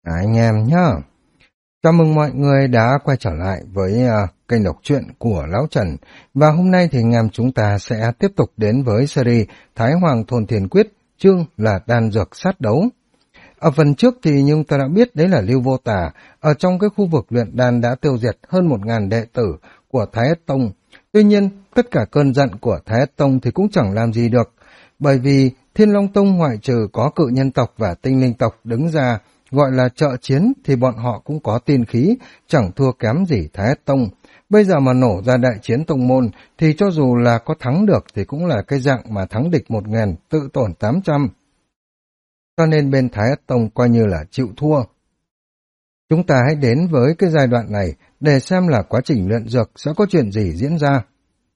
Anh em nhá. Chào mừng mọi người đã quay trở lại với kênh đọc truyện của Lão Trần. Và hôm nay thì anh em chúng ta sẽ tiếp tục đến với series Thái Hoàng Thôn Thiền Quyết, chương là đan dược sát đấu. Ở phần trước thì chúng ta đã biết đấy là Lưu Vô Tà, ở trong cái khu vực luyện đan đã tiêu diệt hơn 1.000 đệ tử của Thái Ất Tông. Tuy nhiên, tất cả cơn giận của Thái Ất Tông thì cũng chẳng làm gì được, bởi vì Thiên Long Tông ngoại trừ có cự nhân tộc và tinh linh tộc đứng ra gọi là trợ chiến thì bọn họ cũng có tiên khí, chẳng thua kém gì Thái Ất Tông. Bây giờ mà nổ ra đại chiến tông môn thì cho dù là có thắng được thì cũng là cái dạng mà thắng địch 1.000, tự tổn 800. Cho nên bên Thái Ất Tông coi như là chịu thua. Chúng ta hãy đến với cái giai đoạn này để xem là quá trình luyện dược sẽ có chuyện gì diễn ra.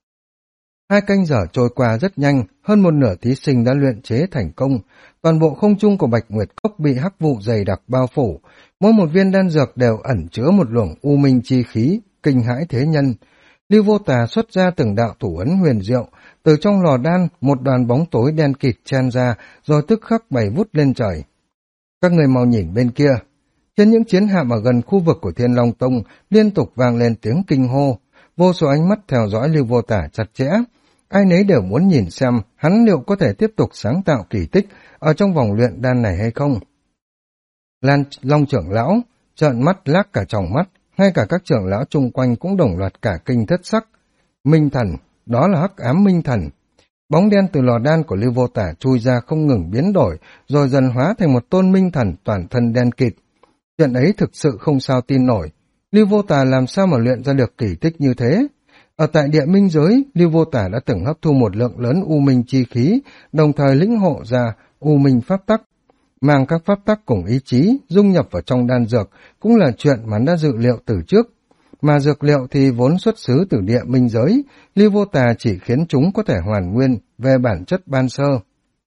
2 canh giờ trôi qua rất nhanh, hơn một nửa thí sinh đã luyện chế thành công. Toàn bộ không trung của Bạch Nguyệt Cốc bị hắc vụ dày đặc bao phủ. Mỗi một viên đan dược đều ẩn chứa một luồng u minh chi khí, kinh hãi thế nhân. Lưu Vô Tà xuất ra từng đạo thủ ấn huyền diệu, từ trong lò đan một đoàn bóng tối đen kịt chen ra, rồi tức khắc bay vút lên trời. Các người mau nhìn bên kia. Trên những chiến hạm ở gần khu vực của Thiên Long Tông liên tục vang lên tiếng kinh hô. Vô số ánh mắt theo dõi Lưu Vô Tà chặt chẽ. Ai nấy đều muốn nhìn xem hắn liệu có thể tiếp tục sáng tạo kỳ tích ở trong vòng luyện đan này hay không. Long trưởng lão trợn mắt lác cả tròng mắt, ngay cả các trưởng lão chung quanh cũng đồng loạt cả kinh thất sắc. Minh thần, đó là hắc ám minh thần. Bóng đen từ lò đan của Lưu Vô Tà chui ra không ngừng biến đổi, rồi dần hóa thành một tôn minh thần toàn thân đen kịt. Chuyện ấy thực sự không sao tin nổi. Lưu Vô Tà làm sao mà luyện ra được kỳ tích như thế? Ở tại địa minh giới, Lưu Vô Tà đã từng hấp thu một lượng lớn u minh chi khí, đồng thời lĩnh hộ ra u minh pháp tắc. Mang các pháp tắc cùng ý chí, dung nhập vào trong đan dược, cũng là chuyện mà đã dự liệu từ trước. Mà dược liệu thì vốn xuất xứ từ địa minh giới, Lưu Vô Tà chỉ khiến chúng có thể hoàn nguyên về bản chất ban sơ.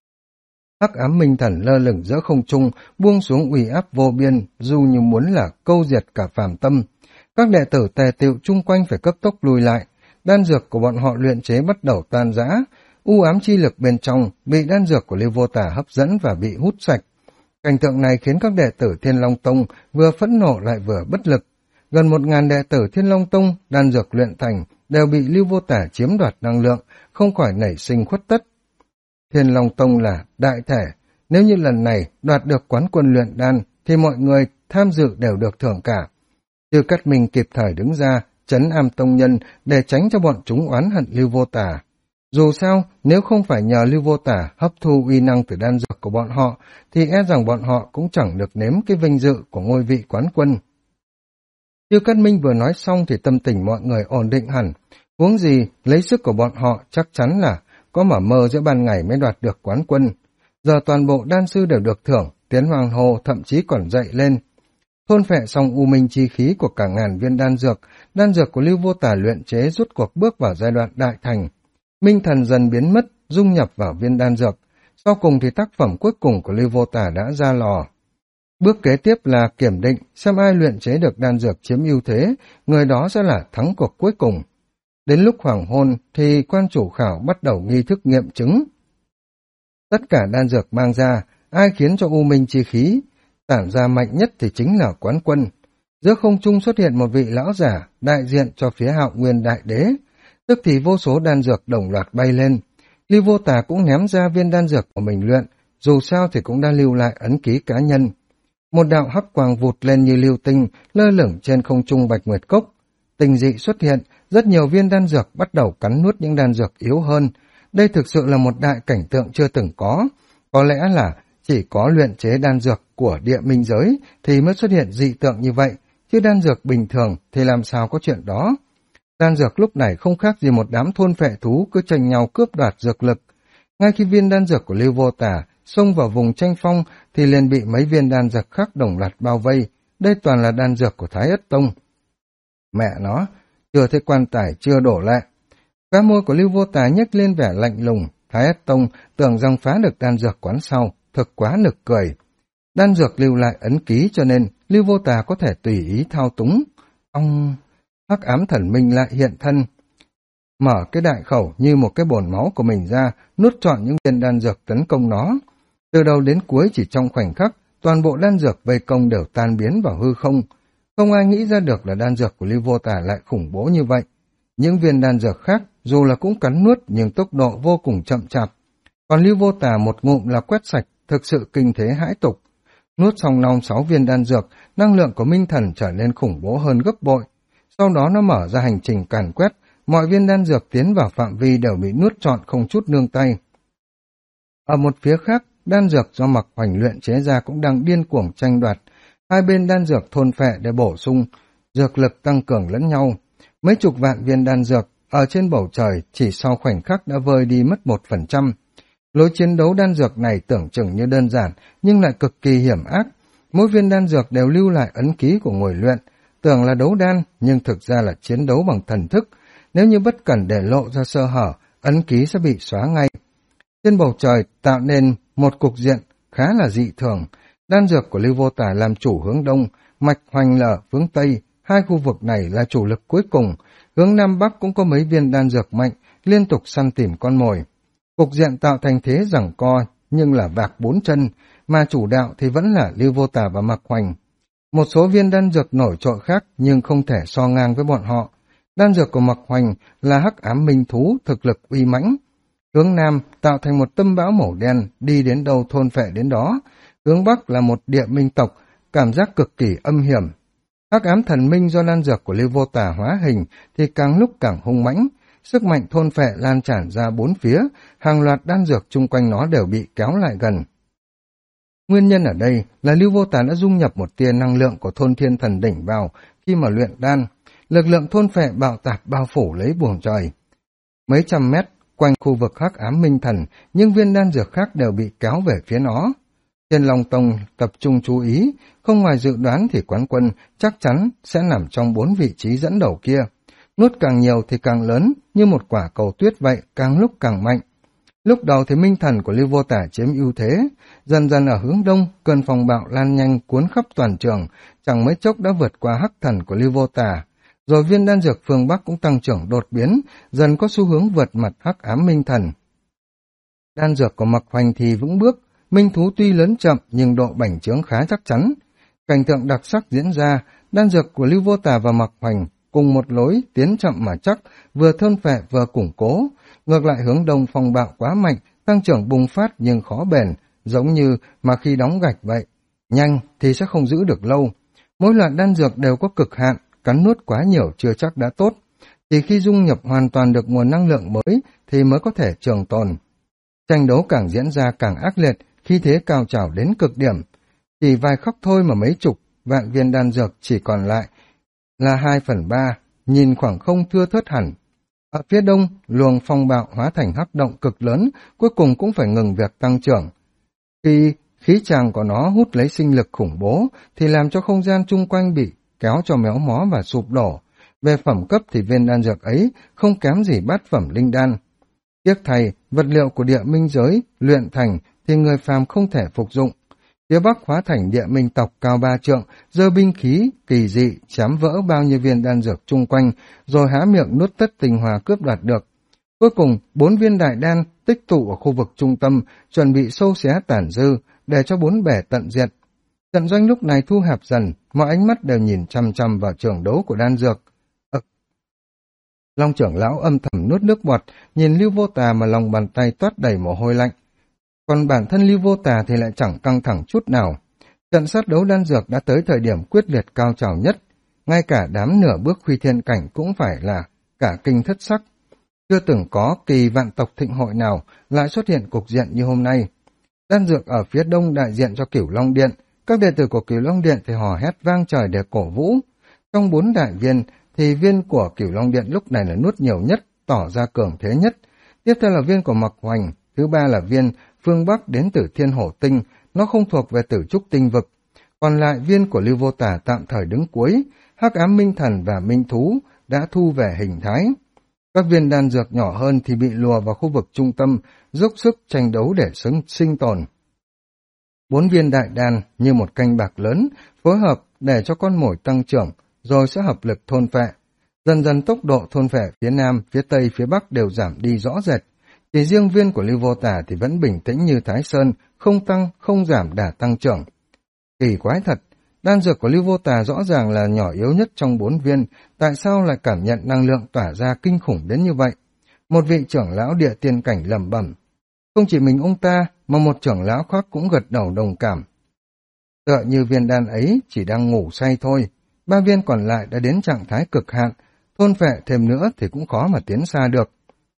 Hắc ám minh thần lơ lửng giữa không trung, buông xuống uy áp vô biên, dù như muốn là câu diệt cả phàm tâm. Các đệ tử tề tựu chung quanh phải cấp tốc lùi lại. Đan dược của bọn họ luyện chế bắt đầu tan rã, u ám chi lực bên trong bị đan dược của Lưu Vô Tà hấp dẫn và bị hút sạch. Cảnh tượng này khiến các đệ tử Thiên Long Tông vừa phẫn nộ lại vừa bất lực. Gần 1.000 đệ tử Thiên Long Tông đan dược luyện thành đều bị Lưu Vô Tà chiếm đoạt năng lượng, không khỏi nảy sinh khuất tất. Thiên Long Tông là đại thể, nếu như lần này đoạt được quán quân luyện đan thì mọi người tham dự đều được thưởng cả. Tư Cát Minh kịp thời đứng ra trấn am tông nhân để tránh cho bọn chúng oán hận Lưu Vô Tà. Dù sao, nếu không phải nhờ Lưu Vô Tà hấp thu uy năng từ đan dược của bọn họ, thì e rằng bọn họ cũng chẳng được nếm cái vinh dự của ngôi vị quán quân. Tiêu Cát Minh vừa nói xong thì tâm tình mọi người ổn định hẳn. Huống gì, lấy sức của bọn họ chắc chắn là có mở mơ giữa ban ngày mới đoạt được quán quân. Giờ toàn bộ đan sư đều được thưởng, Tiến Hoàng Hồ thậm chí còn dậy lên. Thôn phệ xong u minh chi khí của cả ngàn viên đan dược của Lưu Vô Tà luyện chế rút cuộc bước vào giai đoạn đại thành. Minh thần dần biến mất, dung nhập vào viên đan dược. Sau cùng thì tác phẩm cuối cùng của Lưu Vô Tà đã ra lò. Bước kế tiếp là kiểm định, xem ai luyện chế được đan dược chiếm ưu thế, người đó sẽ là thắng cuộc cuối cùng. Đến lúc hoàng hôn thì quan chủ khảo bắt đầu nghi thức nghiệm chứng. Tất cả đan dược mang ra, ai khiến cho u minh chi khí tản ra mạnh nhất thì chính là quán quân. Giữa không trung xuất hiện một vị lão giả đại diện cho phía Hạo Nguyên Đại Đế, tức thì vô số đan dược đồng loạt bay lên. Lưu Vô Tà cũng ném ra viên đan dược của mình luyện, dù sao thì cũng đã lưu lại ấn ký cá nhân. Một đạo hắc quang vụt lên như lưu tinh, lơ lửng trên không trung Bạch Nguyệt Cốc. Tình dị xuất hiện, rất nhiều viên đan dược bắt đầu cắn nuốt những đan dược yếu hơn. Đây thực sự là một đại cảnh tượng chưa từng có lẽ là chỉ có luyện chế đan dược của địa minh giới thì mới xuất hiện dị tượng như vậy, chứ đan dược bình thường thì làm sao có chuyện đó. Đan dược lúc này không khác gì một đám thôn phệ thú cứ tranh nhau cướp đoạt dược lực. Ngay khi viên đan dược của Lưu Vô Tà xông vào vùng tranh phong thì liền bị mấy viên đan dược khác đồng loạt bao vây. Đây toàn là đan dược của Thái Ất Tông. Mẹ nó, chưa thấy quan tài chưa đổ lại. Khóe môi của Lưu Vô Tà nhếch lên vẻ lạnh lùng. Thái Ất Tông tưởng rằng phá được đan dược quán sau, thực quá nực cười. Đan dược lưu lại ấn ký cho nên Lưu Vô Tà có thể tùy ý thao túng. Ông hắc ám thần minh lại hiện thân, mở cái đại khẩu như một cái bồn máu của mình ra, nuốt trọn những viên đan dược tấn công nó. Từ đầu đến cuối chỉ trong khoảnh khắc, toàn bộ đan dược vây công đều tan biến vào hư không. Không ai nghĩ ra được là đan dược của Lưu Vô Tả lại khủng bố như vậy. Những viên đan dược khác dù là cũng cắn nuốt nhưng tốc độ vô cùng chậm chạp. Còn Lưu Vô Tả một ngụm là quét sạch, thực sự kinh thế hãi tục. Nuốt xong long 6 viên đan dược, năng lượng của Minh Thần trở nên khủng bố hơn gấp bội. Sau đó nó mở ra hành trình càn quét, mọi viên đan dược tiến vào phạm vi đều bị nuốt trọn không chút nương tay. Ở một phía khác, đan dược do Mặc Hoành luyện chế ra cũng đang điên cuồng tranh đoạt. Hai bên đan dược thôn phệ để bổ sung, dược lực tăng cường lẫn nhau. Mấy chục vạn viên đan dược ở trên bầu trời chỉ sau khoảnh khắc đã vơi đi mất 1%. Lối chiến đấu đan dược này tưởng chừng như đơn giản nhưng lại cực kỳ hiểm ác. Mỗi viên đan dược đều lưu lại ấn ký của người luyện, tưởng là đấu đan nhưng thực ra là chiến đấu bằng thần thức. Nếu như bất cẩn để lộ ra sơ hở, ấn ký sẽ bị xóa ngay. Trên bầu trời tạo nên một cục diện khá là dị thường. Đan dược của Lưu Vô Tả làm chủ hướng đông, Mạch Hoành là hướng tây, hai khu vực này là chủ lực cuối cùng. Hướng nam bắc cũng có mấy viên đan dược mạnh, liên tục săn tìm con mồi. Cục diện tạo thành thế giằng co, nhưng là vạc 4 chân, mà chủ đạo thì vẫn là Lưu Vô Tả và Mạc Hoành. Một số viên đan dược nổi trội khác nhưng không thể so ngang với bọn họ. Đan dược của Mạc Hoành là hắc ám minh thú, thực lực uy mãnh. Hướng nam tạo thành một tâm bão màu đen, đi đến đâu thôn phệ đến đó. Hướng bắc là một địa minh tộc, cảm giác cực kỳ âm hiểm. Hắc ám thần minh do đan dược của Lưu Vô Tả hóa hình thì càng lúc càng hung mãnh. Sức mạnh thôn phệ lan tràn ra bốn phía, hàng loạt đan dược chung quanh nó đều bị kéo lại gần. Nguyên nhân ở đây là Lưu Vô Tả đã dung nhập một tia năng lượng của thôn thiên thần đỉnh vào khi mà luyện đan. Lực lượng thôn phệ bạo tạc bao phủ lấy buồng trời. Mấy trăm mét quanh khu vực hắc ám minh thần, nhưng viên đan dược khác đều bị kéo về phía nó. Thiên Long Tông tập trung chú ý, không ngoài dự đoán thì Quán Quân chắc chắn sẽ nằm trong 4 vị trí dẫn đầu kia. Nuốt càng nhiều thì càng lớn, như một quả cầu tuyết vậy, càng lúc càng mạnh. Lúc đầu thì minh thần của Lưu Vô Tả chiếm ưu thế, dần dần ở hướng đông, cơn phong bạo lan nhanh cuốn khắp toàn trường, chẳng mấy chốc đã vượt qua hắc thần của Lưu Vô Tả. Rồi viên đan dược phương Bắc cũng tăng trưởng đột biến, dần có xu hướng vượt mặt hắc ám minh thần. Đan dược của Mạc Hoành thì vững bước, minh thú tuy lớn chậm nhưng độ bành trướng khá chắc chắn. Cảnh tượng đặc sắc diễn ra, đan dược của Lưu Vô Tả và Mạc Hoành cùng một lối tiến chậm mà chắc, vừa thôn phệ vừa củng cố. Ngược lại hướng đông phong bạo quá mạnh, tăng trưởng bùng phát nhưng khó bền, giống như mà khi đóng gạch vậy. Nhanh thì sẽ không giữ được lâu. Mỗi loại đan dược đều có cực hạn, cắn nuốt quá nhiều chưa chắc đã tốt. Chỉ khi dung nhập hoàn toàn được nguồn năng lượng mới thì mới có thể trường tồn. Tranh đấu càng diễn ra càng ác liệt, khi thế cao trào đến cực điểm. Chỉ vài khắc thôi mà mấy chục vạn viên đan dược chỉ còn lại là 2/3, nhìn khoảng không thưa thớt hẳn. Ở phía đông, luồng phong bạo hóa thành hắc động cực lớn, cuối cùng cũng phải ngừng việc tăng trưởng. Khi khí tràng của nó hút lấy sinh lực khủng bố, thì làm cho không gian chung quanh bị kéo cho méo mó và sụp đổ. Về phẩm cấp thì viên đan dược ấy không kém gì bát phẩm linh đan. Tiếc thay, vật liệu của địa minh giới luyện thành thì người phàm không thể phục dụng. Phía bắc hóa thành địa minh tộc cao 3 trượng, giơ binh khí kỳ dị chém vỡ bao nhiêu viên đan dược chung quanh, rồi há miệng nuốt tất tinh hoa cướp đoạt được. Cuối cùng, 4 viên đại đan tích tụ ở khu vực trung tâm, chuẩn bị xâu xé tàn dư để cho 4 bể tận diệt. Trận doanh lúc này thu hẹp dần, mọi ánh mắt đều nhìn chăm chăm vào trường đấu của đan dược. Long trưởng lão âm thầm nuốt nước bọt, nhìn Lưu Vô Tà mà lòng bàn tay toát đầy mồ hôi lạnh. Còn bản thân Lưu Vô Tà thì lại chẳng căng thẳng chút nào. Trận sát đấu đan dược đã tới thời điểm quyết liệt cao trào nhất. Ngay cả đám nửa bước Khuy Thiên Cảnh cũng phải là cả kinh thất sắc. Chưa từng có kỳ vạn tộc thịnh hội nào lại xuất hiện cục diện như hôm nay. Đan dược ở phía đông đại diện cho Cửu Long Điện. Các đệ tử của Cửu Long Điện thì hò hét vang trời để cổ vũ. Trong 4 đại viên thì viên của Cửu Long Điện lúc này là nuốt nhiều nhất, tỏ ra cường thế nhất. Tiếp theo là viên của Mạc Hoành, thứ ba là viên phương Bắc đến từ Thiên Hổ Tinh, nó không thuộc về Tử Trúc Tinh Vực. Còn lại viên của Lưu Vô Tả tạm thời đứng cuối, Hắc Ám Minh Thần và Minh Thú đã thu về hình thái. Các viên đan dược nhỏ hơn thì bị lùa vào khu vực trung tâm, dốc sức tranh đấu để sinh tồn. 4 viên đại đan như một canh bạc lớn, phối hợp để cho con mồi tăng trưởng, rồi sẽ hợp lực thôn phệ. Dần dần tốc độ thôn phệ phía Nam, phía Tây, phía Bắc đều giảm đi rõ rệt. Chỉ riêng viên của Lưu Vô Tả thì vẫn bình tĩnh như Thái Sơn, không tăng, không giảm đà tăng trưởng. Kỳ quái thật, đan dược của Lưu Vô Tà rõ ràng là nhỏ yếu nhất trong 4 viên, tại sao lại cảm nhận năng lượng tỏa ra kinh khủng đến như vậy? Một vị trưởng lão địa tiên cảnh lẩm bẩm. Không chỉ mình ông ta, mà một trưởng lão khác cũng gật đầu đồng cảm. Tựa như viên đan ấy chỉ đang ngủ say thôi, 3 viên còn lại đã đến trạng thái cực hạn, thôn phệ thêm nữa thì cũng khó mà tiến xa được.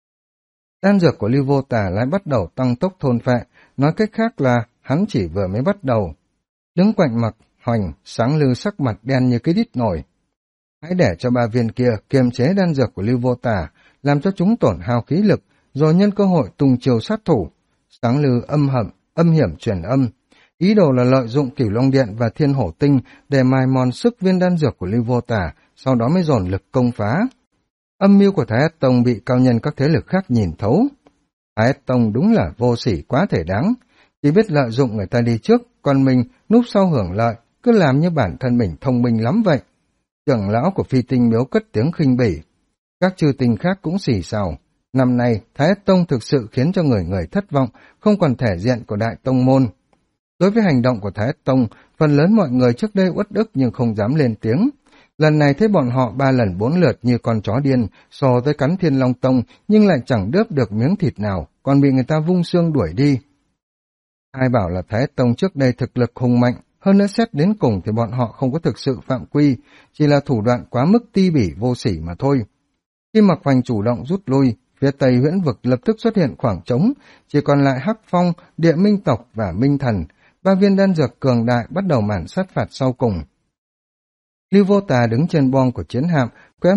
Đan dược của Lưu Vô Tà lại bắt đầu tăng tốc thôn phệ, nói cách khác là hắn chỉ vừa mới bắt đầu. Đứng quạnh Mặc Hoành, sáng lư sắc mặt đen như cái đít nổi. Hãy để cho 3 viên kia kiềm chế đan dược của Lưu Vô Tà, làm cho chúng tổn hao khí lực, rồi nhân cơ hội tung chiêu sát thủ. Sáng lư âm hiểm truyền âm. Ý đồ là lợi dụng Cửu Long Điện và Thiên Hổ Tinh để mài mòn sức viên đan dược của Lưu Vô Tà, sau đó mới dồn lực công phá. Âm mưu của Thái Ất Tông bị cao nhân các thế lực khác nhìn thấu. Thái Ất Tông đúng là vô sỉ quá thể đáng, chỉ biết lợi dụng người ta đi trước, còn mình núp sau hưởng lợi, cứ làm như bản thân mình thông minh lắm vậy. Trưởng lão của Phi Tinh Miếu cất tiếng khinh bỉ. Các chư tinh khác cũng xì xào. Năm nay, Thái Ất Tông thực sự khiến cho người người thất vọng, không còn thể diện của đại tông môn. Đối với hành động của Thái Ất Tông, phần lớn mọi người trước đây uất ức nhưng không dám lên tiếng. Lần này thấy bọn họ 3 lần 4 lượt như con chó điên, so tới cắn Thiên Long Tông, nhưng lại chẳng đớp được miếng thịt nào, còn bị người ta vung xương đuổi đi. Ai bảo là Thái Ất Tông trước đây thực lực hùng mạnh, hơn nữa xét đến cùng thì bọn họ không có thực sự phạm quy, chỉ là thủ đoạn quá mức ti bỉ vô sỉ mà thôi. Khi Mặc Hoành chủ động rút lui, phía tây huyễn vực lập tức xuất hiện khoảng trống, chỉ còn lại Hắc Phong, Địa Minh Tộc và Minh Thần. 3 viên đan dược cường đại bắt đầu màn sát phạt sau cùng. Lưu Vô Tà đứng trên bong của chiến hạm,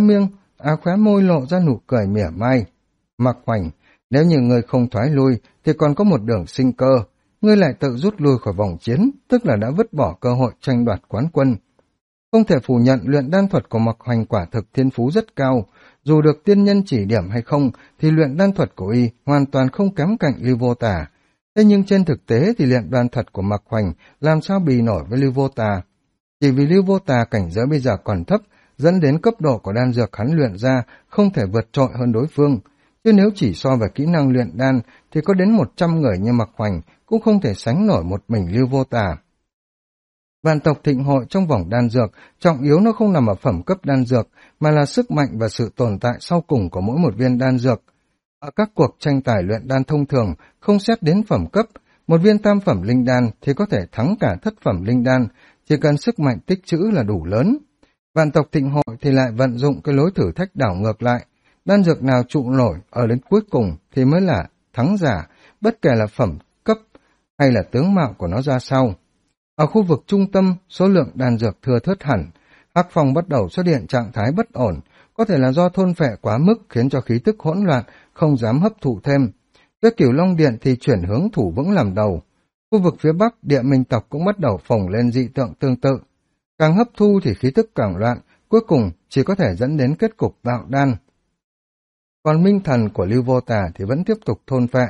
khóe môi lộ ra nụ cười mỉa mai. Mặc Hoành, nếu như ngươi không thoái lui thì còn có một đường sinh cơ, ngươi lại tự rút lui khỏi vòng chiến, tức là đã vứt bỏ cơ hội tranh đoạt quán quân. Không thể phủ nhận luyện đan thuật của Mặc Hoành quả thực thiên phú rất cao, dù được tiên nhân chỉ điểm hay không thì luyện đan thuật của y hoàn toàn không kém cạnh Lưu Vô Tà. Thế nhưng trên thực tế thì luyện đan thuật của Mặc Hoành làm sao bì nổi với Lưu Vô Tà? Chỉ vì Lưu Vô Tà cảnh giới bây giờ còn thấp, dẫn đến cấp độ của đan dược hắn luyện ra không thể vượt trội hơn đối phương. Chứ nếu chỉ so về kỹ năng luyện đan thì có đến 100 người như Mặc Hoành cũng không thể sánh nổi một mình Lưu Vô Tà. Vạn tộc thịnh hội trong vòng đan dược, trọng yếu nó không nằm ở phẩm cấp đan dược, mà là sức mạnh và sự tồn tại sau cùng của mỗi một viên đan dược. Ở các cuộc tranh tài luyện đan thông thường, không xét đến phẩm cấp, một viên tam phẩm linh đan thì có thể thắng cả thất phẩm linh đan, chỉ cần sức mạnh tích trữ là đủ lớn. Vạn tộc thịnh hội thì lại vận dụng cái lối thử thách đảo ngược lại. Đan dược nào trụ nổi ở đến cuối cùng thì mới là thắng giả, bất kể là phẩm cấp hay là tướng mạo của nó ra sao. Ở khu vực trung tâm, số lượng đan dược thưa thớt hẳn. Hắc Phong bắt đầu xuất hiện trạng thái bất ổn, có thể là do thôn phệ quá mức khiến cho khí tức hỗn loạn, không dám hấp thụ thêm. Với Cửu Long Điện thì chuyển hướng thủ vững làm đầu. Khu vực phía Bắc, Địa Minh Tộc cũng bắt đầu phồng lên dị tượng tương tự. Càng hấp thu thì khí tức càng loạn, cuối cùng chỉ có thể dẫn đến kết cục bạo đan. Còn Minh Thần của Lưu Vô Tà thì vẫn tiếp tục thôn phệ.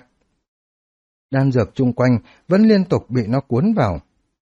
Đan dược chung quanh vẫn liên tục bị nó cuốn vào.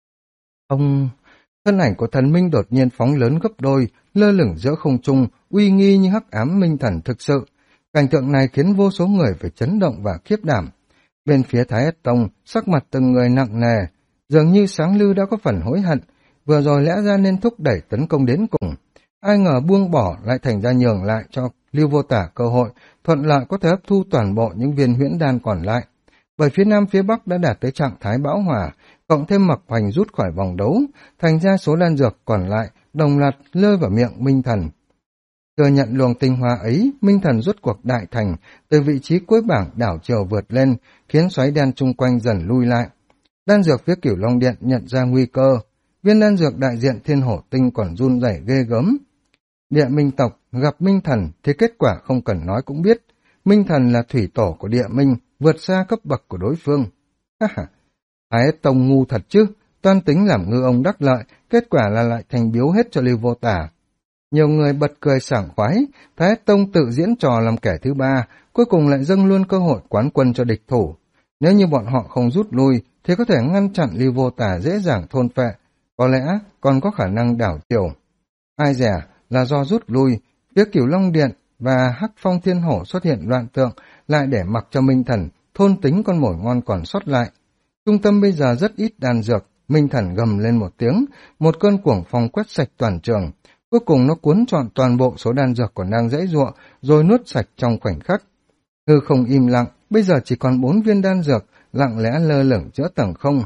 Thân ảnh của thần minh đột nhiên phóng lớn gấp đôi, lơ lửng giữa không trung, uy nghi như hắc ám minh thần thực sự. Cảnh tượng này khiến vô số người phải chấn động và khiếp đảm. Bên phía Thái Ất Tông, sắc mặt từng người nặng nề, dường như Sáng Lư đã có phần hối hận, vừa rồi lẽ ra nên thúc đẩy tấn công đến cùng. Ai ngờ buông bỏ lại thành ra nhường lại cho Lưu Vô Tà cơ hội, thuận lợi có thể hấp thu toàn bộ những viên huyễn đan còn lại. Bởi phía Nam phía Bắc đã đạt tới trạng thái bão hòa, cộng thêm Mặc Hoành rút khỏi vòng đấu, thành ra số đan dược còn lại đồng loạt lơi vào miệng Minh Thần. Thừa nhận luồng tinh hoa ấy, Minh Thần rút cuộc đại thành, từ vị trí cuối bảng đảo chiều vượt lên, khiến xoáy đen chung quanh dần lui lại. Đan dược phía Cửu Long Điện nhận ra nguy cơ, viên đan dược đại diện Thiên Hổ Tinh còn run rẩy ghê gớm. Địa Minh Tộc gặp Minh Thần thì kết quả không cần nói cũng biết, Minh Thần là thủy tổ của Địa Minh, vượt xa cấp bậc của đối phương. Thái Ất Tông ngu thật chứ, toan tính làm ngư ông đắc lợi, kết quả là lại thành biếu hết cho Lưu Vô Tà. Nhiều người bật cười sảng khoái, Thái Ất Tông tự diễn trò làm kẻ thứ ba, cuối cùng lại dâng luôn cơ hội quán quân cho địch thủ. Nếu như bọn họ không rút lui, thì có thể ngăn chặn Lưu Vô Tà dễ dàng thôn phệ, có lẽ còn có khả năng đảo chiều. Ai dè là do rút lui, phía Cửu Long Điện và Hắc Phong Thiên Hổ xuất hiện loạn tượng, lại để mặc cho Minh Thần thôn tính con mồi ngon còn sót lại. Trung tâm bây giờ rất ít đan dược, Minh Thần gầm lên một tiếng, một cơn cuồng phong quét sạch toàn trường. Cuối cùng nó cuốn trọn toàn bộ số đan dược còn đang giãy giụa, rồi nuốt sạch trong khoảnh khắc. Hư không im lặng, bây giờ chỉ còn 4 viên đan dược, lặng lẽ lơ lửng giữa tầng không.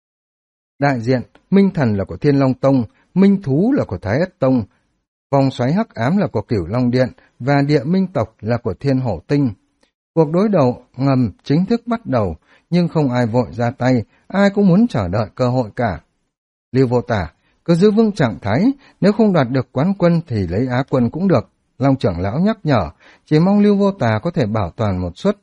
Đại diện, Minh Thần là của Thiên Long Tông, Minh Thú là của Thái Ất Tông, vòng xoáy hắc ám là của Cửu Long Điện, và Địa Minh Tộc là của Thiên Hổ Tinh. Cuộc đối đầu ngầm chính thức bắt đầu, nhưng không ai vội ra tay, ai cũng muốn chờ đợi cơ hội cả. Lưu Vô Tả, cứ giữ vững trạng thái, nếu không đoạt được quán quân thì lấy á quân cũng được. Long trưởng lão nhắc nhở, chỉ mong Lưu Vô Tả có thể bảo toàn một suất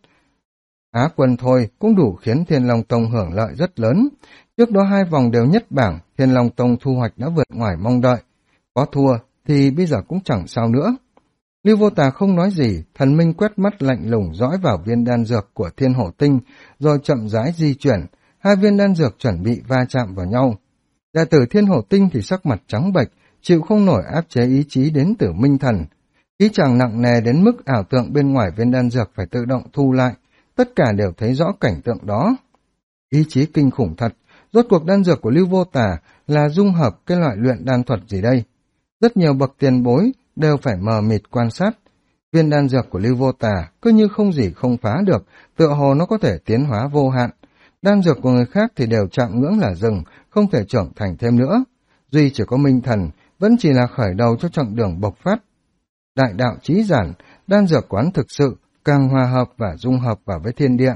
á quân thôi cũng đủ khiến Thiên Long Tông hưởng lợi rất lớn. Trước đó 2 vòng đều nhất bảng, Thiên Long Tông thu hoạch đã vượt ngoài mong đợi. Có thua thì bây giờ cũng chẳng sao nữa. Lưu Vô Tà không nói gì, thần minh quét mắt lạnh lùng dõi vào viên đan dược của Thiên Hổ Tinh, rồi chậm rãi di chuyển, 2 viên đan dược chuẩn bị va chạm vào nhau. Đệ tử Thiên Hổ Tinh thì sắc mặt trắng bệch, chịu không nổi áp chế ý chí đến từ Minh Thần. Ý chàng nặng nề đến mức ảo tượng bên ngoài viên đan dược phải tự động thu lại, tất cả đều thấy rõ cảnh tượng đó. Ý chí kinh khủng thật, rốt cuộc đan dược của Lưu Vô Tà là dung hợp cái loại luyện đan thuật gì đây? Rất nhiều bậc tiền bối đều phải mờ mịt quan sát. Viên đan dược của Lưu Vô Tà cứ như không gì không phá được, tựa hồ nó có thể tiến hóa vô hạn. Đan dược của người khác thì đều chạm ngưỡng là dừng, không thể trưởng thành thêm nữa. Duy chỉ có Minh Thần vẫn chỉ là khởi đầu cho chặng đường bộc phát. Đại đạo chí giản, đan dược quán thực sự càng hòa hợp và dung hợp vào với thiên địa.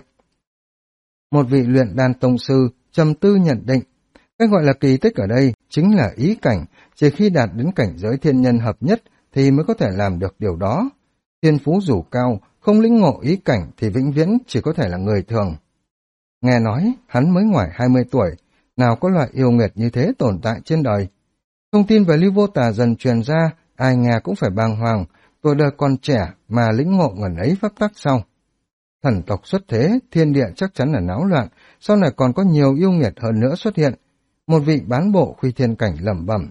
Một vị luyện đan tông sư trầm tư nhận định, cái gọi là kỳ tích ở đây chính là ý cảnh, chỉ khi đạt đến cảnh giới thiên nhân hợp nhất thì mới có thể làm được điều đó. Thiên phú dù cao, không lĩnh ngộ ý cảnh thì vĩnh viễn chỉ có thể là người thường. Nghe nói, hắn mới ngoài 20 tuổi, nào có loại yêu nghiệt như thế tồn tại trên đời. Thông tin về Lưu Vô Tà dần truyền ra, ai nghe cũng phải bàng hoàng, tuổi đời còn trẻ mà lĩnh ngộ ngần ấy pháp tắc sau. Thần tộc xuất thế, thiên địa chắc chắn là náo loạn, sau này còn có nhiều yêu nghiệt hơn nữa xuất hiện. Một vị bán bộ Khuy Thiên Cảnh lẩm bẩm.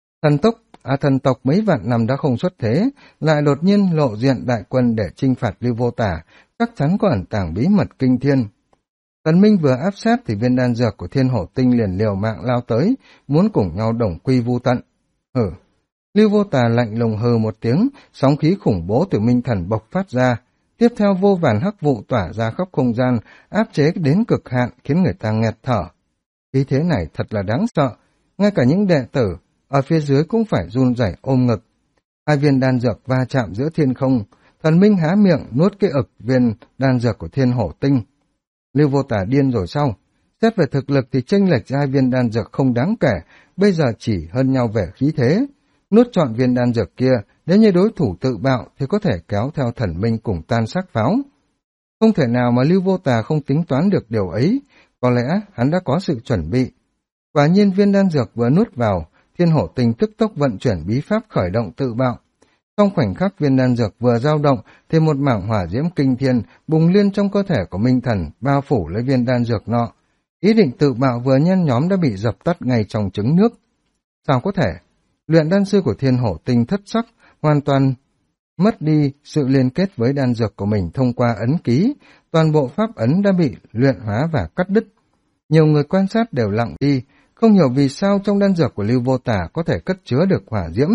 Thần tộc mấy vạn năm đã không xuất thế, lại đột nhiên lộ diện đại quân để chinh phạt Lưu Vô Tả, chắc chắn có ẩn tàng bí mật kinh thiên. Tần Minh vừa áp sát thì viên đan dược của Thiên Hổ Tinh liền liều mạng lao tới, muốn cùng nhau đồng quy vu tận. Lưu Vô Tà lạnh lùng hừ một tiếng, sóng khí khủng bố từ Minh Thần bộc phát ra. Tiếp theo vô vàn hắc vụ tỏa ra khắp không gian, áp chế đến cực hạn khiến người ta nghẹt thở. Khí thế này thật là đáng sợ, ngay cả những đệ tử ở phía dưới cũng phải run rẩy ôm ngực. 2 viên đan dược va chạm giữa thiên không, Thần Minh há miệng nuốt cái ực viên đan dược của Thiên Hổ Tinh. Lưu Vô Tả điên rồi sao? Xét về thực lực thì chênh lệch 2 viên đan dược không đáng kể, bây giờ chỉ hơn nhau về khí thế. Nuốt trọn viên đan dược kia, nếu như đối thủ tự bạo thì có thể kéo theo Thần Minh cùng tan xác pháo. Không thể nào mà Lưu Vô Tà không tính toán được điều ấy, có lẽ hắn đã có sự chuẩn bị. Quả nhiên viên đan dược vừa nuốt vào, Thiên Hổ Tinh tức tốc vận chuyển bí pháp khởi động tự bạo. Trong khoảnh khắc viên đan dược vừa dao động thì một mảng hỏa diễm kinh thiên bùng liên trong cơ thể của Minh Thần bao phủ lấy viên đan dược nọ. Ý định tự bạo vừa nhen nhóm đã bị dập tắt ngay trong trứng nước. Sao có thể? Luyện đan sư của Thiên Hổ Tinh thất sắc, hoàn toàn mất đi sự liên kết với đan dược của mình thông qua ấn ký, toàn bộ pháp ấn đã bị luyện hóa và cắt đứt. Nhiều người quan sát đều lặng đi, không hiểu vì sao trong đan dược của Lưu Vô Tả có thể cất chứa được hỏa diễm.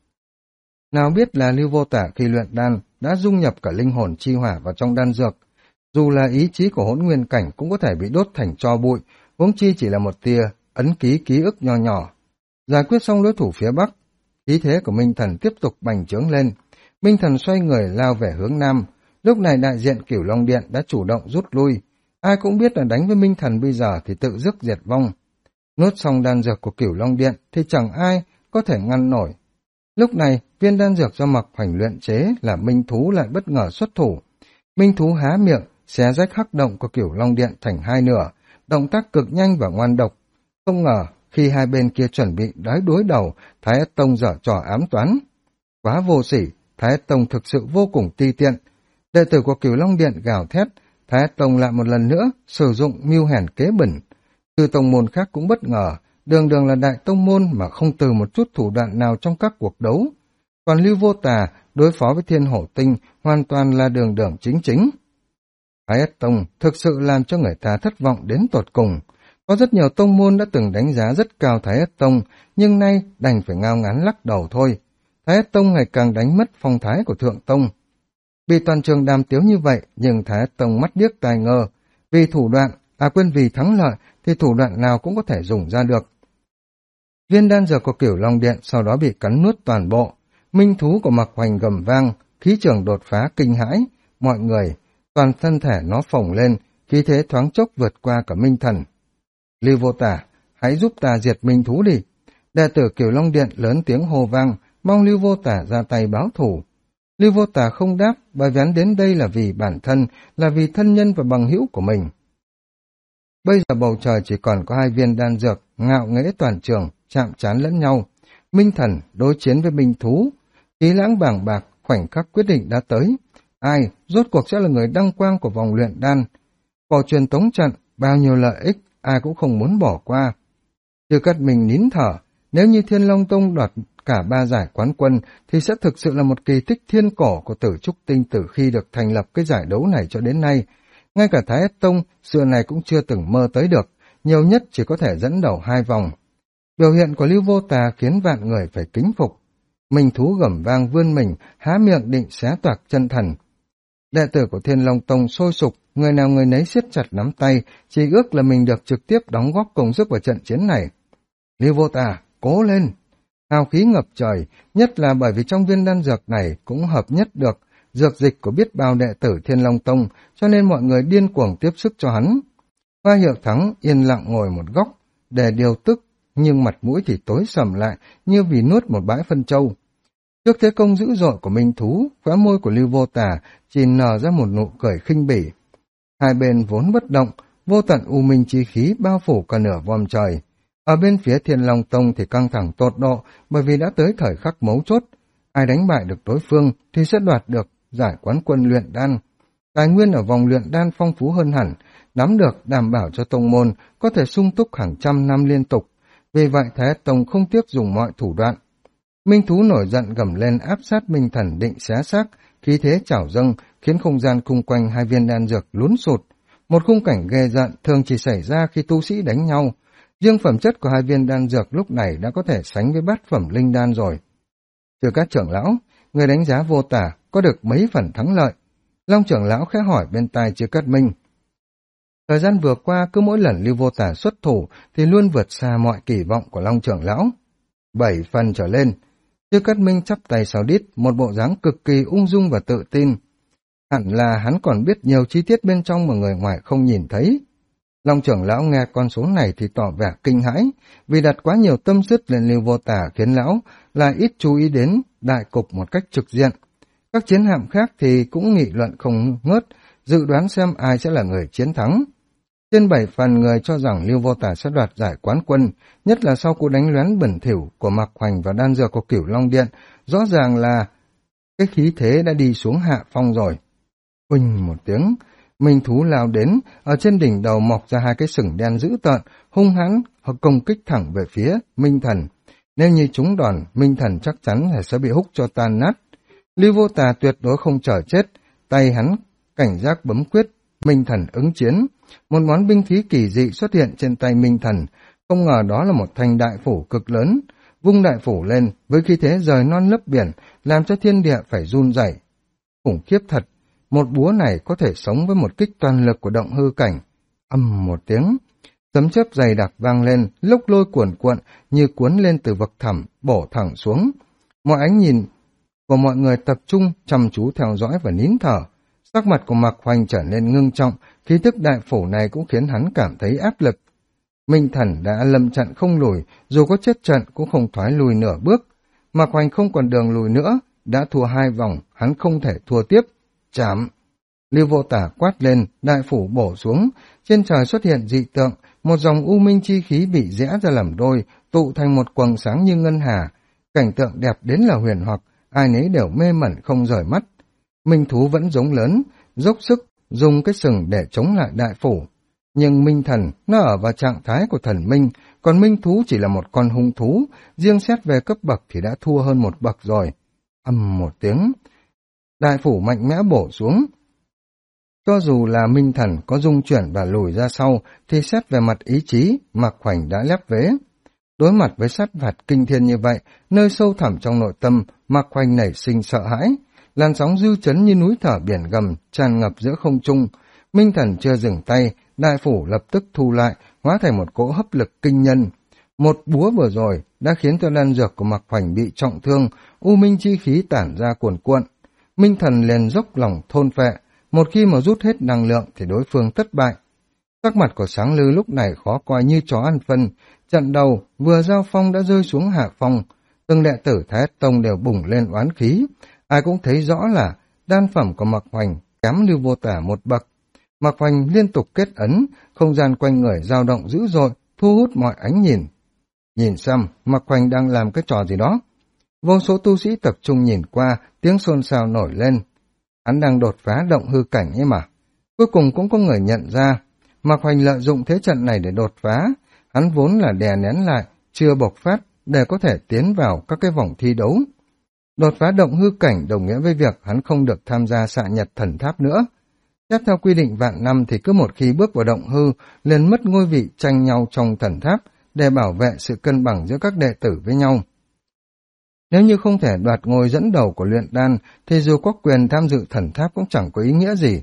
Nào biết là Lưu Vô Tả khi luyện đan đã dung nhập cả linh hồn chi hỏa vào trong đan dược. Dù là ý chí của Hỗn Nguyên Cảnh cũng có thể bị đốt thành tro bụi, huống chi chỉ là một tia ấn ký ký ức nho nhỏ. Giải quyết xong đối thủ phía Bắc, khí thế của Minh Thần tiếp tục bành trướng lên. Minh Thần xoay người lao về hướng Nam. Lúc này đại diện Cửu Long Điện đã chủ động rút lui. Ai cũng biết là đánh với Minh Thần bây giờ thì tự dứt diệt vong. Nuốt xong đan dược của Cửu Long Điện thì chẳng ai có thể ngăn nổi. Lúc này, viên đan dược do Mạc Hoành luyện chế là Minh Thú lại bất ngờ xuất thủ. Minh Thú há miệng, xé rách hắc động của Cửu Long Điện thành 2 nửa, động tác cực nhanh và ngoan độc. Không ngờ, khi hai bên kia chuẩn bị đối đầu, Thái Ất Tông giở trò ám toán. Quá vô sỉ, Thái Ất Tông thực sự vô cùng ti tiện. Đệ tử của Cửu Long Điện gào thét, Thái Ất Tông lại một lần nữa sử dụng mưu hèn kế bẩn. Từ tông môn khác cũng bất ngờ, đường đường là đại tông môn mà không từ một chút thủ đoạn nào trong các cuộc đấu. Còn Lưu Vô Tà đối phó với Thiên Hổ Tinh hoàn toàn là đường đường chính chính. Thái Ất Tông thực sự làm cho người ta thất vọng đến tột cùng. Có rất nhiều tông môn đã từng đánh giá rất cao Thái Ất Tông, nhưng nay đành phải ngao ngán lắc đầu thôi. Thái Ất Tông ngày càng đánh mất phong thái của Thượng Tông. Vì toàn trường đàm tiếu như vậy, nhưng Thái Ất Tông mắt điếc tai ngơ. Vì thủ đoạn, quên vì thắng lợi, thì thủ đoạn nào cũng có thể dùng ra được. Viên đan dược của Cửu Long Điện sau đó bị cắn nuốt toàn bộ. Minh thú của Mạc Hoành gầm vang, khí trường đột phá kinh hãi. Mọi người, toàn thân thể nó phồng lên, khí thế thoáng chốc vượt qua cả Minh Thần. Lưu Vô Tả, hãy giúp ta diệt minh thú đi. Đệ tử Cửu Long Điện lớn tiếng hô vang, mong Lưu Vô Tả ra tay báo thù. Lưu Vô Tả không đáp, bởi vì hắn đến đây là vì bản thân, là vì thân nhân và bằng hữu của mình. Bây giờ bầu trời chỉ còn có 2 viên đan dược, ngạo nghễ toàn trường, chạm trán lẫn nhau. Minh Thần đối chiến với minh thú, khí lãng bàng bạc, khoảnh khắc quyết định đã tới. Ai rốt cuộc sẽ là người đăng quang của vòng luyện đan? Cổ truyền tống trận, bao nhiêu lợi ích, ai cũng không muốn bỏ qua. Trừ Cát Minh nín thở, nếu như Thiên Long Tông đoạt cả 3 giải quán quân thì sẽ thực sự là một kỳ tích thiên cổ của Tử Trúc Tinh từ khi được thành lập cái giải đấu này cho đến nay. Ngay cả Thái Ất Tông xưa này cũng chưa từng mơ tới được, nhiều nhất chỉ có thể dẫn đầu 2 vòng. Biểu hiện của Lưu Vô Tà khiến vạn người phải kính phục. Minh thú gầm vang vươn mình, há miệng định xé toạc chân thần. Đệ tử của Thiên Long Tông sôi sục, người nào người nấy siết chặt nắm tay, chỉ ước là mình được trực tiếp đóng góp công sức vào trận chiến này. Lưu Vô Tà, cố lên! Hào khí ngập trời, nhất là bởi vì trong viên đan dược này cũng hợp nhất được dược dịch của biết bao đệ tử Thiên Long Tông, cho nên mọi người điên cuồng tiếp sức cho hắn. Hoa Hiệu Thắng yên lặng ngồi một góc, để điều tức, nhưng mặt mũi thì tối sầm lại, như vì nuốt một bãi phân trâu. Trước thế công dữ dội của minh thú, khóe môi của Lưu Vô Tà chỉ nở ra một nụ cười khinh bỉ. Hai bên vốn bất động, vô tận u minh chi khí bao phủ cả nửa vòm trời. Ở bên phía Thiên Long Tông thì căng thẳng tột độ, bởi vì đã tới thời khắc mấu chốt. Ai đánh bại được đối phương thì sẽ đoạt được giải quán quân luyện đan. Tài nguyên ở vòng luyện đan phong phú hơn hẳn, nắm được đảm bảo cho tông môn có thể sung túc hàng trăm năm liên tục. Vì vậy Thái Ất Tông không tiếc dùng mọi thủ đoạn. Minh thú nổi giận gầm lên áp sát Minh Thần định xé xác, khí thế trào dâng khiến không gian xung quanh 2 viên đan dược lún sụt. Một khung cảnh ghê giận thường chỉ xảy ra khi tu sĩ đánh nhau. Riêng phẩm chất của 2 viên đan dược lúc này đã có thể sánh với bát phẩm linh đan rồi. Từ các trưởng lão, người đánh giá Vô Tả có được mấy phần thắng lợi. Long trưởng lão khẽ hỏi bên tai Chư Cát Minh. Thời gian vừa qua cứ mỗi lần Lưu Vô Tả xuất thủ thì luôn vượt xa mọi kỳ vọng của Long trưởng lão. 7 phần trở lên. Chư Cát Minh chắp tay sau đít, một bộ dáng cực kỳ ung dung và tự tin. Hẳn là hắn còn biết nhiều chi tiết bên trong mà người ngoài không nhìn thấy. Long trưởng lão nghe con số này thì tỏ vẻ kinh hãi, vì đặt quá nhiều tâm sức lên Lưu Vô Tả khiến lão lại ít chú ý đến đại cục một cách trực diện. Các chiến hạm khác thì cũng nghị luận không ngớt, dự đoán xem ai sẽ là người chiến thắng. Trên 7 phần người cho rằng Lưu Vô Tả sẽ đoạt giải quán quân, nhất là sau cú đánh lén bẩn thỉu của Mạc Hoành và đan dược của Cửu Long Điện, rõ ràng là cái khí thế đã đi xuống hạ phong rồi. Huỳnh một tiếng, minh thú lao đến, ở trên đỉnh đầu mọc ra 2 cái sừng đen dữ tợn, hung hãn hoặc công kích thẳng về phía Minh Thần. Nếu như trúng đòn, Minh Thần chắc chắn là sẽ bị húc cho tan nát. Lưu Vô Tà tuyệt đối không chờ chết, tay hắn cảnh giác bấm quyết, Minh Thần ứng chiến. Một món binh khí kỳ dị xuất hiện trên tay Minh Thần, không ngờ đó là một thanh đại phủ cực lớn. Vung đại phủ lên với khí thế rời non lấp biển, làm cho thiên địa phải run rẩy. Khủng khiếp thật, một búa này có thể sống với một kích toàn lực của động hư cảnh. Ầm một tiếng, sấm chớp dày đặc vang lên, lốc lôi cuồn cuộn như cuốn lên từ vực thẳm, bổ thẳng xuống. Mọi ánh nhìn của mọi người tập trung chăm chú theo dõi và nín thở. Sắc mặt của Mạc Hoành trở nên ngưng trọng, khí tức đại phủ này cũng khiến hắn cảm thấy áp lực. Minh Thần đã lâm trận không lùi, dù có chết trận cũng không thoái lùi nửa bước. Mạc Hoành không còn đường lùi nữa, đã thua 2 vòng, hắn không thể thua tiếp. Chạm! Lưu Vô Tả quát lên, đại phủ bổ xuống, trên trời xuất hiện dị tượng, một dòng u minh chi khí bị rẽ ra làm đôi, tụ thành một quầng sáng như ngân hà. Cảnh tượng đẹp đến là huyền hoặc, ai nấy đều mê mẩn không rời mắt. Minh thú vẫn giống lớn, dốc sức, dùng cái sừng để chống lại đại phủ. Nhưng Minh Thần, nó ở vào trạng thái của thần minh, còn Minh thú chỉ là một con hung thú, riêng xét về cấp bậc thì đã thua hơn một bậc rồi. Ầm một tiếng, đại phủ mạnh mẽ bổ xuống. Cho dù là Minh Thần có dung chuyển và lùi ra sau, thì xét về mặt ý chí, Mạc Khoảnh đã lép vế. Đối mặt với sát phạt kinh thiên như vậy, nơi sâu thẳm trong nội tâm, Mạc Khoảnh nảy sinh sợ hãi. Làn sóng dư chấn như núi thở biển gầm, tràn ngập giữa không trung. Minh Thần chưa dừng tay, đại phủ lập tức thu lại, hóa thành một cỗ hấp lực kinh nhân. Một búa vừa rồi đã khiến cho đan dược của Mạc Khoảnh bị trọng thương, u minh chi khí tản ra cuồn cuộn. Minh Thần liền dốc lòng thôn phệ, một khi mà rút hết năng lượng thì đối phương thất bại. Sắc mặt của Sáng Lư lúc này khó coi như chó ăn phân, trận đầu vừa giao phong đã rơi xuống hạ phong, từng đệ tử Thái Tông đều bùng lên oán khí, ai cũng thấy rõ là đan phẩm của Mạc Khoảnh kém Lưu Vô Tả một bậc. Mạc Khoảnh liên tục kết ấn, không gian quanh người dao động dữ dội, thu hút mọi ánh nhìn. Nhìn xem, Mạc Khoảnh đang làm cái trò gì đó. Vô số tu sĩ tập trung nhìn qua, tiếng xôn xao nổi lên. Hắn đang đột phá động hư cảnh ấy mà. Cuối cùng cũng có người nhận ra, Mạc Khoảnh lợi dụng thế trận này để đột phá. Hắn vốn là đè nén lại, chưa bộc phát để có thể tiến vào các cái vòng thi đấu. Đột phá động hư cảnh đồng nghĩa với việc hắn không được tham gia xạ nhật thần tháp nữa. Xét theo quy định vạn năm thì cứ một khi bước vào động hư, liền mất ngôi vị tranh nhau trong thần tháp để bảo vệ sự cân bằng giữa các đệ tử với nhau. Nếu như không thể đoạt ngôi dẫn đầu của luyện đan, thì dù có quyền tham dự thần tháp cũng chẳng có ý nghĩa gì.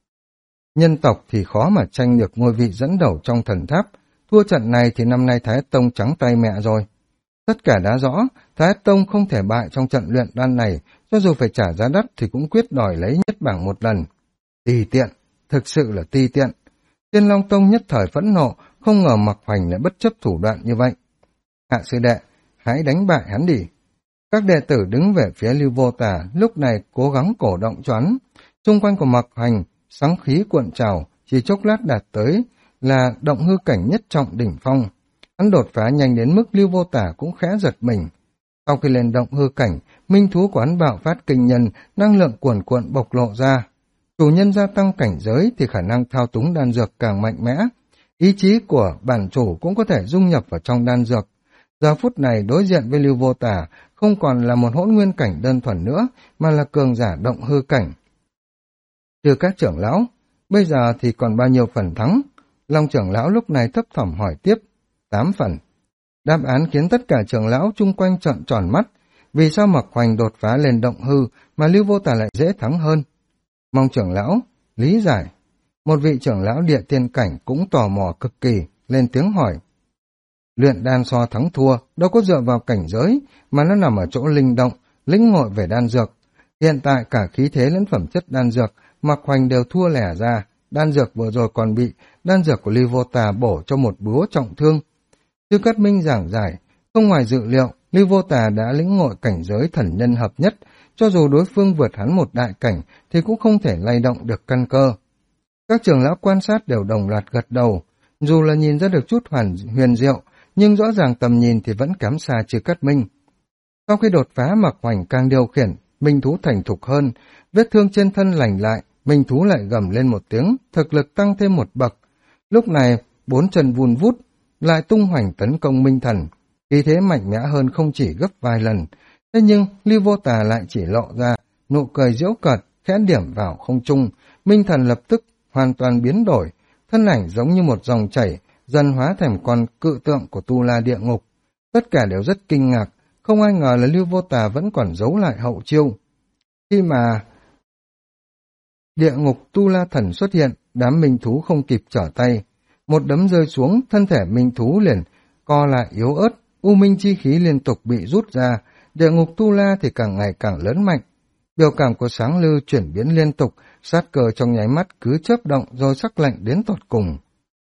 Nhân tộc thì khó mà tranh được ngôi vị dẫn đầu trong thần tháp, thua trận này thì năm nay Thái Tông trắng tay mẹ rồi. Tất cả đã rõ, Thái Tông không thể bại trong trận luyện đan này, cho dù phải trả giá đắt thì cũng quyết đòi lấy nhất bảng một lần. Tì tiện, thực sự là ti tiện. Thiên Long Tông nhất thời phẫn nộ, không ngờ Mạc Khoảnh lại bất chấp thủ đoạn như vậy. Hạ sư đệ, hãy đánh bại hắn đi. Các đệ tử đứng về phía Lưu Vô Tả lúc này cố gắng cổ động cho hắn. Xung quanh của Mạc Khoảnh, sóng khí cuộn trào, chỉ chốc lát đạt tới là động hư cảnh nhất trọng đỉnh phong. Hắn đột phá nhanh đến mức Lưu Vô Tả cũng khẽ giật mình. Sau khi lên động hư cảnh, minh thú của hắn bạo phát kinh nhân, năng lượng cuồn cuộn bộc lộ ra. Chủ nhân gia tăng cảnh giới thì khả năng thao túng đan dược càng mạnh mẽ. Ý chí của bản chủ cũng có thể dung nhập vào trong đan dược. Giờ phút này đối diện với Lưu Vô Tả không còn là một hỗn nguyên cảnh đơn thuần nữa, mà là cường giả động hư cảnh. Trừ các trưởng lão, bây giờ thì còn bao nhiêu phần thắng? Long trưởng lão lúc này thấp thỏm hỏi tiếp. 8 phần. Đáp án khiến tất cả trưởng lão chung quanh trợn tròn mắt. Vì sao Mạc Khoảnh đột phá lên động hư mà Lưu Vô Tả lại dễ thắng hơn? Mong trưởng lão lý giải. Một vị trưởng lão địa tiên cảnh cũng tò mò cực kỳ, lên tiếng hỏi. Luyện đan so thắng thua đâu có dựa vào cảnh giới, mà nó nằm ở chỗ linh động, lĩnh ngộ về đan dược. Hiện tại cả khí thế lẫn phẩm chất đan dược, Mạc Khoảnh đều thua lẻ ra. Đan dược vừa rồi còn bị đan dược của Lưu Vô Tả bổ cho một búa trọng thương. Chư Cát Minh giảng giải, không ngoài dự liệu, Lưu Vô Tả đã lĩnh ngộ cảnh giới thần nhân hợp nhất, cho dù đối phương vượt hắn một đại cảnh thì cũng không thể lay động được căn cơ. Các trưởng lão quan sát đều đồng loạt gật đầu, dù là nhìn ra được chút huyền diệu, nhưng rõ ràng tầm nhìn thì vẫn kém xa Chư Cát Minh. Sau khi đột phá, Mạc Khoảnh càng điều khiển, minh thú thành thục hơn, vết thương trên thân lành lại, minh thú lại gầm lên một tiếng, thực lực tăng thêm một bậc. Lúc này, 4 chân vun vút, lại tung hoành tấn công Minh Thần, khí thế mạnh mẽ hơn không chỉ gấp vài lần. Thế nhưng, Lưu Vô Tả lại chỉ lộ ra, nụ cười giễu cợt, khẽ điểm vào không trung, Minh Thần lập tức hoàn toàn biến đổi, thân ảnh giống như một dòng chảy, dần hóa thành con cự tượng của Tu La địa ngục. Tất cả đều rất kinh ngạc, không ai ngờ là Lưu Vô Tả vẫn còn giấu lại hậu chiêu. Khi mà địa ngục Tu La Thần xuất hiện, đám minh thú không kịp trở tay. Một đấm rơi xuống, thân thể minh thú liền co lại yếu ớt, u minh chi khí liên tục bị rút ra, địa ngục Tu La thì càng ngày càng lớn mạnh. Biểu cảm của Sáng Lư chuyển biến liên tục, sát cơ trong nháy mắt cứ chớp động rồi sắc lạnh đến tột cùng.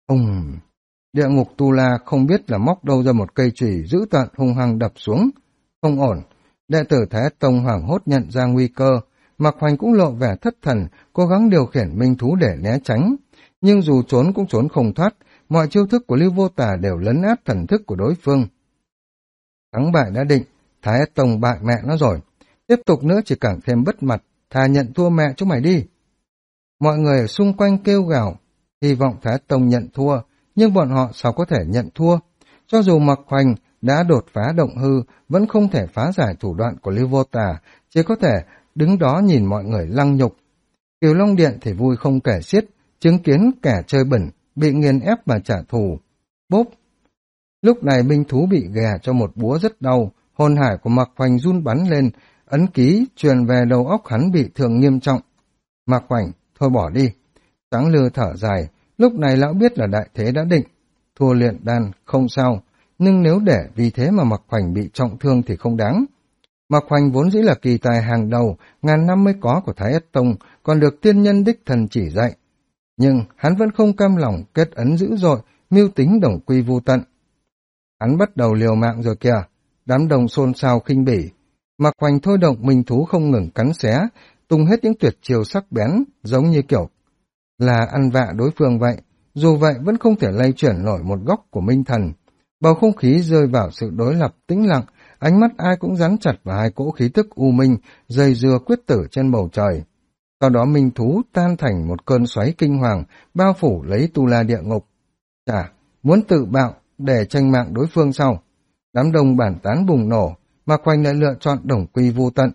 Địa ngục Tu La không biết là móc đâu ra một cây chùy dữ tợn hung hăng đập xuống. Không ổn, đệ tử Thái Tông hoảng hốt nhận ra nguy cơ, Mạc Khoảnh cũng lộ vẻ thất thần, cố gắng điều khiển minh thú để né tránh. Nhưng dù trốn cũng trốn không thoát, mọi chiêu thức của Lưu Vô Tả đều lấn át thần thức của đối phương. Thắng bại đã định, Thái Tông bại mẹ nó rồi. Tiếp tục nữa chỉ càng thêm bất mặt, thà nhận thua mẹ chúng mày đi. Mọi người ở xung quanh kêu gào, hy vọng Thái Tông nhận thua, nhưng bọn họ sao có thể nhận thua? Cho dù Mạc Khoảnh đã đột phá động hư, vẫn không thể phá giải thủ đoạn của Lưu Vô Tả, chỉ có thể đứng đó nhìn mọi người lăng nhục. Cửu Long Điện thì vui không kể xiết, chứng kiến kẻ chơi bẩn, bị nghiền ép mà trả thù. Bốp! Lúc này binh thú bị ghè cho một búa rất đau, hồn hải của Mạc Hoành run bắn lên, ấn ký truyền về đầu óc hắn bị thương nghiêm trọng. Mạc Hoành, thôi bỏ đi. Tráng Lư thở dài, lúc này lão biết là đại thế đã định. Thua luyện đan, không sao, nhưng nếu để vì thế mà Mạc Hoành bị trọng thương thì không đáng. Mạc Hoành vốn dĩ là kỳ tài hàng đầu, ngàn năm mới có của Thái Ất Tông, còn được tiên nhân đích thần chỉ dạy. Nhưng hắn vẫn không cam lòng kết ấn dữ dội, mưu tính đồng quy vu tận. Hắn bắt đầu liều mạng rồi kìa, đám đồng xôn xao khinh bỉ. Mạc Hoành thôi động minh thú không ngừng cắn xé, tung hết những tuyệt chiêu sắc bén, giống như kiểu là ăn vạ đối phương vậy. Dù vậy vẫn không thể lay chuyển nổi một góc của minh thần. Bầu không khí rơi vào sự đối lập tĩnh lặng, ánh mắt ai cũng dán chặt vào hai cỗ khí tức u minh, dây dưa quyết tử trên bầu trời. Sau đó minh thú tan thành một cơn xoáy kinh hoàng, bao phủ lấy tu la địa ngục. Chà, muốn tự bạo để tranh mạng đối phương sau. Đám đông bản tán bùng nổ, Mạc Hoành lại lựa chọn đồng quy vu tận.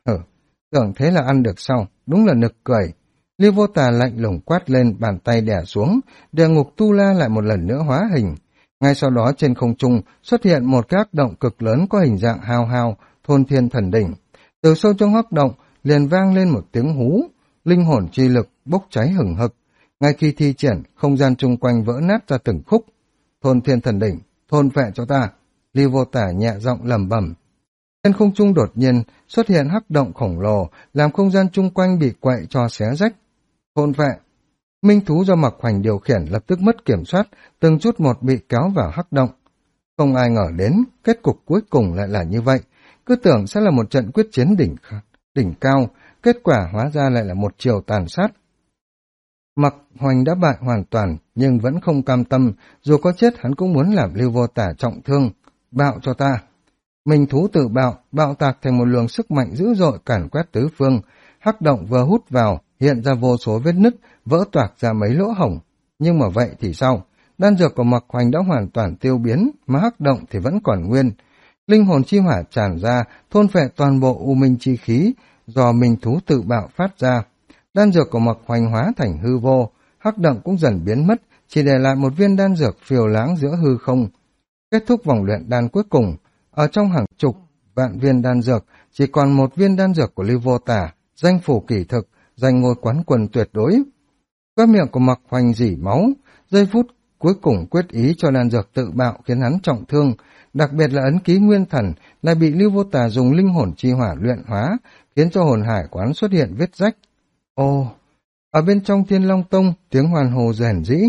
Tưởng thế là ăn được sau, đúng là nực cười. Lưu Vô Tà lạnh lùng quát lên, bàn tay đè xuống, địa ngục tu la lại một lần nữa hóa hình. Ngay sau đó trên không trung xuất hiện một cái hắc động cực lớn có hình dạng hao hao, thôn thiên thần đỉnh. Từ sâu trong hắc động liền vang lên một tiếng hú, linh hồn chi lực bốc cháy hừng hực. Ngay khi thi triển, không gian chung quanh vỡ nát ra từng khúc. Thôn thiên thần đỉnh, thôn phệ cho ta. Lưu Vô Tà nhẹ giọng lẩm bẩm. Trên không trung đột nhiên xuất hiện hắc động khổng lồ, làm không gian chung quanh bị quậy cho xé rách. Thôn phệ. Minh thú do Mạc Hoành điều khiển lập tức mất kiểm soát, từng chút một bị kéo vào hắc động. Không ai ngờ đến, kết cục cuối cùng lại là như vậy. Cứ tưởng sẽ là một trận quyết chiến đỉnh cao, kết quả hóa ra lại là một chiều tàn sát. Mạc Hoành đã bại hoàn toàn, nhưng vẫn không cam tâm, dù có chết hắn cũng muốn làm Lưu Vô Tà trọng thương. Bạo cho ta. Minh thú tự bạo tạc thành một luồng sức mạnh dữ dội càn quét tứ phương. Hắc động vừa hút vào, hiện ra vô số vết nứt, vỡ toạc ra mấy lỗ hổng. Nhưng mà vậy thì sao? Đan dược của Mạc Hoành đã hoàn toàn tiêu biến, mà hắc động thì vẫn còn nguyên. Linh hồn chi hỏa tràn ra, thôn phệ toàn bộ u minh chi khí, do minh thú tự bạo phát ra. Đan dược của Mạc Hoành hóa thành hư vô, hắc động cũng dần biến mất, chỉ để lại một viên đan dược phiêu lãng giữa hư không. Kết thúc vòng luyện đan cuối cùng, ở trong hàng chục vạn viên đan dược, chỉ còn một viên đan dược của Lưu Vô Tà, danh phủ kỳ thực, giành ngôi quán quân tuyệt đối. Các miệng của Mạc Hoành rỉ máu, giây phút cuối cùng quyết ý cho đan dược tự bạo khiến hắn trọng thương, đặc biệt là ấn ký nguyên thần lại bị Lưu Vô Tà dùng linh hồn chi hỏa luyện hóa, khiến cho hồn hải quán xuất hiện vết rách. Ồ, ở bên trong Thiên Long Tông, tiếng hoàn hồ rền rĩ.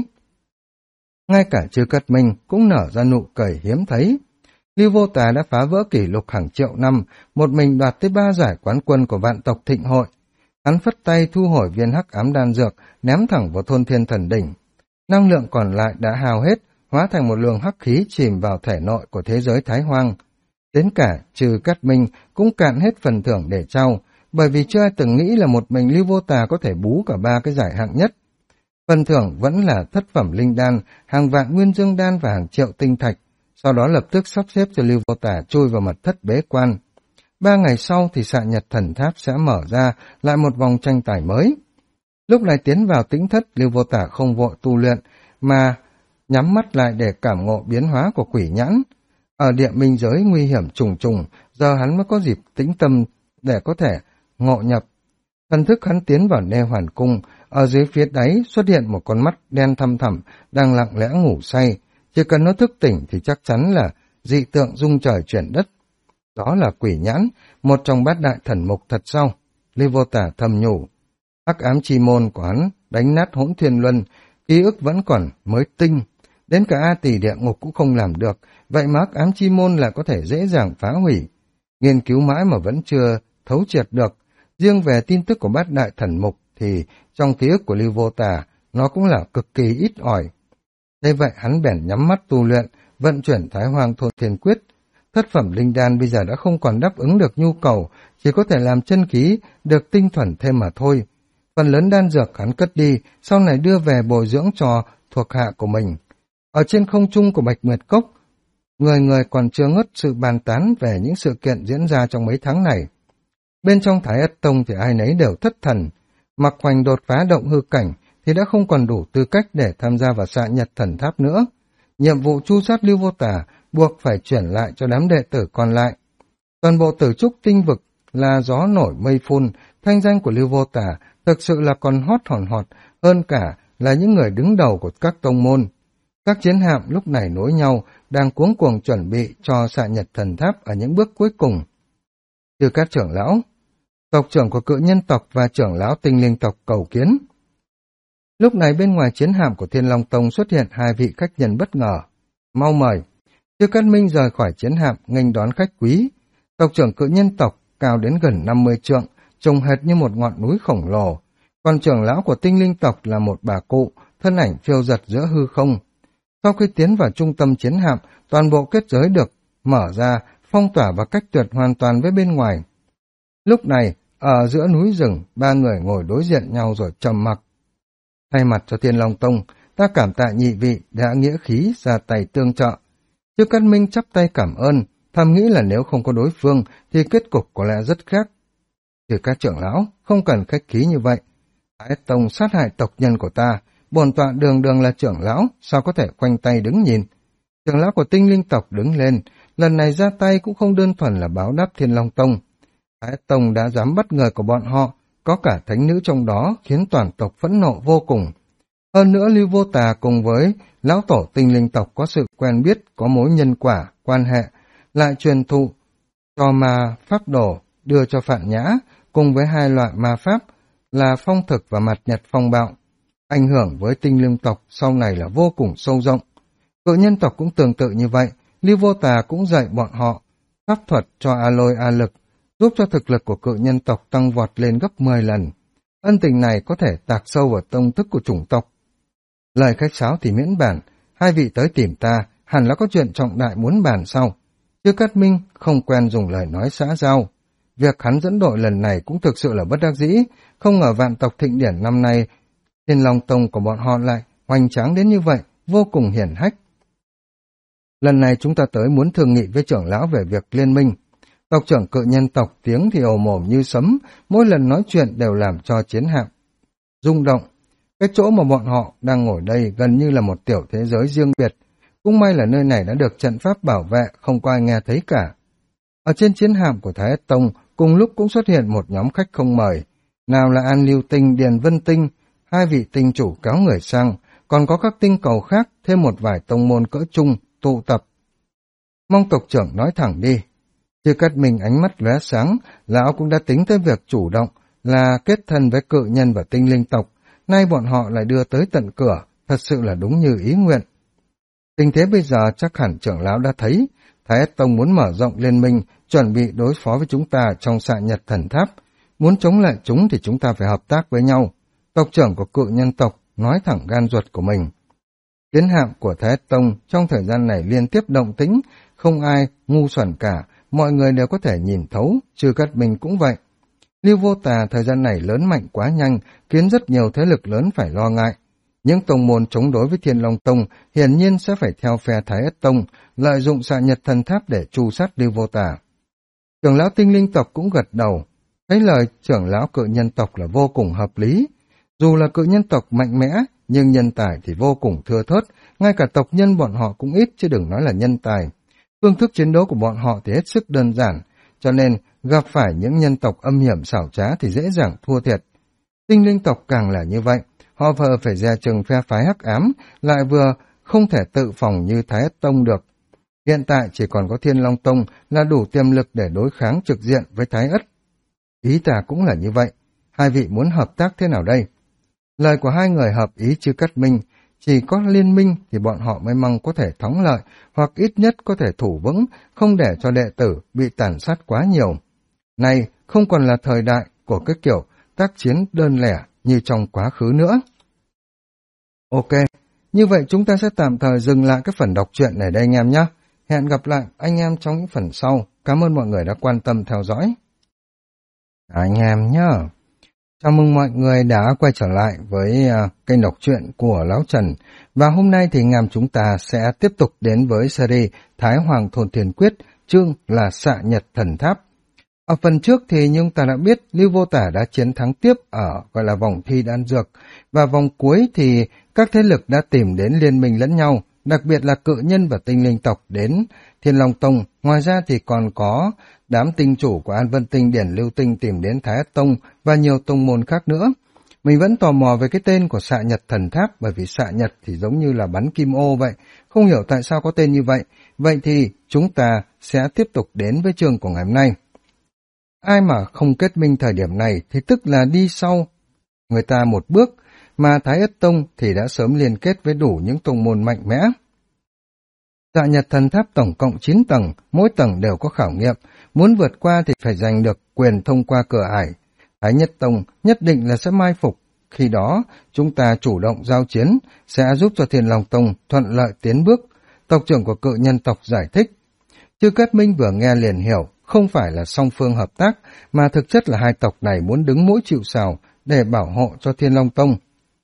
Ngay cả Trư Cát Minh cũng nở ra nụ cười hiếm thấy. Lưu Vô Tà đã phá vỡ kỷ lục hàng triệu năm, một mình đoạt tới 3 giải quán quân của vạn tộc thịnh hội. Hắn phất tay thu hồi viên hắc ám đan dược, ném thẳng vào thôn thiên thần đỉnh. Năng lượng còn lại đã hao hết, hóa thành một luồng hắc khí chìm vào thể nội của thế giới Thái Hoang. Đến cả Trư Cát Minh cũng cạn hết phần thưởng để trao, bởi vì chưa ai từng nghĩ là một mình Lưu Vô Tà có thể bú cả 3 cái giải hạng nhất. Phần thưởng vẫn là thất phẩm linh đan, hàng vạn nguyên dương đan và hàng triệu tinh thạch, sau đó lập tức sắp xếp cho Lưu Vô Tà chui vào mật thất bế quan. 3 ngày sau thì xạ nhật thần tháp sẽ mở ra lại một vòng tranh tài mới. Lúc này tiến vào tĩnh thất, Lưu Vô Tà không vội tu luyện, mà nhắm mắt lại để cảm ngộ biến hóa của quỷ nhãn. Ở địa minh giới nguy hiểm trùng trùng, giờ hắn mới có dịp tĩnh tâm để có thể ngộ nhập. Thần thức hắn tiến vào Nê Hoàn Cung, ở dưới phía đáy xuất hiện một con mắt đen thăm thẳm, đang lặng lẽ ngủ say. Chỉ cần nó thức tỉnh thì chắc chắn là dị tượng rung trời chuyển đất. Đó là quỷ nhãn, một trong 8 đại thần mục thật sau. Lưu Vô Tà thầm nhủ. Hắc ám chi môn của hắn đánh nát Hỗn Thiên Luân, ký ức vẫn còn mới tinh. Đến cả A Tỳ địa ngục cũng không làm được, vậy mà hắc ám chi môn lại có thể dễ dàng phá hủy. Nghiên cứu mãi mà vẫn chưa thấu triệt được. Riêng về tin tức của 8 đại thần mục thì trong ký ức của Lưu Vô Tà nó cũng là cực kỳ ít ỏi. Thế vậy hắn bèn nhắm mắt tu luyện, vận chuyển Thái Hoang Thôn Thiên Quyết. Thất phẩm linh đan bây giờ đã không còn đáp ứng được nhu cầu, chỉ có thể làm chân khí được tinh thuần thêm mà thôi. Phần lớn đan dược hắn cất đi, sau này đưa về bồi dưỡng cho thuộc hạ của mình. Ở trên không trung của Bạch Nguyệt Cốc, người người còn chưa ngớt sự bàn tán về những sự kiện diễn ra trong mấy tháng này. Bên trong Thái Ất Tông thì ai nấy đều thất thần. Mạc Hoành đột phá động hư cảnh thì đã không còn đủ tư cách để tham gia vào xạ nhật thần tháp nữa. Nhiệm vụ tru sát Lưu Vô Tà buộc phải chuyển lại cho đám đệ tử còn lại. Toàn bộ Tử Trúc tinh vực là gió nổi mây phun, thanh danh của Lưu Vô Tà thực sự là còn hót hòn hot hơn cả là những người đứng đầu của các tông môn. Các chiến hạm lúc này nối nhau, đang cuống cuồng chuẩn bị cho xạ nhật thần tháp ở những bước cuối cùng. Từ các trưởng lão, tộc trưởng của Cự Nhân tộc và trưởng lão Tinh Linh tộc cầu kiến. Lúc này bên ngoài chiến hạm của Thiên Long Tông xuất hiện hai vị khách nhân bất ngờ. Mau mời. Tiêu Cát Minh rời khỏi chiến hạm nghênh đón khách quý. Tộc trưởng Cự Nhân tộc cao đến gần 50 trượng, trông hệt như một ngọn núi khổng lồ. Còn trưởng lão của Tinh Linh tộc là một bà cụ, thân ảnh phiêu dật giữa hư không. Sau khi tiến vào trung tâm chiến hạm, toàn bộ kết giới được mở ra, phong tỏa và cách tuyệt hoàn toàn với bên ngoài. Lúc này, ở giữa núi rừng, ba người ngồi đối diện nhau rồi trầm mặc. Thay mặt cho Thiên Long Tông, ta cảm tạ nhị vị đã nghĩa khí ra tay tương trợ. Tiêu Cát Minh chắp tay cảm ơn, thầm nghĩ là nếu không có đối phương thì kết cục có lẽ rất khác. Từ các trưởng lão, không cần khách khí như vậy. Thái Tông sát hại tộc nhân của ta, bổn tọa đường đường là trưởng lão, sao có thể khoanh tay đứng nhìn. Trưởng lão của Tinh Linh tộc đứng lên, lần này ra tay cũng không đơn thuần là báo đáp Thiên Long Tông. Thái Tông đã dám bắt người của bọn họ, có cả thánh nữ trong đó khiến toàn tộc phẫn nộ vô cùng. Hơn nữa Lưu Vô Tà cùng với lão tổ Tinh Linh tộc có sự quen biết, có mối nhân quả, quan hệ, lại truyền thụ cho ma pháp đồ đưa cho Phạn Nhã, cùng với hai loại ma pháp là phong thực và mặt nhật phong bạo. Ảnh hưởng với Tinh Linh tộc sau này là vô cùng sâu rộng. Cự Nhân tộc cũng tương tự như vậy, Lưu Vô Tà cũng dạy bọn họ pháp thuật cho A Lôi A Lực, giúp cho thực lực của Cự Nhân tộc tăng vọt lên gấp 10 lần. Ân tình này có thể tạc sâu vào tông thức của chủng tộc. Lời khách sáo thì miễn bản, hai vị tới tìm ta, hẳn là có chuyện trọng đại muốn bàn sau. Tiêu Cát Minh không quen dùng lời nói xã giao. Việc hắn dẫn đội lần này cũng thực sự là bất đắc dĩ, không ngờ vạn tộc thịnh điển năm nay, Thiên Long Tông của bọn họ lại hoành tráng đến như vậy, vô cùng hiển hách. Lần này chúng ta tới muốn thương nghị với trưởng lão về việc liên minh. Tộc trưởng Cự Nhân tộc tiếng thì ồ mồm như sấm, mỗi lần nói chuyện đều làm cho chiến hạm rung động. Cái chỗ mà bọn họ đang ngồi đây gần như là một tiểu thế giới riêng biệt. Cũng may là nơi này đã được trận pháp bảo vệ, không có ai nghe thấy cả. Ở trên chiến hạm của Thái Ất Tông, cùng lúc cũng xuất hiện một nhóm khách không mời. Nào là An Lưu Tinh, Điền Vân Tinh, hai vị tinh chủ kéo người sang, còn có các tinh cầu khác, thêm một vài tông môn cỡ trung, tụ tập. Mong tộc trưởng nói thẳng đi. Tiêu Cát Minh ánh mắt lóe sáng, lão cũng đã tính tới việc chủ động là kết thân với Cự Nhân và Tinh Linh tộc, nay bọn họ lại đưa tới tận cửa, thật sự là đúng như ý nguyện. Tình thế bây giờ chắc hẳn trưởng lão đã thấy, Thái Ất Tông muốn mở rộng liên minh, chuẩn bị đối phó với chúng ta trong xạ nhật thần tháp. Muốn chống lại chúng thì chúng ta phải hợp tác với nhau. Tộc trưởng của Cự Nhân tộc nói thẳng gan ruột của mình. Chiến hạm của Thái Ất Tông trong thời gian này liên tiếp động tĩnh, không ai ngu xuẩn cả, mọi người đều có thể nhìn thấu, trừ Cát Minh cũng vậy. Lưu Vô Tà thời gian này lớn mạnh quá nhanh, khiến rất nhiều thế lực lớn phải lo ngại. Những tông môn chống đối với Thiên Long Tông hiển nhiên sẽ phải theo phe Thái Ất Tông, lợi dụng xạ nhật thần tháp để tru sát Lưu Vô Tà. Trưởng lão Tinh Linh tộc cũng gật đầu, thấy lời trưởng lão Cự Nhân tộc là vô cùng hợp lý. Dù là Cự Nhân tộc mạnh mẽ, nhưng nhân tài thì vô cùng thưa thớt, ngay cả tộc nhân bọn họ cũng ít chứ đừng nói là nhân tài. Phương thức chiến đấu của bọn họ thì hết sức đơn giản, cho nên gặp phải những nhân tộc âm hiểm xảo trá thì dễ dàng thua thiệt. Tinh Linh tộc càng là như vậy, họ vừa phải dè chừng phe phái hắc ám, lại vừa không thể tự phòng như Thái Ất Tông được. Hiện tại chỉ còn có Thiên Long Tông là đủ tiềm lực để đối kháng trực diện với Thái Ất. Ý ta cũng là như vậy, hai vị muốn hợp tác thế nào đây? Lời của hai người hợp ý Chư Cát Minh, chỉ có liên minh thì bọn họ mới mong có thể thắng lợi, hoặc ít nhất có thể thủ vững, không để cho đệ tử bị tàn sát quá nhiều. Này không còn là thời đại của cái kiểu tác chiến đơn lẻ như trong quá khứ nữa. Ok, như vậy chúng ta sẽ tạm thời dừng lại cái phần đọc truyện này đây anh em nhé. Hẹn gặp lại anh em trong những phần sau. Cảm ơn mọi người đã quan tâm theo dõi. Anh em nhé. Chào mừng mọi người đã quay trở lại với kênh đọc truyện của Lão Trần. Và hôm nay thì anh em chúng ta sẽ tiếp tục đến với series Thái Hoàng Thôn Thiền Quyết, chương là Xạ Nhật Thần Tháp. Ở phần trước thì nhưng ta đã biết Lưu Vô Tả đã chiến thắng tiếp ở gọi là vòng thi đan dược, và vòng cuối thì các thế lực đã tìm đến liên minh lẫn nhau, đặc biệt là cự nhân và tinh linh tộc đến Thiên Long Tông. Ngoài ra thì còn có đám tinh chủ của An Vân Tinh, Điển Lưu Tinh tìm đến Thái Ất Tông và nhiều tông môn khác nữa. Mình vẫn tò mò về cái tên của Xạ Nhật Thần Tháp, bởi vì xạ nhật thì giống như là bắn kim ô vậy, không hiểu tại sao có tên như vậy. Vậy thì chúng ta sẽ tiếp tục đến với chương của ngày hôm nay. Ai mà không kết minh thời điểm này thì tức là đi sau người ta một bước, mà Thái Ất Tông thì đã sớm liên kết với đủ những tông môn mạnh mẽ. Dạ Nhật Thần Tháp tổng cộng 9 tầng, mỗi tầng đều có khảo nghiệm, muốn vượt qua thì phải giành được quyền thông qua cửa ải. Thái Nhất Tông nhất định là sẽ mai phục, khi đó chúng ta chủ động giao chiến, sẽ giúp cho Thiên Long Tông thuận lợi tiến bước, tộc trưởng của cự nhân tộc giải thích. Chư Cát Minh vừa nghe liền hiểu, không phải là song phương hợp tác, mà thực chất là hai tộc này muốn đứng mũi chịu sào để bảo hộ cho Thiên Long Tông.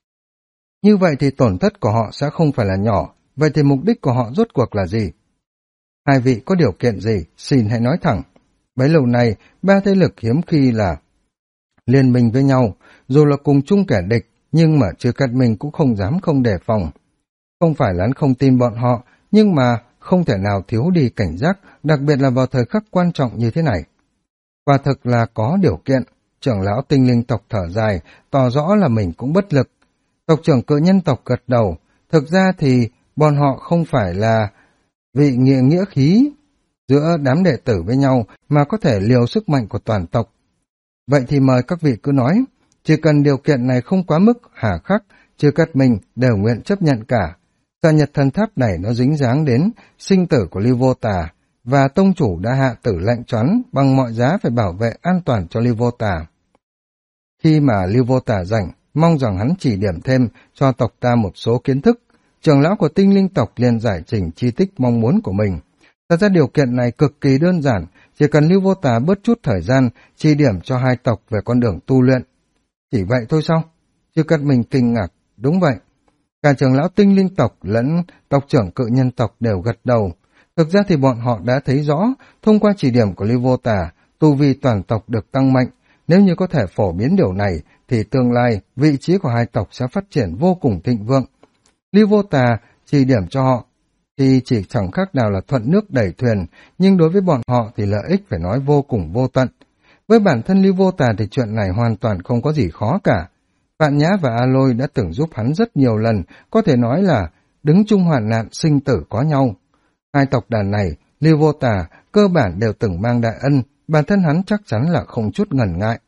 Như vậy thì tổn thất của họ sẽ không phải là nhỏ, vậy thì mục đích của họ rốt cuộc là gì? Hai vị có điều kiện gì? Xin hãy nói thẳng. Bấy lâu nay, ba thế lực hiếm khi là liên minh với nhau, dù là cùng chung kẻ địch, nhưng mà Chư Cát Minh cũng không dám không đề phòng. Không phải là hắn không tin bọn họ, nhưng mà không thể nào thiếu đi cảnh giác, đặc biệt là vào thời khắc quan trọng như thế này. Quả thực là có điều kiện, trưởng lão tinh linh tộc thở dài, tỏ rõ là mình cũng bất lực. Tộc trưởng cự nhân tộc gật đầu, thực ra thì bọn họ không phải là vị nghĩa khí giữa đám đệ tử với nhau mà có thể liều sức mạnh của toàn tộc. Vậy thì mời các vị cứ nói, chỉ cần điều kiện này không quá mức hà khắc, Chư Cát Minh đều nguyện chấp nhận cả. Xạ Nhật Thần Tháp này nó dính dáng đến sinh tử của Lưu Vô Tả, và tông chủ đã hạ tử lệnh choán bằng mọi giá phải bảo vệ an toàn cho Lưu Vô Tả. Khi mà Lưu Vô Tả rảnh, mong rằng hắn chỉ điểm thêm cho tộc ta một số kiến thức. Trưởng lão của tinh linh tộc liền giải trình chi tiết mong muốn của mình. Thật ra điều kiện này cực kỳ đơn giản, chỉ cần Lưu Vô Tả bớt chút thời gian chỉ điểm cho hai tộc về con đường tu luyện. Chỉ vậy thôi sao? Chư Cát Minh kinh ngạc, đúng vậy. Cả trưởng lão tinh linh tộc lẫn tộc trưởng cự nhân tộc đều gật đầu. Thực ra thì bọn họ đã thấy rõ, thông qua chỉ điểm của Lưu Vô Tả, tu vi toàn tộc được tăng mạnh. Nếu như có thể phổ biến điều này, thì tương lai vị trí của hai tộc sẽ phát triển vô cùng thịnh vượng. Lưu Vô Tả chỉ điểm cho họ, thì chỉ chẳng khác nào là thuận nước đẩy thuyền, nhưng đối với bọn họ thì lợi ích phải nói vô cùng vô tận. Với bản thân Lưu Vô Tả thì chuyện này hoàn toàn không có gì khó cả. Vạn Nhã và A Lôi đã từng giúp hắn rất nhiều lần, có thể nói là đứng chung hoạn nạn sinh tử có nhau. Hai tộc đàn này, Lưu Vô Tả cơ bản đều từng mang đại ân, bản thân hắn chắc chắn là không chút ngần ngại.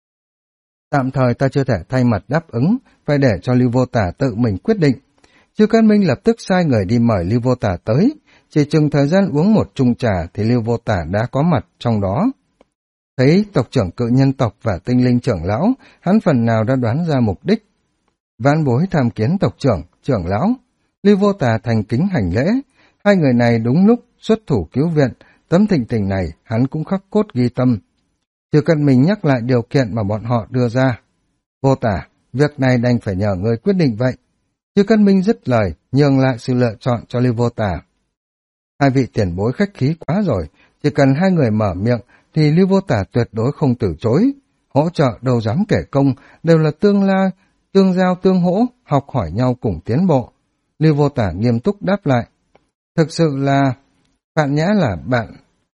Tạm thời ta chưa thể thay mặt đáp ứng, phải để cho Lưu Vô Tả tự mình quyết định. Chư Cát Minh lập tức sai người đi mời Lưu Vô Tả tới, chỉ chừng thời gian uống một chung trà thì Lưu Vô Tả đã có mặt trong đó. Thấy tộc trưởng cự nhân tộc và tinh linh trưởng lão, hắn phần nào đã đoán ra mục đích. Vãn bối tham kiến tộc trưởng, trưởng lão. Lưu Vô Tả thành kính hành lễ. Hai người này đúng lúc xuất thủ cứu viện, tấm thịnh tình này hắn cũng khắc cốt ghi tâm. Chư Cát Minh nhắc lại điều kiện mà bọn họ đưa ra. Vô Tả, việc này đành phải nhờ ngươi quyết định vậy. Chư Cát Minh dứt lời, nhường lại sự lựa chọn cho Lưu Vô Tả. Hai vị tiền bối khách khí quá rồi, chỉ cần hai người mở miệng thì Lưu Vô Tả tuyệt đối không từ chối. Hỗ trợ đâu dám kể công, đều là tương giao tương hỗ, học hỏi nhau cùng tiến bộ. Lưu Vô Tả nghiêm túc đáp lại. Thực sự là Vạn Nhã là bạn,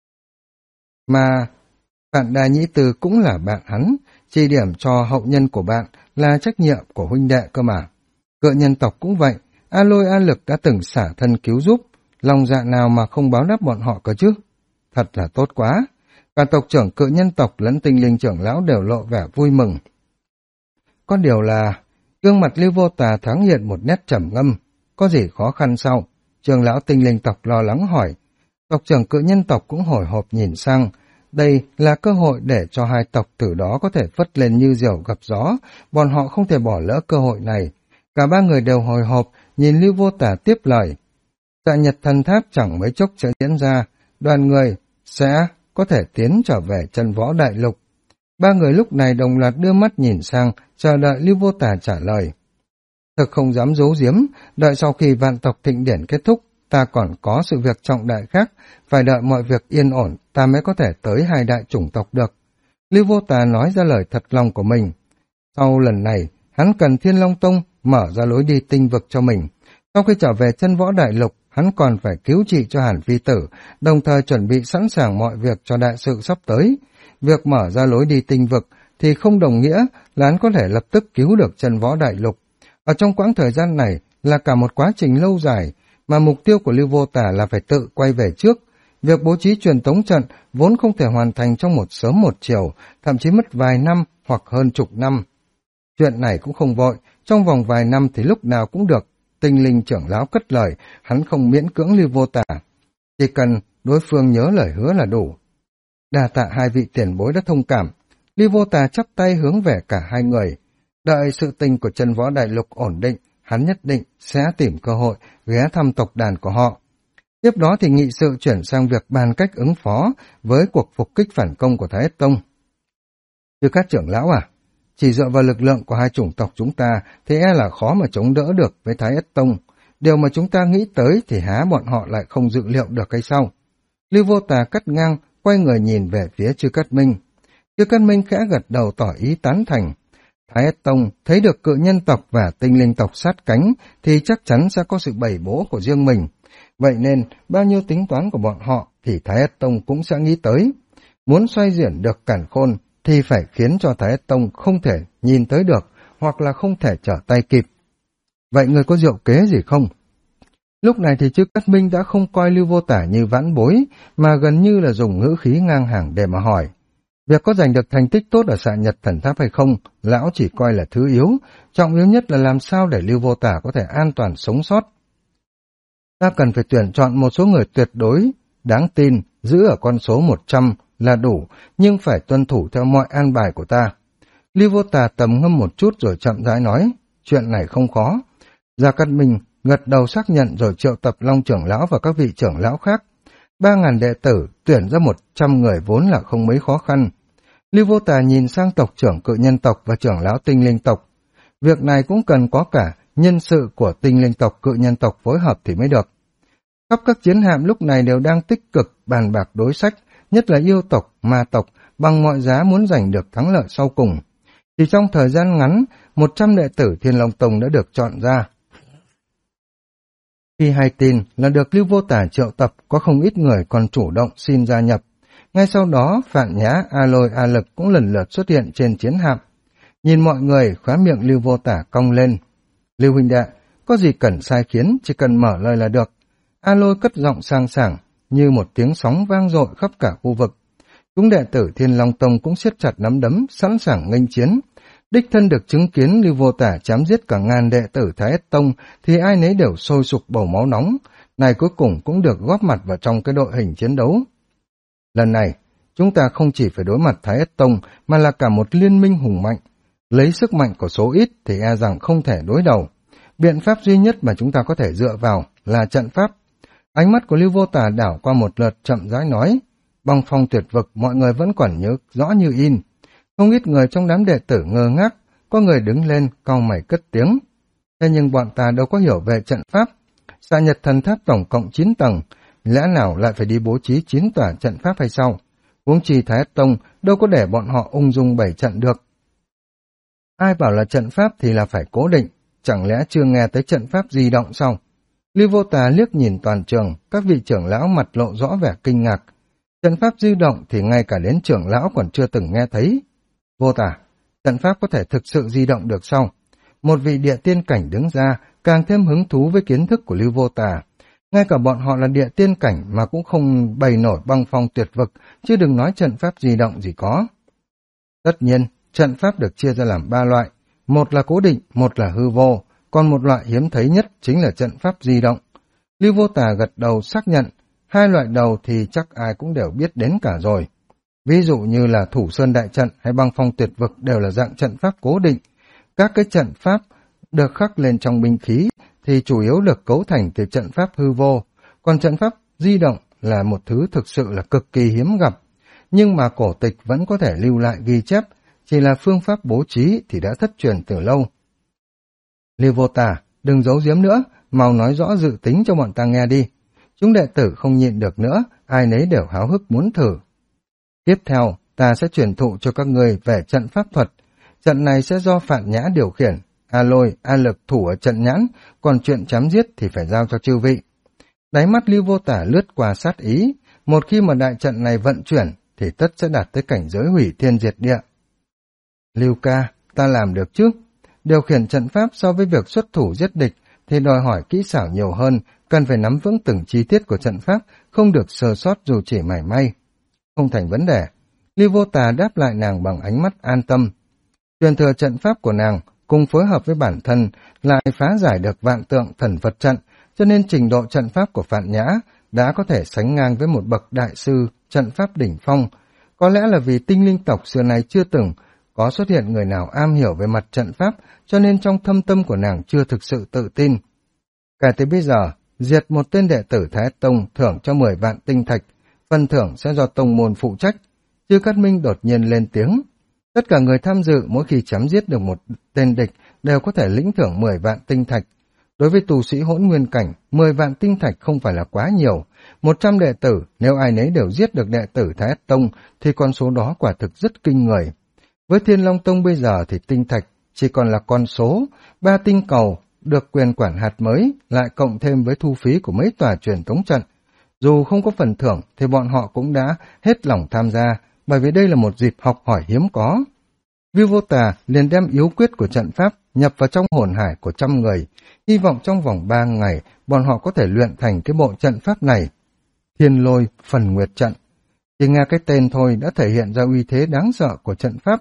mà Vạn Đà Nhĩ Từ cũng là bạn hắn, chỉ điểm cho hậu nhân của bạn là trách nhiệm của huynh đệ cơ mà. Cự nhân tộc cũng vậy, A Lôi A Lực đã từng xả thân cứu giúp, lòng dạ nào mà không báo đáp bọn họ cơ chứ. Thật là tốt quá. Cả tộc trưởng cự nhân tộc lẫn tinh linh trưởng lão đều lộ vẻ vui mừng. Có điều là, gương mặt Lưu Vô Tả thoáng hiện một nét trầm ngâm. Có gì khó khăn sao? Trưởng lão tinh linh tộc lo lắng hỏi. Tộc trưởng cự nhân tộc cũng hồi hộp nhìn sang. Đây là cơ hội để cho hai tộc từ đó có thể phất lên như diều gặp gió. Bọn họ không thể bỏ lỡ cơ hội này. Cả ba người đều hồi hộp, nhìn Lưu Vô Tả tiếp lời. Xạ Nhật Thần Tháp chẳng mấy chốc sẽ diễn ra. Đoàn người sẽ có thể tiến trở về chân võ đại lục. Ba người lúc này đồng loạt đưa mắt nhìn sang, chờ đợi Lưu Vô Tả trả lời. Thực không dám giấu giếm, đợi sau khi vạn tộc thịnh điển kết thúc, ta còn có sự việc trọng đại khác, phải đợi mọi việc yên ổn, ta mới có thể tới hai đại chủng tộc được. Lưu Vô Tà nói ra lời thật lòng của mình. Sau lần này, hắn cần Thiên Long Tông mở ra lối đi tinh vực cho mình. Sau khi trở về chân võ đại lục, hắn còn phải cứu trị cho Hàn Phi Tử, đồng thời chuẩn bị sẵn sàng mọi việc cho đại sự sắp tới. Việc mở ra lối đi tinh vực thì không đồng nghĩa là hắn có thể lập tức cứu được chân võ đại lục. Ở trong quãng thời gian này là cả một quá trình lâu dài, mà mục tiêu của Lưu Vô Tà là phải tự quay về trước. Việc bố trí truyền tống trận vốn không thể hoàn thành trong một sớm một chiều, thậm chí mất vài năm hoặc hơn chục năm. Chuyện này cũng không vội, trong vòng vài năm thì lúc nào cũng được. Tinh linh trưởng lão cất lời, hắn không miễn cưỡng Lưu Vô Tà. Chỉ cần đối phương nhớ lời hứa là đủ. Đa tạ hai vị tiền bối đã thông cảm. Lưu Vô Tà chắp tay hướng về cả hai người. Đợi sự tình của chân võ đại lục ổn định, hắn nhất định sẽ tìm cơ hội ghé thăm tộc đàn của họ. Tiếp đó thì nghị sự chuyển sang việc bàn cách ứng phó với cuộc phục kích phản công của Thái Ất Tông. Chứ các trưởng lão à, chỉ dựa vào lực lượng của hai chủng tộc chúng ta thì e là khó mà chống đỡ được với Thái Ất Tông. Điều mà chúng ta nghĩ tới thì há bọn họ lại không dự liệu được hay sao? Lưu Vô Tà cắt ngang, quay người nhìn về phía Chư Cát Minh. Chư Cát Minh khẽ gật đầu tỏ ý tán thành. Thái Ất Tông thấy được cự nhân tộc và tinh linh tộc sát cánh thì chắc chắn sẽ có sự bày bố của riêng mình. Vậy nên, bao nhiêu tính toán của bọn họ thì Thái Ất Tông cũng sẽ nghĩ tới. Muốn xoay chuyển được càn khôn thì phải khiến cho Thái Ất Tông không thể nhìn tới được hoặc là không thể trở tay kịp. Vậy người có diệu kế gì không? Lúc này thì Chư Cát Minh đã không coi Lưu Vô Tả như vãn bối, mà gần như là dùng ngữ khí ngang hàng để mà hỏi. Việc có giành được thành tích tốt ở Xạ Nhật Thần Tháp hay không, lão chỉ coi là thứ yếu, trọng yếu nhất là làm sao để Lưu Vô Tả có thể an toàn sống sót. Ta cần phải tuyển chọn một số người tuyệt đối, đáng tin, giữ ở con số 100 là đủ, nhưng phải tuân thủ theo mọi an bài của ta. Lưu Vô Tà trầm ngâm một chút rồi chậm rãi nói, chuyện này không khó. Gia Cát Minh gật đầu xác nhận rồi triệu tập Long trưởng lão và các vị trưởng lão khác. 3.000 đệ tử tuyển ra 100 người vốn là không mấy khó khăn. Lưu Vô Tà nhìn sang tộc trưởng cự nhân tộc và trưởng lão tinh linh tộc. Việc này cũng cần có cả nhân sự của tinh linh tộc cự nhân tộc phối hợp thì mới được. Khắp các chiến hạm lúc này đều đang tích cực bàn bạc đối sách, nhất là yêu tộc, ma tộc, bằng mọi giá muốn giành được thắng lợi sau cùng. Chỉ trong thời gian ngắn, 100 đệ tử Thiên Long Tông đã được chọn ra. Khi hay tin là được Lưu Vô Tả triệu tập, có không ít người còn chủ động xin gia nhập. Ngay sau đó, Phạn Nhã, A Lôi, A Lực cũng lần lượt xuất hiện trên chiến hạm. Nhìn mọi người, khóe miệng Lưu Vô Tả cong lên. Lưu huynh đệ, có gì cần sai khiến, chỉ cần mở lời là được. A Lôi cất giọng sang sảng, như một tiếng sóng vang dội khắp cả khu vực. Chúng đệ tử Thiên Long Tông cũng siết chặt nắm đấm, sẵn sàng nghênh chiến. Đích thân được chứng kiến Lưu Vô Tả chém giết cả ngàn đệ tử Thái Ất Tông thì ai nấy đều sôi sục bầu máu nóng. Này cuối cùng cũng được góp mặt vào trong cái đội hình chiến đấu. Lần này, chúng ta không chỉ phải đối mặt Thái Ất Tông mà là cả một liên minh hùng mạnh. Lấy sức mạnh của số ít thì e rằng không thể đối đầu. Biện pháp duy nhất mà chúng ta có thể dựa vào là trận pháp. Ánh mắt của Lưu Vô Tả đảo qua một lượt chậm rãi nói. Băng phong tuyệt vực mọi người vẫn còn nhớ rõ như in. Không ít người trong đám đệ tử ngơ ngác, có người đứng lên cau mày cất tiếng. Thế nhưng bọn ta đâu có hiểu về trận pháp. Xạ Nhật Thần Tháp tổng cộng 9 tầng, lẽ nào lại phải đi bố trí 9 tòa trận pháp hay sao? Huống chi Thái Ất Tông đâu có để bọn họ ung dung bày trận được. Ai bảo là trận pháp thì là phải cố định, chẳng lẽ chưa nghe tới trận pháp di động sao? Lưu Vô Tà liếc nhìn toàn trường, các vị trưởng lão mặt lộ rõ vẻ kinh ngạc. Trận pháp di động thì ngay cả đến trưởng lão còn chưa từng nghe thấy. Vô Tà, trận pháp có thể thực sự di động được sao? Một vị địa tiên cảnh đứng ra, càng thêm hứng thú với kiến thức của Lưu Vô Tà. Ngay cả bọn họ là địa tiên cảnh mà cũng không bày nổi băng phong tuyệt vực, chứ đừng nói trận pháp di động gì có. Tất nhiên, trận pháp được chia ra làm 3 loại. Một là cố định, một là hư vô, còn một loại hiếm thấy nhất chính là trận pháp di động. Lưu Vô Tà gật đầu xác nhận, 2 loại đầu thì chắc ai cũng đều biết đến cả rồi. Ví dụ như là Thủ Sơn Đại Trận hay băng phong tuyệt vực đều là dạng trận pháp cố định. Các cái trận pháp được khắc lên trong binh khí thì chủ yếu được cấu thành từ trận pháp hư vô, còn trận pháp di động là một thứ thực sự là cực kỳ hiếm gặp. Nhưng mà cổ tịch vẫn có thể lưu lại ghi chép, chỉ là phương pháp bố trí thì đã thất truyền từ lâu. Lưu Vô Tà, đừng giấu giếm nữa, mau nói rõ dự tính cho bọn ta nghe đi, chúng đệ tử không nhịn được nữa, ai nấy đều háo hức muốn thử. Tiếp theo, ta sẽ truyền thụ cho các ngươi về trận pháp thuật. Trận này sẽ do Phạn Nhã điều khiển, A Lôi, A Lực thủ ở trận nhãn, còn chuyện chém giết thì phải giao cho chư vị. Đáy mắt Lưu Vô Tả lướt qua sát ý, một khi mà đại trận này vận chuyển thì tất sẽ đạt tới cảnh giới hủy thiên diệt địa. Lưu ca, ta làm được chứ? Điều khiển trận pháp so với việc xuất thủ giết địch thì đòi hỏi kỹ xảo nhiều hơn, cần phải nắm vững từng chi tiết của trận pháp, không được sơ sót dù chỉ mảy may. Không thành vấn đề. Lưu Vô Tà đáp lại nàng bằng ánh mắt an tâm. Truyền thừa trận pháp của nàng cùng phối hợp với bản thân lại phá giải được vạn tượng thần Phật trận, cho nên trình độ trận pháp của Phạn Nhã đã có thể sánh ngang với một bậc đại sư trận pháp đỉnh phong. Có lẽ là vì tinh linh tộc xưa nay chưa từng có xuất hiện người nào am hiểu về mặt trận pháp, cho nên trong thâm tâm của nàng chưa thực sự tự tin. Kể từ bây giờ, diệt một tên đệ tử Thái Tông thưởng cho 10 vạn tinh thạch, phần thưởng sẽ do tông môn phụ trách. Chư Cát Minh đột nhiên lên tiếng. Tất cả người tham dự mỗi khi chém giết được một tên địch đều có thể lĩnh thưởng 10 vạn tinh thạch. Đối với tu sĩ hỗn nguyên cảnh, 10 vạn tinh thạch không phải là quá nhiều. 100 đệ tử, nếu ai nấy đều giết được đệ tử Thái Tông thì con số đó quả thực rất kinh người. Với Thiên Long Tông bây giờ thì tinh thạch chỉ còn là con số, 3 tinh cầu được quyền quản hạt mới, lại cộng thêm với thu phí của mấy tòa truyền tống trận. Dù không có phần thưởng thì bọn họ cũng đã hết lòng tham gia, bởi vì đây là một dịp học hỏi hiếm có. Viu Vô Tà liền đem yếu quyết của trận pháp nhập vào trong hồn hải của 100 người, hy vọng trong vòng 3 ngày bọn họ có thể luyện thành cái bộ trận pháp này. Thiên Lôi Phần Nguyệt Trận. Chỉ nghe cái tên thôi đã thể hiện ra uy thế đáng sợ của trận pháp.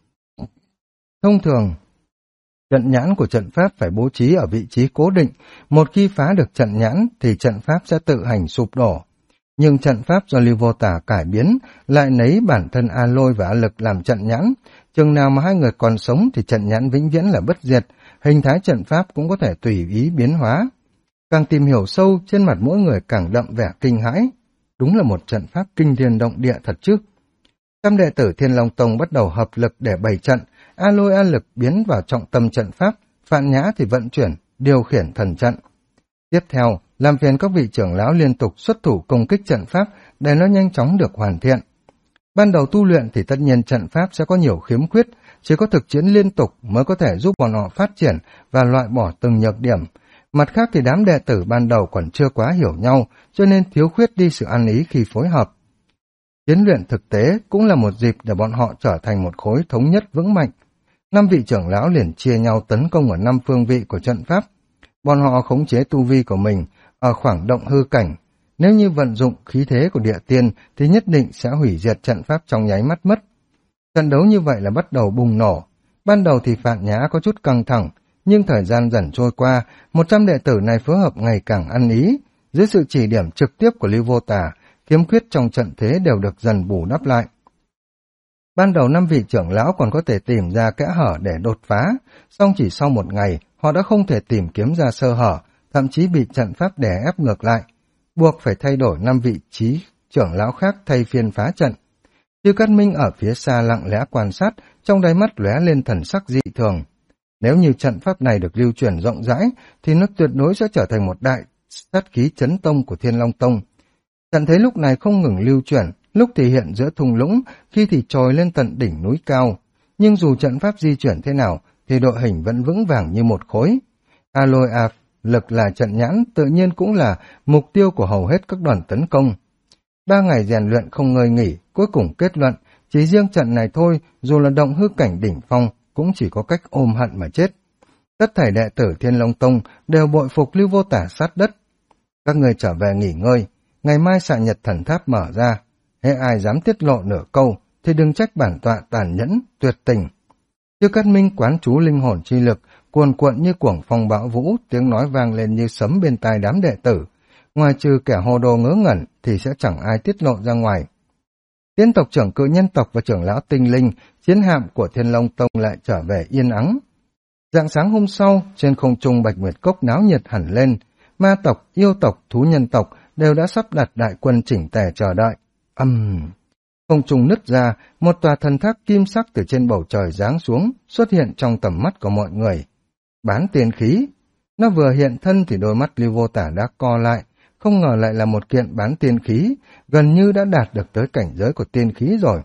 Thông thường, trận nhãn của trận pháp phải bố trí ở vị trí cố định, một khi phá được trận nhãn thì trận pháp sẽ tự hành sụp đổ. Nhưng trận pháp do Lưu Vô Tà cải biến lại lấy bản thân A Lôi và A Lực làm trận nhãn, chừng nào mà hai người còn sống thì trận nhãn vĩnh viễn là bất diệt, hình thái trận pháp cũng có thể tùy ý biến hóa. Càng tìm hiểu sâu, trên mặt mỗi người càng đậm vẻ kinh hãi. Đúng là một trận pháp kinh thiên động địa thật chứ. 100 đệ tử Thiên Long Tông bắt đầu hợp lực để bày trận, A Lôi A Lực biến vào trọng tâm trận pháp, Phạn Nhã thì vận chuyển, điều khiển thần trận. Tiếp theo, làm phiền các vị trưởng lão liên tục xuất thủ công kích trận pháp để nó nhanh chóng được hoàn thiện. Ban đầu tu luyện thì tất nhiên trận pháp sẽ có nhiều khiếm khuyết, chỉ có thực chiến liên tục mới có thể giúp bọn họ phát triển và loại bỏ từng nhược điểm. Mặt khác thì đám đệ tử ban đầu còn chưa quá hiểu nhau, cho nên thiếu khuyết đi sự ăn ý khi phối hợp. Chiến luyện thực tế cũng là một dịp để bọn họ trở thành một khối thống nhất vững mạnh. 5 vị trưởng lão liền chia nhau tấn công ở 5 phương vị của trận pháp. Bọn họ khống chế tu vi của mình ở khoảng động hư cảnh. Nếu như vận dụng khí thế của địa tiên thì nhất định sẽ hủy diệt trận pháp trong nháy mắt mất. Trận đấu như vậy là bắt đầu bùng nổ. Ban đầu thì Phạn Nhã có chút căng thẳng, nhưng thời gian dần trôi qua, 100 đệ tử này phối hợp ngày càng ăn ý. Dưới sự chỉ điểm trực tiếp của Lưu Vô Tà, khiếm khuyết trong trận thế đều được dần bù đắp lại. Ban đầu 5 vị trưởng lão còn có thể tìm ra kẽ hở để đột phá, song chỉ sau một ngày, họ đã không thể tìm kiếm ra sơ hở, thậm chí bị trận pháp đè ép ngược lại, buộc phải thay đổi 5 vị trí trưởng lão khác thay phiên phá trận. Chư Cát Minh ở phía xa lặng lẽ quan sát, trong đáy mắt lóe lên thần sắc dị thường. Nếu như trận pháp này được lưu truyền rộng rãi, thì nó tuyệt đối sẽ trở thành một đại sát khí chấn tông của Thiên Long Tông. Trận thế lúc này không ngừng lưu chuyển, lúc thì hiện giữa thung lũng, khi thì trồi lên tận đỉnh núi cao. Nhưng dù trận pháp di chuyển thế nào, thì đội hình vẫn vững vàng như một khối. A Lôi A Lực là trận nhãn, tự nhiên cũng là mục tiêu của hầu hết các đoàn tấn công. 3 ngày rèn luyện không ngơi nghỉ, cuối cùng kết luận, chỉ riêng trận này thôi, dù là động hư cảnh đỉnh phong, cũng chỉ có cách ôm hận mà chết. Tất thảy đệ tử Thiên Long Tông đều bội phục Lưu Vô Tả sát đất. Các người trở về nghỉ ngơi, ngày mai xạ nhật thần tháp mở ra. Hễ ai dám tiết lộ nửa câu, thì đừng trách bản tọa tàn nhẫn, tuyệt tình. Chư Cát Minh quán chú linh hồn chi lực, cuồn cuộn như cuồng phong bão vũ, tiếng nói vang lên như sấm bên tai đám đệ tử. Ngoài trừ kẻ hồ đồ ngớ ngẩn thì sẽ chẳng ai tiết lộ ra ngoài. Tiến tộc trưởng Cự Nhân tộc và trưởng lão Tinh Linh, chiến hạm của Thiên Long Tông lại trở về yên ắng. Rạng sáng hôm sau, trên không trung Bạch Nguyệt Cốc náo nhiệt hẳn lên. Ma tộc, yêu tộc, thú nhân tộc đều đã sắp đặt đại quân chỉnh tề chờ đợi. Không trung nứt ra, một tòa thần tháp kim sắc từ trên bầu trời giáng xuống, xuất hiện trong tầm mắt của mọi người. Bán tiên khí. Nó vừa hiện thân thì đôi mắt Lưu Vô Tả đã co lại, không ngờ lại là một kiện bán tiên khí, gần như đã đạt được tới cảnh giới của tiên khí rồi.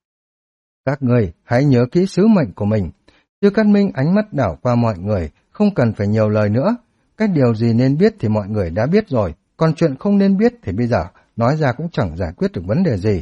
Các người hãy nhớ kỹ sứ mệnh của mình. Chư Cát Minh ánh mắt đảo qua mọi người, không cần phải nhiều lời nữa. Cái điều gì nên biết thì mọi người đã biết rồi, còn chuyện không nên biết thì bây giờ nói ra cũng chẳng giải quyết được vấn đề gì.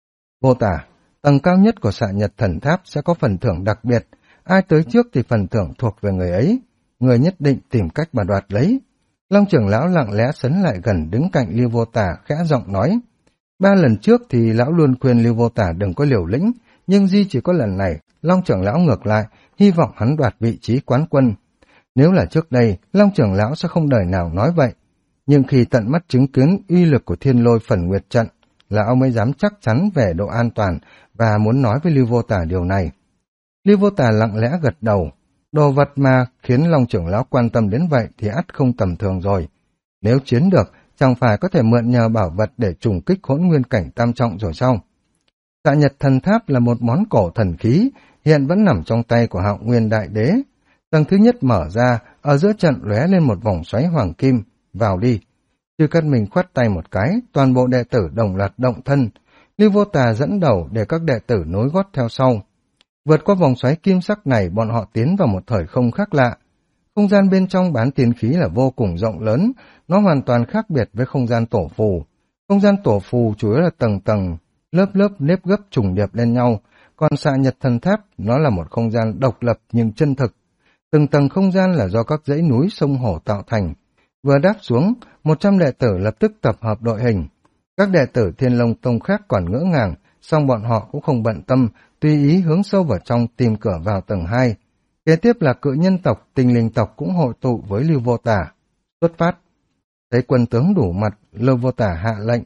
Vô Tả, tầng cao nhất của Xạ Nhật Thần Tháp sẽ có phần thưởng đặc biệt, ai tới trước thì phần thưởng thuộc về người ấy, người nhất định tìm cách mà đoạt lấy. Long trưởng lão lặng lẽ sấn lại gần đứng cạnh Lưu Vô Tả khẽ giọng nói. 3 lần trước thì lão luôn khuyên Lưu Vô Tả đừng có liều lĩnh, nhưng duy chỉ có lần này, Long trưởng lão ngược lại, hy vọng hắn đoạt vị trí quán quân. Nếu là trước đây, Long trưởng lão sẽ không đời nào nói vậy. Nhưng khi tận mắt chứng kiến uy lực của Thiên Lôi Phần Nguyệt trận, lão mới dám chắc chắn về độ an toàn và muốn nói với Lưu Vô Tả điều này. Lưu Vô Tả lặng lẽ gật đầu. Đồ vật mà khiến Long trưởng lão quan tâm đến vậy thì ắt không tầm thường rồi. Nếu chiến được, chẳng phải có thể mượn nhờ bảo vật để trùng kích Hỗn Nguyên cảnh tam trọng rồi sao? Xạ Nhật Thần Tháp là một món cổ thần khí, hiện vẫn nằm trong tay của Hạo Nguyên Đại Đế. Tầng thứ nhất mở ra, ở giữa trận lóe lên một vòng xoáy hoàng kim. Vào đi. Chư Cát Minh khoát tay một cái, toàn bộ đệ tử đồng loạt động thân. Lưu Vô Tà dẫn đầu để các đệ tử nối gót theo sau. Vượt qua vòng xoáy kim sắc này, bọn họ tiến vào một thời không khác lạ. Không gian bên trong bán tiên khí là vô cùng rộng lớn, nó hoàn toàn khác biệt với không gian tổ phù. Không gian tổ phù chủ yếu là tầng tầng, lớp lớp nếp gấp trùng điệp lên nhau, còn Xạ Nhật Thần Tháp nó là một không gian độc lập nhưng chân thực. Từng tầng không gian là do các dãy núi sông hồ tạo thành. Vừa đáp xuống, 100 đệ tử lập tức tập hợp đội hình. Các đệ tử Thiên Long Tông khác còn ngỡ ngàng, song bọn họ cũng không bận tâm, tùy ý hướng sâu vào trong tìm cửa vào tầng 2. Kế tiếp là cự nhân tộc, tinh linh tộc cũng hội tụ với Lưu Vô Tả. Xuất phát. Thấy quân tướng đủ mặt, Lưu Vô Tả hạ lệnh,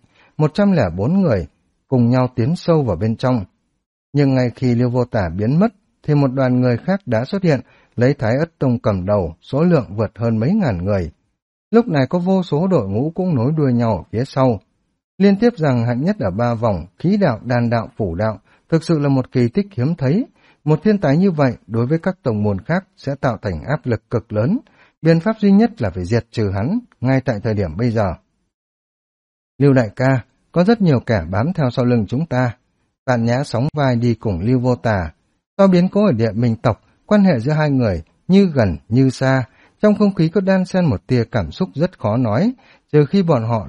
104 người cùng nhau tiến sâu vào bên trong. Nhưng ngay khi Lưu Vô Tả biến mất, thì một đoàn người khác đã xuất hiện, lấy Thái Ất Tông cầm đầu, số lượng vượt hơn mấy ngàn người. Lúc này có vô số đội ngũ cũng nối đuôi nhau ở phía sau. Liên tiếp rằng hạng nhất ở 3 vòng, khí đạo, đan đạo, phủ đạo, thực sự là một kỳ tích hiếm thấy. Một thiên tài như vậy đối với các tông môn khác sẽ tạo thành áp lực cực lớn. Biện pháp duy nhất là phải diệt trừ hắn, ngay tại thời điểm bây giờ. Lưu đại ca, có rất nhiều kẻ bám theo sau lưng chúng ta. Tạn Nhã sóng vai đi cùng Lưu Vô Tả. Sau biến cố ở Địa Minh tộc, quan hệ giữa hai người như gần như xa. Trong không khí có đan xen một tia cảm xúc rất khó nói, trừ khi bọn họ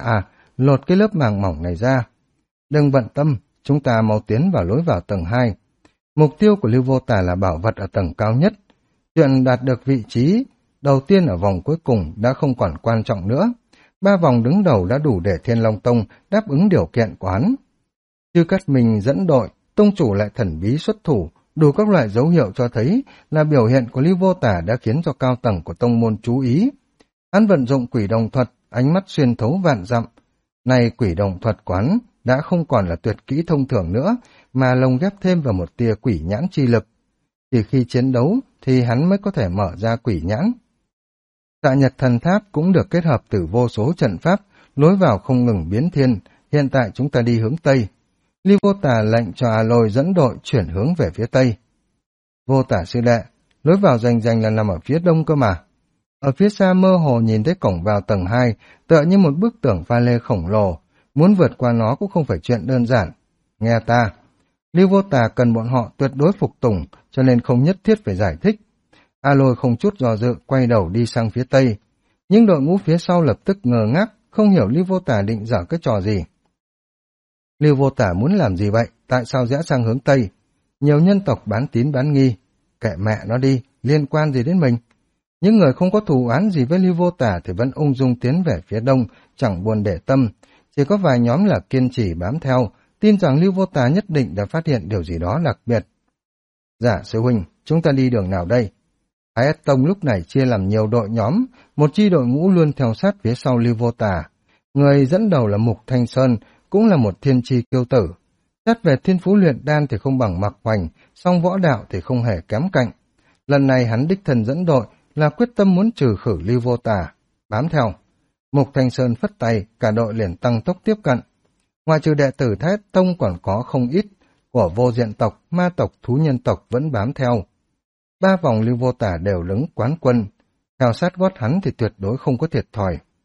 lột cái lớp màng mỏng này ra. Đừng bận tâm, chúng ta mau tiến vào lối vào tầng 2. Mục tiêu của Lưu Vô Tả là bảo vật ở tầng cao nhất. Chuyện đạt được vị trí đầu tiên ở vòng cuối cùng đã không còn quan trọng nữa. 3 vòng đứng đầu đã đủ để Thiên Long Tông đáp ứng điều kiện của hắn. Chư Cát Minh dẫn đội, tông chủ lại thần bí xuất thủ, đủ các loại dấu hiệu cho thấy là biểu hiện của Lưu Vô Tả đã khiến cho cao tầng của tông môn chú ý. Hắn vận dụng quỷ đồng thuật, ánh mắt xuyên thấu vạn dặm. Này quỷ đồng thuật quán đã không còn là tuyệt kỹ thông thường nữa, mà lồng ghép thêm vào một tia quỷ nhãn chi lực. Chỉ khi chiến đấu thì hắn mới có thể mở ra quỷ nhãn. Xạ Nhật Thần Tháp cũng được kết hợp từ vô số trận pháp, lối vào không ngừng biến thiên. Hiện tại chúng ta đi hướng Tây. Lưu Vô Tả lệnh cho A Lôi dẫn đội chuyển hướng về phía Tây. Vô Tả sư đệ, lối vào rành là nằm ở phía đông cơ mà. Ở phía xa mơ hồ nhìn thấy cổng vào tầng 2, tựa như một bức tường pha lê khổng lồ. Muốn vượt qua nó cũng không phải chuyện đơn giản. Nghe ta, Lưu Vô Tả cần bọn họ tuyệt đối phục tùng, cho nên không nhất thiết phải giải thích. A Lôi không chút do dự, quay đầu đi sang phía Tây. Nhưng đội ngũ phía sau lập tức ngơ ngác, không hiểu Lưu Vô Tả định dở cái trò gì. Lưu Vô Tả muốn làm gì vậy? Tại sao rẽ sang hướng Tây? Nhiều nhân tộc bán tín bán nghi. Kệ mẹ nó đi, liên quan gì đến mình? Những người không có thù oán gì với Lưu Vô Tả thì vẫn ung dung tiến về phía đông, chẳng buồn để tâm. Chỉ có vài nhóm là kiên trì bám theo, tin rằng Lưu Vô Tả nhất định đã phát hiện điều gì đó đặc biệt. Dạ sư huynh, chúng ta đi đường nào đây? Thái Ất Tông lúc này chia làm nhiều đội nhóm, một chi đội ngũ luôn theo sát phía sau Lưu Vô Tả. Người dẫn đầu là Mục Thanh Sơn, cũng là một thiên tri kiêu tử. Xét về thiên phú luyện đan thì không bằng Mạc Hoành, song võ đạo thì không hề kém cạnh. Lần này hắn đích thân dẫn đội là quyết tâm muốn trừ khử Lưu Vô Tả. Bám theo. Mục Thanh Sơn phất tay, cả đội liền tăng tốc tiếp cận. Ngoài trừ đệ tử Thái Ất Tông còn có không ít của vô diện tộc, ma tộc, thú nhân tộc vẫn bám theo. 3 vòng Lưu Vô Tả đều đứng quán quân. Theo sát gót hắn thì tuyệt đối không có thiệt thòi.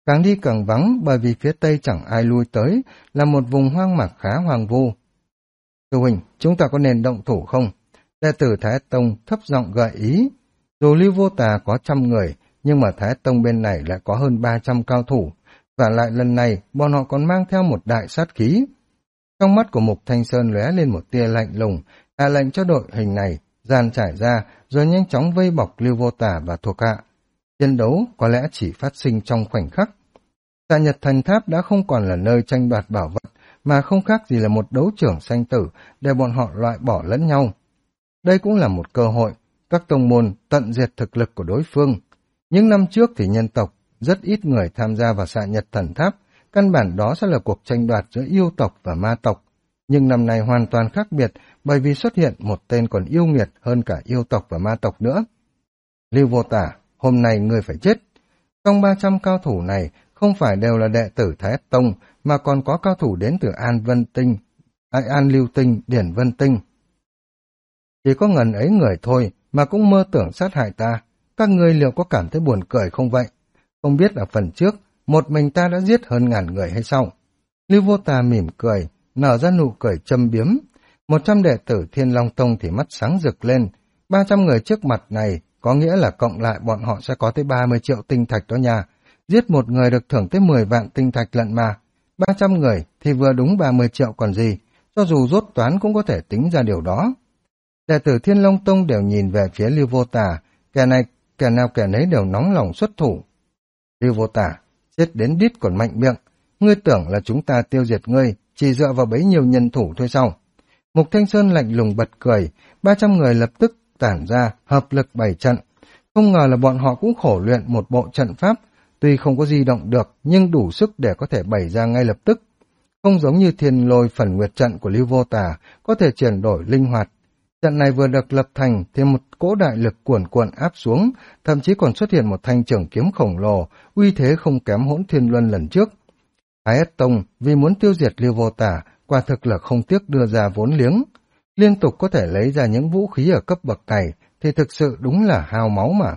Càng đi càng vắng bởi vì phía tây chẳng ai lui tới, là một vùng hoang mạc khá hoang vu. Sư huynh, chúng ta có nên động thủ không? Đệ tử Thái Tông thấp giọng gợi ý. Dù Lưu Vô Tà có 100 người, nhưng mà Thái Tông bên này lại có hơn 300 cao thủ, và lại lần này bọn họ còn mang theo một đại sát khí. Trong mắt của Mục Thanh Sơn lóe lên một tia lạnh lùng, hạ lệnh cho đội hình này dàn trải ra rồi nhanh chóng vây bọc Lưu Vô Tà và thuộc hạ. Chiến đấu có lẽ chỉ phát sinh trong khoảnh khắc. Xạ Nhật Thần Tháp đã không còn là nơi tranh đoạt bảo vật, mà không khác gì là một đấu trưởng sanh tử để bọn họ loại bỏ lẫn nhau. Đây cũng là một cơ hội, các tông môn tận diệt thực lực của đối phương. Những năm trước thì nhân tộc rất ít người tham gia vào Xạ Nhật Thần Tháp, căn bản đó sẽ là cuộc tranh đoạt giữa yêu tộc và ma tộc. Nhưng năm nay hoàn toàn khác biệt bởi vì xuất hiện một tên còn yêu nghiệt hơn cả yêu tộc và ma tộc nữa. Lưu Vô Tả, hôm nay ngươi phải chết. Trong 300 cao thủ này không phải đều là đệ tử Thái Tông mà còn có cao thủ đến từ An Lưu Tinh, Điển Vân Tinh. Chỉ có ngần ấy người thôi mà cũng mơ tưởng sát hại ta. Các ngươi liệu có cảm thấy buồn cười không vậy? Không biết ở phần trước, một mình ta đã giết hơn 1000 người hay sao? Lưu Vô Tà mỉm cười, nở ra nụ cười châm biếm. 100 đệ tử Thiên Long Tông thì mắt sáng rực lên. 300 người trước mặt này có nghĩa là cộng lại bọn họ sẽ có tới 30 triệu tinh thạch đó nha. Giết một người được thưởng tới 10 vạn tinh thạch lận mà. 300 người thì vừa đúng 30 triệu còn gì. Cho dù rốt toán cũng có thể tính ra điều đó. Đệ tử Thiên Long Tông đều nhìn về phía Lưu Vô Tà. Kẻ nào kẻ nấy đều nóng lòng xuất thủ. Lưu Vô Tà, chết đến đít còn mạnh miệng. Ngươi tưởng là chúng ta tiêu diệt ngươi chỉ dựa vào bấy nhiêu nhân thủ thôi sao? Mục Thanh Sơn lạnh lùng bật cười. 300 người lập tức tản ra hợp lực bày trận. Không ngờ là bọn họ cũng khổ luyện một bộ trận pháp, tuy không có di động được nhưng đủ sức để có thể bày ra ngay lập tức. Không giống như Thiên Lôi Phần Nguyệt trận của Lưu Vô Tà có thể chuyển đổi linh hoạt. Trận này vừa được lập thành thì một cỗ đại lực cuồn cuộn áp xuống, thậm chí còn xuất hiện một thanh trường kiếm khổng lồ, uy thế không kém Hỗn Thiên Luân lần trước. Thái Ất Tông vì muốn tiêu diệt Lưu Vô Tà, quả thực là không tiếc đưa ra vốn liếng. Liên tục có thể lấy ra những vũ khí ở cấp bậc này thì thực sự đúng là hao máu mà.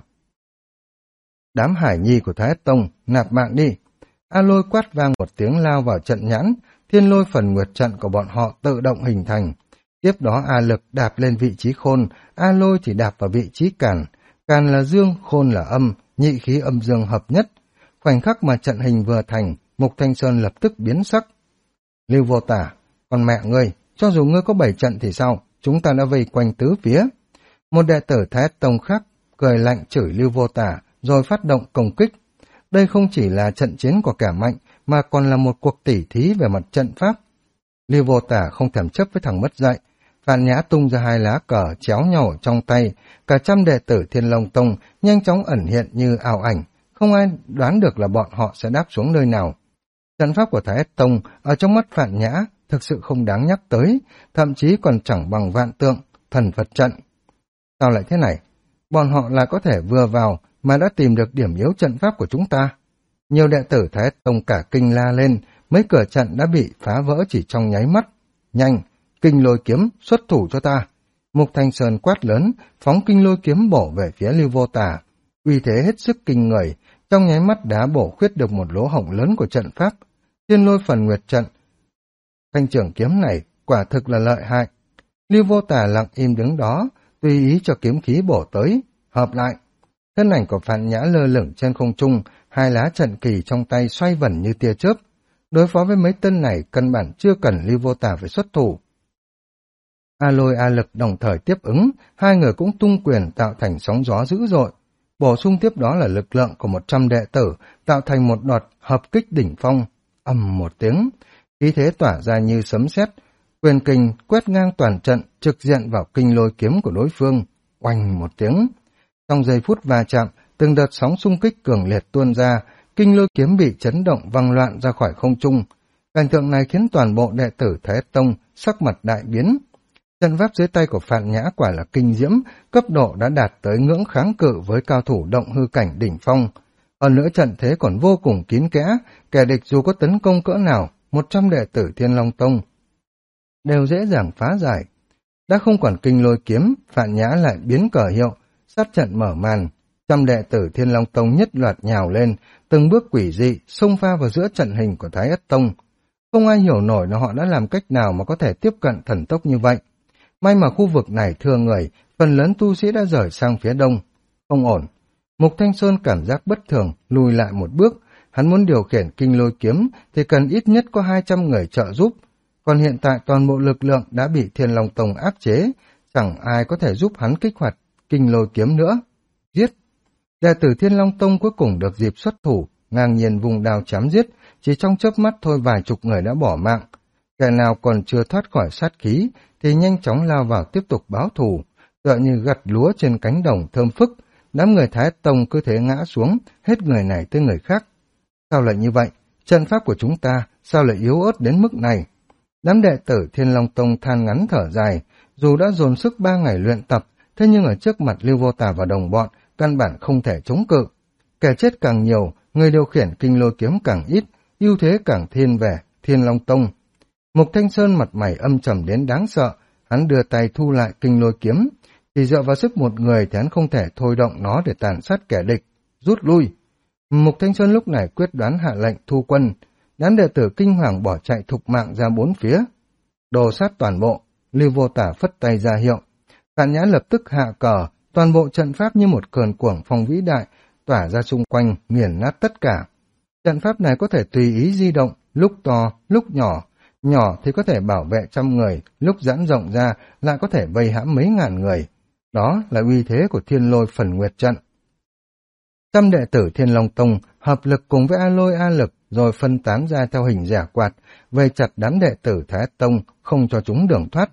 Đám hải nhi của Thái Ất Tông, nạp mạng đi. A Lôi quát vang một tiếng lao vào trận nhãn, Thiên Lôi Phần Nguyệt trận của bọn họ tự động hình thành. Tiếp đó A Lực đạp lên vị trí khôn, A Lôi thì đạp vào vị trí càn. Càn là dương, khôn là âm, nhị khí âm dương hợp nhất. Khoảnh khắc mà trận hình vừa thành, Mục Thanh Sơn lập tức biến sắc. Lưu Vô Tả, còn mẹ ngươi, cho dù ngươi có 7 trận thì sao, chúng ta đã vây quanh tứ phía. Một đệ tử Thái Tông khác cười lạnh chửi Lưu Vô Tả, rồi phát động công kích. Đây không chỉ là trận chiến của kẻ mạnh, mà còn là một cuộc tỉ thí về mặt trận pháp. Lưu Vô Tả không thèm chấp với thằng mất dạy. Vạn Nhã tung ra 2 lá cờ chéo nhau ở trong tay, cả trăm đệ tử Thiên Long Tông nhanh chóng ẩn hiện như ảo ảnh, không ai đoán được là bọn họ sẽ đáp xuống nơi nào. Trận pháp của Thái Ất Tông ở trong mắt Vạn Nhã thực sự không đáng nhắc tới, thậm chí còn chẳng bằng Vạn Tượng, thần Phật trận. Sao lại thế này? Bọn họ lại có thể vừa vào mà đã tìm được điểm yếu trận pháp của chúng ta. Nhiều đệ tử Thái Ất Tông cả kinh la lên, mấy cửa trận đã bị phá vỡ chỉ trong nháy mắt. Nhanh! Kinh Lôi Kiếm xuất thủ cho ta. Mục Thanh Sơn quát lớn, phóng Kinh Lôi Kiếm bổ về phía Lưu Vô Tả. Uy thế hết sức kinh người, trong nháy mắt đã bổ khuyết được một lỗ hổng lớn của trận pháp. Thiên Lôi Phần Nguyệt trận. Thanh trưởng kiếm này quả thực là lợi hại. Lưu Vô Tả lặng im đứng đó, tùy ý cho kiếm khí bổ tới, hợp lại. Thân ảnh của Phạn Nhã lơ lửng trên không trung, 2 lá trận kỳ trong tay xoay vẩn như tia chớp. Đối phó với mấy tên này căn bản chưa cần Lưu Vô Tả phải xuất thủ. A Lôi A Lực đồng thời tiếp ứng, 2 người cũng tung quyền tạo thành sóng gió dữ dội. Bổ sung tiếp đó là lực lượng của 100 đệ tử, tạo thành một đợt hợp kích đỉnh phong. Ầm một tiếng, khí thế tỏa ra như sấm sét, quyền kình quét ngang toàn trận, trực diện vào Kinh Lôi Kiếm của đối phương. Oanh một tiếng. Trong giây phút va chạm, từng đợt sóng xung kích cường liệt tuôn ra, Kinh Lôi Kiếm bị chấn động văng loạn ra khỏi không trung. Cảnh tượng này khiến toàn bộ đệ tử Thái Ất Tông sắc mặt đại biến. Trận pháp dưới tay của Phạn Nhã quả là kinh diễm, cấp độ đã đạt tới ngưỡng kháng cự với cao thủ động hư cảnh đỉnh phong. Hơn nữa trận thế còn vô cùng kín kẽ, kẻ địch dù có tấn công cỡ nào, 100 đệ tử Thiên Long Tông đều dễ dàng phá giải. Đã không còn Kinh Lôi Kiếm, Phạn Nhã lại biến cờ hiệu, sát trận mở màn. Trăm đệ tử Thiên Long Tông nhất loạt nhào lên, từng bước quỷ dị, xông pha vào giữa trận hình của Thái Ất Tông. Không ai hiểu nổi là họ đã làm cách nào mà có thể tiếp cận thần tốc như vậy. May mà khu vực này thưa người, phần lớn tu sĩ đã rời sang phía đông. Không ổn. Mục Thanh Sơn cảm giác bất thường, lùi lại một bước. Hắn muốn điều khiển kinh lôi kiếm thì cần ít nhất có 200 người trợ giúp. Còn hiện tại toàn bộ lực lượng đã bị Thiên Long Tông áp chế, chẳng ai có thể giúp hắn kích hoạt kinh lôi kiếm nữa. Giết! Đệ tử Thiên Long Tông cuối cùng được dịp xuất thủ, ngang nhiên vùng đao chém giết, chỉ trong chớp mắt thôi vài chục người đã bỏ mạng. Kẻ nào còn chưa thoát khỏi sát khí thì nhanh chóng lao vào tiếp tục báo thù, tựa như gặt lúa trên cánh đồng thơm phức. Đám người Thái Tông cứ thế ngã xuống, hết người này tới người khác. Sao lại như vậy? Trận pháp của chúng ta sao lại yếu ớt đến mức này? Đám đệ tử Thiên Long Tông than ngắn thở dài, dù đã dồn sức 3 ngày luyện tập, thế nhưng ở trước mặt Lưu Vô Tà và đồng bọn, căn bản không thể chống cự. Kẻ chết càng nhiều, người điều khiển kinh lôi kiếm càng ít, ưu thế càng thiên về Thiên Long Tông. Mục Thanh Sơn mặt mày âm trầm đến đáng sợ, hắn đưa tay thu lại kinh lôi kiếm, chỉ dựa vào sức một người thì hắn không thể thôi động nó để tàn sát kẻ địch. Rút lui! Mục Thanh Sơn lúc này quyết đoán hạ lệnh thu quân. Đám đệ tử kinh hoàng bỏ chạy thục mạng ra bốn phía. Đồ sát toàn bộ, Lưu Vô Tả phất tay ra hiệu. Càn Nhã lập tức hạ cờ, toàn bộ trận pháp như một cơn cuồng phong vĩ đại, tỏa ra xung quanh, nghiền nát tất cả. Trận pháp này có thể tùy ý di động, lúc to, lúc nhỏ. Nhỏ thì có thể bảo vệ 100 người, lúc giãn rộng ra lại có thể vây hãm mấy ngàn người. Đó là uy thế của Thiên Lôi Phần Nguyệt Trận. 100 đệ tử Thiên Long Tông hợp lực cùng với A Lôi A Lực rồi phân tán ra theo hình giã quạt, vây chặt đám đệ tử Thái Tông, không cho chúng đường thoát.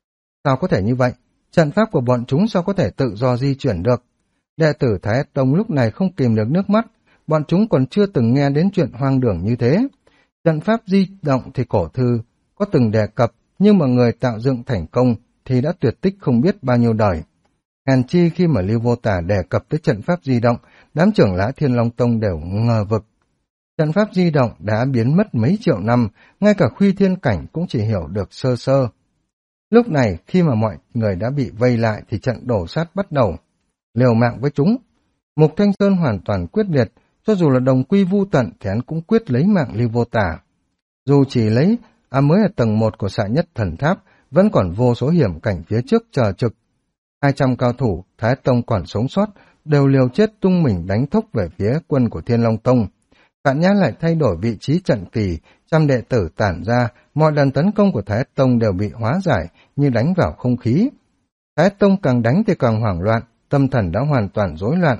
Sao có thể như vậy? Trận pháp của bọn chúng sao có thể tự do di chuyển được? Đệ tử Thái Tông lúc này không kìm được nước mắt, bọn chúng còn chưa từng nghe đến chuyện hoang đường như thế. Trận pháp di động thì cổ thư có từng đề cập, nhưng mà người tạo dựng thành công thì đã tuyệt tích không biết bao nhiêu đời. Hèn chi khi mà Lưu Vô Tả đề cập tới trận pháp di động, đám trưởng lão Thiên Long Tông đều ngờ vực. Trận pháp di động đã biến mất mấy triệu năm, ngay cả Khuy Thiên Cảnh cũng chỉ hiểu được sơ sơ. Lúc này, khi mà mọi người đã bị vây lại thì trận đổ sát bắt đầu. Liều mạng với chúng. Mục Thanh Sơn hoàn toàn quyết liệt, cho dù là đồng quy vu tận thì hắn cũng quyết lấy mạng Lưu Vô Tả. Dù chỉ lấy, mới ở tầng 1 của xạ nhất thần tháp, vẫn còn vô số hiểm cảnh phía trước chờ trực. 200 cao thủ, Thái Tông còn sống sót, đều liều chết tung mình đánh thốc về phía quân của Thiên Long Tông. Cạn Nhã lại thay đổi vị trí trận kỳ, 100 đệ tử tản ra, mọi lần tấn công của Thái Tông đều bị hóa giải như đánh vào không khí. Thái Tông càng đánh thì càng hoảng loạn, tâm thần đã hoàn toàn rối loạn.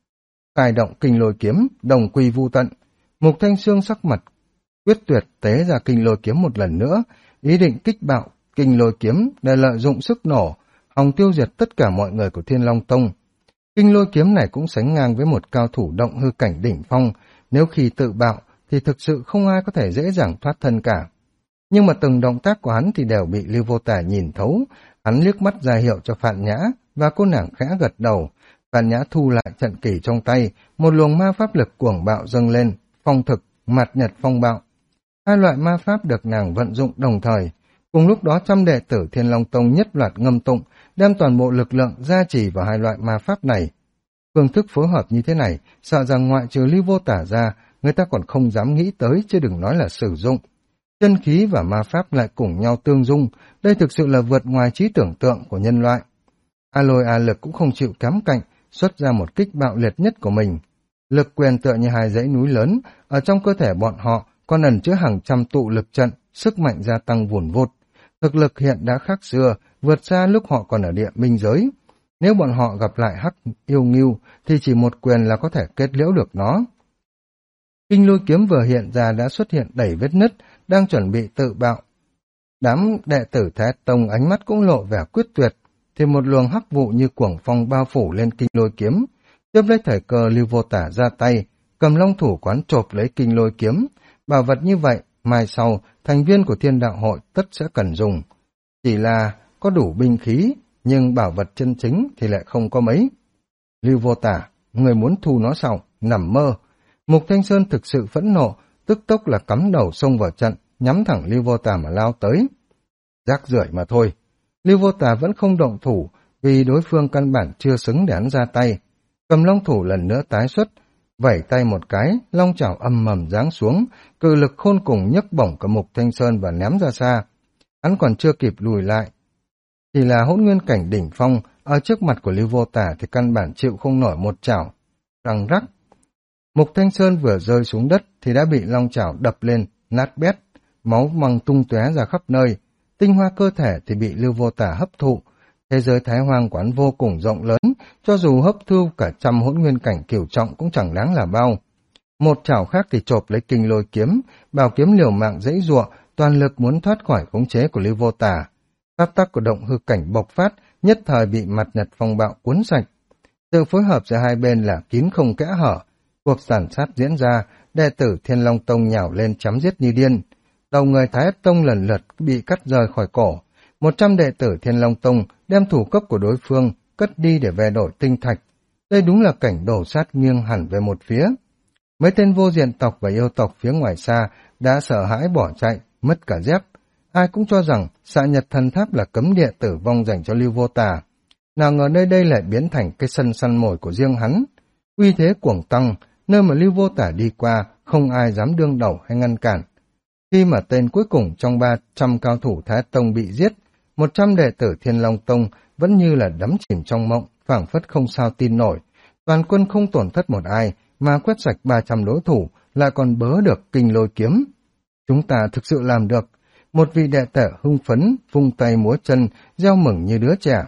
Cài động kinh lôi kiếm, đồng quy vu tận. Mục Thanh Xương sắc mặt quyết tuyệt tế ra kinh lôi kiếm một lần nữa, ý định kích bạo kinh lôi kiếm để lợi dụng sức nổ, hòng tiêu diệt tất cả mọi người của Thiên Long Tông. Kinh lôi kiếm này cũng sánh ngang với một cao thủ động hư cảnh đỉnh phong, nếu khi tự bạo thì thực sự không ai có thể dễ dàng thoát thân cả. Nhưng mà từng động tác của hắn thì đều bị Lưu Vô Tả nhìn thấu, hắn liếc mắt ra hiệu cho Phạn Nhã và cô nàng khẽ gật đầu. Phạn Nhã thu lại trận kỳ trong tay, một luồng ma pháp lực cuồng bạo dâng lên, phong thực, mạt nhật phong bạo. Hai loại ma pháp được nàng vận dụng đồng thời. Cùng lúc đó 100 đệ tử Thiên Long Tông nhất loạt ngâm tụng, đem toàn bộ lực lượng gia trì vào hai loại ma pháp này. Phương thức phối hợp như thế này, sợ rằng ngoại trừ Lưu Vô Tả ra, người ta còn không dám nghĩ tới, chứ đừng nói là sử dụng. Chân khí và ma pháp lại cùng nhau tương dung, đây thực sự là vượt ngoài trí tưởng tượng của nhân loại. A Lôi A Lực cũng không chịu kém cạnh, xuất ra một kích bạo liệt nhất của mình. Lực quyền tựa như hai dãy núi lớn, ở trong cơ thể bọn họ còn ẩn chứa hàng trăm tụ lực trận, sức mạnh gia tăng vùn vụt. Thực lực hiện đã khác xưa, vượt xa lúc họ còn ở địa minh giới. Nếu bọn họ gặp lại Hắc Yêu Ngưu thì chỉ một quyền là có thể kết liễu được nó. Kinh lôi kiếm vừa hiện ra đã xuất hiện đầy vết nứt, đang chuẩn bị tự bạo. Đám đệ tử Thái Tông ánh mắt cũng lộ vẻ quyết tuyệt, thì một luồng hắc vụ như cuồng phong bao phủ lên kinh lôi kiếm. Tiếp lấy thời cơ, Lưu Vô Tả ra tay, cầm long thủ quán chộp lấy kinh lôi kiếm. Bảo vật như vậy, mai sau, thành viên của Thiên Đạo Hội tất sẽ cần dùng. Chỉ là có đủ binh khí, nhưng bảo vật chân chính thì lại không có mấy. Lưu Vô Tả, người muốn thu nó sao? Nằm mơ. Mục Thanh Sơn thực sự phẫn nộ, tức tốc là cắm đầu xông vào trận, nhắm thẳng Lưu Vô Tả mà lao tới. Rác rưởi mà thôi. Lưu Vô Tả vẫn không động thủ, vì đối phương căn bản chưa xứng để hắn ra tay. Cầm long thủ lần nữa tái xuất, vẩy tay một cái, long chảo âm ầm giáng xuống, cự lực khôn cùng nhấc bổng cả Mục Thanh Sơn và ném ra xa. Hắn còn chưa kịp lùi lại, chỉ là hỗn nguyên cảnh đỉnh phong, ở trước mặt của Lưu Vô Tả thì căn bản chịu không nổi một chảo. Răng rắc, Mục Thanh Sơn vừa rơi xuống đất thì đã bị long chảo đập lên, nát bét, máu măng tung tóe ra khắp nơi, tinh hoa cơ thể thì bị Lưu Vô Tả hấp thụ. Thế giới Thái Hoang quán vô cùng rộng lớn, cho dù hấp thu cả trăm hỗn nguyên cảnh cửu trọng cũng chẳng đáng là bao. Một chảo khác thì chộp lấy kinh lôi kiếm, bảo kiếm liều mạng giãy giụa, toàn lực muốn thoát khỏi khống chế của Lưu Vô Tả. Pháp tắc của động hư cảnh bộc phát, nhất thời bị mặt nhật phong bạo cuốn sạch. Sự phối hợp giữa hai bên là kín không kẽ hở. Cuộc tàn sát diễn ra, đệ tử Thiên Long Tông nhào lên chém giết như điên. Đầu người Thái Ất Tông lần lượt bị cắt rời khỏi cổ. 100 đệ tử Thiên Long Tông đem thủ cấp của đối phương cất đi để về đổi tinh thạch. Đây đúng là cảnh đổ sát nghiêng hẳn về một phía. Mấy tên vô diện tộc và yêu tộc phía ngoài xa đã sợ hãi bỏ chạy, mất cả dép. Ai cũng cho rằng Xạ Nhật Thần Tháp là cấm địa tử vong dành cho Lưu Vô Tả. Nào ngờ nơi đây lại biến thành cái sân săn mồi của riêng hắn. Uy thế cuồng tăng, nơi mà Lưu Vô Tả đi qua, không ai dám đương đầu hay ngăn cản. Khi mà tên cuối cùng trong 300 cao thủ Thái Tông bị giết, 100 đệ tử Thiên Long Tông vẫn như là đắm chìm trong mộng, phảng phất không sao tin nổi. Toàn quân không tổn thất một ai, mà quét sạch 300 đối thủ, lại còn bớ được kinh lôi kiếm. Chúng ta thực sự làm được. Một vị đệ tử hưng phấn, vung tay múa chân, reo mừng như đứa trẻ.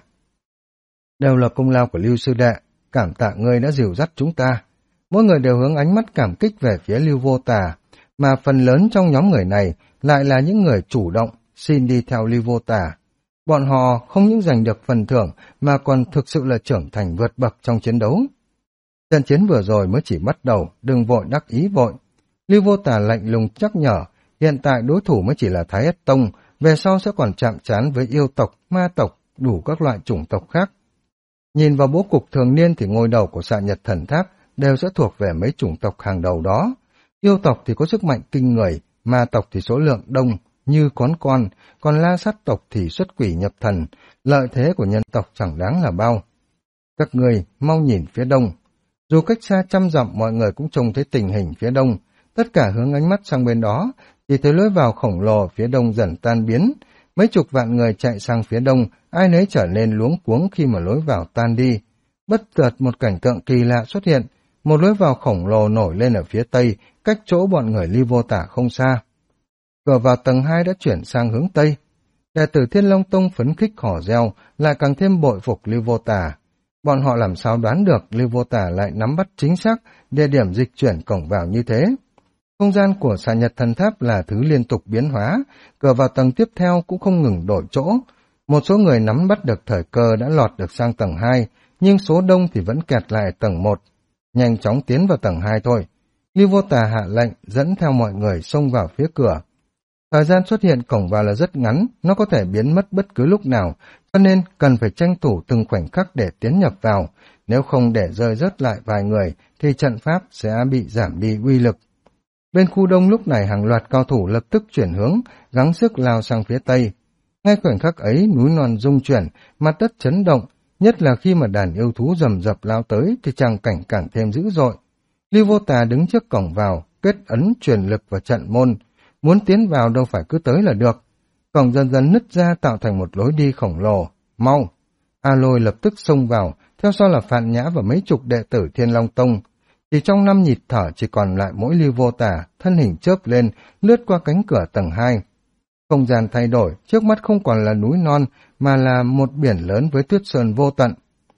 Đều là công lao của Lưu sư đệ, cảm tạ ngươi đã dìu dắt chúng ta. Mỗi người đều hướng ánh mắt cảm kích về phía Lưu Vô Tả, mà phần lớn trong nhóm người này lại là những người chủ động xin đi theo Lưu Vô Tả. Bọn họ không những giành được phần thưởng mà còn thực sự là trưởng thành vượt bậc trong chiến đấu. Trận chiến vừa rồi mới chỉ bắt đầu, đừng vội đắc ý vội. Lưu Vô Tả lạnh lùng nhắc nhở, hiện tại đối thủ mới chỉ là Thái Ất Tông, về sau sẽ còn chạm trán với yêu tộc, ma tộc, đủ các loại chủng tộc khác. Nhìn vào bố cục thường niên thì ngôi đầu của Xạ Nhật Thần Tháp đều sẽ thuộc về mấy chủng tộc hàng đầu đó. Yêu tộc thì có sức mạnh kinh người, ma tộc thì số lượng đông như con, còn la sát tộc thì xuất quỷ nhập thần, lợi thế của nhân tộc chẳng đáng là bao. Các người mau nhìn phía đông. Dù cách xa trăm dặm mọi người cũng trông thấy tình hình phía đông, tất cả hướng ánh mắt sang bên đó, chỉ thấy lối vào khổng lồ phía đông dần tan biến. Mấy chục vạn người chạy sang phía đông, ai nấy trở nên luống cuống khi mà lối vào tan đi. Bất chợt một cảnh tượng kỳ lạ xuất hiện, một lối vào khổng lồ nổi lên ở phía tây, cách chỗ bọn người Lưu Vô Tả không xa. Cửa vào tầng 2 đã chuyển sang hướng tây. Đệ tử Thiên Long Tông phấn khích hò reo, lại càng thêm bội phục Lưu Vô Tả. Bọn họ làm sao đoán được Lưu Vô Tả lại nắm bắt chính xác địa điểm dịch chuyển cổng vào như thế. Không gian của Xạ Nhật Thần Tháp là thứ liên tục biến hóa, cửa vào tầng tiếp theo cũng không ngừng đổi chỗ. Một số người nắm bắt được thời cơ đã lọt được sang tầng 2, nhưng số đông thì vẫn kẹt lại tầng 1. Nhanh chóng tiến vào tầng 2 thôi. Lưu Vô Tả hạ lệnh dẫn theo mọi người xông vào phía cửa. Thời gian xuất hiện cổng vào là rất ngắn, nó có thể biến mất bất cứ lúc nào, cho nên cần phải tranh thủ từng khoảnh khắc để tiến nhập vào. Nếu không để rơi rớt lại vài người thì trận pháp sẽ bị giảm đi uy lực. Bên khu đông lúc này hàng loạt cao thủ lập tức chuyển hướng, gắng sức lao sang phía tây. Ngay khoảnh khắc ấy núi non rung chuyển, mặt đất chấn động, nhất là khi mà đàn yêu thú rầm rập lao tới thì tràng cảnh càng thêm dữ dội. Lưu Vô Tả đứng trước cổng vào, kết ấn truyền lực vào trận môn. Muốn tiến vào đâu phải cứ tới là được. Cổng dần dần nứt ra tạo thành một lối đi khổng lồ. Mau! A Lôi lập tức xông vào, theo sau là Phạn Nhã và mấy chục đệ tử Thiên Long Tông. Chỉ trong 5 nhịp thở chỉ còn lại mỗi Lưu Vô Tả, thân hình chớp lên, lướt qua cánh cửa tầng 2. Không gian thay đổi, trước mắt không còn là núi non, mà là một biển lớn với tuyết sơn vô tận.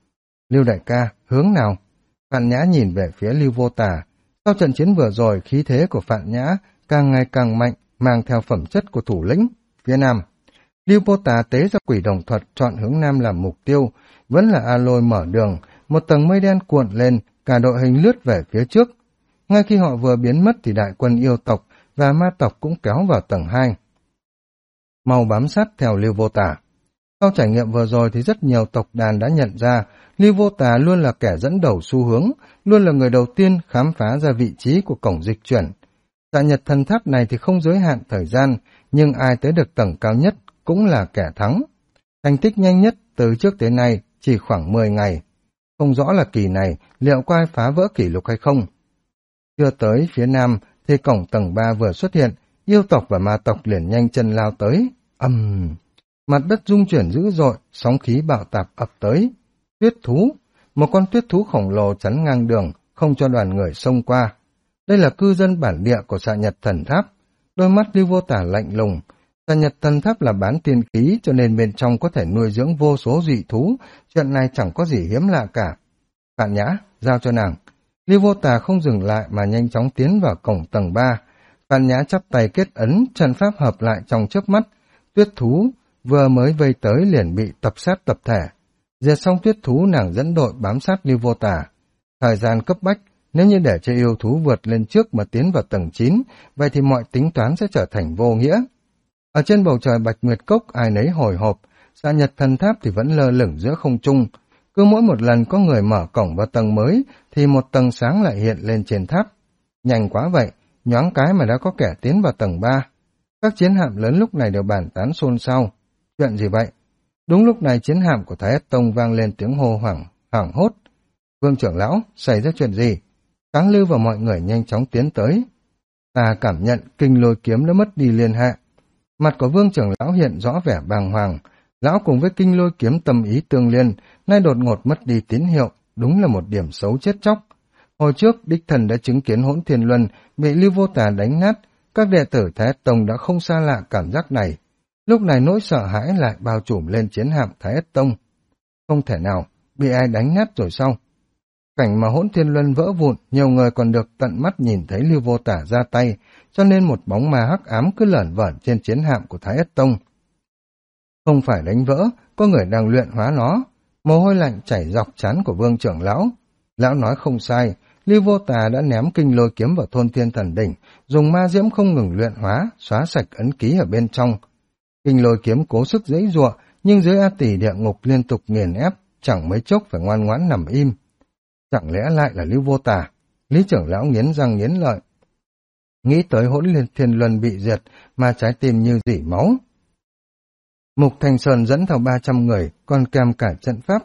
Lưu đại ca, hướng nào? Phạn Nhã nhìn về phía Lưu Vô Tả. Sau trận chiến vừa rồi, khí thế của Phạn Nhã càng ngày càng mạnh, mang theo phẩm chất của thủ lĩnh. Phía nam, Lưu Vô Tả tế ra quỷ đồng thuật, chọn hướng nam làm mục tiêu. Vẫn là A Lôi mở đường, một tầng mây đen cuộn lên, cả đội hình lướt về phía trước. Ngay khi họ vừa biến mất thì đại quân yêu tộc và ma tộc cũng kéo vào tầng 2. Mau bám sát theo Lưu Vô Tả. Sau trải nghiệm vừa rồi thì rất nhiều tộc đàn đã nhận ra Lưu Vô Tả luôn là kẻ dẫn đầu xu hướng, luôn là người đầu tiên khám phá ra vị trí của cổng dịch chuyển. Xạ Nhật Thần Tháp này thì không giới hạn thời gian, nhưng ai tới được tầng cao nhất cũng là kẻ thắng. Thành tích nhanh nhất từ trước tới nay chỉ khoảng 10 ngày. không rõ là kỳ này liệu có ai phá vỡ kỷ lục hay không. Chưa tới phía nam thì cổng tầng 3 vừa xuất hiện, yêu tộc và ma tộc liền nhanh chân lao tới. Mặt đất rung chuyển dữ dội, sóng khí bạo tạc ập tới. Tuyết thú, một con tuyết thú khổng lồ chắn ngang đường, không cho đoàn người xông qua. Đây là cư dân bản địa của Xạ Nhật Thần Tháp. Đôi mắt Lưu Vô Tả lạnh lùng. Xạ Nhật Thần Tháp là bán tiên khí, cho nên bên trong có thể nuôi dưỡng vô số dị thú. Chuyện này chẳng có gì hiếm lạ cả. Phạn Nhã, giao cho nàng. Lưu Vô Tả không dừng lại mà nhanh chóng tiến vào cổng tầng 3. Phạn Nhã chắp tay kết ấn, trận pháp hợp lại trong chớp mắt. Tuyết thú vừa mới vây tới liền bị tập sát tập thể. Diệt xong tuyết thú, nàng dẫn đội bám sát Lưu Vô Tả. Thời gian cấp bách, nếu như để cho yêu thú vượt lên trước mà tiến vào tầng 9, vậy thì mọi tính toán sẽ trở thành vô nghĩa. Ở trên bầu trời Bạch Nguyệt Cốc ai nấy hồi hộp, Xạ Nhật Thần Tháp thì vẫn lơ lửng giữa không trung. Cứ mỗi một lần có người mở cổng vào tầng mới, thì một tầng sáng lại hiện lên trên tháp. Nhanh quá vậy, nhoáng cái mà đã có kẻ tiến vào tầng 3. Các chiến hạm lớn lúc này đều bàn tán xôn xao. Chuyện gì vậy? Đúng lúc này chiến hạm của Thái Ất Tông vang lên tiếng hô hoảng hốt. Vương trưởng lão, xảy ra chuyện gì? Kháng Lưu và mọi người nhanh chóng tiến tới. Ta cảm nhận kinh lôi kiếm đã mất đi liên hệ. Mặt của Vương trưởng lão hiện rõ vẻ bàng hoàng. Lão cùng với kinh lôi kiếm tâm ý tương liên, nay đột ngột mất đi tín hiệu, đúng là một điểm xấu chết chóc. Hồi trước, đích thần đã chứng kiến Hỗn Thiên Luân bị Lưu Vô Tà đánh nát, các đệ tử Thái Ất Tông đã không xa lạ cảm giác này. Lúc này nỗi sợ hãi lại bao trùm lên chiến hạm Thái Ất Tông. Không thể nào, bị ai đánh nát rồi sao? Cảnh mà Hỗn Thiên Luân vỡ vụn, nhiều người còn được tận mắt nhìn thấy Lưu Vô Tả ra tay, cho nên một bóng ma hắc ám cứ lởn vởn trên chiến hạm của Thái Ất Tông. Không phải đánh vỡ, có người đang luyện hóa nó. Mồ hôi lạnh chảy dọc trán của Vương trưởng lão. Lão nói không sai, Lưu Vô Tà đã ném kinh lôi kiếm vào Thôn Thiên Thần Đỉnh, dùng ma diễm không ngừng luyện hóa, xóa sạch ấn ký ở bên trong. Kinh lôi kiếm cố sức giãy giụa, nhưng dưới A Tỷ địa ngục liên tục nghiền ép, chẳng mấy chốc phải ngoan ngoãn nằm im. Chẳng lẽ lại là Lưu Vô Tà? Lý trưởng lão nghiến răng nghiến lợi. Nghĩ tới Hỗn Thiên Luân bị diệt mà trái tim như rỉ máu. Mục Thanh Sơn dẫn theo 300 người, còn kèm cả trận pháp.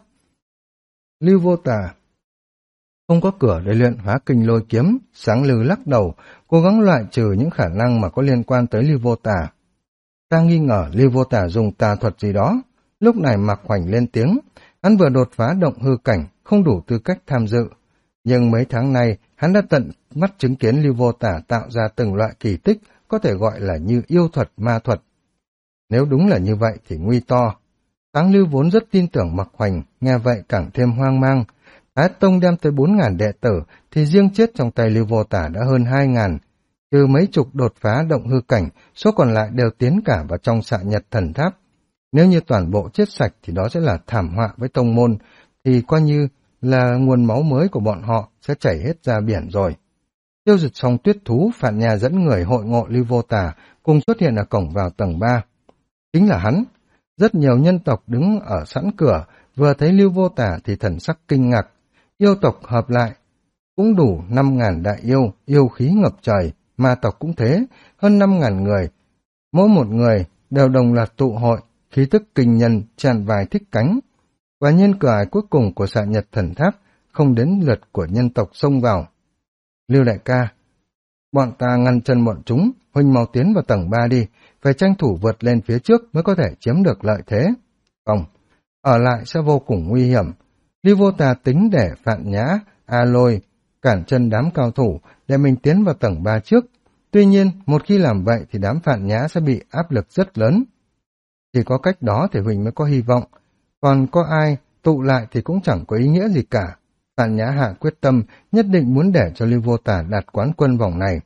Lưu Vô Tà không có cửa để luyện hóa kinh lôi kiếm, Sáng Lư lắc đầu, cố gắng loại trừ những khả năng mà có liên quan tới Lưu Vô Tà. Ta nghi ngờ Lưu Vô Tà dùng tà thuật gì đó. Lúc này Mạc Hoành lên tiếng, hắn vừa đột phá động hư cảnh, không đủ tư cách tham dự. Nhưng mấy tháng nay, hắn đã tận mắt chứng kiến Lưu Vô Tà tạo ra từng loại kỳ tích, có thể gọi là như yêu thuật, ma thuật. Nếu đúng là như vậy thì nguy to. Sáng Lưu vốn rất tin tưởng Mạc Hoành, nghe vậy càng thêm hoang mang. Thái Tông đem tới 4.000 đệ tử, thì riêng chết trong tay Lưu Vô Tả đã hơn 2.000. Trừ mấy chục đột phá động hư cảnh, số còn lại đều tiến cả vào trong Xạ Nhật Thần Tháp. Nếu như toàn bộ chết sạch thì đó sẽ là thảm họa với tông môn, thì coi như là nguồn máu mới của bọn họ sẽ chảy hết ra biển rồi. Tiêu diệt xong tuyết thú, Phạn Nha dẫn người hội ngộ Lưu Vô Tả cùng xuất hiện ở cổng vào tầng 3. Chính là hắn. Rất nhiều nhân tộc đứng ở sẵn cửa, vừa thấy Lưu Vô Tả thì thần sắc kinh ngạc. Yêu tộc hợp lại cũng đủ 5.000 đại yêu, yêu khí ngập trời, ma tộc cũng thế, hơn 5.000 người. Mỗi một người đều đồng loạt tụ hội, khí tức kinh nhân tràn vài thích cánh. Quả nhiên cửa ải cuối cùng của Xạ Nhật Thần Tháp không đến lượt của nhân tộc xông vào. Lưu đại ca, bọn ta ngăn chân bọn chúng, huynh mau tiến vào tầng 3 đi, phải tranh thủ vượt lên phía trước mới có thể chiếm được lợi thế. Không, ở lại sẽ vô cùng nguy hiểm. Lưu Vô Tà tính để Phạn Nhã, A Lôi cản chân đám cao thủ để mình tiến vào tầng 3 trước. Tuy nhiên, một khi làm vậy thì đám Phạn Nhã sẽ bị áp lực rất lớn. Chỉ có cách đó thì Huỳnh mới có hy vọng, còn có ai tụ lại thì cũng chẳng có ý nghĩa gì cả. Phạn Nhã hạ quyết tâm nhất định muốn để cho Lưu Vô Tà đạt quán quân vòng này.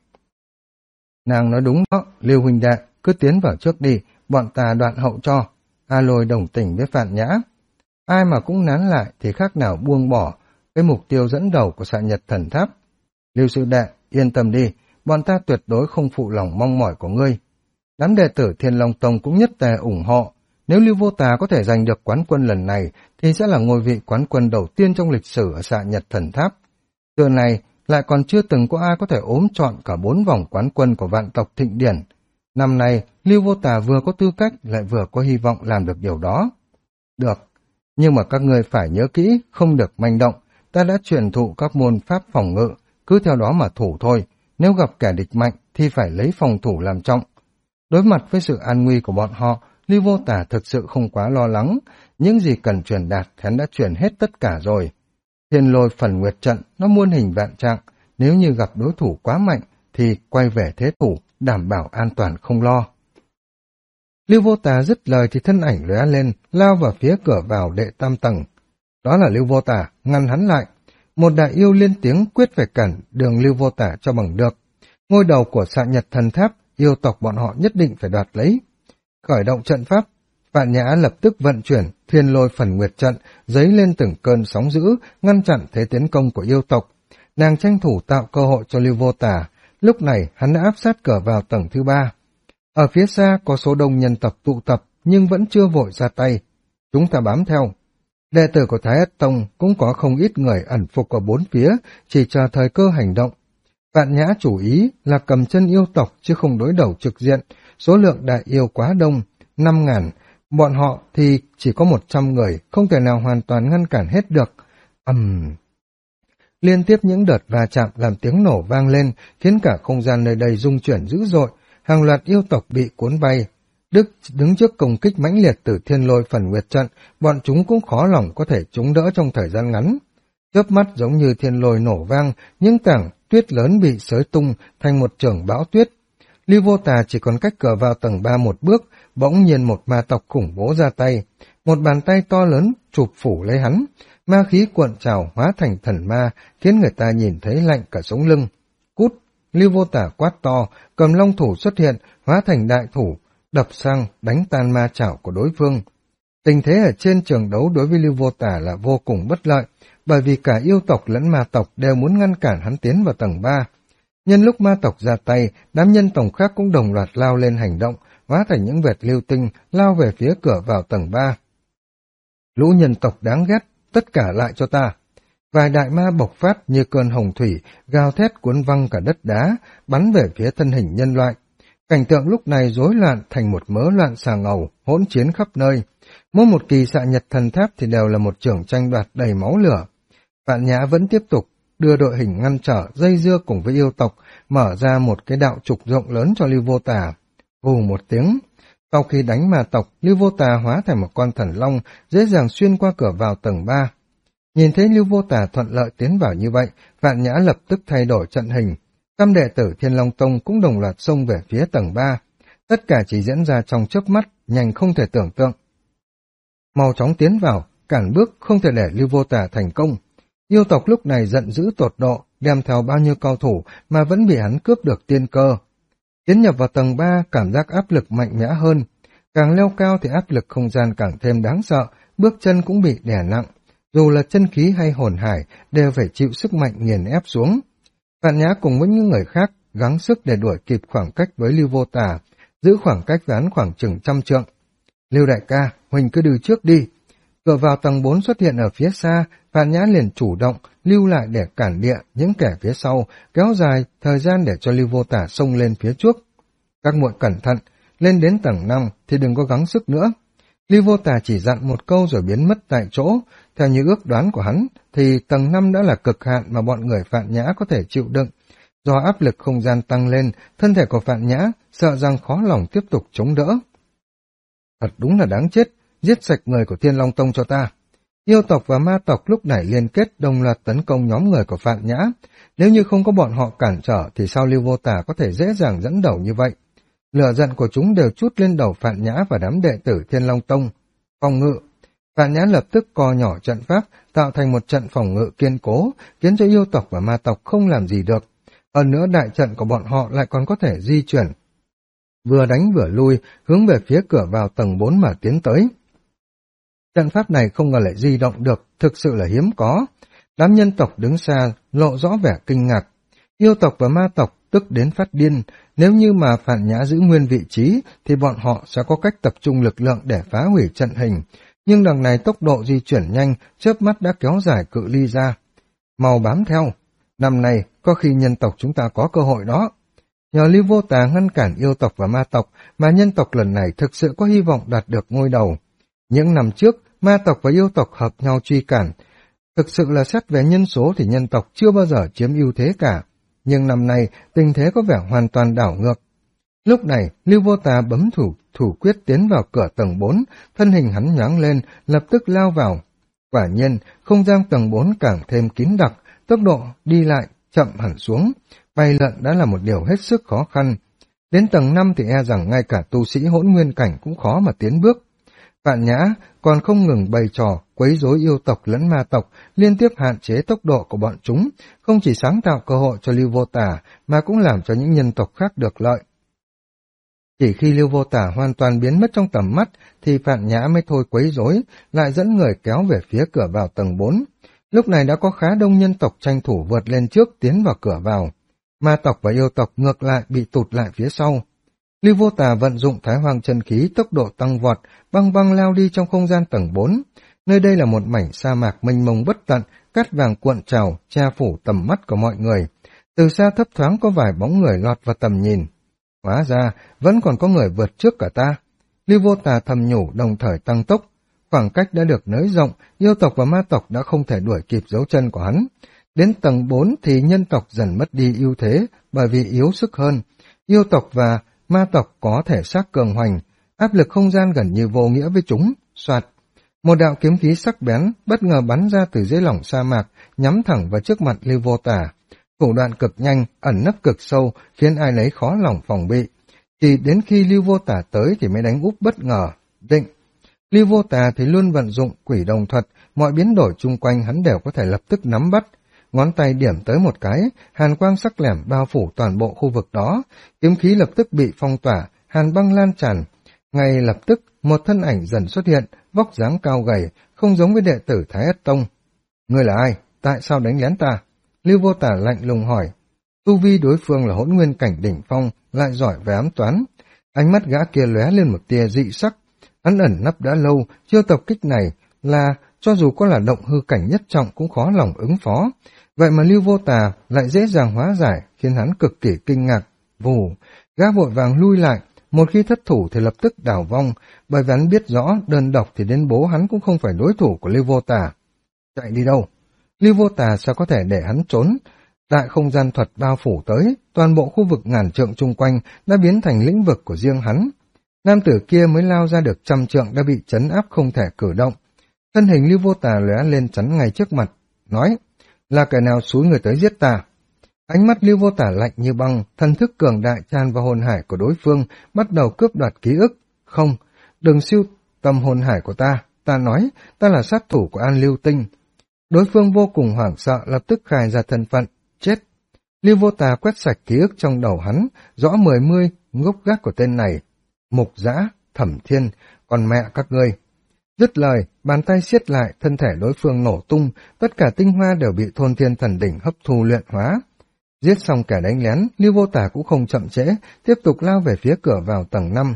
Nàng nói đúng đó, Lưu huynh đệ, cứ tiến vào trước đi, bọn ta đoạn hậu cho. A Lôi đồng tình với Phạn Nhã. Ai mà cũng nán lại thì khác nào buông bỏ cái mục tiêu dẫn đầu của Xạ Nhật Thần Tháp. Lưu sư đệ, yên tâm đi, bọn ta tuyệt đối không phụ lòng mong mỏi của ngươi. Đám đệ tử Thiên Long Tông cũng nhất tề ủng hộ. Nếu Lưu Vô Tà có thể giành được quán quân lần này, thì sẽ là ngôi vị quán quân đầu tiên trong lịch sử ở Xạ Nhật Thần Tháp. Từ này, lại còn chưa từng có ai có thể ốm trọn cả 4 vòng quán quân của vạn tộc Thịnh Điển. Năm nay, Lưu Vô Tà vừa có tư cách, lại vừa có hy vọng làm được điều đó. Được, Nhưng mà các ngươi phải nhớ kỹ, không được manh động. Ta đã truyền thụ các môn pháp phòng ngự, cứ theo đó mà thủ thôi. Nếu gặp kẻ địch mạnh thì phải lấy phòng thủ làm trọng. Đối mặt với sự an nguy của bọn họ, Lưu Vô Tả thực sự không quá lo lắng. Những gì cần truyền đạt hắn đã truyền hết tất cả rồi. Thiên Lôi Phần Nguyệt Trận nó muôn hình vạn trạng, nếu như gặp đối thủ quá mạnh thì quay về thế thủ, đảm bảo an toàn không lo. Lưu Vô Tả dứt lời thì thân ảnh lóe lên, lao vào phía cửa vào đệ tam tầng. Đó là Lưu Vô Tả, ngăn hắn lại. Một đại yêu lên tiếng quyết phải cản đường Lưu Vô Tả cho bằng được. Ngôi đầu của Xạ Nhật Thần Tháp, yêu tộc bọn họ nhất định phải đoạt lấy. Khởi động trận pháp, Vạn Nhã lập tức vận chuyển Thiên Lôi Phần Nguyệt Trận, dấy lên từng cơn sóng dữ, ngăn chặn thế tiến công của yêu tộc. Nàng tranh thủ tạo cơ hội cho Lưu Vô Tả. Lúc này hắn đã áp sát cửa vào tầng thứ 3. Ở phía xa có số đông nhân tộc tụ tập nhưng vẫn chưa vội ra tay. Chúng ta bám theo. Đệ tử của Thái Ất Tông cũng có không ít người ẩn phục ở bốn phía, chỉ chờ thời cơ hành động. Vạn Nhã chủ ý là cầm chân yêu tộc chứ không đối đầu trực diện, số lượng đại yêu quá đông, 5.000, bọn họ thì chỉ có 100 người, không thể nào hoàn toàn ngăn cản hết được. Liên tiếp những đợt va chạm làm tiếng nổ vang lên, khiến cả không gian nơi đây rung chuyển dữ dội, hàng loạt yêu tộc bị cuốn bay. Đứng trước công kích mãnh liệt từ Thiên Lôi Phần Nguyệt Trận, bọn chúng cũng khó lòng có thể chống đỡ trong thời gian ngắn. Chớp mắt giống như thiên lôi nổ vang, những tảng tuyết lớn bị xới tung thành một chưởng bão tuyết. Lưu Vô Tà chỉ còn cách cửa vào tầng 3 một bước, bỗng nhiên một ma tộc khủng bố ra tay. Một bàn tay to lớn chụp phủ lấy hắn, ma khí cuộn trào hóa thành thần ma, khiến người ta nhìn thấy lạnh cả sống lưng. Cút! Lưu Vô Tà quát to, cầm long thủ xuất hiện, hóa thành đại thủ, đập sang đánh tan ma chảo của đối phương. Tình thế ở trên trường đấu đối với Lưu Vô Tà là vô cùng bất lợi, bởi vì cả yêu tộc lẫn ma tộc đều muốn ngăn cản hắn tiến vào tầng 3. Nhân lúc ma tộc ra tay, đám nhân tộc khác cũng đồng loạt lao lên hành động, hóa thành những vệt lưu tinh, lao về phía cửa vào tầng 3. Lũ nhân tộc đáng ghét, tất cả lại cho ta. Vài đại ma bộc phát như cơn hồng thủy, gào thét cuốn văng cả đất đá, bắn về phía thân hình nhân loại. Cảnh tượng lúc này rối loạn thành một mớ loạn xà ngầu, hỗn chiến khắp nơi. Mỗi một kỳ Xạ Nhật Thần Tháp thì đều là một trường tranh đoạt đầy máu lửa. Vạn Nhã vẫn tiếp tục đưa đội hình ngăn trở, dây dưa cùng với yêu tộc, mở ra một cái đạo trục rộng lớn cho Lưu Vô Tà. Vù một tiếng, sau khi đánh ma tộc, Lưu Vô Tà hóa thành một con thần long, dễ dàng xuyên qua cửa vào tầng 3. Nhìn thấy Lưu Vô Tà thuận lợi tiến vào như vậy, Vạn Nhã lập tức thay đổi trận hình. Tam đệ tử Thiên Long Tông cũng đồng loạt xông về phía tầng 3. Tất cả chỉ diễn ra trong chớp mắt, nhanh không thể tưởng tượng. Mau chóng tiến vào, cản bước không thể để Lưu Vô Tà thành công. Yêu tộc lúc này giận dữ tột độ, đem theo bao nhiêu cao thủ mà vẫn bị hắn cướp được tiên cơ. Tiến nhập vào tầng 3, cảm giác áp lực mạnh mẽ hơn. Càng leo cao thì áp lực không gian càng thêm đáng sợ, bước chân cũng bị đè nặng. Dù là chân khí hay hồn hải đều phải chịu sức mạnh nghiền ép xuống. Vạn Nhã cùng với những người khác gắng sức để đuổi kịp khoảng cách với Lưu Vô Tà, giữ khoảng cách với hắn khoảng chừng 100 trượng. Lưu đại ca, Huỳnh cứ đi trước đi. Cửa vào tầng 4 xuất hiện ở phía xa, Vạn Nhã liền chủ động lưu lại để cản địa những kẻ phía sau, kéo dài thời gian để cho Lưu Vô Tà xông lên phía trước. Các muội cẩn thận, lên đến tầng 5 thì đừng có gắng sức nữa. Lưu Vô Tà chỉ dặn một câu rồi biến mất tại chỗ. Theo như ước đoán của hắn thì tầng 5 đã là cực hạn mà bọn người Vạn Nhã có thể chịu đựng. Do áp lực không gian tăng lên, thân thể của Vạn Nhã sợ rằng khó lòng tiếp tục chống đỡ. Thật đúng là đáng chết, giết sạch người của Thiên Long Tông cho ta. Yêu tộc và ma tộc lúc này liên kết đồng loạt tấn công nhóm người của Vạn Nhã. Nếu như không có bọn họ cản trở thì sao Lưu Vô Tà có thể dễ dàng dẫn đầu như vậy? Lửa giận của chúng đều trút lên đầu Vạn Nhã và đám đệ tử Thiên Long Tông. Phòng ngự. Vạn Nhã lập tức co nhỏ trận pháp, tạo thành một trận phòng ngự kiên cố, khiến cho yêu tộc và ma tộc không làm gì được. Hơn nữa đại trận của bọn họ lại còn có thể di chuyển. Vừa đánh vừa lui, hướng về phía cửa vào tầng 4 mà tiến tới. Trận pháp này không ngờ lại di động được, thực sự là hiếm có. Đám nhân tộc đứng xa, lộ rõ vẻ kinh ngạc. Yêu tộc và ma tộc tức đến phát điên, nếu như mà Vạn Nhã giữ nguyên vị trí, thì bọn họ sẽ có cách tập trung lực lượng để phá hủy trận hình. Nhưng đằng này tốc độ di chuyển nhanh, chớp mắt đã kéo dài cự ly ra. Mau bám theo, năm nay có khi nhân tộc chúng ta có cơ hội đó. Nhờ Lưu Vô Tà ngăn cản yêu tộc và ma tộc mà nhân tộc lần này thực sự có hy vọng đạt được ngôi đầu. Những năm trước, ma tộc và yêu tộc hợp nhau truy cản. Thực sự là xét về nhân số thì nhân tộc chưa bao giờ chiếm ưu thế cả, nhưng năm nay tình thế có vẻ hoàn toàn đảo ngược. Lúc này, Lưu Vô Tà bấm thủ quyết tiến vào cửa tầng 4, thân hình hắn nhoáng lên, lập tức lao vào. Quả nhiên, không gian tầng 4 càng thêm kín đặc, tốc độ đi lại chậm hẳn xuống, bay lượn đã là một điều hết sức khó khăn. Đến tầng 5 thì e rằng ngay cả tu sĩ hỗn nguyên cảnh cũng khó mà tiến bước. Vạn Nhã còn không ngừng bày trò quấy rối yêu tộc lẫn ma tộc, liên tiếp hạn chế tốc độ của bọn chúng, không chỉ sáng tạo cơ hội cho Lưu Vô Tà mà cũng làm cho những nhân tộc khác được lợi. Chỉ khi Lưu Vô Tà hoàn toàn biến mất trong tầm mắt thì Vạn Nhã mới thôi quấy rối, lại dẫn người kéo về phía cửa vào tầng 4. Lúc này đã có khá đông nhân tộc tranh thủ vượt lên trước tiến vào cửa vào. Ma tộc và yêu tộc ngược lại bị tụt lại phía sau. Lưu Vô Tà vận dụng Thái Hoang chân khí tốc độ tăng vọt, băng băng lao đi trong không gian tầng 4. Nơi đây là một mảnh sa mạc mênh mông bất tận, cát vàng cuộn trào, che phủ tầm mắt của mọi người. Từ xa thấp thoáng có vài bóng người lọt vào tầm nhìn. Hóa ra, vẫn còn có người vượt trước cả ta. Lưu Vô Tà thầm nhủ đồng thời tăng tốc. Khoảng cách đã được nới rộng, yêu tộc và ma tộc đã không thể đuổi kịp dấu chân của hắn. Đến tầng 4 thì nhân tộc dần mất đi ưu thế bởi vì yếu sức hơn. Yêu tộc và ma tộc có thể xác cường hoành, áp lực không gian gần như vô nghĩa với chúng. Soạt, một đạo kiếm khí sắc bén bất ngờ bắn ra từ dưới lòng sa mạc, nhắm thẳng vào trước mặt Lưu Vô Tà. Thủ đoạn cực nhanh, ẩn nấp cực sâu, khiến ai nấy khó lòng phòng bị. Chỉ đến khi Lưu Vô Tà tới thì mới đánh úp bất ngờ. Định. Lưu Vô Tà thì luôn vận dụng quỷ đồng thuật, mọi biến đổi chung quanh hắn đều có thể lập tức nắm bắt. Ngón tay điểm tới một cái, hàn quang sắc lẻm bao phủ toàn bộ khu vực đó, kiếm khí lập tức bị phong tỏa, hàn băng lan tràn. Ngay lập tức, một thân ảnh dần xuất hiện, vóc dáng cao gầy, không giống với đệ tử Thái Ất Tông. Ngươi là ai? Tại sao đánh lén ta? Lưu Vô Tà lạnh lùng hỏi. Tu vi đối phương là hỗn nguyên cảnh đỉnh phong, lại giỏi về ám toán. Ánh mắt gã kia lóe lên một tia dị sắc. Hắn ẩn nấp đã lâu, chiêu tập kích này là cho dù có là động hư cảnh nhất trọng cũng khó lòng ứng phó. Vậy mà Lưu Vô Tà lại dễ dàng hóa giải, khiến hắn cực kỳ kinh ngạc. Vù, gã vội vàng lui lại, một khi thất thủ thì lập tức đảo vong, bởi vì hắn biết rõ đơn độc thì đến bố hắn cũng không phải đối thủ của Lưu Vô Tà. Chạy đi đâu? Lưu Vô Tà sao có thể để hắn trốn? Đại không gian thuật bao phủ tới, toàn bộ khu vực ngàn trượng chung quanh đã biến thành lĩnh vực của riêng hắn. Nam tử kia mới lao ra được 100 trượng đã bị trấn áp không thể cử động. Thân hình Lưu Vô Tà lóe lên chắn ngay trước mặt, nói, là kẻ nào xúi người tới giết ta? Ánh mắt Lưu Vô Tà lạnh như băng, thần thức cường đại tràn vào hồn hải của đối phương, bắt đầu cướp đoạt ký ức. Không, đừng siêu tầm hồn hải của ta nói, ta là sát thủ của An Lưu Tinh. Đối phương vô cùng hoảng sợ, lập tức khai ra thân phận, chết. Lưu Vô Tà quét sạch ký ức trong đầu hắn, rõ 10 gốc gác của tên này. Mục Dã, Thẩm Thiên, còn mẹ các ngươi. Dứt lời, bàn tay siết lại, thân thể đối phương nổ tung, tất cả tinh hoa đều bị Thôn Thiên Thần Đỉnh hấp thu luyện hóa. Giết xong kẻ đánh lén, Lưu Vô Tà cũng không chậm trễ, tiếp tục lao về phía cửa vào tầng 5.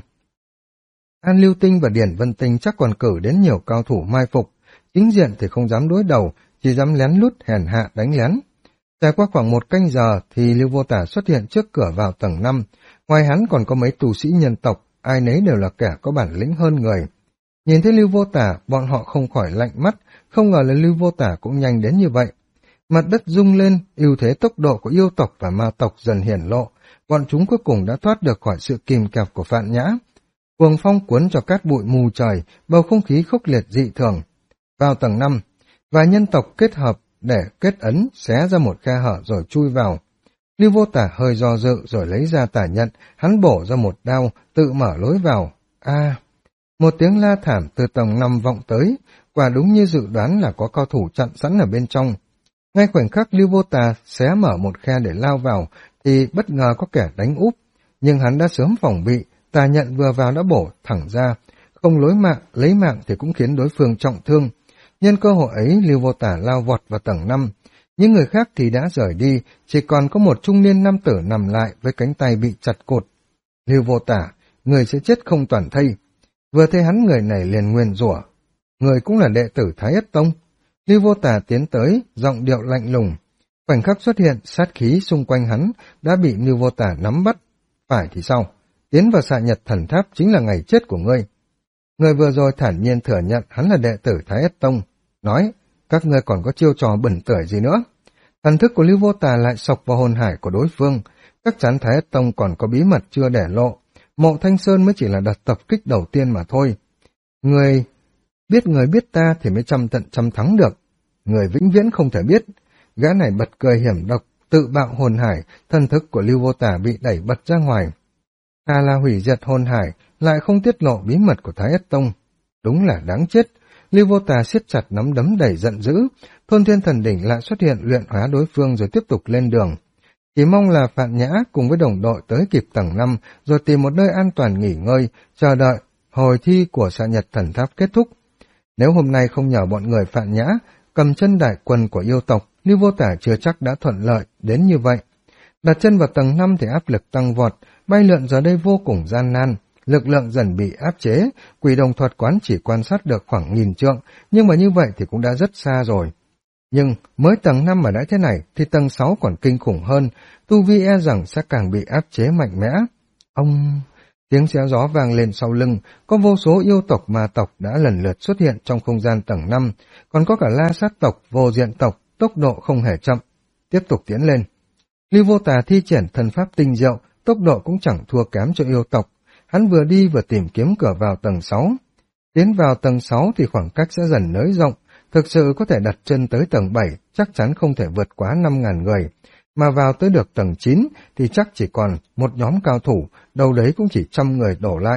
An Lưu Tinh và Điển Vân Tinh chắc còn cử đến nhiều cao thủ mai phục, chính diện thì không dám đối đầu, chỉ dám lén lút hèn hạ đánh lén. Trải qua khoảng 1 canh giờ thì Lưu Vô Tà xuất hiện trước cửa vào tầng 5, ngoài hắn còn có mấy tu sĩ nhân tộc, ai nấy đều là kẻ có bản lĩnh hơn người. Nhìn thấy Lưu Vô Tà, bọn họ không khỏi lạnh mắt, không ngờ là Lưu Vô Tà cũng nhanh đến như vậy. Mặt đất rung lên, ưu thế tốc độ của yêu tộc và ma tộc dần hiển lộ, bọn chúng cuối cùng đã thoát được khỏi sự kìm kẹp của Phạn Nhã. Cuồng phong cuốn cho cát bụi mù trời, bầu không khí khốc liệt dị thường. Vào tầng 5, vài nhân tộc kết hợp để kết ấn, xé ra một khe hở rồi chui vào. Lưu Vô Tà hơi do dự rồi lấy ra tả nhận, hắn bổ ra một đao, tự mở lối vào. Một tiếng la thảm từ tầng 5 vọng tới, quả đúng như dự đoán là có cao thủ chặn sẵn ở bên trong. Ngay khoảnh khắc Lưu Vô Tà xé mở một khe để lao vào, thì bất ngờ có kẻ đánh úp, nhưng hắn đã sớm phòng bị, tà nhận vừa vào đã bổ thẳng ra, không lấy mạng thì cũng khiến đối phương trọng thương. Nhân cơ hội ấy, Lưu Vô Tà lao vọt vào tầng 5. Những người khác thì đã rời đi, chỉ còn có một trung niên nam tử nằm lại với cánh tay bị chặt cột. Lưu Vô Tà, người sẽ chết không toàn thây. Vừa thấy hắn, người này liền nguyền rủa, người cũng là đệ tử Thái Ất Tông. Lưu Vô Tà tiến tới, giọng điệu lạnh lùng. Khoảnh khắc xuất hiện, sát khí xung quanh hắn đã bị Lưu Vô Tà nắm bắt. Phải thì sao? Tiến vào Xạ Nhật Thần Tháp chính là ngày chết của ngươi. Người vừa rồi thản nhiên thừa nhận hắn là đệ tử Thái Ất Tông, nói, các ngươi còn có chiêu trò bẩn tưởi gì nữa. Thần thức của Lưu Vô Tà lại sộc vào hồn hải của đối phương, chắc chắn Thái Ất Tông còn có bí mật chưa để lộ, Mộ Thanh Sơn mới chỉ là đợt tập kích đầu tiên mà thôi. Người biết ta thì mới trăm tận trăm thắng được, người vĩnh viễn không thể biết. Gã này bật cười hiểm độc, tự bạo hồn hải, thần thức của Lưu Vô Tà bị đẩy bật ra ngoài. Thà là hủy diệt hồn hải, lại không tiết lộ bí mật của Thái Ất Tông. Đúng là đáng chết. Lưu Vô Tà siết chặt nắm đấm đầy giận dữ, Thôn Thiên Thần Đỉnh lại xuất hiện luyện hóa đối phương rồi tiếp tục lên đường. Chỉ mong là Phạn Nhã cùng với đồng đội tới kịp tầng 5 rồi tìm một nơi an toàn nghỉ ngơi, chờ đợi hồi thi của xạ nhật thần tháp kết thúc. Nếu hôm nay không nhờ bọn người Phạn Nhã cầm chân đại quân của yêu tộc, Lưu Vô Tà chưa chắc đã thuận lợi đến như vậy. Đặt chân vào tầng 5 thì áp lực tăng vọt, bay lượn giờ đây vô cùng gian nan, lực lượng dần bị áp chế, Quỷ Đồng Thuật Quán chỉ quan sát được khoảng 1000 trượng, nhưng mà như vậy thì cũng đã rất xa rồi. Nhưng mới tầng 5 mà đã thế này thì tầng 6 còn kinh khủng hơn, tu vi e rằng sẽ càng bị áp chế mạnh mẽ. Ông... Tiếng xé gió vang lên sau lưng, có vô số yêu tộc ma tộc đã lần lượt xuất hiện trong không gian tầng 5, còn có cả La Sát tộc, Vô Diện tộc, tốc độ không hề chậm. Tiếp tục tiến lên. Lưu Vô Tà thi triển thần pháp tinh diệu, tốc độ cũng chẳng thua kém cho yêu tộc. Hắn vừa đi vừa tìm kiếm cửa vào tầng 6. Tiến vào tầng 6 thì khoảng cách sẽ dần nới rộng, thực sự có thể đặt chân tới tầng 7, chắc chắn không thể vượt quá 5.000 người. Mà vào tới được tầng 9 thì chắc chỉ còn một nhóm cao thủ, đâu đấy cũng chỉ 100 người đổ lại.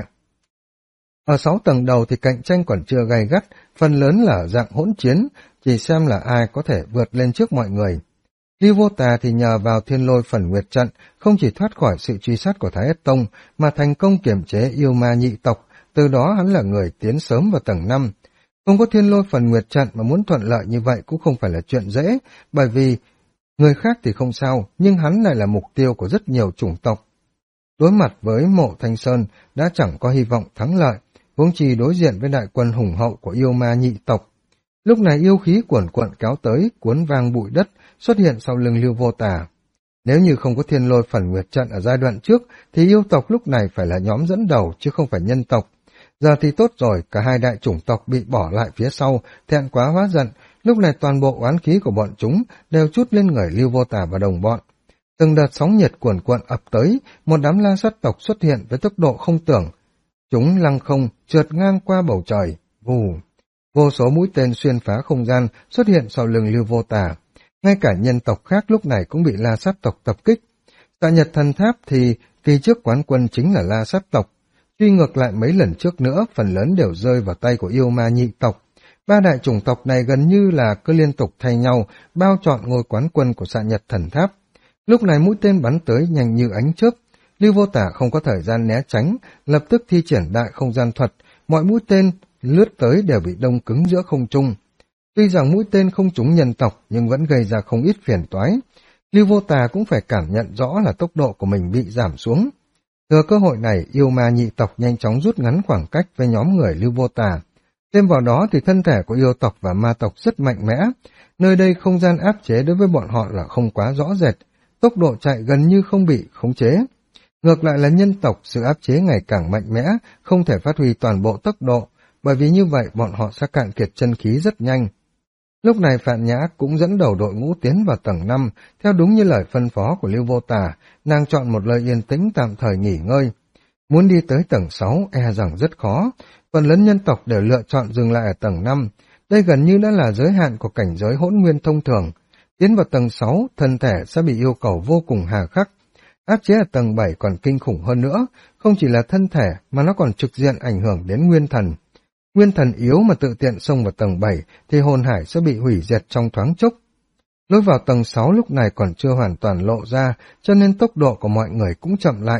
Ở 6 tầng đầu thì cạnh tranh còn chưa gay gắt, phần lớn là dạng hỗn chiến, chỉ xem là ai có thể vượt lên trước mọi người. Lưu Vô Tà thì nhờ vào Thiên Lôi Phần Nguyệt Trận, không chỉ thoát khỏi sự truy sát của Thái Ất Tông, mà thành công kiềm chế yêu ma nhị tộc, từ đó hắn là người tiến sớm vào tầng 5. Không có Thiên Lôi Phần Nguyệt Trận mà muốn thuận lợi như vậy cũng không phải là chuyện dễ, bởi vì người khác thì không sao, nhưng hắn lại là mục tiêu của rất nhiều chủng tộc. Đối mặt với Mộ Thanh Sơn đã chẳng có hy vọng thắng lợi, huống chi đối diện với đại quân hùng hậu của yêu ma nhị tộc. Lúc này yêu khí cuồn cuộn kéo tới, cuốn vang bụi đất, xuất hiện sau lưng Lưu Vô Tà. Nếu như không có Thiên Lôi Phần Nguyệt Trận ở giai đoạn trước, thì yêu tộc lúc này phải là nhóm dẫn đầu chứ không phải nhân tộc. Giờ thì tốt rồi, cả hai đại chủng tộc bị bỏ lại phía sau, thẹn quá hóa giận, lúc này toàn bộ oán khí của bọn chúng đều trút lên người Lưu Vô Tà và đồng bọn. Từng đợt sóng nhiệt cuồn cuộn ập tới, một đám La Sát tộc xuất hiện với tốc độ không tưởng. Chúng lăng không, trượt ngang qua bầu trời, vù. Vô số mũi tên xuyên phá không gian xuất hiện sau lưng Lưu Vô Tà. Ngay cả nhân tộc khác lúc này cũng bị La Sát tộc tập kích. Tại Nhật Thần Tháp thì kỳ trước quán quân chính là La Sát tộc. Truy ngược lại mấy lần trước nữa, phần lớn đều rơi vào tay của yêu ma nhị tộc. Ba đại chủng tộc này gần như là cứ liên tục thay nhau, bao trọn ngôi quán quân của Xạ Nhật Thần Tháp. Lúc này mũi tên bắn tới nhanh như ánh chớp. Lưu Vô Tà không có thời gian né tránh, lập tức thi triển đại không gian thuật, mọi mũi tên lướt tới đều bị đông cứng giữa không trung. Tuy rằng mũi tên không trúng nhân tộc nhưng vẫn gây ra không ít phiền toái. Lưu Vô Tà cũng phải cảm nhận rõ là tốc độ của mình bị giảm xuống. Thừa cơ hội này, yêu ma nhị tộc nhanh chóng rút ngắn khoảng cách với nhóm người Lưu Vô Tà. Thêm vào đó thì thân thể của yêu tộc và ma tộc rất mạnh mẽ. Nơi đây không gian áp chế đối với bọn họ là không quá rõ rệt, tốc độ chạy gần như không bị khống chế. Ngược lại là nhân tộc, sự áp chế ngày càng mạnh mẽ, không thể phát huy toàn bộ tốc độ, bởi vì như vậy bọn họ sẽ cạn kiệt chân khí rất nhanh. Lúc này Phạn Nhã cũng dẫn đầu đội ngũ tiến vào tầng 5, theo đúng như lời phân phó của Lưu Vô Tà, nàng chọn một nơi yên tĩnh tạm thời nghỉ ngơi. Muốn đi tới tầng 6 e rằng rất khó, phần lớn nhân tộc đều lựa chọn dừng lại ở tầng 5. Đây gần như đã là giới hạn của cảnh giới hỗn nguyên thông thường. Tiến vào tầng 6, thân thể sẽ bị yêu cầu vô cùng hà khắc. Áp chế ở tầng 7 còn kinh khủng hơn nữa, không chỉ là thân thể mà nó còn trực diện ảnh hưởng đến nguyên thần. Nguyên thần yếu mà tự tiện xông vào tầng 7 thì hồn hải sẽ bị hủy diệt trong thoáng chốc. Lối vào tầng 6 lúc này còn chưa hoàn toàn lộ ra, cho nên tốc độ của mọi người cũng chậm lại.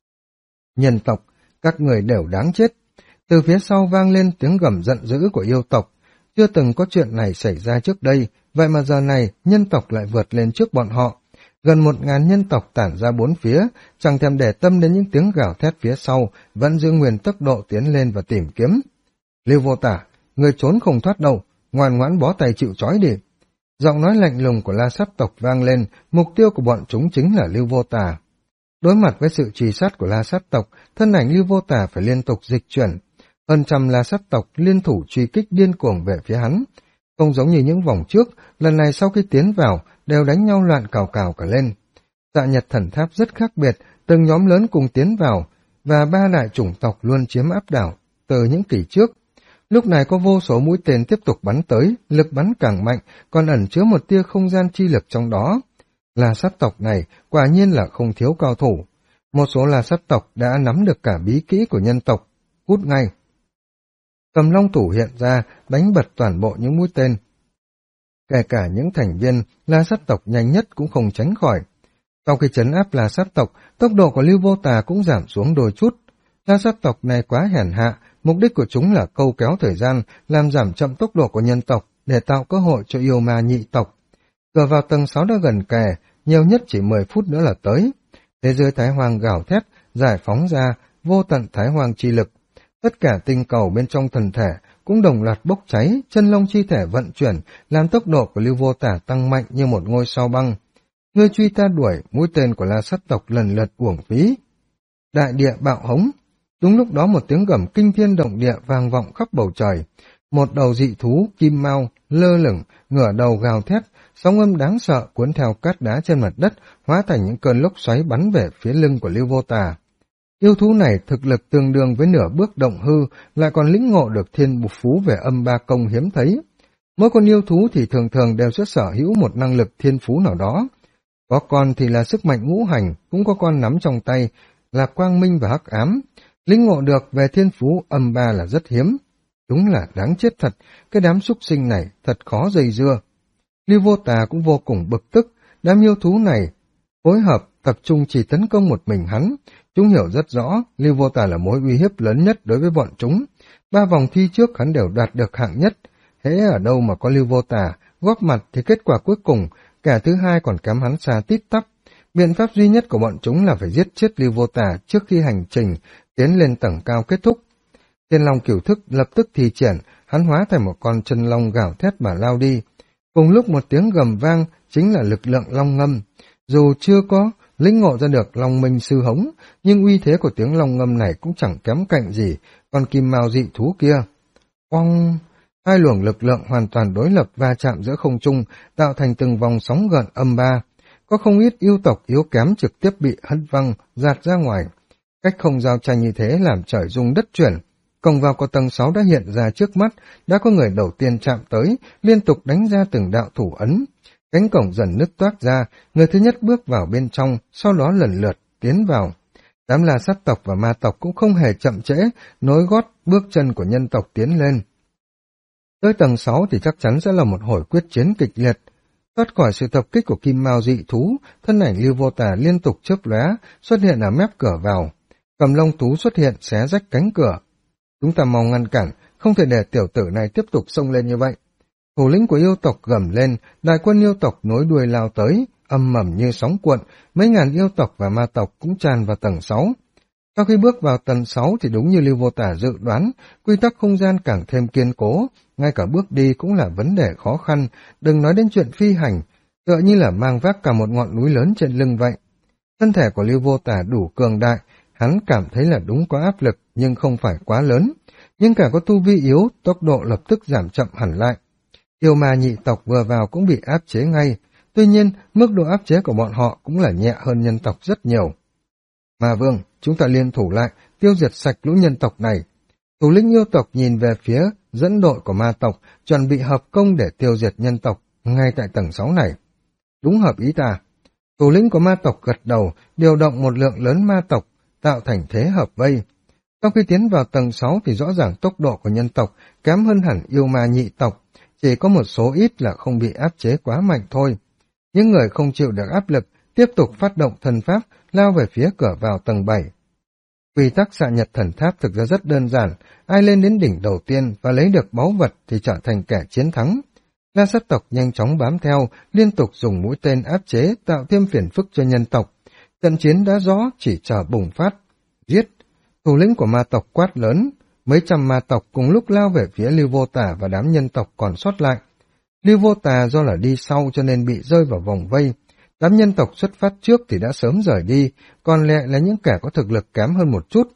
Nhân tộc, các người đều đáng chết. Từ phía sau vang lên tiếng gầm giận dữ của yêu tộc. Chưa từng có chuyện này xảy ra trước đây, vậy mà giờ này nhân tộc lại vượt lên trước bọn họ. Gần 1000 nhân tộc tản ra bốn phía, chẳng thèm để tâm đến những tiếng gào thét phía sau, vẫn giữ nguyên tốc độ tiến lên và tìm kiếm. Lưu Vô Tà, người trốn không thoát đâu, ngoan ngoãn bó tay chịu trói đi. Giọng nói lạnh lùng của La Sát tộc vang lên, mục tiêu của bọn chúng chính là Lưu Vô Tà. Đối mặt với sự truy sát của La Sát tộc, thân ảnh Lưu Vô Tà phải liên tục dịch chuyển. Hơn trăm La Sắt tộc liên thủ truy kích điên cuồng về phía hắn. Không giống như những vòng trước, lần này sau khi tiến vào, đều đánh nhau loạn cào cào cả lên. Dạ Nhật Thần Tháp rất khác biệt, từng nhóm lớn cùng tiến vào, và ba đại chủng tộc luôn chiếm áp đảo từ những kỳ trước. Lúc này có vô số mũi tên tiếp tục bắn tới, lực bắn càng mạnh, còn ẩn chứa một tia không gian chi lực trong đó. La Sắt tộc này quả nhiên là không thiếu cao thủ. Một số La Sắt tộc đã nắm được cả bí kỹ của nhân tộc, cút ngay. Cầm long thủ hiện ra, đánh bật toàn bộ những mũi tên. Kể cả những thành viên La Sắt tộc nhanh nhất cũng không tránh khỏi. Sau khi trấn áp La Sắt tộc, tốc độ của Lưu Vô Tà cũng giảm xuống đôi chút. La Sắt tộc này quá hèn hạ, mục đích của chúng là câu kéo thời gian, làm giảm chậm tốc độ của nhân tộc để tạo cơ hội cho yêu ma nhị tộc. Cửa vào tầng 6 đã gần kề, nhiều nhất chỉ 10 phút nữa là tới. Thế giới Thái Hoang gào thét, giải phóng ra vô tận Thái Hoang chi lực. Tất cả tinh cầu bên trong thần thể cũng đồng loạt bốc cháy, chân lông chi thể vận chuyển, làm tốc độ của Lưu Vô Tà tăng mạnh như một ngôi sao băng. Ngươi truy ta đuổi, mũi tên của La Sắt tộc lần lượt uổng phí. Đại địa bạo hống. Đúng lúc đó một tiếng gầm kinh thiên động địa vang vọng khắp bầu trời. Một đầu dị thú kim mao lơ lửng, ngửa đầu gào thét, sóng âm đáng sợ cuốn theo cát đá trên mặt đất, hóa thành những cơn lốc xoáy bắn về phía lưng của Lưu Vô Tà. Yêu thú này thực lực tương đương với nửa bước động hư, lại còn lĩnh ngộ được thiên bục phú về âm ba công hiếm thấy. Mỗi con yêu thú thì thường thường đều sẽ sở hữu một năng lực thiên phú nào đó. Có con thì là sức mạnh ngũ hành, cũng có con nắm trong tay là quang minh và hắc ám. Lĩnh ngộ được về thiên phú âm ba là rất hiếm. Đúng là đáng chết thật, cái đám súc sinh này thật khó dây dưa. Lưu Vô Tà cũng vô cùng bực tức, đám yêu thú này phối hợp tập trung chỉ tấn công một mình hắn. Chúng hiểu rất rõ, Lưu Vô Tà là mối uy hiếp lớn nhất đối với bọn chúng. 3 vòng thi trước hắn đều đoạt được hạng nhất. Hễ ở đâu mà có Lưu Vô Tà góp mặt thì kết quả cuối cùng kẻ thứ hai còn kém hắn xa tít tắp. Biện pháp duy nhất của bọn chúng là phải giết chết Lưu Vô Tà trước khi hành trình tiến lên tầng cao kết thúc. Thiên Long Cửu Thức lập tức thi triển, hắn hóa thành một con chân long gào thét mà lao đi. Cùng lúc một tiếng gầm vang chính là lực lượng long ngâm. Dù chưa có lĩnh ngộ ra được Long Minh Sư Hống, nhưng uy thế của tiếng long ngâm này cũng chẳng kém cạnh gì con kim mao dị thú kia. Oong! Hai luồng lực lượng hoàn toàn đối lập va chạm giữa không trung, tạo thành từng vòng sóng gợn âm ba. Có không ít yêu tộc yếu kém trực tiếp bị hất văng, dạt ra ngoài. Cách không giao tranh như thế làm trời rung đất chuyển. Cổng vào của tầng 6 đã hiện ra trước mắt, đã có người đầu tiên chạm tới, liên tục đánh ra từng đạo thủ ấn. Cánh cổng dần nứt toác ra, người thứ nhất bước vào bên trong, sau đó lần lượt tiến vào. Đám La Sắt tộc và ma tộc cũng không hề chậm trễ, nối gót bước chân của nhân tộc tiến lên. Tới tầng 6 thì chắc chắn sẽ là một hồi quyết chiến kịch liệt. Thoát khỏi sự tập kích của kim mao dị thú, thân ảnh Lưu Vô Tà liên tục chớp lóe, xuất hiện ở mép cửa vào. Cầm long thú xuất hiện xé rách cánh cửa. Chúng ta mau ngăn cản, không thể để tiểu tử này tiếp tục xông lên như vậy. Thủ lĩnh của yêu tộc gầm lên, đại quân yêu tộc nối đuôi lao tới, âm mầm như sóng cuộn, mấy ngàn yêu tộc và ma tộc cũng tràn vào tầng 6. Sau khi bước vào tầng 6 thì đúng như Lưu Vô Tà dự đoán, quy tắc không gian càng thêm kiên cố, ngay cả bước đi cũng là vấn đề khó khăn, đừng nói đến chuyện phi hành, tựa như là mang vác cả một ngọn núi lớn trên lưng vậy. Thân thể của Lưu Vô Tà đủ cường đại, hắn cảm thấy là đúng có áp lực nhưng không phải quá lớn, nhưng cả có tu vi yếu, tốc độ lập tức giảm chậm hẳn lại. Yêu ma nhị tộc vừa vào cũng bị áp chế ngay, tuy nhiên mức độ áp chế của bọn họ cũng là nhẹ hơn nhân tộc rất nhiều. Ma Vương, chúng ta liên thủ lại, tiêu diệt sạch lũ nhân tộc này. Thủ lĩnh yêu tộc nhìn về phía dẫn đội của ma tộc, chuẩn bị hợp công để tiêu diệt nhân tộc ngay tại tầng 6 này. Đúng hợp ý ta. Thủ lĩnh của ma tộc gật đầu, điều động một lượng lớn ma tộc, tạo thành thế hợp vây. Sau khi tiến vào tầng 6 thì rõ ràng tốc độ của nhân tộc kém hơn hẳn yêu ma nhị tộc, chỉ có một số ít là không bị áp chế quá mạnh thôi. Những người không chịu được áp lực tiếp tục phát động thần pháp, lao về phía cửa vào tầng 7. Quy tắc Dạ Nhật Thần Tháp thực ra rất đơn giản, ai lên đến đỉnh đầu tiên và lấy được báu vật thì trở thành kẻ chiến thắng. La Sắt tộc nhanh chóng bám theo, liên tục dùng mũi tên áp chế, tạo thêm phiền phức cho nhân tộc. Trận chiến đã rõ, chỉ chờ bùng phát. Giết! Thủ lĩnh của ma tộc quát lớn, mấy trăm ma tộc cùng lúc lao về phía Lưu Vô Tà và đám nhân tộc còn sót lại. Lưu Vô Tà do là đi sau cho nên bị rơi vào vòng vây. Đám nhân tộc xuất phát trước thì đã sớm rời đi, còn lại là những kẻ có thực lực kém hơn một chút.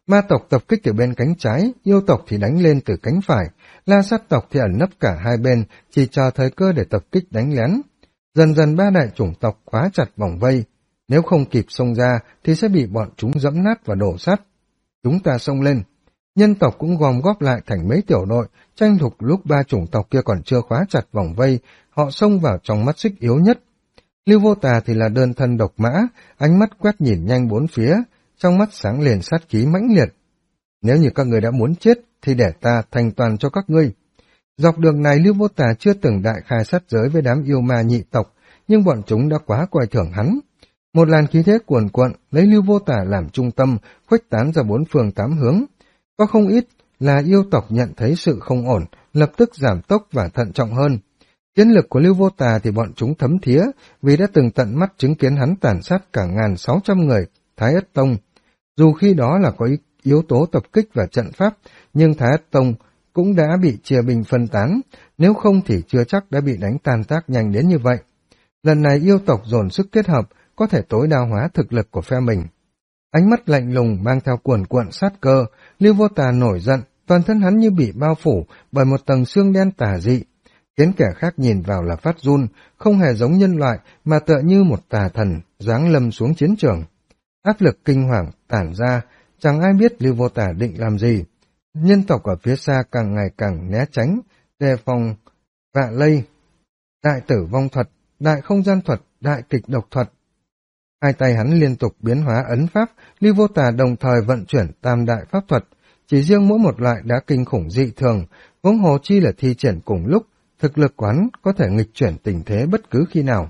Ma tộc tập kích từ bên cánh trái, yêu tộc thì đánh lên từ cánh phải, La Sát tộc thì ẩn nấp cả hai bên, chỉ chờ thời cơ để tập kích đánh lén. Dần dần ba đại chủng tộc khóa chặt vòng vây, nếu không kịp xông ra thì sẽ bị bọn chúng giẫm nát và đổ sát. Chúng ta xông lên. Nhân tộc cũng gom góp lại thành mấy tiểu đội, tranh thủ lúc ba chủng tộc kia còn chưa khóa chặt vòng vây, họ xông vào trong mắt xích yếu nhất. Lưu Vô Tà thì là đơn thân độc mã, ánh mắt quét nhìn nhanh bốn phía, trong mắt sáng lên sát khí mãnh liệt. Nếu như các người đã muốn chết, thì để ta thành toàn cho các ngươi. Dọc đường này Lưu Vô Tà chưa từng đại khai sát giới với đám yêu ma nhị tộc, nhưng bọn chúng đã quá coi thường hắn. Một làn khí thế cuồn cuộn, lấy Lưu Vô Tà làm trung tâm, khuếch tán ra bốn phương tám hướng. Có không ít là yêu tộc nhận thấy sự không ổn, lập tức giảm tốc và thận trọng hơn. Chiến lực của Lưu Vô Tà thì bọn chúng thấm thía, vì đã từng tận mắt chứng kiến hắn tàn sát cả 1.600 người, Thái Ất Tông. Dù khi đó là có yếu tố tập kích và trận pháp, nhưng Thái Ất Tông cũng đã bị chia binh phân tán, nếu không thì chưa chắc đã bị đánh tan tác nhanh đến như vậy. Lần này yêu tộc dồn sức kết hợp, có thể tối đa hóa thực lực của phe mình. Ánh mắt lạnh lùng mang theo cuồn cuộn sát cơ, Lưu Vô Tà nổi giận, toàn thân hắn như bị bao phủ bởi một tầng xương đen tà dị, khiến kẻ khác nhìn vào là phát run, không hề giống nhân loại mà tựa như một tà thần giáng lâm xuống chiến trường. Áp lực kinh hoàng tản ra, chẳng ai biết Lưu Vô Tà định làm gì. Nhân tộc ở phía xa càng ngày càng né tránh, đề phòng vạ lây, đại tử vong thuật, đại không gian thuật, đại kịch độc thuật. Hai tay hắn liên tục biến hóa ấn pháp, Lưu Vô Tà đồng thời vận chuyển tam đại pháp thuật, chỉ riêng mỗi một loại đã kinh khủng dị thường, huống hồ chi là thi triển cùng lúc, thực lực quán có thể nghịch chuyển tình thế bất cứ khi nào.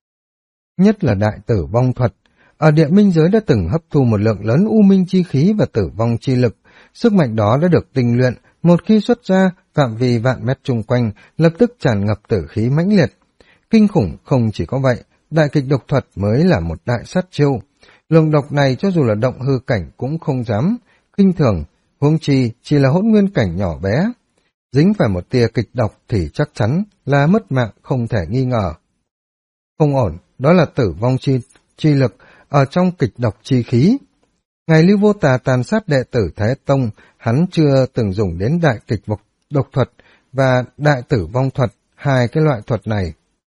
Nhất là đại tử vong thuật, ở địa minh giới đã từng hấp thu một lượng lớn u minh chi khí và tử vong chi lực, sức mạnh đó đã được tinh luyện, một khi xuất ra, phạm vi vạn mét chung quanh lập tức tràn ngập tử khí mãnh liệt. Kinh khủng không chỉ có vậy, đại kịch độc thuật mới là một đại sát chiêu. Luồng độc này cho dù là động hư cảnh cũng không dám khinh thường, huống chi chỉ là hỗn nguyên cảnh nhỏ bé. Dính phải một tia kịch độc thì chắc chắn là mất mạng không thể nghi ngờ. Không ổn, đó là tử vong chi lực ở trong kịch độc chi khí. Ngày Lưu Vô Tà tàn sát đệ tử Thái Tông, hắn chưa từng dùng đến đại kịch độc thuật và đại tử vong thuật, hai cái loại thuật này.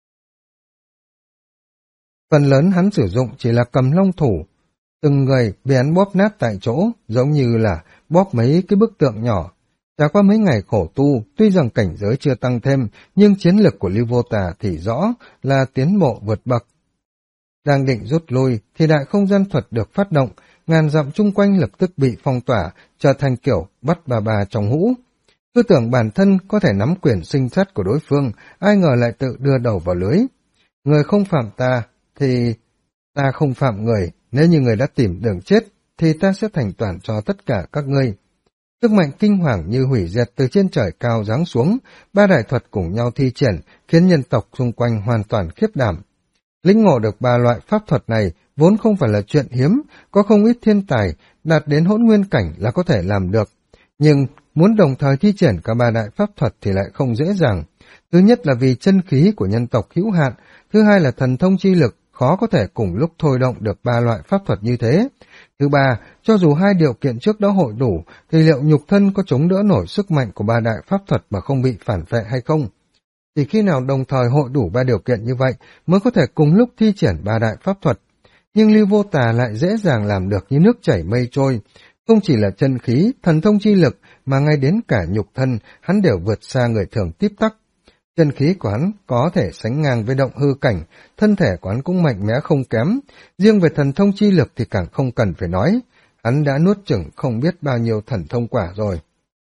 Phần lớn hắn sử dụng chỉ là cầm long thủ, từng người bị hắn bóp nát tại chỗ, giống như là bóp mấy cái bức tượng nhỏ. Trải qua mấy ngày khổ tu, tuy rằng cảnh giới chưa tăng thêm, nhưng chiến lực của Lưu Vô Tà thì rõ là tiến bộ vượt bậc. Đang định rút lui, thì đại không gian thuật được phát động, ngàn dặm chung quanh lập tức bị phong tỏa, trở thành kiểu bắt bà trong hũ. Cứ tưởng bản thân có thể nắm quyền sinh sát của đối phương, ai ngờ lại tự đưa đầu vào lưới. Người không phạm ta, thì ta không phạm người, nếu như người đã tìm đường chết, thì ta sẽ thành toàn cho tất cả các ngươi. Sức mạnh kinh hoàng như hủy diệt từ trên trời cao giáng xuống, ba đại thuật cùng nhau thi triển, khiến nhân tộc xung quanh hoàn toàn khiếp đảm. Lĩnh ngộ được ba loại pháp thuật này vốn không phải là chuyện hiếm, có không ít thiên tài đạt đến hỗn nguyên cảnh là có thể làm được. Nhưng muốn đồng thời thi triển cả ba đại pháp thuật thì lại không dễ dàng. Thứ nhất là vì chân khí của nhân tộc hữu hạn, thứ hai là thần thông chi lực khó có thể cùng lúc thôi động được ba loại pháp thuật như thế. Thứ ba, cho dù hai điều kiện trước đó hội đủ, thì liệu nhục thân có chống đỡ nổi sức mạnh của ba đại pháp thuật mà không bị phản vệ hay không? Chỉ khi nào đồng thời hội đủ ba điều kiện như vậy mới có thể cùng lúc thi triển ba đại pháp thuật. Nhưng Lưu Vô Tà lại dễ dàng làm được như nước chảy mây trôi. Không chỉ là chân khí, thần thông chi lực, mà ngay đến cả nhục thân, hắn đều vượt xa người thường tít tắc. Chân khí của hắn có thể sánh ngang với động hư cảnh, thân thể của hắn cũng mạnh mẽ không kém. Riêng về thần thông chi lực thì càng không cần phải nói, hắn đã nuốt chửng không biết bao nhiêu thần thông quả rồi.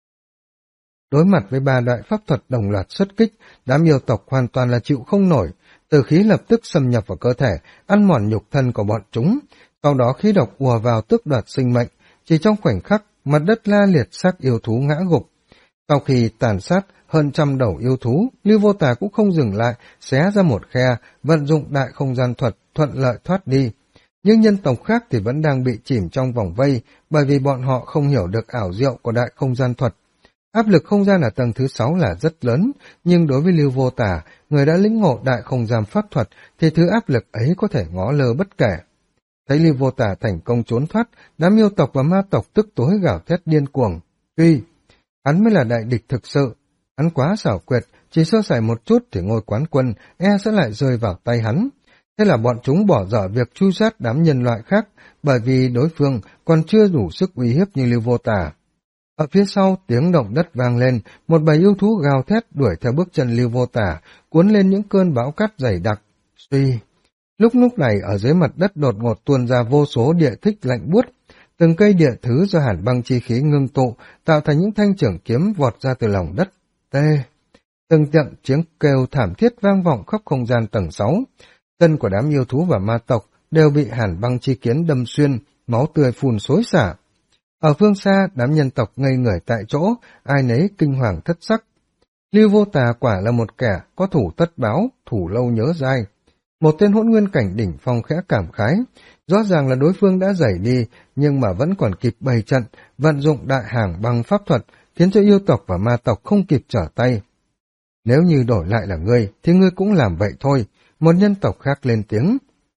Đối mặt với ba đại pháp thuật đồng loạt xuất kích, đám yêu tộc hoàn toàn là chịu không nổi, tử khí lập tức xâm nhập vào cơ thể, ăn mòn nhục thân của bọn chúng, sau đó khí độc ùa vào tước đoạt sinh mệnh, chỉ trong khoảnh khắc, mặt đất la liệt xác yêu thú ngã gục. Sau khi tàn sát hơn 100 đầu yêu thú, Lưu Vô Tà cũng không dừng lại, xé ra một khe, vận dụng đại không gian thuật, thuận lợi thoát đi. Nhưng nhân tộc khác thì vẫn đang bị chìm trong vòng vây, bởi vì bọn họ không hiểu được ảo diệu của đại không gian thuật. Áp lực không gian ở tầng thứ 6 là rất lớn, nhưng đối với Lưu Vô Tà, người đã lĩnh ngộ đại không gian pháp thuật, thì thứ áp lực ấy có thể ngó lơ bất kể. Thấy Lưu Vô Tả thành công trốn thoát, đám yêu tộc và ma tộc tức tối gào thét điên cuồng. Tuy hắn mới là đại địch thực sự, hắn quá xảo quyệt, chỉ sơ sẩy một chút thì ngôi quán quân sẽ lại rơi vào tay hắn. Thế là bọn chúng bỏ dở việc truy sát đám nhân loại khác, bởi vì đối phương còn chưa đủ sức uy hiếp như Lưu Vô Tả. Ở phía sau, tiếng động đất vang lên, một bầy yêu thú gào thét đuổi theo bước chân Lưu Vô Tả, cuốn lên những cơn bão cát dày đặc. Suy, lúc này ở dưới mặt đất đột ngột tuôn ra vô số địa thích lạnh buốt, từng cây địa thứ do hàn băng chi khí ngưng tụ, tạo thành những thanh trưởng kiếm vọt ra từ lòng đất. Tê! Từng trận tiếng kêu thảm thiết vang vọng khắp không gian tầng 6. Chân của đám yêu thú và ma tộc đều bị hàn băng chi kiếm đâm xuyên, máu tươi phun xối xả. Ở phương xa, đám nhân tộc ngây người tại chỗ, ai nấy kinh hoàng thất sắc. Lưu Vô Tà quả là một kẻ có thủ tất báo, thủ lâu nhớ dai. Một tên hỗn nguyên cảnh đỉnh phong khẽ cảm khái, rõ ràng là đối phương đã dày đi, nhưng mà vẫn còn kịp bày trận, vận dụng đại hàng băng pháp thuật, khiến cho yêu tộc và ma tộc không kịp trở tay. Nếu như đổi lại là ngươi, thì ngươi cũng làm vậy thôi, một nhân tộc khác lên tiếng.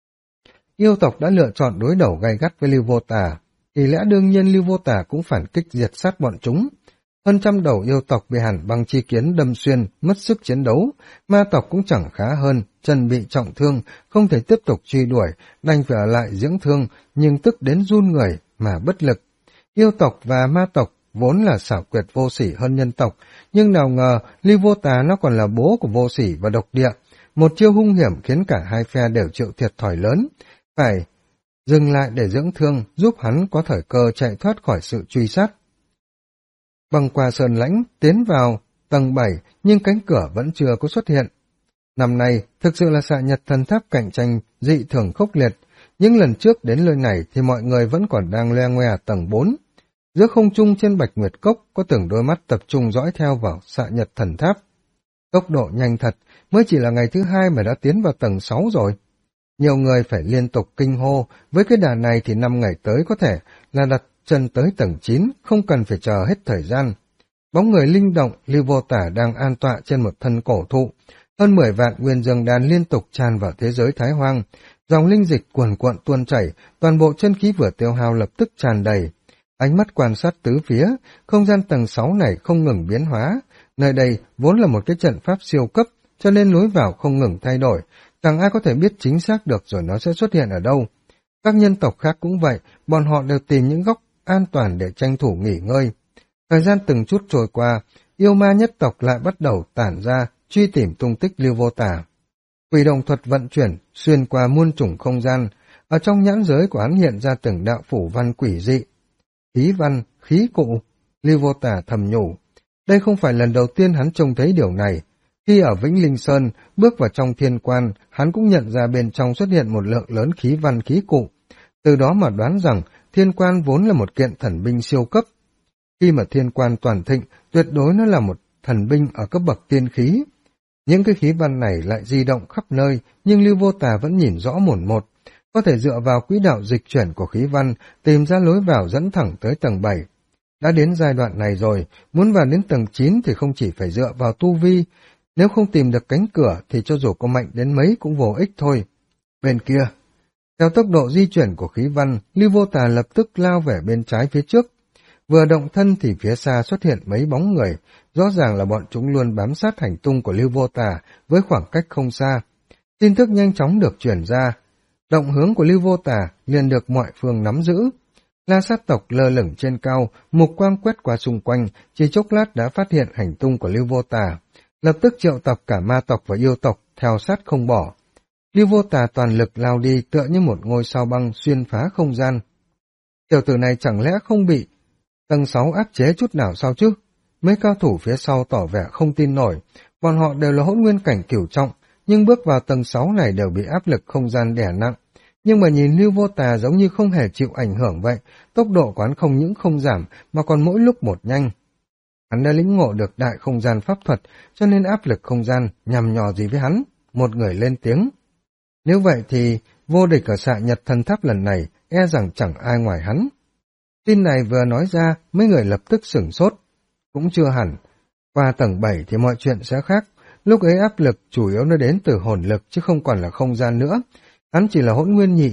Yêu tộc đã lựa chọn đối đầu gay gắt với Lưu Vô Tà, thì lẽ đương nhiên Lưu Vô Tà cũng phản kích diệt sát bọn chúng. Hơn trăm đầu yêu tộc bị hàn băng chi kiến đâm xuyên, mất sức chiến đấu, ma tộc cũng chẳng khá hơn, chân bị trọng thương, không thể tiếp tục truy đuổi, đành phải ở lại dưỡng thương, nhưng tức đến run người mà bất lực. Yêu tộc và ma tộc vốn là xảo quyệt vô sỉ hơn nhân tộc, nhưng nào ngờ Lưu Vô Tà nó còn là bố của vô sỉ và độc địa. Một chiêu hung hiểm khiến cả hai phe đều chịu thiệt thòi lớn, phải dừng lại để dưỡng thương, giúp hắn có thời cơ chạy thoát khỏi sự truy sát. Băng qua sơn lãnh, tiến vào tầng 7, nhưng cánh cửa vẫn chưa có xuất hiện. Năm nay, thực sự là xạ nhật thần tháp cạnh tranh dị thường khốc liệt. Những lần trước đến nơi này thì mọi người vẫn còn đang loe ngoe tầng 4. Giữa không trung trên Bạch Nguyệt Cốc có từng đôi mắt tập trung dõi theo vào xạ nhật thần tháp. Tốc độ nhanh thật, mới chỉ là ngày thứ 2 mà đã tiến vào tầng 6 rồi. Nhiều người phải liên tục kinh hô, với cái đà này thì 5 ngày tới có thể là đặt chân tới tầng 9, không cần phải chờ hết thời gian. Bóng người linh động, Lưu Vô Tả đang an tọa trên một thân cổ thụ. Hơn 10 vạn nguyên dương đan liên tục tràn vào thế giới Thái Hoang. Dòng linh dịch cuồn cuộn tuôn chảy, toàn bộ chân khí vừa tiêu hao lập tức tràn đầy. Ánh mắt quan sát tứ phía, không gian tầng 6 này không ngừng biến hóa. Nơi đây vốn là một cái trận pháp siêu cấp, cho nên lối vào không ngừng thay đổi. Chẳng ai có thể biết chính xác được rồi nó sẽ xuất hiện ở đâu. Các nhân tộc khác cũng vậy, bọn họ đều tìm những góc an toàn để tranh thủ nghỉ ngơi. Thời gian từng chút trôi qua, yêu ma nhất tộc lại bắt đầu tản ra, truy tìm tung tích Lưu Vô Tả. Quỷ đồng thuật vận chuyển, xuyên qua muôn chủng không gian, ở trong nhãn giới của hắn hiện ra từng đạo phủ văn quỷ dị. Khí văn, khí cụ, Lưu Vô Tả thầm nhủ. Đây không phải lần đầu tiên hắn trông thấy điều này. Khi ở Vĩnh Linh Sơn, bước vào trong thiên quan, hắn cũng nhận ra bên trong xuất hiện một lượng lớn khí văn khí cụ. Từ đó mà đoán rằng thiên quan vốn là một kiện thần binh siêu cấp. Khi mà thiên quan toàn thịnh, tuyệt đối nó là một thần binh ở cấp bậc tiên khí. Những cái khí văn này lại di động khắp nơi, nhưng Lưu Vô Tà vẫn nhìn rõ mồn một. Có thể dựa vào quỹ đạo dịch chuyển của khí văn, tìm ra lối vào dẫn thẳng tới tầng 7. Đã đến giai đoạn này rồi, muốn vào đến tầng 9 thì không chỉ phải dựa vào tu vi. Nếu không tìm được cánh cửa thì cho dù có mạnh đến mấy cũng vô ích thôi. Bên kia, theo tốc độ di chuyển của khí văn, Lưu Vô Tà lập tức lao về bên trái phía trước. Vừa động thân thì phía xa xuất hiện mấy bóng người, rõ ràng là bọn chúng luôn bám sát hành tung của Lưu Vô Tà với khoảng cách không xa. Tin tức nhanh chóng được truyền ra, động hướng của Lưu Vô Tà liền được mọi phương nắm giữ. La sát tộc lơ lửng trên cao, mục quang quét qua xung quanh, chỉ chốc lát đã phát hiện hành tung của Lưu Vô Tà, lập tức triệu tập cả ma tộc và yêu tộc theo sát không bỏ. Lưu Vô Tà toàn lực lao đi tựa như một ngôi sao băng xuyên phá không gian. Tiểu tử này chẳng lẽ không bị tầng 6 áp chế chút nào sao chứ? Mấy cao thủ phía sau tỏ vẻ không tin nổi, bọn họ đều là hỗn nguyên cảnh cửu trọng, nhưng bước vào tầng 6 này đều bị áp lực không gian đè nặng. Nhưng mà nhìn Lưu Vô Tà giống như không hề chịu ảnh hưởng vậy, tốc độ của hắn không những không giảm mà còn mỗi lúc một nhanh. Hắn đã lĩnh ngộ được đại không gian pháp thuật, cho nên áp lực không gian nhằm nhò gì với hắn. Một người lên tiếng. Nếu vậy thì vô địch ở xạ nhật thần tháp lần này e rằng chẳng ai ngoài hắn. Tin này vừa nói ra, mấy người lập tức sửng sốt. Cũng chưa hẳn. Qua tầng 7 thì mọi chuyện sẽ khác. Lúc ấy áp lực chủ yếu nó đến từ hồn lực chứ không còn là không gian nữa. Hắn chỉ là hỗn nguyên nhị trọng,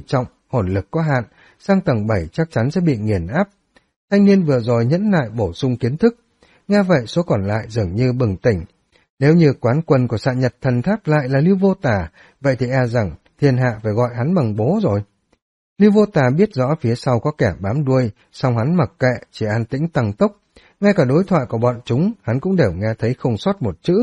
hồn lực có hạn, sang tầng 7 chắc chắn sẽ bị nghiền áp. Thanh niên vừa rồi nhẫn nại bổ sung kiến thức, nghe vậy số còn lại dường như bừng tỉnh. Nếu như quán quân của Xạ Nhật Thần Tháp lại là Lưu Vô Tà, vậy thì e rằng thiên hạ phải gọi hắn bằng bố rồi. Lưu Vô Tà biết rõ phía sau có kẻ bám đuôi, song hắn mặc kệ, chỉ an tĩnh tăng tốc. Ngay cả đối thoại của bọn chúng, hắn cũng đều nghe thấy không sót một chữ.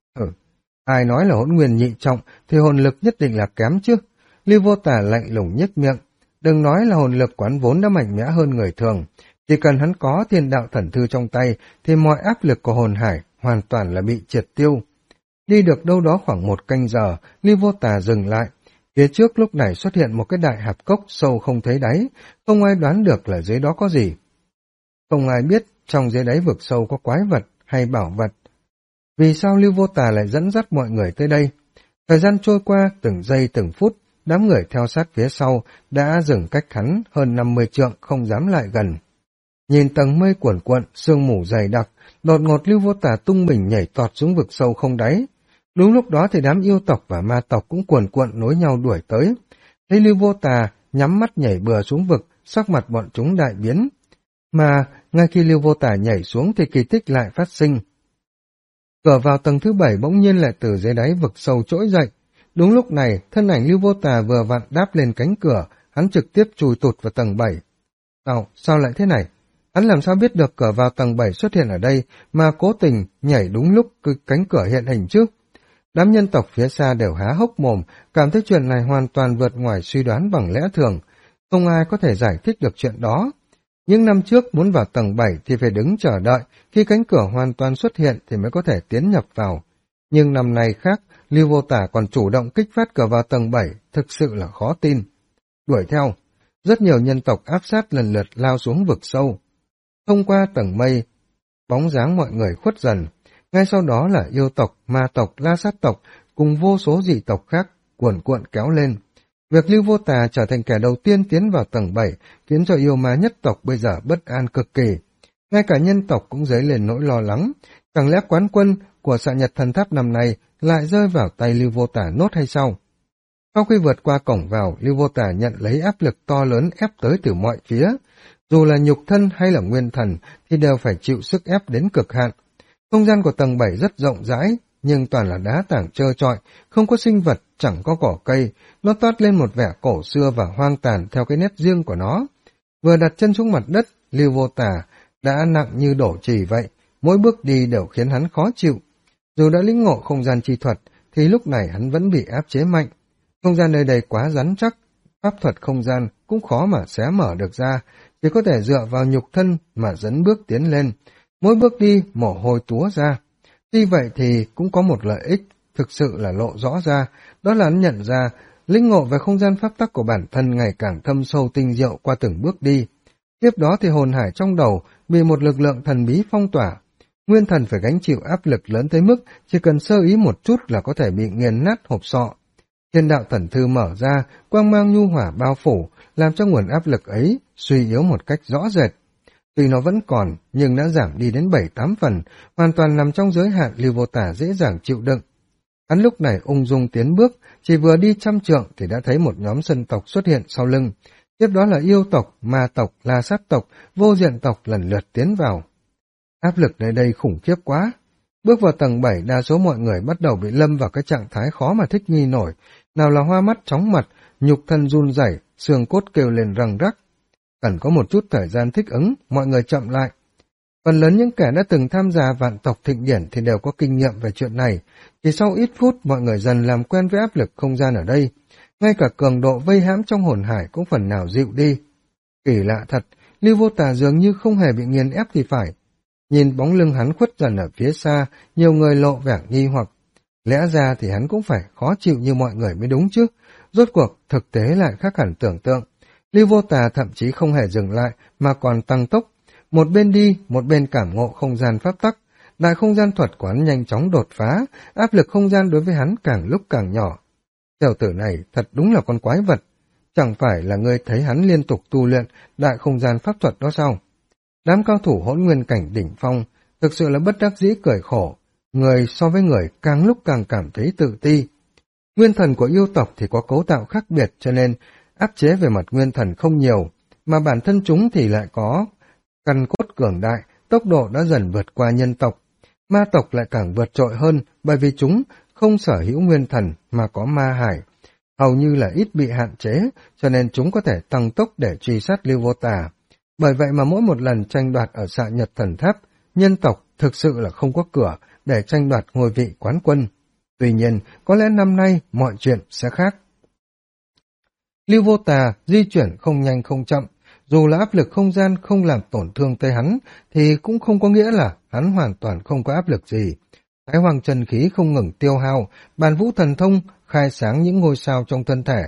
Ai nói là hỗn nguyên nhị trọng, thì hồn lực nhất định là kém chứ. Lưu Vô Tà lạnh lùng nhếch miệng. Đừng nói là hồn lực quán vốn đã mạnh mẽ hơn người thường. Chỉ cần hắn có thiên đạo thần thư trong tay, thì mọi áp lực của hồn hải hoàn toàn là bị triệt tiêu. Đi được đâu đó khoảng 1 canh giờ, Lưu Vô Tà dừng lại. Phía trước lúc này xuất hiện một cái đại hạp cốc sâu không thấy đáy, không ai đoán được là dưới đó có gì. Không ai biết trong dưới đáy vực sâu có quái vật hay bảo vật. Vì sao Lưu Vô Tà lại dẫn dắt mọi người tới đây? Thời gian trôi qua, từng giây từng phút, đám người theo sát phía sau đã dừng cách hắn hơn 50 trượng không dám lại gần. Nhìn tầng mây cuồn cuộn, sương mù dày đặc, đột ngột Lưu Vô Tà tung mình nhảy tọt xuống vực sâu không đáy. Đúng lúc đó thì đám yêu tộc và ma tộc cũng cuồn cuộn nối nhau đuổi tới. Thấy Lưu Vô Tà nhắm mắt nhảy bừa xuống vực, sắc mặt bọn chúng đại biến. Mà ngay khi Lưu Vô Tà nhảy xuống thì kỳ tích lại phát sinh. Cửa vào tầng thứ 7 bỗng nhiên lại từ dưới đáy vực sâu trỗi dậy. Đúng lúc này, thân ảnh Lưu Vô Tà vừa vặn đáp lên cánh cửa, hắn trực tiếp chùi tụt vào tầng 7. Sao lại thế này? Hắn làm sao biết được cửa vào tầng 7 xuất hiện ở đây mà cố tình nhảy đúng lúc cánh cửa hiện hình chứ? Đám nhân tộc phía xa đều há hốc mồm, cảm thấy chuyện này hoàn toàn vượt ngoài suy đoán bằng lẽ thường. Không ai có thể giải thích được chuyện đó. Những năm trước muốn vào tầng 7 thì phải đứng chờ đợi, khi cánh cửa hoàn toàn xuất hiện thì mới có thể tiến nhập vào. Nhưng năm nay khác, Lưu Vô Tà còn chủ động kích phát cửa vào tầng 7, thực sự là khó tin. Đuổi theo, rất nhiều nhân tộc áp sát lần lượt lao xuống vực sâu. Thông qua tầng mây, bóng dáng mọi người khuất dần. Ngay sau đó là yêu tộc, ma tộc, la sát tộc cùng vô số dị tộc khác cuồn cuộn kéo lên. Việc Lưu Vô Tà trở thành kẻ đầu tiên tiến vào tầng 7 khiến cho yêu ma nhất tộc bây giờ bất an cực kỳ. Ngay cả nhân tộc cũng dấy lên nỗi lo lắng. Chẳng lẽ quán quân của Xạ Nhật Thần Tháp năm nay lại rơi vào tay Lưu Vô Tà nốt hay sao? Sau khi vượt qua cổng vào, Lưu Vô Tà nhận lấy áp lực to lớn ép tới từ mọi phía. Dù là nhục thân hay là nguyên thần thì đều phải chịu sức ép đến cực hạn. Không gian của tầng 7 rất rộng rãi, nhưng toàn là đá tảng trơ trọi, không có sinh vật, chẳng có cỏ cây, nó toát lên một vẻ cổ xưa và hoang tàn theo cái nét riêng của nó. Vừa đặt chân xuống mặt đất, Lưu Vô Tà đã nặng như đổ chì vậy, mỗi bước đi đều khiến hắn khó chịu. Dù đã lĩnh ngộ không gian chi thuật, thì lúc này hắn vẫn bị áp chế mạnh. Không gian nơi đây quá rắn chắc, pháp thuật không gian cũng khó mà xé mở được ra, chỉ có thể dựa vào nhục thân mà dẫn bước tiến lên. Mỗi bước đi mồ hôi túa ra. Tuy vậy thì cũng có một lợi ích thực sự là lộ rõ ra, đó là hắn nhận ra lĩnh ngộ về không gian pháp tắc của bản thân ngày càng thâm sâu tinh diệu qua từng bước đi. Tiếp đó thì hồn hải trong đầu bị một lực lượng thần bí phong tỏa. Nguyên thần phải gánh chịu áp lực lớn tới mức chỉ cần sơ ý một chút là có thể bị nghiền nát hộp sọ. Thiên đạo thần thư mở ra, quang mang nhu hỏa bao phủ, làm cho nguồn áp lực ấy suy yếu một cách rõ rệt. Tuy nó vẫn còn, nhưng đã giảm đi đến 7-8 phần, hoàn toàn nằm trong giới hạn Lưu Vô Tà dễ dàng chịu đựng. Hắn lúc này ung dung tiến bước, chỉ vừa đi 100 trượng thì đã thấy một nhóm dân tộc xuất hiện sau lưng. Tiếp đó là yêu tộc, ma tộc, la sát tộc, vô diện tộc lần lượt tiến vào. Áp lực nơi đây khủng khiếp quá. Bước vào tầng 7, đa số mọi người bắt đầu bị lâm vào cái trạng thái khó mà thích nghi nổi. Nào là hoa mắt chóng mặt, nhục thân run rẩy, xương cốt kêu lên răng rắc. Cần có một chút thời gian thích ứng, mọi người chậm lại. Phần lớn những kẻ đã từng tham gia vạn tộc thịnh điển thì đều có kinh nghiệm về chuyện này. Chỉ sau ít phút, mọi người dần làm quen với áp lực không gian ở đây. Ngay cả cường độ vây hãm trong hồn hải cũng phần nào dịu đi. Kỳ lạ thật, Lưu Vô Tà dường như không hề bị nghiền ép thì phải. Nhìn bóng lưng hắn khuất dần ở phía xa, nhiều người lộ vẻ nghi hoặc. Lẽ ra thì hắn cũng phải khó chịu như mọi người mới đúng chứ. Rốt cuộc, thực tế lại khác hẳn tưởng tượng. Lưu Vô Tà thậm chí không hề dừng lại mà còn tăng tốc. Một bên đi, một bên cảm ngộ không gian pháp tắc. Đại không gian thuật của hắn nhanh chóng đột phá, áp lực không gian đối với hắn càng lúc càng nhỏ. Tiểu tử này thật đúng là con quái vật. Chẳng phải là ngươi thấy hắn liên tục tu luyện đại không gian pháp thuật đó sao? Đám cao thủ hỗn nguyên cảnh đỉnh phong thực sự là bất đắc dĩ cười khổ. Người so với người càng lúc càng cảm thấy tự ti. Nguyên thần của yêu tộc thì có cấu tạo khác biệt cho nên áp chế về mặt nguyên thần không nhiều, mà bản thân chúng thì lại có căn cốt cường đại, tốc độ đã dần vượt qua nhân tộc. Ma tộc lại càng vượt trội hơn bởi vì chúng không sở hữu nguyên thần mà có ma hải, hầu như là ít bị hạn chế, cho nên chúng có thể tăng tốc để truy sát Lưu Vô Tà. Bởi vậy mà mỗi một lần tranh đoạt ở Xạ Nhật Thần Tháp, nhân tộc thực sự là không có cửa để tranh đoạt ngôi vị quán quân. Tuy nhiên, có lẽ năm nay mọi chuyện sẽ khác. Lưu Vô Tà di chuyển không nhanh không chậm, dù là áp lực không gian không làm tổn thương tới hắn, thì cũng không có nghĩa là hắn hoàn toàn không có áp lực gì. Thái Hoàng chân khí không ngừng tiêu hao, Bàn Vũ thần thông khai sáng những ngôi sao trong thân thể,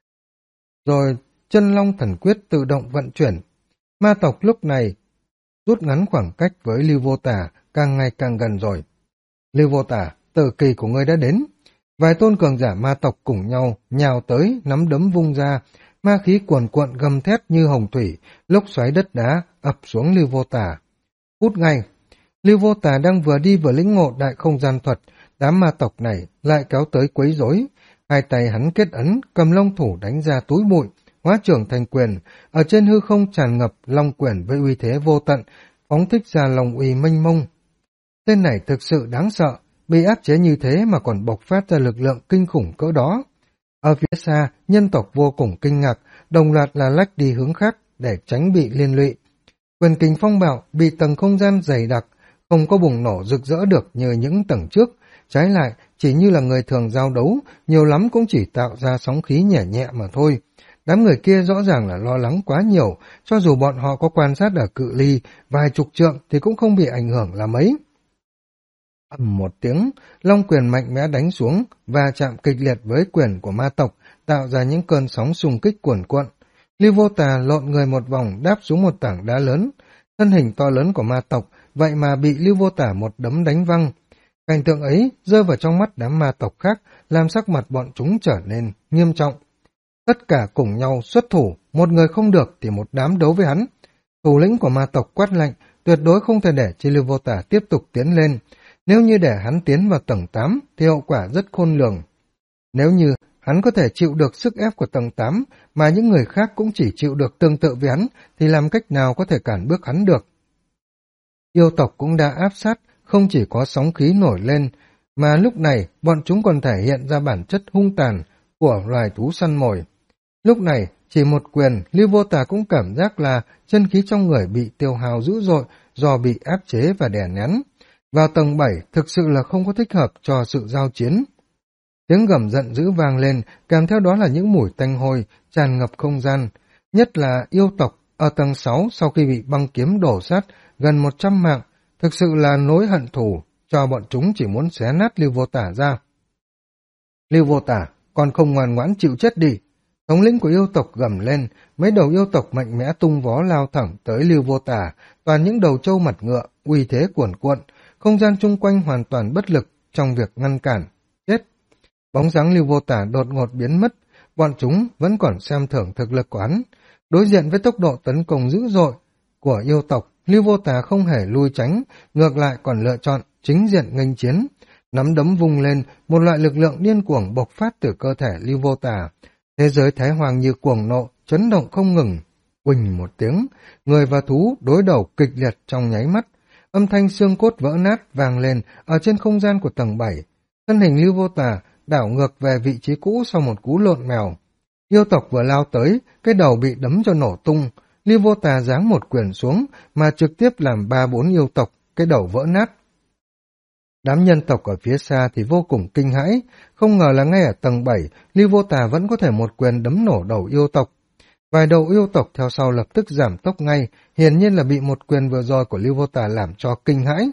rồi Chân Long thần quyết tự động vận chuyển. Ma tộc lúc này rút ngắn khoảng cách với Lưu Vô Tà càng ngày càng gần rồi. Lưu Vô Tà, tử kỳ của ngươi đã đến. Vài tôn cường giả ma tộc cùng nhau nhào tới, nắm đấm vung ra, ma khí cuồn cuộn gầm thét như hồng thủy, lốc xoáy đất đá ập xuống Lưu Vô Tà. Hút ngay, Lưu Vô Tà đang vừa đi vừa lĩnh ngộ đại không gian thuật, đám ma tộc này lại kéo tới quấy rối. Hai tay hắn kết ấn, cầm long thủ đánh ra túi bụi, hóa trưởng thành quyền, ở trên hư không tràn ngập long quyền với uy thế vô tận, phóng thích ra long uy mênh mông. Tên này thực sự đáng sợ, bị áp chế như thế mà còn bộc phát ra lực lượng kinh khủng cỡ đó. Ở phía xa, nhân tộc vô cùng kinh ngạc, đồng loạt là lách đi hướng khác để tránh bị liên lụy. Quyền kình phong bạo bị tầng không gian dày đặc, không có bùng nổ rực rỡ được như những tầng trước, trái lại chỉ như là người thường giao đấu, nhiều lắm cũng chỉ tạo ra sóng khí nhẹ nhẹ mà thôi. Đám người kia rõ ràng là lo lắng quá nhiều, cho dù bọn họ có quan sát ở cự ly vài chục trượng thì cũng không bị ảnh hưởng là mấy. Ầm một tiếng, long quyền mạnh mẽ đánh xuống và chạm kịch liệt với quyền của ma tộc, tạo ra những cơn sóng xung kích cuồn cuộn. Lưu Vô Tà lộn người một vòng đáp xuống một tảng đá lớn, thân hình to lớn của ma tộc vậy mà bị Lưu Vô Tà một đấm đánh văng. Cảnh tượng ấy rơi vào trong mắt đám ma tộc khác, làm sắc mặt bọn chúng trở nên nghiêm trọng. Tất cả cùng nhau xuất thủ, một người không được thì một đám đấu với hắn. Thủ lĩnh của ma tộc quát lạnh, tuyệt đối không thể để cho Lưu Vô Tà tiếp tục tiến lên. Nếu như để hắn tiến vào tầng 8 thì hậu quả rất khôn lường. Nếu như hắn có thể chịu được sức ép của tầng 8 mà những người khác cũng chỉ chịu được tương tự với hắn thì làm cách nào có thể cản bước hắn được. Yêu tộc cũng đã áp sát, không chỉ có sóng khí nổi lên, mà lúc này bọn chúng còn thể hiện ra bản chất hung tàn của loài thú săn mồi. Lúc này, chỉ một quyền, Lưu Vô Tà cũng cảm giác là chân khí trong người bị tiêu hao dữ dội do bị áp chế và đè nén. Vào tầng 7 thực sự là không có thích hợp cho sự giao chiến. Tiếng gầm giận dữ vang lên, kèm theo đó là những mùi tanh hôi tràn ngập không gian. Nhất là yêu tộc ở tầng 6 sau khi bị băng kiếm đổ sát gần 100 mạng, thực sự là nỗi hận thù cho bọn chúng chỉ muốn xé nát Lưu Vô Tà ra. Lưu Vô Tà, còn không ngoan ngoãn chịu chết đi. Thống lĩnh của yêu tộc gầm lên, mấy đầu yêu tộc mạnh mẽ tung vó lao thẳng tới Lưu Vô Tà, toàn những đầu trâu mặt ngựa, uy thế cuồn cuộn, không gian chung quanh hoàn toàn bất lực trong việc ngăn cản. Chết! Bóng dáng Lưu Vô Tà đột ngột biến mất, bọn chúng vẫn còn xem thường thực lực của hắn. Đối diện với tốc độ tấn công dữ dội của yêu tộc, Lưu Vô Tà không hề lui tránh, ngược lại còn lựa chọn chính diện nghênh chiến. Nắm đấm vung lên, một loại lực lượng điên cuồng bộc phát từ cơ thể Lưu Vô Tà. Thế giới Thái Hoàng như cuồng nộ, chấn động không ngừng. Uỳnh một tiếng, người và thú đối đầu kịch liệt trong nháy mắt. Âm thanh xương cốt vỡ nát vang lên ở trên không gian của tầng 7. Thân hình Lưu Vô Tà đảo ngược về vị trí cũ sau một cú lộn mèo. Yêu tộc vừa lao tới, cái đầu bị đấm cho nổ tung. Lưu Vô Tà giáng một quyền xuống mà trực tiếp làm 3-4 yêu tộc, cái đầu vỡ nát. Đám nhân tộc ở phía xa thì vô cùng kinh hãi, không ngờ là ngay ở tầng 7, Lưu Vô Tà vẫn có thể một quyền đấm nổ đầu yêu tộc. Vài đầu yêu tộc theo sau lập tức giảm tốc ngay, hiển nhiên là bị một quyền vừa rồi của Lưu Vô Tà làm cho kinh hãi.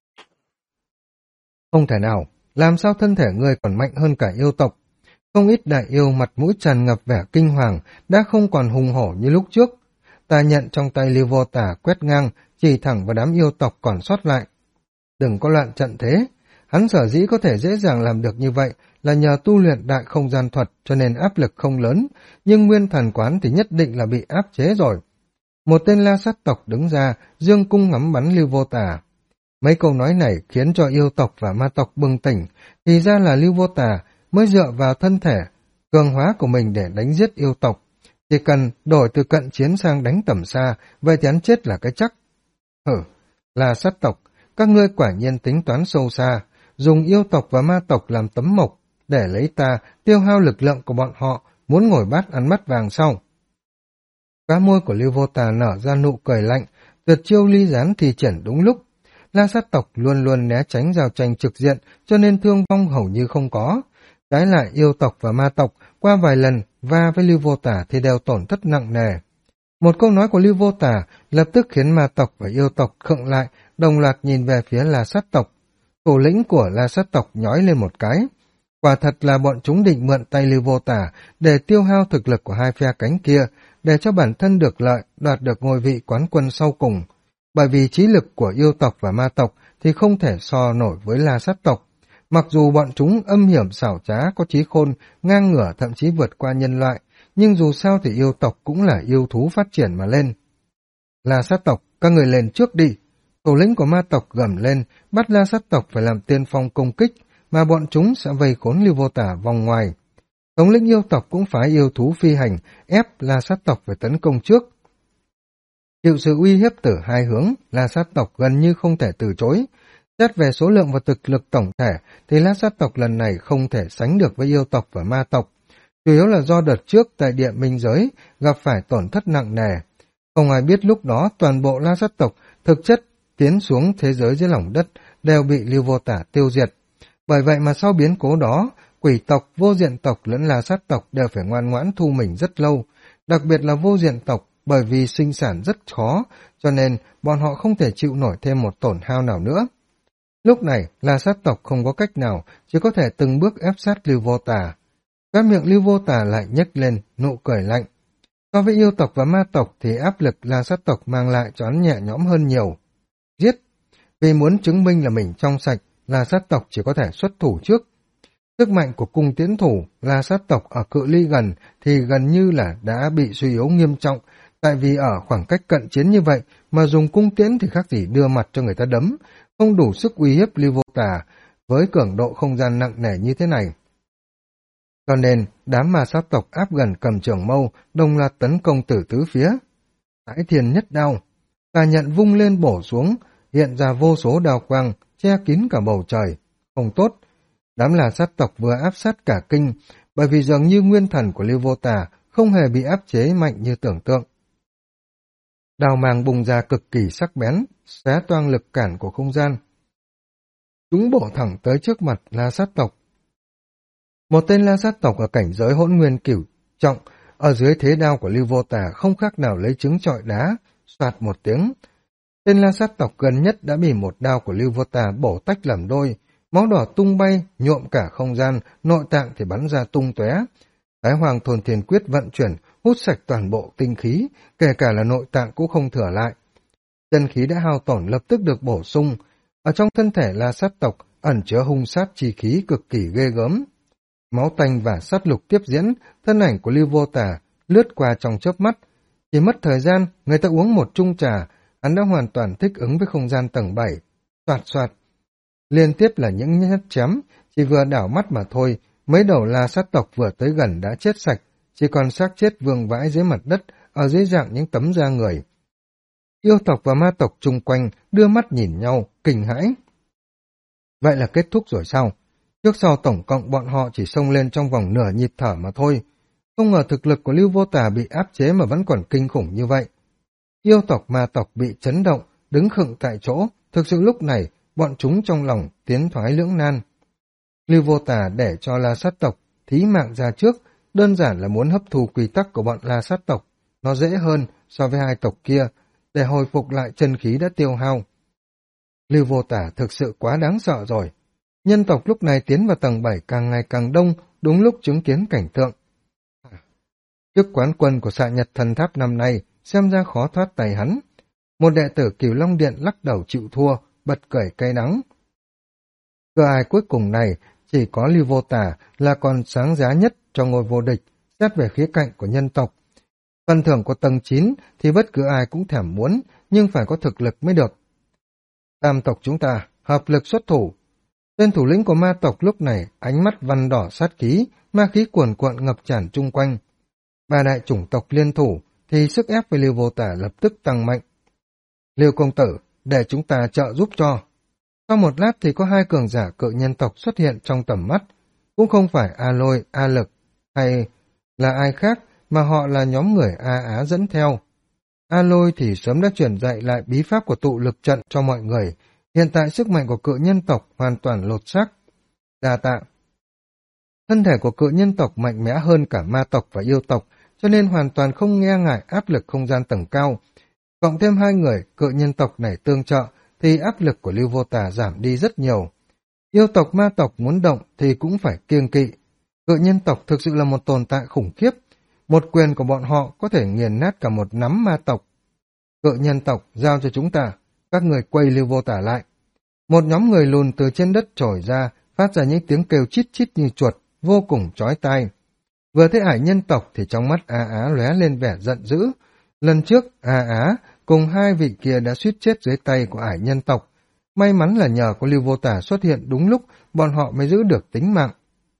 Không thể nào, làm sao thân thể ngươi còn mạnh hơn cả yêu tộc? Không ít đại yêu mặt mũi tràn ngập vẻ kinh hoàng, đã không còn hùng hổ như lúc trước. Ta nhận trong tay Lưu Vô Tà quét ngang, chỉ thẳng vào đám yêu tộc còn sót lại. Đừng có loạn trận thế, hắn sở dĩ có thể dễ dàng làm được như vậy là nhờ tu luyện đại không gian thuật cho nên áp lực không lớn, nhưng nguyên thần quán thì nhất định là bị áp chế rồi. Một tên la sát tộc đứng ra, dương cung ngắm bắn Lưu Vô Tà. Mấy câu nói này khiến cho yêu tộc và ma tộc bừng tỉnh, thì ra là Lưu Vô Tà mới dựa vào thân thể cường hóa của mình để đánh giết yêu tộc. Chỉ cần đổi từ cận chiến sang đánh tầm xa, vậy thì hắn chết là cái chắc. Là sát tộc, các ngươi quả nhiên tính toán sâu xa, dùng yêu tộc và ma tộc làm tấm mộc, để lấy ta tiêu hao lực lượng của bọn họ, muốn ngồi bát ăn mắt vàng sau. Khóe môi của Lưu Vô Tà nở ra nụ cười lạnh, tuyệt chiêu ly gián thi triển đúng lúc. La sát tộc luôn luôn né tránh giao tranh trực diện, cho nên thương vong hầu như không có. Trái lại yêu tộc và ma tộc qua vài lần va với Lưu Vô Tà thì đều tổn thất nặng nề. Một câu nói của Lưu Vô Tà lập tức khiến ma tộc và yêu tộc khựng lại, đồng loạt nhìn về phía La sát tộc. Thủ lĩnh của La sát tộc nhói lên một cái. Quả thật là bọn chúng định mượn tay Lưu Vô Tà để tiêu hao thực lực của hai phe cánh kia, để cho bản thân được lợi, đoạt được ngôi vị quán quân sau cùng. Bởi vì trí lực của yêu tộc và ma tộc thì không thể so nổi với La sát tộc. Mặc dù bọn chúng âm hiểm xảo trá, có trí khôn, ngang ngửa thậm chí vượt qua nhân loại, nhưng dù sao thì yêu tộc cũng là yêu thú phát triển mà lên. La sát tộc, các người lên trước đi. Thủ lĩnh của ma tộc gầm lên, bắt La sát tộc phải làm tiên phong công kích, mà bọn chúng sẽ vây khốn Lưu Vô Tà vòng ngoài. Thống lĩnh yêu tộc cũng phái yêu thú phi hành, ép La sát tộc phải tấn công trước. Chịu sự uy hiếp từ hai hướng, La sát tộc gần như không thể từ chối. Xét về số lượng và thực lực tổng thể, thì La sát tộc lần này không thể sánh được với yêu tộc và ma tộc. Chủ yếu là do đợt trước tại địa minh giới gặp phải tổn thất nặng nề. Không ai biết lúc đó toàn bộ La sát tộc thực chất tiến xuống thế giới dưới lòng đất đều bị Lưu Vô Tà tiêu diệt. Bởi vậy mà sau biến cố đó, quỷ tộc, vô diện tộc lẫn La sát tộc đều phải ngoan ngoãn thu mình rất lâu. Đặc biệt là vô diện tộc, bởi vì sinh sản rất khó, cho nên bọn họ không thể chịu nổi thêm một tổn hao nào nữa. Lúc này, La sát tộc không có cách nào, chỉ có thể từng bước ép sát Lưu Vô Tà. Cái miệng Lưu Vô Tà lại nhếch lên, nụ cười lạnh. So với yêu tộc và ma tộc thì áp lực La sát tộc mang lại cho hắn nhẹ nhõm hơn nhiều. Giết! Vì muốn chứng minh là mình trong sạch, La sát tộc chỉ có thể xuất thủ trước. Sức mạnh của cung tiễn thủ, La sát tộc ở cự ly gần thì gần như là đã bị suy yếu nghiêm trọng, tại vì ở khoảng cách cận chiến như vậy mà dùng cung tiễn thì khác gì đưa mặt cho người ta đấm, không đủ sức uy hiếp Lưu Vô Tà với cường độ không gian nặng nề như thế này. Cho nên, đám ma sát tộc áp gần cầm trường mâu, đồng loạt tấn công từ tứ phía. Thái Thiên nhất đao, tà nhận vung lên bổ xuống, hiện ra vô số đao quang, che kín cả bầu trời. Không tốt, đám là sát tộc vừa áp sát cả kinh, bởi vì dường như nguyên thần của Lưu Vô Tà không hề bị áp chế mạnh như tưởng tượng. Đao mang bùng ra cực kỳ sắc bén, xé toang lực cản của không gian. Chúng bổ thẳng tới trước mặt La sát tộc. Một tên La sát tộc ở cảnh giới hỗn nguyên cửu trọng, ở dưới thế đao của Lưu Vô Tà không khác nào lấy trứng trọi đá, soạt một tiếng. Tên La sát tộc gần nhất đã bị một đao của Lưu Vô Tà bổ tách làm đôi, máu đỏ tung bay, nhuộm cả không gian, nội tạng thì bắn ra tung tóe. Thái Hoàng Thôn Thiên Quyết vận chuyển, hút sạch toàn bộ tinh khí, kể cả là nội tạng cũng không thừa lại. Chân khí đã hao tổn lập tức được bổ sung, ở trong thân thể La sát tộc ẩn chứa hung sát chi khí cực kỳ ghê gớm. Máu tanh và sát lục tiếp diễn, thân ảnh của Lưu Vô Tà lướt qua trong chớp mắt. Chỉ mất thời gian, người ta uống một chung trà, hắn đã hoàn toàn thích ứng với không gian tầng 7. Soạt soạt. Liên tiếp là những nhát chém, chỉ vừa đảo mắt mà thôi, mấy đầu La sát tộc vừa tới gần đã chết sạch, chỉ còn xác chết vương vãi dưới mặt đất, ở dưới dạng những tấm da người. Yêu tộc và ma tộc chung quanh đưa mắt nhìn nhau, kinh hãi. Vậy là kết thúc rồi sao? Trước sau tổng cộng bọn họ chỉ xông lên trong vòng nửa nhịp thở mà thôi. Không ngờ thực lực của Lưu Vô Tà bị áp chế mà vẫn còn kinh khủng như vậy. Yêu tộc ma tộc bị chấn động, đứng khựng tại chỗ, thực sự lúc này bọn chúng trong lòng tiến thoái lưỡng nan. Lưu Vô Tà để cho La sát tộc thí mạng ra trước, đơn giản là muốn hấp thu quy tắc của bọn La sát tộc. Nó dễ hơn so với hai tộc kia, để hồi phục lại chân khí đã tiêu hao. Lưu Vô Tà thực sự quá đáng sợ rồi. Nhân tộc lúc này tiến vào tầng 7 càng ngày càng đông, đúng lúc chứng kiến cảnh tượng. Chức quán quân của Xạ Nhật Thần Tháp năm nay xem ra khó thoát tay hắn. Một đệ tử Cửu Long Điện lắc đầu chịu thua, bật cười cay đắng. Cơ ai cuối cùng này chỉ có Lưu Vô Tà là còn sáng giá nhất cho ngôi vô địch, xét về khía cạnh của nhân tộc. Phần thưởng của tầng 9 thì bất cứ ai cũng thèm muốn, nhưng phải có thực lực mới được. Tam tộc chúng ta, hợp lực xuất thủ. Tên thủ lĩnh của ma tộc lúc này ánh mắt văn đỏ sát khí, ma khí cuồn cuộn ngập tràn chung quanh. ba đại chủng tộc liên thủ, thì sức ép với Lưu Vô Tả lập tức tăng mạnh. Lưu công tử, để chúng ta trợ giúp cho. Sau một lát thì có hai cường giả cự nhân tộc xuất hiện trong tầm mắt, cũng không phải A Lôi, A Lực hay là ai khác, mà họ là nhóm người A Á dẫn theo. A Lôi thì sớm đã truyền dạy lại bí pháp của tụ lực trận cho mọi người, hiện tại sức mạnh của cự nhân tộc hoàn toàn lột xác. Đa tạ. Thân thể của cự nhân tộc mạnh mẽ hơn cả ma tộc và yêu tộc, cho nên hoàn toàn không nghe ngại áp lực không gian tầng cao. Cộng thêm hai người cự nhân tộc này tương trợ, thì áp lực của Lưu Vô Tà giảm đi rất nhiều. Yêu tộc ma tộc muốn động thì cũng phải kiêng kỵ. Cự nhân tộc thực sự là một tồn tại khủng khiếp. Một quyền của bọn họ có thể nghiền nát cả một nắm ma tộc. Cự nhân tộc giao cho chúng ta, các người quay Lưu Vô Tả lại. Một nhóm người lùn từ trên đất trồi ra, phát ra những tiếng kêu chít chít như chuột, vô cùng chói tai. Vừa thấy ải nhân tộc thì trong mắt A Á lóe lên vẻ giận dữ. Lần trước A Á cùng hai vị kia đã suýt chết dưới tay của ải nhân tộc. May mắn là nhờ có Lưu Vô Tả xuất hiện đúng lúc, bọn họ mới giữ được tính mạng.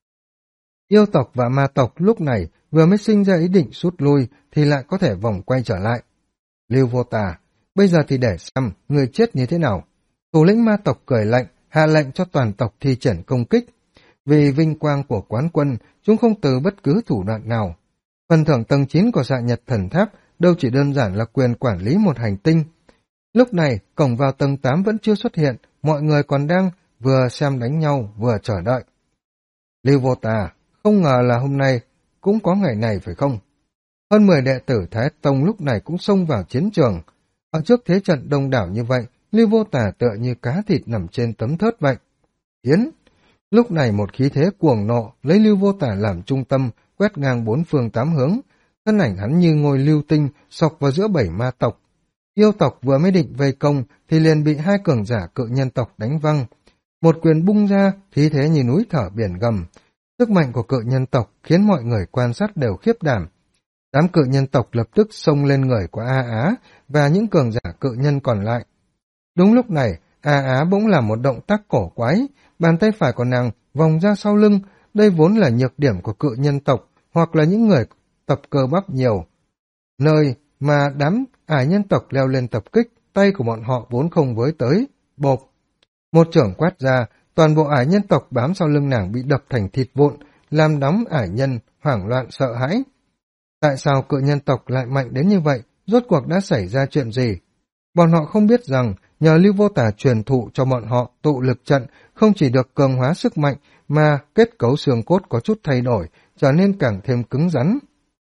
Yêu tộc và ma tộc lúc này vừa mới sinh ra ý định rút lui thì lại có thể vòng quay trở lại. Lưu Vô Tả, bây giờ thì để xem người chết như thế nào. Thủ lĩnh ma tộc cười lạnh, hạ lệnh cho toàn tộc thi triển công kích. Vì vinh quang của quán quân, chúng không từ bất cứ thủ đoạn nào. Phần thưởng tầng 9 của Dạ Nhật Thần Tháp đâu chỉ đơn giản là quyền quản lý một hành tinh. Lúc này, cổng vào tầng 8 vẫn chưa xuất hiện, mọi người còn đang vừa xem đánh nhau vừa chờ đợi. Lưu Vô Tà, không ngờ là hôm nay cũng có ngày này phải không? Hơn 10 đệ tử Thái Tông lúc này cũng xông vào chiến trường. Ở trước thế trận đông đảo như vậy, Lưu Vô Tà tựa như cá thịt nằm trên tấm thớt vậy. Tiến! Lúc này một khí thế cuồng nộ lấy Lưu Vô Tả làm trung tâm, quét ngang bốn phương tám hướng. Thân ảnh hắn như ngôi lưu tinh sọc vào giữa 7 ma tộc. Yêu tộc vừa mới định vây công thì liền bị hai cường giả cự nhân tộc đánh văng. Một quyền bung ra, khí thế như núi thở biển gầm. Sức mạnh của cự nhân tộc khiến mọi người quan sát đều khiếp đảm. Đám cự nhân tộc lập tức xông lên người của A Á và những cường giả cự nhân còn lại. Đúng lúc này, A Á bỗng làm một động tác cổ quái, bàn tay phải của nàng vòng ra sau lưng, đây vốn là nhược điểm của cự nhân tộc hoặc là những người tập cơ bắp nhiều. Nơi mà đám ải nhân tộc leo lên tập kích, tay của bọn họ vốn không với tới, bộp. Một chưởng quát ra, toàn bộ ải nhân tộc bám sau lưng nàng bị đập thành thịt vụn, làm đám ải nhân hoảng loạn sợ hãi. Tại sao cự nhân tộc lại mạnh đến như vậy? Rốt cuộc đã xảy ra chuyện gì? Bọn họ không biết rằng nhờ Lưu Vô Tả truyền thụ cho bọn họ tụ lực trận không chỉ được cường hóa sức mạnh mà kết cấu xương cốt có chút thay đổi, trở nên càng thêm cứng rắn.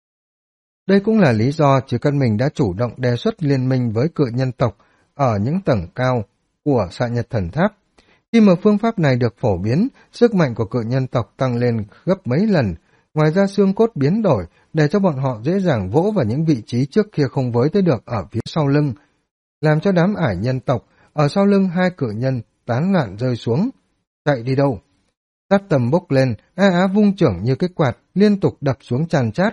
Đây cũng là lý do chỉ cần mình đã chủ động đề xuất liên minh với cự nhân tộc ở những tầng cao của Xạ Nhật Thần Tháp. Khi mà phương pháp này được phổ biến, sức mạnh của cự nhân tộc tăng lên gấp mấy lần, ngoài ra xương cốt biến đổi để cho bọn họ dễ dàng vỗ vào những vị trí trước kia không với tới được ở phía sau lưng, làm cho đám ải nhân tộc ở sau lưng hai cự nhân tán loạn rơi xuống. Chạy đi đâu? Sát tầm bốc lên, A Á vung chưởng như cái quạt, liên tục đập xuống tràn chát.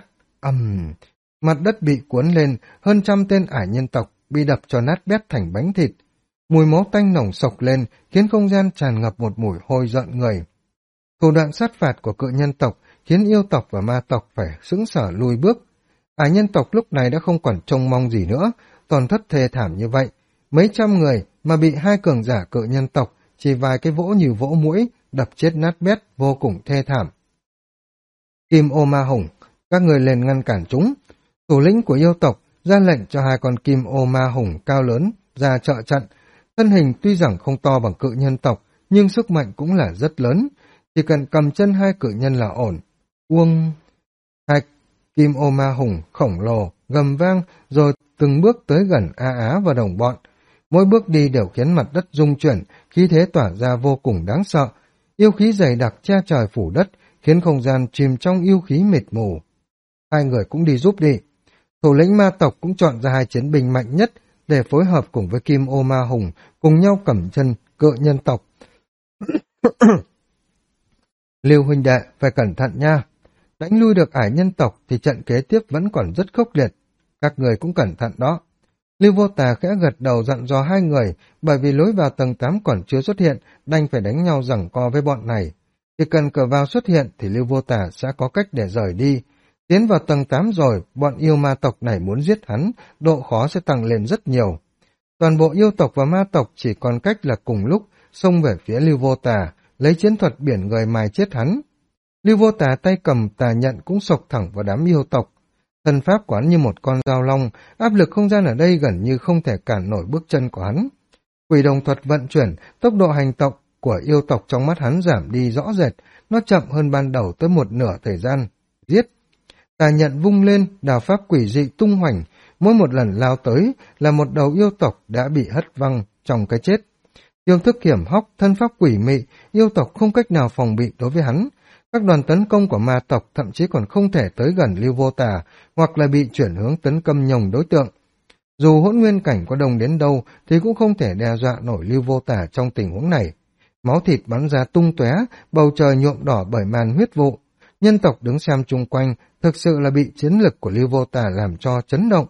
Mặt đất bị cuốn lên, hơn 100 tên ải nhân tộc bị đập cho nát bét thành bánh thịt. Mùi máu tanh nồng sộc lên, khiến không gian tràn ngập một mùi hôi giận người. Thủ đoạn sát phạt của cự nhân tộc khiến yêu tộc và ma tộc phải sững sờ lùi bước. Ải nhân tộc lúc này đã không còn trông mong gì nữa, tổn thất thê thảm như vậy. Mấy trăm người mà bị hai cường giả cự nhân tộc chỉ vài cái vỗ như vỗ muỗi đập chết nát bét, vô cùng thê thảm. Kim ô ma hùng, các người lên ngăn cản chúng. Thủ lĩnh của yêu tộc ra lệnh cho hai con kim ô ma hùng cao lớn ra trợ trận. Thân hình tuy rằng không to bằng cự nhân tộc, nhưng sức mạnh cũng là rất lớn. Chỉ cần cầm chân hai cự nhân là ổn. Uông! Hai kim ô ma hùng khổng lồ gầm vang rồi từng bước tới gần A Á và đồng bọn. Mỗi bước đi đều khiến mặt đất rung chuyển, khí thế tỏa ra vô cùng đáng sợ. Yêu khí dày đặc che trời phủ đất, khiến không gian chìm trong yêu khí mịt mù. Hai người cũng đi giúp đi. Thủ lĩnh ma tộc cũng chọn ra hai chiến binh mạnh nhất để phối hợp cùng với kim ô ma hùng, cùng nhau cầm chân cự nhân tộc. Lưu huynh đệ, phải cẩn thận nha. Đánh lui được ải nhân tộc thì trận kế tiếp vẫn còn rất khốc liệt. Các người cũng cẩn thận đó. Lưu Vô Tà khẽ gật đầu dặn dò hai người, bởi vì lối vào tầng 8 còn chưa xuất hiện, đành phải đánh nhau giằng co với bọn này. Chỉ cần cửa vào xuất hiện thì Lưu Vô Tà sẽ có cách để rời đi. Tiến vào tầng 8 rồi, bọn yêu ma tộc này muốn giết hắn, độ khó sẽ tăng lên rất nhiều. Toàn bộ yêu tộc và ma tộc chỉ còn cách là cùng lúc xông về phía Lưu Vô Tà, lấy chiến thuật biển người mài chết hắn. Lưu Vô Tà tay cầm tà nhận cũng sộc thẳng vào đám yêu tộc. Thân pháp của hắn như một con dao long, áp lực không gian ở đây gần như không thể cản nổi bước chân của hắn. Quỷ đồng thuật vận chuyển, tốc độ hành động của yêu tộc trong mắt hắn giảm đi rõ rệt, nó chậm hơn ban đầu tới một nửa thời gian. Giết! Tà nhận vung lên, đào pháp quỷ dị tung hoành, mỗi một lần lao tới là một đầu yêu tộc đã bị hất văng trong cái chết. Yêu thức hiểm hóc, thân pháp quỷ mị, yêu tộc không cách nào phòng bị đối với hắn. Các đoàn tấn công của ma tộc thậm chí còn không thể tới gần Lưu Vô Tà, hoặc là bị chuyển hướng tấn công nhồng đối tượng. Dù hỗn nguyên cảnh có đông đến đâu thì cũng không thể đe dọa nổi Lưu Vô Tà trong tình huống này. Máu thịt bắn ra tung tóe, bầu trời nhuộm đỏ bởi màn huyết vụ. Nhân tộc đứng xem chung quanh thực sự là bị chiến lực của Lưu Vô Tà làm cho chấn động.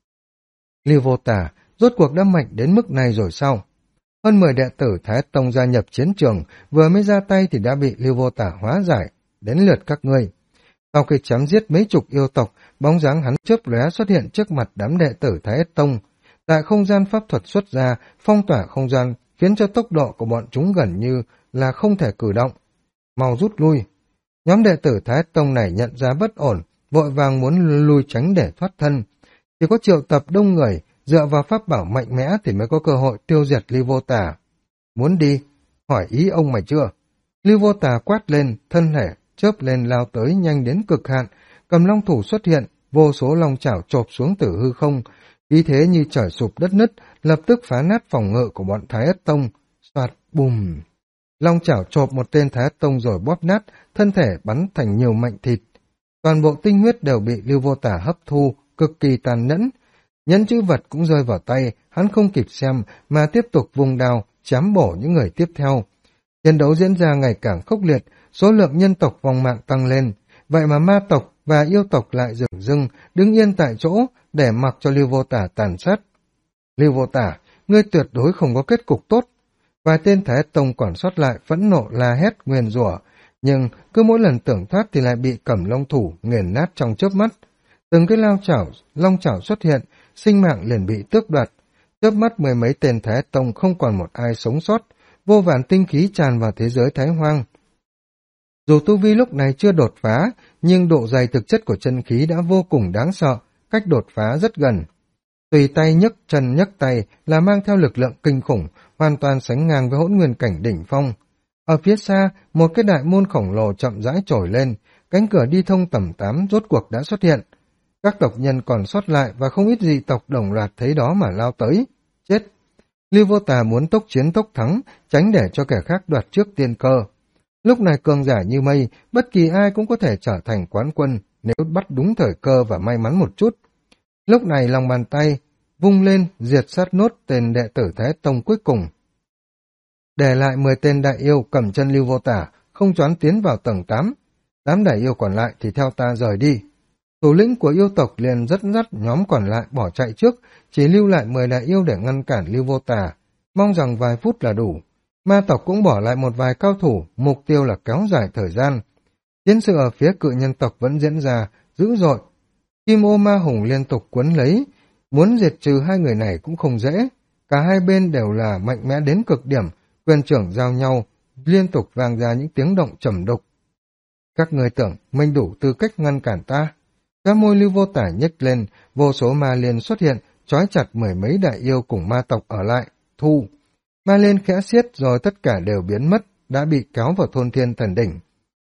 Lưu Vô Tà rốt cuộc đã mạnh đến mức này rồi sao? Hơn 10 đệ tử Thái Tông gia nhập chiến trường, vừa mới ra tay thì đã bị Lưu Vô Tà hóa giải, đến lượt các ngươi. Sau khi chém giết mấy chục yêu tộc, bóng dáng hắn chớp lóe xuất hiện trước mặt đám đệ tử Thái Tông. Tại không gian pháp thuật xuất ra, phong tỏa không gian, khiến cho tốc độ của bọn chúng gần như là không thể cử động. Mau rút lui. Nhóm đệ tử Thái Tông này nhận ra bất ổn, vội vàng muốn lui tránh để thoát thân. Chỉ có triệu tập đông người, dựa vào pháp bảo mạnh mẽ thì mới có cơ hội tiêu diệt Lưu Vô Tà. Muốn đi? Hỏi ý ông mày chưa? Lưu Vô Tà quát lên, thân thể chớp lên lao tới nhanh đến cực hạn, cầm long thủ xuất hiện, vô số long chảo chộp xuống từ hư không, ý thế như trời sụp đất nứt, lập tức phá nát phòng ngự của bọn Thái Ất Tông. Soạt bùm! Long chảo chộp một tên Thái Ất Tông rồi bóp nát, thân thể bắn thành nhiều mảnh thịt. Toàn bộ tinh huyết đều bị Lưu Vô Tà hấp thu, cực kỳ tàn nhẫn. Nhẫn chữ vật cũng rơi vào tay, hắn không kịp xem mà tiếp tục vùng đao, chém bổ những người tiếp theo. Chiến đấu diễn ra ngày càng khốc liệt, số lượng nhân tộc vong mạng tăng lên, vậy mà ma tộc và yêu tộc lại dửng dưng, đứng yên tại chỗ để mặc cho Lưu Vô Tà tàn sát. Lưu Vô Tà, ngươi tuyệt đối không có kết cục tốt. Vài tên Thái Tông còn sót lại phẫn nộ la hét nguyền rủa, nhưng cứ mỗi lần tưởng thoát thì lại bị Cẩm Long thủ nghiền nát trong chớp mắt. Từng cái long chảo xuất hiện, sinh mạng liền bị tước đoạt. Chớp mắt mười mấy tên Thái Tông không còn một ai sống sót, vô vàn tinh khí tràn vào thế giới Thái Hoang. Dù tu vi lúc này chưa đột phá, nhưng độ dày thực chất của chân khí đã vô cùng đáng sợ, cách đột phá rất gần. Tùy tay nhấc chân nhấc tay là mang theo lực lượng kinh khủng, hoàn toàn sánh ngang với hỗn nguyên cảnh đỉnh phong. Ở phía xa, một cái đại môn khổng lồ chậm rãi trồi lên, cánh cửa đi thông tầng 8 rốt cuộc đã xuất hiện. Các tộc nhân còn sót lại và không ít dị tộc đồng loạt thấy đó mà lao tới. Chết! Lưu Vô Tà muốn tốc chiến tốc thắng, tránh để cho kẻ khác đoạt trước tiên cơ. Lúc này cường giả như mây, bất kỳ ai cũng có thể trở thành quán quân nếu bắt đúng thời cơ và may mắn một chút. Lúc này lòng bàn tay vung lên diệt sát nốt tên đệ tử Thái Tông cuối cùng. Để lại 10 tên đại yêu cầm chân Lưu Vô Tà, không choán tiến vào tầng 8. 8 đại yêu còn lại thì theo ta rời đi. Thủ lĩnh của yêu tộc liền dẫn dắt nhóm còn lại bỏ chạy trước, chỉ lưu lại 10 đại yêu để ngăn cản Lưu Vô Tà, mong rằng vài phút là đủ. Ma tộc cũng bỏ lại một vài cao thủ, mục tiêu là kéo dài thời gian. Chiến sự ở phía cự nhân tộc vẫn diễn ra, dữ dội. Kim ô ma hùng liên tục quấn lấy, muốn diệt trừ hai người này cũng không dễ. Cả hai bên đều là mạnh mẽ đến cực điểm, quyền trưởng giao nhau, liên tục vang ra những tiếng động trầm đục. Các người tưởng mình đủ tư cách ngăn cản ta? Cái môi Lưu Vô Tà nhếch lên, vô số ma liên xuất hiện, trói chặt mười mấy đại yêu cùng ma tộc ở lại. Thu! Ma liên khẽ xiết rồi tất cả đều biến mất, đã bị kéo vào thôn thiên thần đỉnh.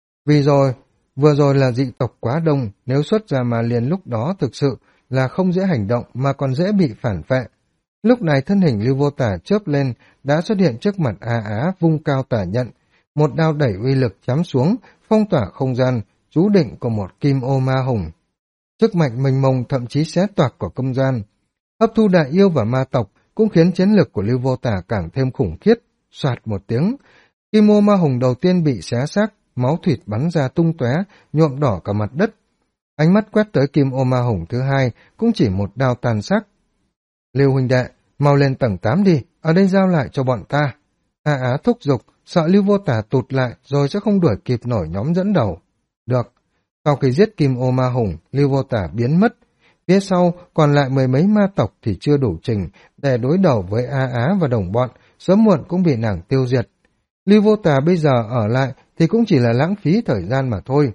Vừa rồi là dị tộc quá đông, nếu xuất ra ma liên lúc đó thực sự là không dễ hành động mà còn dễ bị phản vệ. Lúc này thân hình Lưu Vô Tà chớp lên, đã xuất hiện trước mặt A Á vung cao tả nhận. Một đao đẩy uy lực chém xuống, phong tỏa không gian, chú định của một kim ô ma hùng. Sức mạnh mênh mông thậm chí xé toạc của không gian. Hấp thu đại yêu và ma tộc cũng khiến chiến lực của Lưu Vô Tà càng thêm khủng khiếp. Soạt một tiếng, kim ô ma hùng đầu tiên bị xé xác, máu thịt bắn ra tung tóe, nhuộm đỏ cả mặt đất. Ánh mắt quét tới kim ô ma hùng thứ hai, cũng chỉ một đao tàn xác. Lưu huynh đệ, mau lên tầng 8 đi, ở đây giao lại cho bọn ta. A Á thúc giục, sợ Lưu Vô Tà tụt lại rồi sẽ không đuổi kịp nổi nhóm dẫn đầu. Được. Sau khi giết Kim Ô Ma Hùng, Lưu Vô Tả biến mất. Phía sau còn lại mười mấy ma tộc thì chưa đủ trình để đối đầu với A Á và đồng bọn, sớm muộn cũng bị nàng tiêu diệt. Lưu Vô Tả bây giờ ở lại thì cũng chỉ là lãng phí thời gian mà thôi.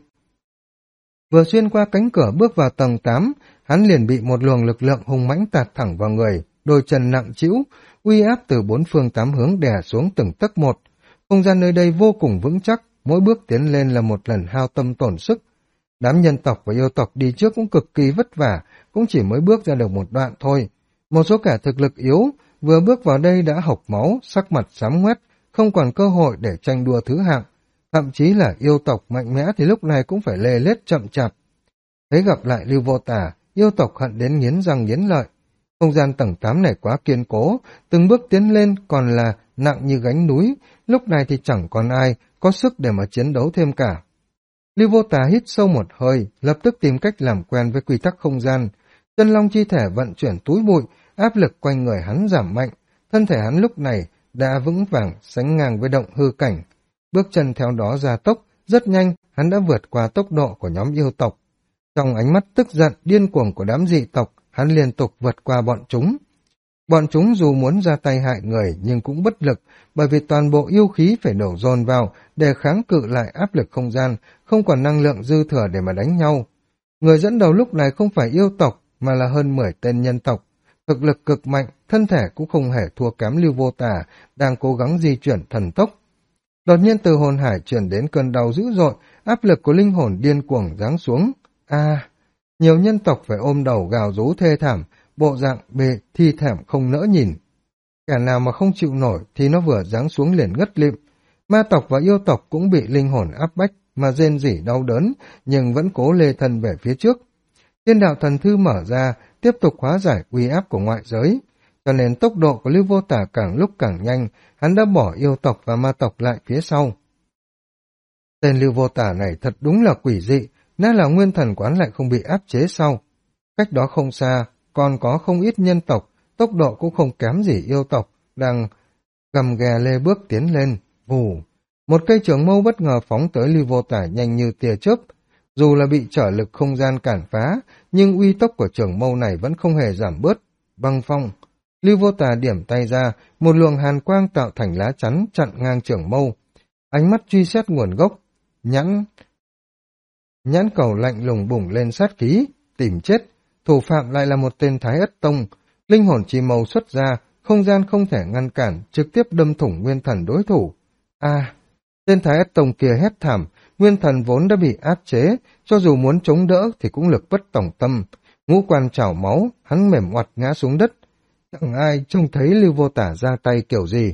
Vừa xuyên qua cánh cửa bước vào tầng 8, hắn liền bị một luồng lực lượng hung mãnh tạt thẳng vào người, đôi chân nặng trĩu, uy áp từ bốn phương tám hướng đè xuống từng tấc một. Không gian nơi đây vô cùng vững chắc, mỗi bước tiến lên là một lần hao tâm tổn sức. Đám nhân tộc và yêu tộc đi trước cũng cực kỳ vất vả, cũng chỉ mới bước ra được một đoạn thôi. Một số kẻ thực lực yếu, vừa bước vào đây đã hộc máu, sắc mặt xám ngoét, không còn cơ hội để tranh đua thứ hạng. Thậm chí là yêu tộc mạnh mẽ thì lúc này cũng phải lê lết chậm chạp. Thấy gặp lại Lưu Vô Tả, yêu tộc hận đến nghiến răng nghiến lợi. Không gian tầng 8 này quá kiên cố, từng bước tiến lên còn là nặng như gánh núi, lúc này thì chẳng còn ai có sức để mà chiến đấu thêm cả. Lưu Vô Tả hít sâu một hơi, lập tức tìm cách làm quen với quy tắc không gian. Chân long chi thể vận chuyển túi bụi, áp lực quanh người hắn giảm mạnh, thân thể hắn lúc này đã vững vàng sánh ngang với động hư cảnh. Bước chân theo đó gia tốc, rất nhanh hắn đã vượt qua tốc độ của nhóm yêu tộc. Trong ánh mắt tức giận điên cuồng của đám dị tộc, hắn liên tục vượt qua bọn chúng. Bọn chúng dù muốn ra tay hại người nhưng cũng bất lực, bởi vì toàn bộ yêu khí phải đổ dồn vào để kháng cự lại áp lực không gian, không còn năng lượng dư thừa để mà đánh nhau. Người dẫn đầu lúc này không phải yêu tộc, mà là hơn 10 tên nhân tộc. Thực lực cực mạnh, thân thể cũng không hề thua kém Lưu Vô Tả, đang cố gắng di chuyển thần tốc. Đột nhiên từ hồn hải chuyển đến cơn đau dữ dội, áp lực của linh hồn điên cuồng giáng xuống. Nhiều nhân tộc phải ôm đầu gào rú thê thảm, bộ dạng bề thi thảm không nỡ nhìn. Kẻ nào mà không chịu nổi thì nó vừa giáng xuống liền ngất lịm. Ma tộc và yêu tộc cũng bị linh hồn áp bách mà rên rỉ đau đớn, nhưng vẫn cố lê thân về phía trước. Thiên đạo thần thư mở ra, tiếp tục hóa giải uy áp của ngoại giới. Cho nên tốc độ của Lưu Vô Tả càng lúc càng nhanh, hắn đã bỏ yêu tộc và ma tộc lại phía sau. Tên Lưu Vô Tả này thật đúng là quỷ dị, nếu là nguyên thần quán lại không bị áp chế sau. Cách đó không xa, còn có không ít nhân tộc, tốc độ cũng không kém gì yêu tộc, đang gầm ghè lê bước tiến lên, vù. Một cây trường mâu bất ngờ phóng tới Lưu Vô Tả nhanh như tia chớp. Dù là bị trở lực không gian cản phá, nhưng uy tốc của trường mâu này vẫn không hề giảm bớt. Băng phong, Lưu Vô Tả điểm tay ra, một luồng hàn quang tạo thành lá chắn chặn ngang trường mâu. Ánh mắt truy xét nguồn gốc, nhãn cầu lạnh lùng bùng lên sát khí, tìm chết. Thủ phạm lại là một tên Thái Ất Tông, linh hồn chi mâu xuất ra, không gian không thể ngăn cản, trực tiếp đâm thủng nguyên thần đối thủ. Tên Thái Ất Tông kia hét thảm, nguyên thần vốn đã bị áp chế, cho dù muốn chống đỡ thì cũng lực bất tòng tâm. Ngũ quan trào máu, hắn mềm oặt ngã xuống đất. Chẳng ai trông thấy Lưu Vô Tả ra tay kiểu gì.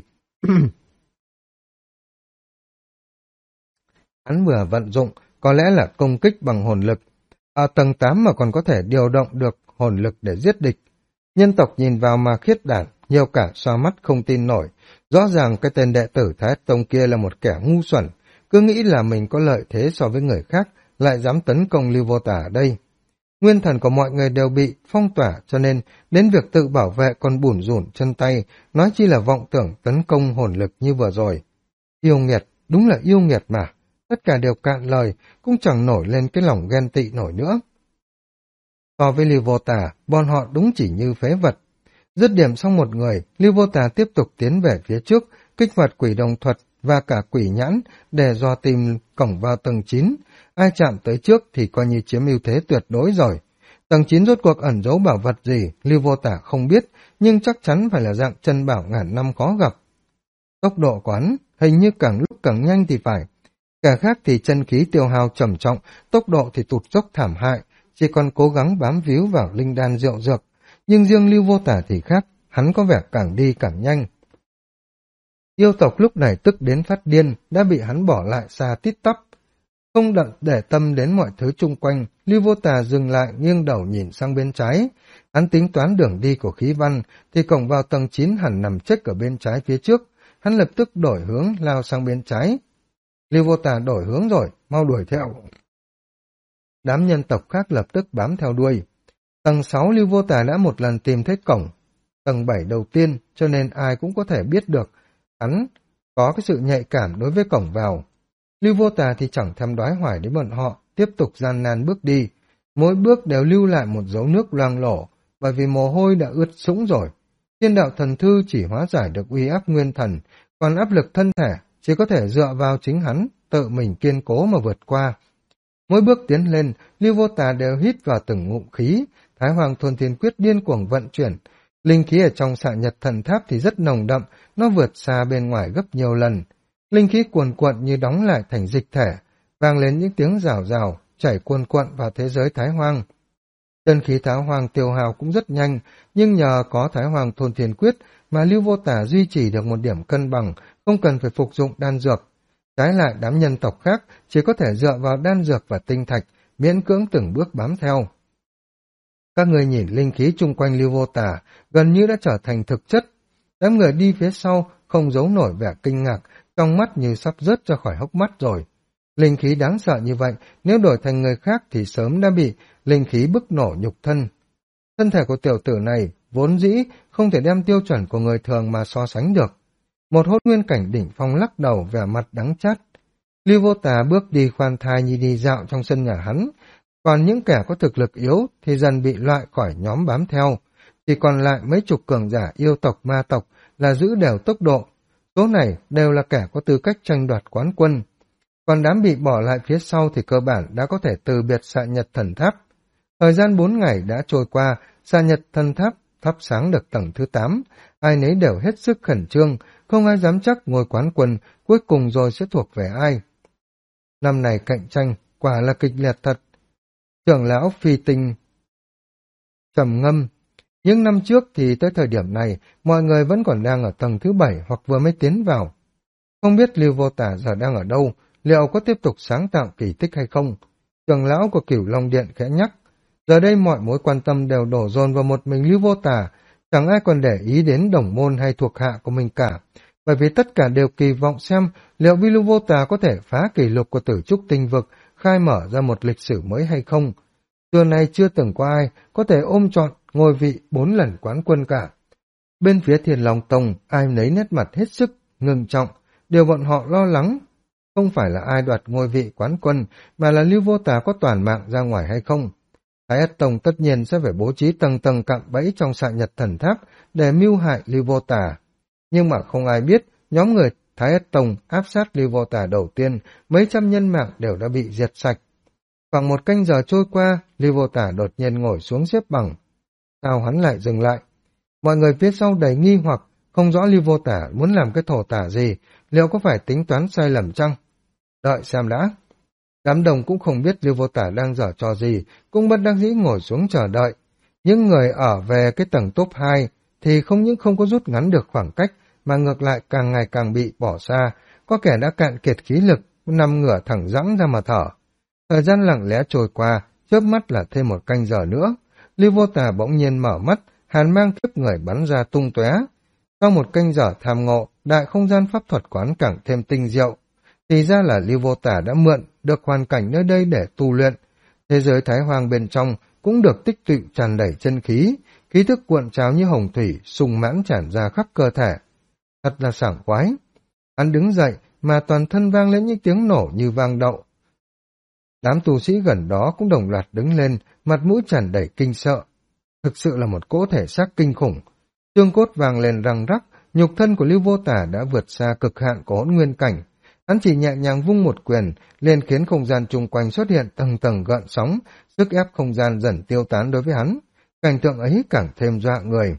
Hắn vừa vận dụng, có lẽ là công kích bằng hồn lực. Ở tầng 8 mà còn có thể điều động được hồn lực để giết địch. Nhân tộc nhìn vào mà khiết đảm, nhiều cả xoa mắt không tin nổi. Rõ ràng cái tên đệ tử Thái Tông kia là một kẻ ngu xuẩn, cứ nghĩ là mình có lợi thế so với người khác, lại dám tấn công Lưu Vô Tả ở đây. Nguyên thần của mọi người đều bị phong tỏa, cho nên đến việc tự bảo vệ còn bủn rủn chân tay, nói chi là vọng tưởng tấn công hồn lực như vừa rồi. Yêu nghiệt, đúng là yêu nghiệt mà. Tất cả đều cạn lời, cũng chẳng nổi lên cái lòng ghen tị nổi nữa. So với Lưu Vô Tả, bọn họ đúng chỉ như phế vật. Dứt điểm xong một người, Lưu Vô Tả tiếp tục tiến về phía trước, kích hoạt quỷ đồng thuật và cả quỷ nhãn để dò tìm cổng vào tầng 9. Ai chạm tới trước thì coi như chiếm ưu thế tuyệt đối rồi. Tầng 9 rốt cuộc ẩn giấu bảo vật gì, Lưu Vô Tả không biết, nhưng chắc chắn phải là dạng chân bảo ngàn năm khó gặp. Tốc độ quán hình như càng lúc càng nhanh thì phải. Cả khác thì chân khí tiêu hao trầm trọng, tốc độ thì tụt dốc thảm hại, chỉ còn cố gắng bám víu vào linh đan rượu dược. Nhưng riêng Lưu Vô Tả thì khác, hắn có vẻ càng đi càng nhanh. Yêu tộc lúc này tức đến phát điên, đã bị hắn bỏ lại xa tít tắp. Không đặng để tâm đến mọi thứ chung quanh, Lưu Vô Tả dừng lại nghiêng đầu nhìn sang bên trái. Hắn tính toán đường đi của khí văn, thì cổng vào tầng 9 hẳn nằm chết ở bên trái phía trước. Hắn lập tức đổi hướng lao sang bên trái. Lưu Vô Tả đổi hướng rồi, mau đuổi theo. Đám nhân tộc khác lập tức bám theo đuôi. Tầng 6 Lưu Vô Tả đã một lần tìm thấy cổng. Tầng 7 đầu tiên, cho nên ai cũng có thể biết được. Hắn có cái sự nhạy cảm đối với cổng vào. Lưu Vô Tả thì chẳng thèm đoái hoài đến bọn họ, tiếp tục gian nan bước đi. Mỗi bước đều lưu lại một dấu nước loang lổ, bởi vì mồ hôi đã ướt sũng rồi. Thiên đạo thần thư chỉ hóa giải được uy áp nguyên thần, còn áp lực thân thể chỉ có thể dựa vào chính hắn, tự mình kiên cố mà vượt qua. Mỗi bước tiến lên, Lưu Vô Tà đều hít vào từng ngụm khí, Thái Hoàng Thuần Thiên Quyết điên cuồng vận chuyển. Linh khí ở trong xạ nhật thần tháp thì rất nồng đậm, nó vượt xa bên ngoài gấp nhiều lần. Linh khí cuồn cuộn như đóng lại thành dịch thể, vang lên những tiếng rào rào, chảy cuồn cuộn vào thế giới Thái Hoang. Chân khí Thái Hoang tiêu hao cũng rất nhanh, nhưng nhờ có Thái Hoàng Thôn Thiên Quyết mà Lưu Vô Tà duy trì được một điểm cân bằng, không cần phải phục dụng đan dược. Trái lại đám nhân tộc khác chỉ có thể dựa vào đan dược và tinh thạch, miễn cưỡng từng bước bám theo. Các người nhìn linh khí chung quanh Lưu Vô Tà gần như đã trở thành thực chất. Đám người đi phía sau không giấu nổi vẻ kinh ngạc, trong mắt như sắp rớt ra khỏi hốc mắt rồi. Linh khí đáng sợ như vậy, nếu đổi thành người khác thì sớm đã bị linh khí bức nổ nhục thân. Thân thể của tiểu tử này vốn dĩ không thể đem tiêu chuẩn của người thường mà so sánh được. Một hốt nguyên cảnh đỉnh phong lắc đầu, vẻ mặt đắng chát. Lưu Vô Tà bước đi khoan thai như đi dạo trong sân nhà hắn, còn những kẻ có thực lực yếu thì dần bị loại khỏi nhóm bám theo, chỉ còn lại mấy chục cường giả yêu tộc ma tộc là giữ đều tốc độ. Số này đều là kẻ có tư cách tranh đoạt quán quân. Còn đám bị bỏ lại phía sau thì cơ bản đã có thể từ biệt xạ nhật thần tháp. Thời gian 4 ngày đã trôi qua, xạ nhật thần tháp thắp sáng được tầng thứ 8, ai nấy đều hết sức khẩn trương, không ai dám chắc ngôi quán quân cuối cùng rồi sẽ thuộc về ai. Năm này cạnh tranh quả là kịch liệt thật. Trưởng lão Phi Tinh trầm ngâm. Những năm trước thì tới thời điểm này, mọi người vẫn còn đang ở tầng thứ 7 hoặc vừa mới tiến vào. Không biết Lưu Vô Tà giờ đang ở đâu, liệu có tiếp tục sáng tạo kỳ tích hay không? Trưởng lão của Cửu Long Điện khẽ nhắc. Giờ đây mọi mối quan tâm đều đổ dồn vào một mình Lưu Vô Tà, chẳng ai còn để ý đến đồng môn hay thuộc hạ của mình cả, bởi vì tất cả đều kỳ vọng xem liệu Lưu Vô Tà có thể phá kỷ lục của Tử Trúc Tinh Vực, khai mở ra một lịch sử mới hay không. Xưa nay chưa từng có ai có thể ôm trọn ngôi vị 4 lần quán quân cả. Bên phía Thiên Long Tông, ai nấy nét mặt hết sức ngưng trọng, điều bọn họ lo lắng không phải là ai đoạt ngôi vị quán quân, mà là Lưu Vô Tà có toàn mạng ra ngoài hay không. Thái Ất Tông tất nhiên sẽ phải bố trí tầng tầng cạm bẫy trong xạ nhật thần tháp để mưu hại Lưu Vô Tà. Nhưng mà không ai biết, nhóm người Thái Ất Tông áp sát Lưu Vô Tà đầu tiên, mấy trăm nhân mạng đều đã bị diệt sạch. Khoảng một canh giờ trôi qua, Lưu Vô Tà đột nhiên ngồi xuống xếp bằng. Sao hắn lại dừng lại? Mọi người phía sau đầy nghi hoặc, không rõ Lưu Vô Tà muốn làm cái thổ tả gì, liệu có phải tính toán sai lầm chăng? Đợi xem đã. Đám đồng cũng không biết Lưu Vô Tà đang giở trò gì, cũng bất đắc dĩ ngồi xuống chờ đợi. Những người ở về cái tầng top 2 thì không những không có rút ngắn được khoảng cách, mà ngược lại càng ngày càng bị bỏ xa, có kẻ đã cạn kiệt khí lực, nằm ngửa thẳng dẫng ra mà thở. Thời gian lặng lẽ trôi qua, chớp mắt là thêm một canh giờ nữa. Lưu Vô Tà bỗng nhiên mở mắt, hàn mang kiếp người bắn ra tung tóe. Sau một canh giờ tham ngộ, đại không gian pháp thuật quán càng thêm tinh diệu. Thì ra là Lưu Vô Tà đã mượn được hoàn cảnh nơi đây để tu luyện. Thế giới Thái Hoang bên trong cũng được tích tụ tràn đầy chân khí, khí thức cuộn trào như hồng thủy, sung mãn tràn ra khắp cơ thể. Thật là sảng khoái. Hắn đứng dậy mà toàn thân vang lên những tiếng nổ như vang đậu. Đám tu sĩ gần đó cũng đồng loạt đứng lên, mặt mũi tràn đầy kinh sợ. Thực sự là một cỗ thể xác kinh khủng. Xương cốt vang lên răng rắc, nhục thân của Lưu Vô Tà đã vượt xa cực hạn của Hỗn Nguyên cảnh. Hắn chỉ nhẹ nhàng vung một quyền, liền khiến không gian chung quanh xuất hiện tầng tầng gợn sóng, sức ép không gian dần tiêu tán đối với hắn. Cảnh tượng ấy càng thêm dọa người.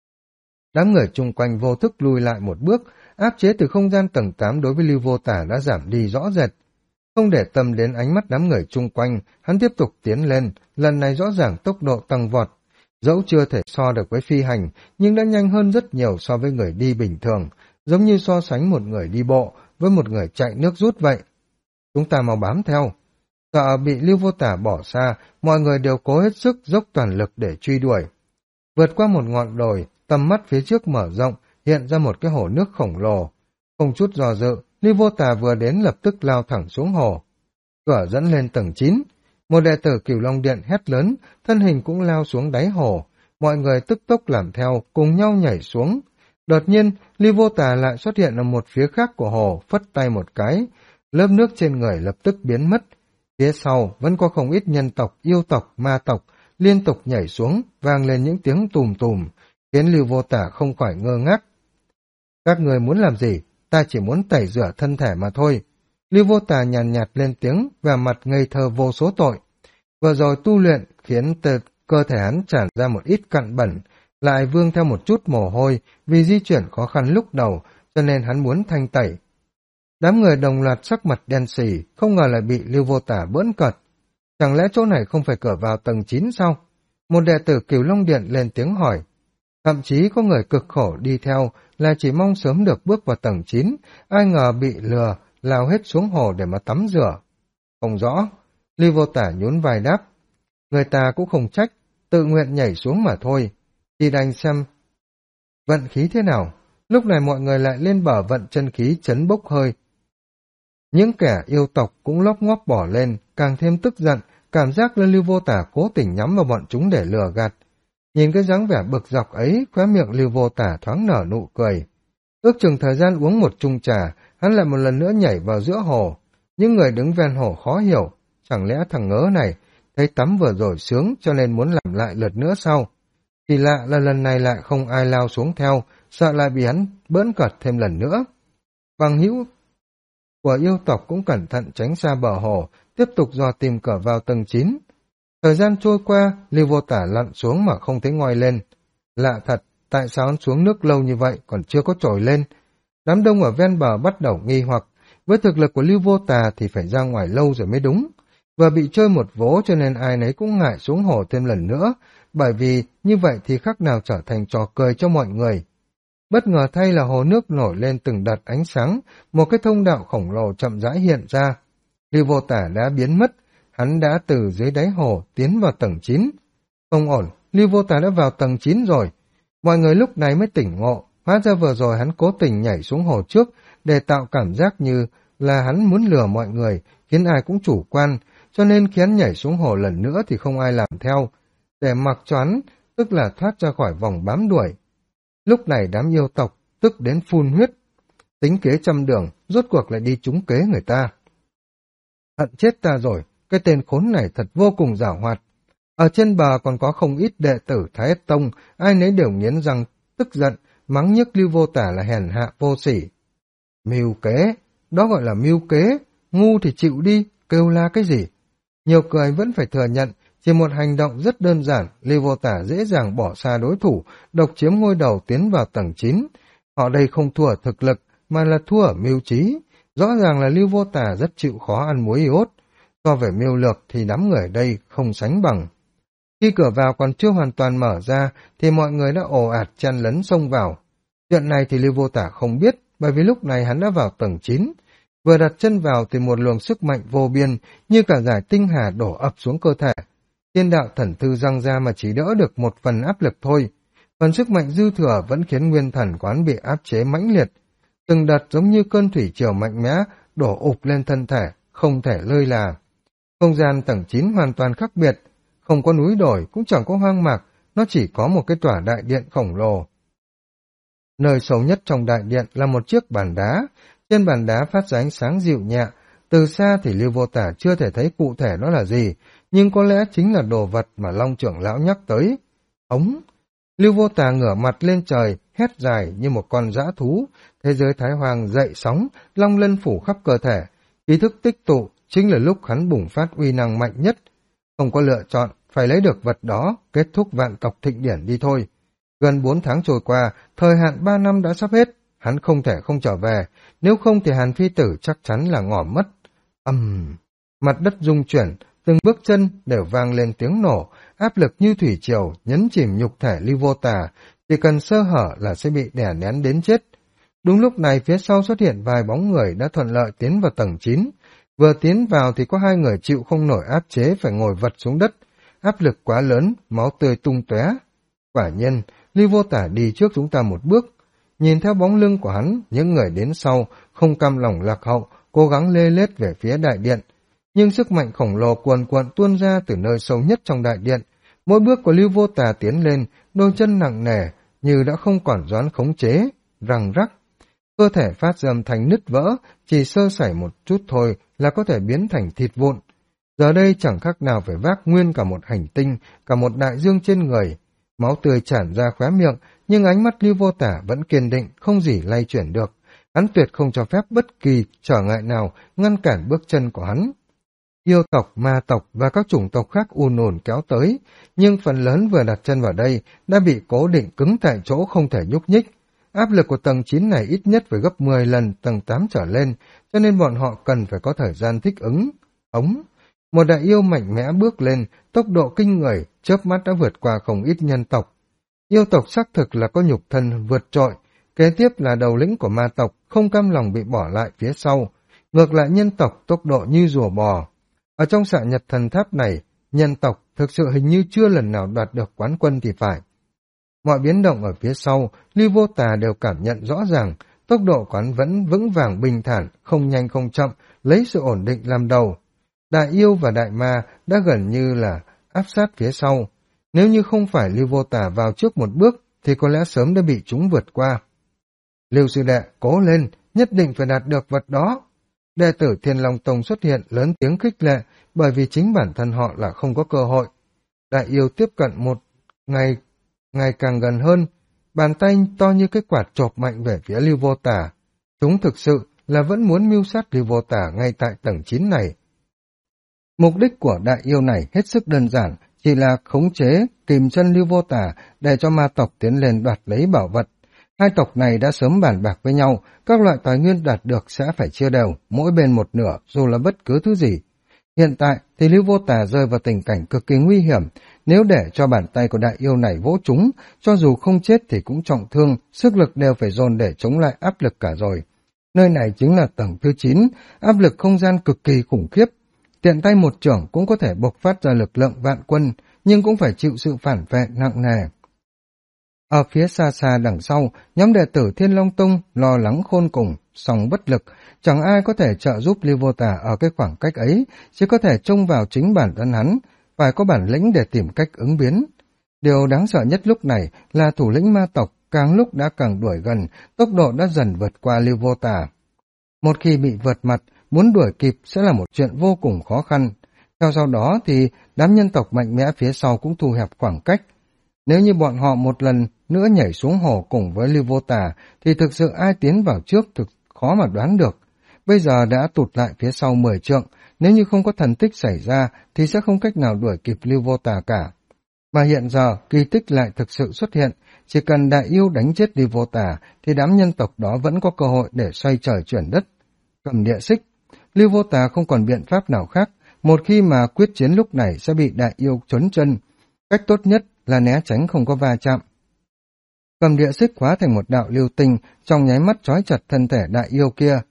Đám người chung quanh vô thức lùi lại một bước, áp chế từ không gian tầng 8 đối với Lưu Vô Tà đã giảm đi rõ rệt. Không để tâm đến ánh mắt đám người chung quanh, hắn tiếp tục tiến lên, lần này rõ ràng tốc độ tăng vọt. Dẫu chưa thể so được với phi hành, nhưng đã nhanh hơn rất nhiều so với người đi bình thường, giống như so sánh một người đi bộ với một người chạy nước rút vậy. Chúng ta mau bám theo. Sợ bị Lưu Vô Tà bỏ xa, mọi người đều cố hết sức dốc toàn lực để truy đuổi. Vượt qua một ngọn đồi, tầm mắt phía trước mở rộng, hiện ra một cái hồ nước khổng lồ. Không chút do dự, Lưu Vô Tà vừa đến lập tức lao thẳng xuống hồ. Cửa dẫn lên tầng 9. Một đệ tử Cửu Long Điện hét lớn, thân hình cũng lao xuống đáy hồ. Mọi người tức tốc làm theo, cùng nhau nhảy xuống. Đột nhiên, Lưu Vô Tà lại xuất hiện ở một phía khác của hồ, phất tay một cái. Lớp nước trên người lập tức biến mất. Phía sau vẫn có không ít nhân tộc, yêu tộc, ma tộc liên tục nhảy xuống, vang lên những tiếng tùm tùm, khiến Lưu Vô Tả không khỏi ngơ ngác. Các người muốn làm gì? Ta chỉ muốn tẩy rửa thân thể mà thôi. Lưu Vô Tả nhàn nhạt lên tiếng, và mặt ngây thơ vô số tội. Vừa rồi tu luyện khiến cơ thể hắn tràn ra một ít cặn bẩn, lại vương theo một chút mồ hôi vì di chuyển khó khăn lúc đầu, cho nên hắn muốn thanh tẩy. Đám người đồng loạt sắc mặt đen sì, không ngờ lại bị Lưu Vô Tả bỡn cợt. Chẳng lẽ chỗ này không phải cửa vào tầng 9 sao? Một đệ tử Cửu Long Điện lên tiếng hỏi. Thậm chí có người cực khổ đi theo là chỉ mong sớm được bước vào tầng 9, ai ngờ bị lừa, lao hết xuống hồ để mà tắm rửa. Không rõ, Lưu Vô Tả nhún vai đáp. Người ta cũng không trách, tự nguyện nhảy xuống mà thôi. Đi đành xem vận khí thế nào. Lúc này mọi người lại lên bờ vận chân khí chấn bốc hơi. Những kẻ yêu tộc cũng lóp ngóp bỏ lên, càng thêm tức giận, cảm giác là Lưu Vô Tả cố tình nhắm vào bọn chúng để lừa gạt. Nhìn cái dáng vẻ bực dọc ấy, khóe miệng Lưu Vô Tả thoáng nở nụ cười. Ước chừng thời gian uống một chung trà, hắn lại một lần nữa nhảy vào giữa hồ. Những người đứng ven hồ khó hiểu, chẳng lẽ thằng ngớ này thấy tắm vừa rồi sướng cho nên muốn làm lại lượt nữa sao? Kỳ lạ là lần này lại không ai lao xuống theo, sợ lại bị hắn bỡn cợt thêm lần nữa. Bằng hữu của yêu tộc cũng cẩn thận tránh xa bờ hồ, tiếp tục dò tìm cửa vào tầng 9. Thời gian trôi qua, Lưu Vô Tả lặn xuống mà không thấy ngoi lên. Lạ thật, tại sao hắn xuống nước lâu như vậy còn chưa có trồi lên? Đám đông ở ven bờ bắt đầu nghi hoặc, với thực lực của Lưu Vô Tả thì phải ra ngoài lâu rồi mới đúng. Và bị chơi một vố cho nên ai nấy cũng ngại xuống hồ thêm lần nữa, bởi vì như vậy thì khác nào trở thành trò cười cho mọi người. Bất ngờ thay là hồ nước nổi lên từng đợt ánh sáng, một cái thông đạo khổng lồ chậm rãi hiện ra. Lưu Vô Tả đã biến mất, hắn đã từ dưới đáy hồ tiến vào tầng 9. Không ổn, Lưu Vô Tả đã vào tầng 9 rồi. Mọi người lúc này mới tỉnh ngộ, hóa ra vừa rồi hắn cố tình nhảy xuống hồ trước để tạo cảm giác như là hắn muốn lừa mọi người, khiến ai cũng chủ quan, cho nên khi hắn nhảy xuống hồ lần nữa thì không ai làm theo, để mặc cho hắn, tức là thoát ra khỏi vòng bám đuổi. Lúc này đám yêu tộc tức đến phun huyết, tính kế trăm đường, rốt cuộc lại đi trúng kế người ta. Hận chết ta rồi, cái tên khốn này thật vô cùng giảo hoạt. Ở trên bờ còn có không ít đệ tử Thái Tông, ai nấy đều nghiến răng, tức giận, mắng nhức Lưu Vô Tả là hèn hạ vô sỉ. Mưu kế, đó gọi là mưu kế, ngu thì chịu đi, kêu la cái gì. Nhiều người vẫn phải thừa nhận, chỉ một hành động rất đơn giản, Lưu Vô Tả dễ dàng bỏ xa đối thủ, độc chiếm ngôi đầu tiến vào tầng 9. Họ đây không thua ở thực lực, mà là thua ở mưu trí. Rõ ràng là Lưu Vô Tả rất chịu khó ăn muối iốt. So về mưu lược thì đám người đây không sánh bằng. Khi cửa vào còn chưa hoàn toàn mở ra, thì mọi người đã ồ ạt chen lấn xông vào. Chuyện này thì Lưu Vô Tả không biết, bởi vì lúc này hắn đã vào tầng 9. Vừa đặt chân vào thì một luồng sức mạnh vô biên, như cả dải tinh hà đổ ập xuống cơ thể. Thiên đạo thần thư răng ra mà chỉ đỡ được một phần áp lực thôi. Phần sức mạnh dư thừa vẫn khiến nguyên thần quán bị áp chế mãnh liệt. Từng đợt giống như cơn thủy triều mạnh mẽ, đổ ụp lên thân thể, không thể lơi là. Không gian tầng 9 hoàn toàn khác biệt, không có núi đồi, cũng chẳng có hoang mạc, nó chỉ có một cái tòa đại điện khổng lồ. Nơi sâu nhất trong đại điện là một chiếc bàn đá, trên bàn đá phát ra ánh sáng dịu nhẹ, từ xa thì Lưu Vô Tả chưa thể thấy cụ thể nó là gì, nhưng có lẽ chính là đồ vật mà Long trưởng lão nhắc tới. Ống! Lưu Vô Tả ngửa mặt lên trời, hét dài như một con dã thú, thế giới Thái Hoàng dậy sóng, long lân phủ khắp cơ thể, ý thức tích tụ, chính là lúc hắn bùng phát uy năng mạnh nhất. Không có lựa chọn, phải lấy được vật đó, kết thúc vạn tộc thịnh điển đi thôi. Gần 4 tháng trôi qua, thời hạn 3 năm đã sắp hết, hắn không thể không trở về, nếu không thì Hàn Phi Tử chắc chắn là ngỏ mất. Mặt đất rung chuyển, từng bước chân đều vang lên tiếng nổ, áp lực như thủy triều nhấn chìm nhục thể Lưu Vô Tả, chỉ cần sơ hở là sẽ bị đè nén đến chết. Đúng lúc này phía sau xuất hiện vài bóng người đã thuận lợi tiến vào tầng 9. Vừa tiến vào thì có 2 người chịu không nổi áp chế phải ngồi vật xuống đất, áp lực quá lớn, máu tươi tung tóe. Quả nhiên, Lưu Vô Tả đi trước chúng ta một bước. Nhìn theo bóng lưng của hắn, những người đến sau không cam lòng lạc hậu, cố gắng lê lết về phía đại điện. Nhưng sức mạnh khổng lồ cuồn cuộn tuôn ra từ nơi sâu nhất trong đại điện. Mỗi bước của Lưu Vô Tả tiến lên, đôi chân nặng nề như đã không còn doán khống chế, răng rắc. Cơ thể phát ra âm thanh nứt vỡ, chỉ sơ sẩy một chút thôi là có thể biến thành thịt vụn. giờ đây chẳng khác nào phải vác nguyên cả một hành tinh, cả một đại dương trên người. Máu tươi tràn ra khóe miệng, nhưng ánh mắt Lưu Vô Tả vẫn kiên định, không gì lay chuyển được. Hắn tuyệt không cho phép bất kỳ trở ngại nào ngăn cản bước chân của hắn. Yêu tộc, ma tộc và các chủng tộc khác ùn ùn kéo tới, nhưng phần lớn vừa đặt chân vào đây đã bị cố định cứng tại chỗ không thể nhúc nhích. Áp lực của tầng 9 này ít nhất phải gấp 10 lần tầng 8 trở lên, cho nên bọn họ cần phải có thời gian thích ứng. Một đại yêu mạnh mẽ bước lên, tốc độ kinh người, chớp mắt đã vượt qua không ít nhân tộc. Yêu tộc xác thực là có nhục thân vượt trội, kế tiếp là đầu lĩnh của ma tộc, không cam lòng bị bỏ lại phía sau. Ngược lại nhân tộc tốc độ như rùa bò. Ở trong xạ nhật thần tháp này, nhân tộc thực sự hình như chưa lần nào đoạt được quán quân thì phải. Mọi biến động ở phía sau, Lưu Vô Tà đều cảm nhận rõ ràng, tốc độ quán vẫn vững vàng bình thản, không nhanh không chậm, lấy sự ổn định làm đầu. Đại yêu và đại ma đã gần như là áp sát phía sau. Nếu như không phải Lưu Vô Tà vào trước một bước, thì có lẽ sớm đã bị chúng vượt qua. Lưu sư đệ, cố lên, nhất định phải đạt được vật đó. Đệ tử Thiên Long Tông xuất hiện lớn tiếng khích lệ, bởi vì chính bản thân họ là không có cơ hội. Đại yêu tiếp cận một ngày càng gần hơn, bàn tay to như cái quạt chộp mạnh về phía Lưu Vô Tả. Chúng thực sự là vẫn muốn mưu sát Lưu Vô Tả ngay tại tầng 9 này. Mục đích của đại yêu này hết sức đơn giản, chỉ là khống chế, kìm chân Lưu Vô Tả để cho ma tộc tiến lên đoạt lấy bảo vật. Hai tộc này đã sớm bàn bạc với nhau, các loại tài nguyên đạt được sẽ phải chia đều, mỗi bên một nửa, dù là bất cứ thứ gì. Hiện tại thì Lưu Vô Tà rơi vào tình cảnh cực kỳ nguy hiểm, nếu để cho bàn tay của đại yêu này vỗ chúng, cho dù không chết thì cũng trọng thương, sức lực đều phải dồn để chống lại áp lực cả rồi. Nơi này chính là tầng thứ 9, áp lực không gian cực kỳ khủng khiếp. Tiện tay một chưởng cũng có thể bộc phát ra lực lượng vạn quân, nhưng cũng phải chịu sự phản vệ nặng nề. Ở phía xa xa đằng sau, nhóm đệ tử Thiên Long Tông lo lắng khôn cùng, song bất lực, chẳng ai có thể trợ giúp Lưu Vô Tà ở cái khoảng cách ấy, chỉ có thể trông vào chính bản thân hắn, phải có bản lĩnh để tìm cách ứng biến. Điều đáng sợ nhất lúc này là thủ lĩnh ma tộc càng lúc đã càng đuổi gần, tốc độ đã dần vượt qua Lưu Vô Tà. Một khi bị vượt mặt, muốn đuổi kịp sẽ là một chuyện vô cùng khó khăn. Theo sau đó thì đám nhân tộc mạnh mẽ phía sau cũng thu hẹp khoảng cách. Nếu như bọn họ một lần nữa nhảy xuống hồ cùng với Lưu Vô Tà, thì thực sự ai tiến vào trước thực khó mà đoán được. Bây giờ đã tụt lại phía sau 10 trượng, nếu như không có thần tích xảy ra thì sẽ không cách nào đuổi kịp Lưu Vô Tà cả. Mà hiện giờ kỳ tích lại thực sự xuất hiện, chỉ cần đại yêu đánh chết Lưu Vô Tà thì đám nhân tộc đó vẫn có cơ hội để xoay trời chuyển đất. Cầm địa xích, Lưu Vô Tà không còn biện pháp nào khác, một khi mà quyết chiến lúc này sẽ bị đại yêu chấn chân. Cách tốt nhất là né tránh không có va chạm. Cầm địa xích hóa thành một đạo lưu tinh, trong nháy mắt trói chặt thân thể đại yêu kia.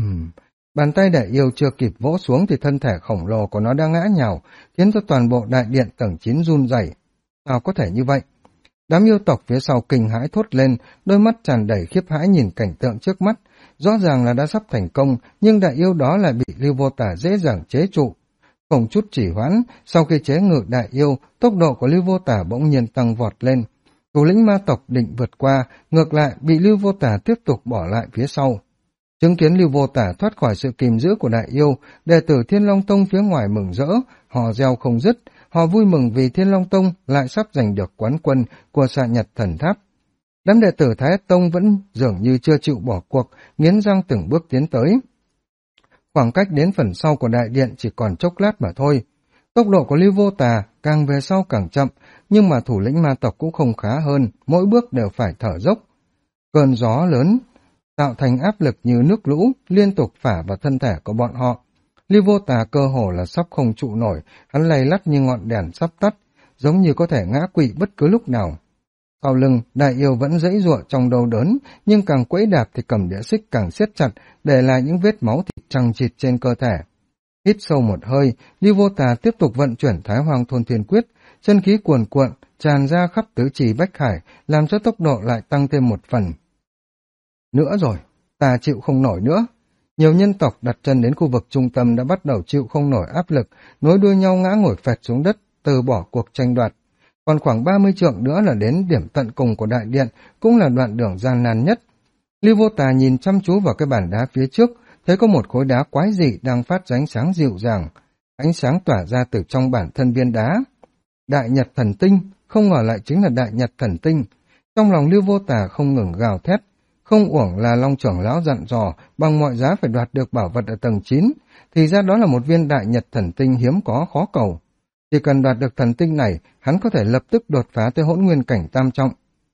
Bàn tay đại yêu chưa kịp vỗ xuống thì thân thể khổng lồ của nó đã ngã nhào, khiến cho toàn bộ đại điện tầng 9 run rẩy. Sao có thể như vậy? Đám yêu tộc phía sau kinh hãi thốt lên, đôi mắt tràn đầy khiếp hãi nhìn cảnh tượng trước mắt. Rõ ràng là đã sắp thành công, nhưng đại yêu đó lại bị Lưu Vô Tà dễ dàng chế trụ. Không chút chỉ hoãn, sau khi chế ngự đại yêu, tốc độ của Lưu Vô Tà bỗng nhiên tăng vọt lên. Thủ lĩnh ma tộc định vượt qua, ngược lại bị Lưu Vô Tà tiếp tục bỏ lại phía sau. Chứng kiến Lưu Vô Tà thoát khỏi sự kìm giữ của đại yêu, đệ tử Thiên Long Tông phía ngoài mừng rỡ, họ reo không dứt, họ vui mừng vì Thiên Long Tông lại sắp giành được quán quân của xạ nhật thần tháp. Đám đệ tử Thái Ất Tông vẫn dường như chưa chịu bỏ cuộc, nghiến răng từng bước tiến tới. Khoảng cách đến phần sau của đại điện chỉ còn chốc lát mà thôi. Tốc độ của Lưu Vô Tà càng về sau càng chậm, nhưng mà thủ lĩnh ma tộc cũng không khá hơn, mỗi bước đều phải thở dốc. Cơn gió lớn tạo thành áp lực như nước lũ liên tục phả vào thân thể của bọn họ. Lưu Vô Tà cơ hồ là sắp không trụ nổi, hắn lay lắt như ngọn đèn sắp tắt, giống như có thể ngã quỵ bất cứ lúc nào. Sau lưng, đại yêu vẫn giãy giụa trong đau đớn, nhưng càng quẫy đạp thì cầm đĩa xích càng siết chặt, để lại những vết máu thịt chằng chịt trên cơ thể. Hít sâu một hơi, Lưu Vô Tà tiếp tục vận chuyển Thái Hoàng Thôn Thiên Quyết, chân khí cuồn cuộn tràn ra khắp tứ trì bách hải, làm cho tốc độ lại tăng thêm một phần. Nữa rồi, ta chịu không nổi nữa. Nhiều nhân tộc đặt chân đến khu vực trung tâm đã bắt đầu chịu không nổi áp lực, nối đuôi nhau ngã ngồi phẹt xuống đất, từ bỏ cuộc tranh đoạt. Còn khoảng 30 trượng nữa là đến điểm tận cùng của đại điện, cũng là đoạn đường gian nan nhất. Lưu Vô Tà nhìn chăm chú vào cái bàn đá phía trước, thấy có một khối đá quái dị đang phát ra ánh sáng dịu dàng. ánh sáng tỏa ra từ trong bản thân viên đá. Đại nhật thần tinh, không ngờ lại chính là đại nhật thần tinh. Trong lòng Lưu Vô Tà không ngừng gào thét, không uổng là Long trưởng lão dặn dò bằng mọi giá phải đoạt được bảo vật ở tầng 9, thì ra đó là một viên đại nhật thần tinh hiếm có khó cầu. Chỉ cần đoạt được thần tinh này, hắn có thể lập tức đột phá tới hỗn nguyên cảnh tam trọng.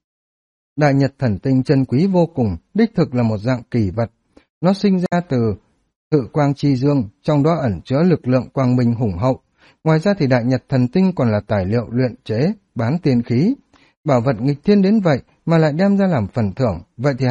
Đại nhật thần tinh chân quý vô cùng, đích thực là một dạng kỳ vật. Nó sinh ra từ tự quang chi dương, trong đó ẩn chứa lực lượng quang minh hùng hậu. Ngoài ra thì đại nhật thần tinh còn là tài liệu luyện chế, bán tiên khí. Bảo vật nghịch thiên đến vậy mà lại đem ra làm phần thưởng, vậy thì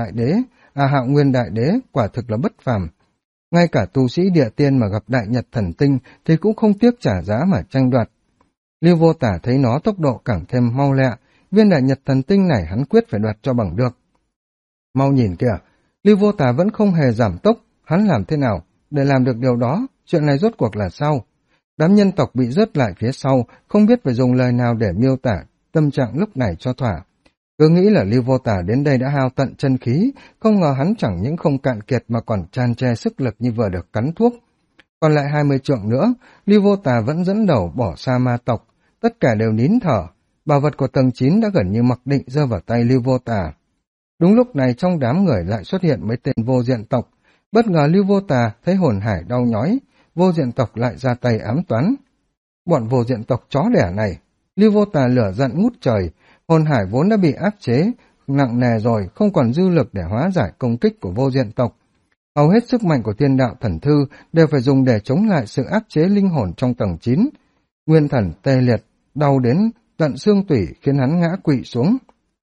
Hạo Nguyên Đại Đế quả thực là bất phàm. Ngay cả tu sĩ địa tiên mà gặp đại nhật thần tinh thì cũng không tiếc trả giá mà tranh đoạt. Lưu Vô Tả thấy nó tốc độ càng thêm mau lẹ, viên đại nhật thần tinh này hắn quyết phải đoạt cho bằng được. Mau nhìn kìa, Lưu Vô Tả vẫn không hề giảm tốc, hắn làm thế nào để làm được điều đó, chuyện này rốt cuộc là sao? Đám nhân tộc bị rớt lại phía sau, không biết phải dùng lời nào để miêu tả tâm trạng lúc này cho thỏa. Cứ nghĩ là Lưu Vô Tả đến đây đã hao tận chân khí, không ngờ hắn chẳng những không cạn kiệt mà còn tràn trề sức lực như vừa được cắn thuốc. Còn lại 20 trượng nữa, Lưu Vô Tả vẫn dẫn đầu bỏ xa ma tộc, tất cả đều nín thở. Bảo vật của tầng 9 đã gần như mặc định rơi vào tay Lưu Vô Tả. Đúng lúc này trong đám người lại xuất hiện mấy tên vô diện tộc. Bất ngờ Lưu Vô Tả thấy hồn hải đau nhói, vô diện tộc lại ra tay ám toán. Bọn vô diện tộc chó đẻ này, Lưu Vô Tả lửa giận ngút trời, hồn hải vốn đã bị áp chế nặng nề rồi, không còn dư lực để hóa giải công kích của vô diện tộc. Hầu hết sức mạnh của thiên đạo thần thư đều phải dùng để chống lại sự áp chế linh hồn trong tầng 9. Nguyên thần tê liệt, đau đến tận xương tủy khiến hắn ngã quỵ xuống.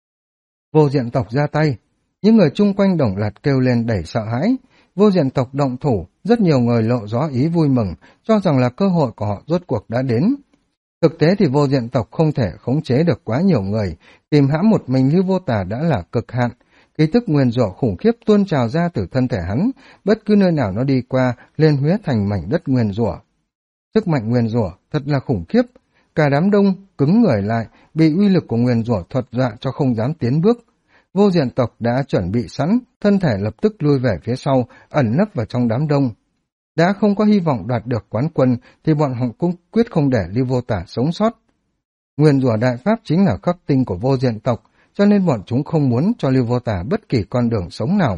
Vô diện tộc ra tay, những người chung quanh đồng loạt kêu lên đầy sợ hãi. Vô diện tộc động thủ, rất nhiều người lộ rõ ý vui mừng, cho rằng là cơ hội của họ rốt cuộc đã đến. Thực tế thì vô diện tộc không thể khống chế được quá nhiều người, tìm hãm một mình Lưu Vô Tả đã là cực hạn. Khí tức nguyền rủa khủng khiếp tuôn trào ra từ thân thể hắn, bất cứ nơi nào nó đi qua, liền huyết thành mảnh đất nguyền rủa. Sức mạnh nguyền rủa thật là khủng khiếp, cả đám đông cứng người lại, bị uy lực của nguyền rủa thuật dọa cho không dám tiến bước. Vô diện tộc đã chuẩn bị sẵn, thân thể lập tức lui về phía sau, ẩn nấp vào trong đám đông. Đã không có hy vọng đoạt được quán quân thì bọn họ cũng quyết không để Lưu Vô Tả sống sót. Nguyên rủa đại pháp chính là khắc tinh của vô diện tộc, cho nên bọn chúng không muốn cho Lưu Vô Tả bất kỳ con đường sống nào.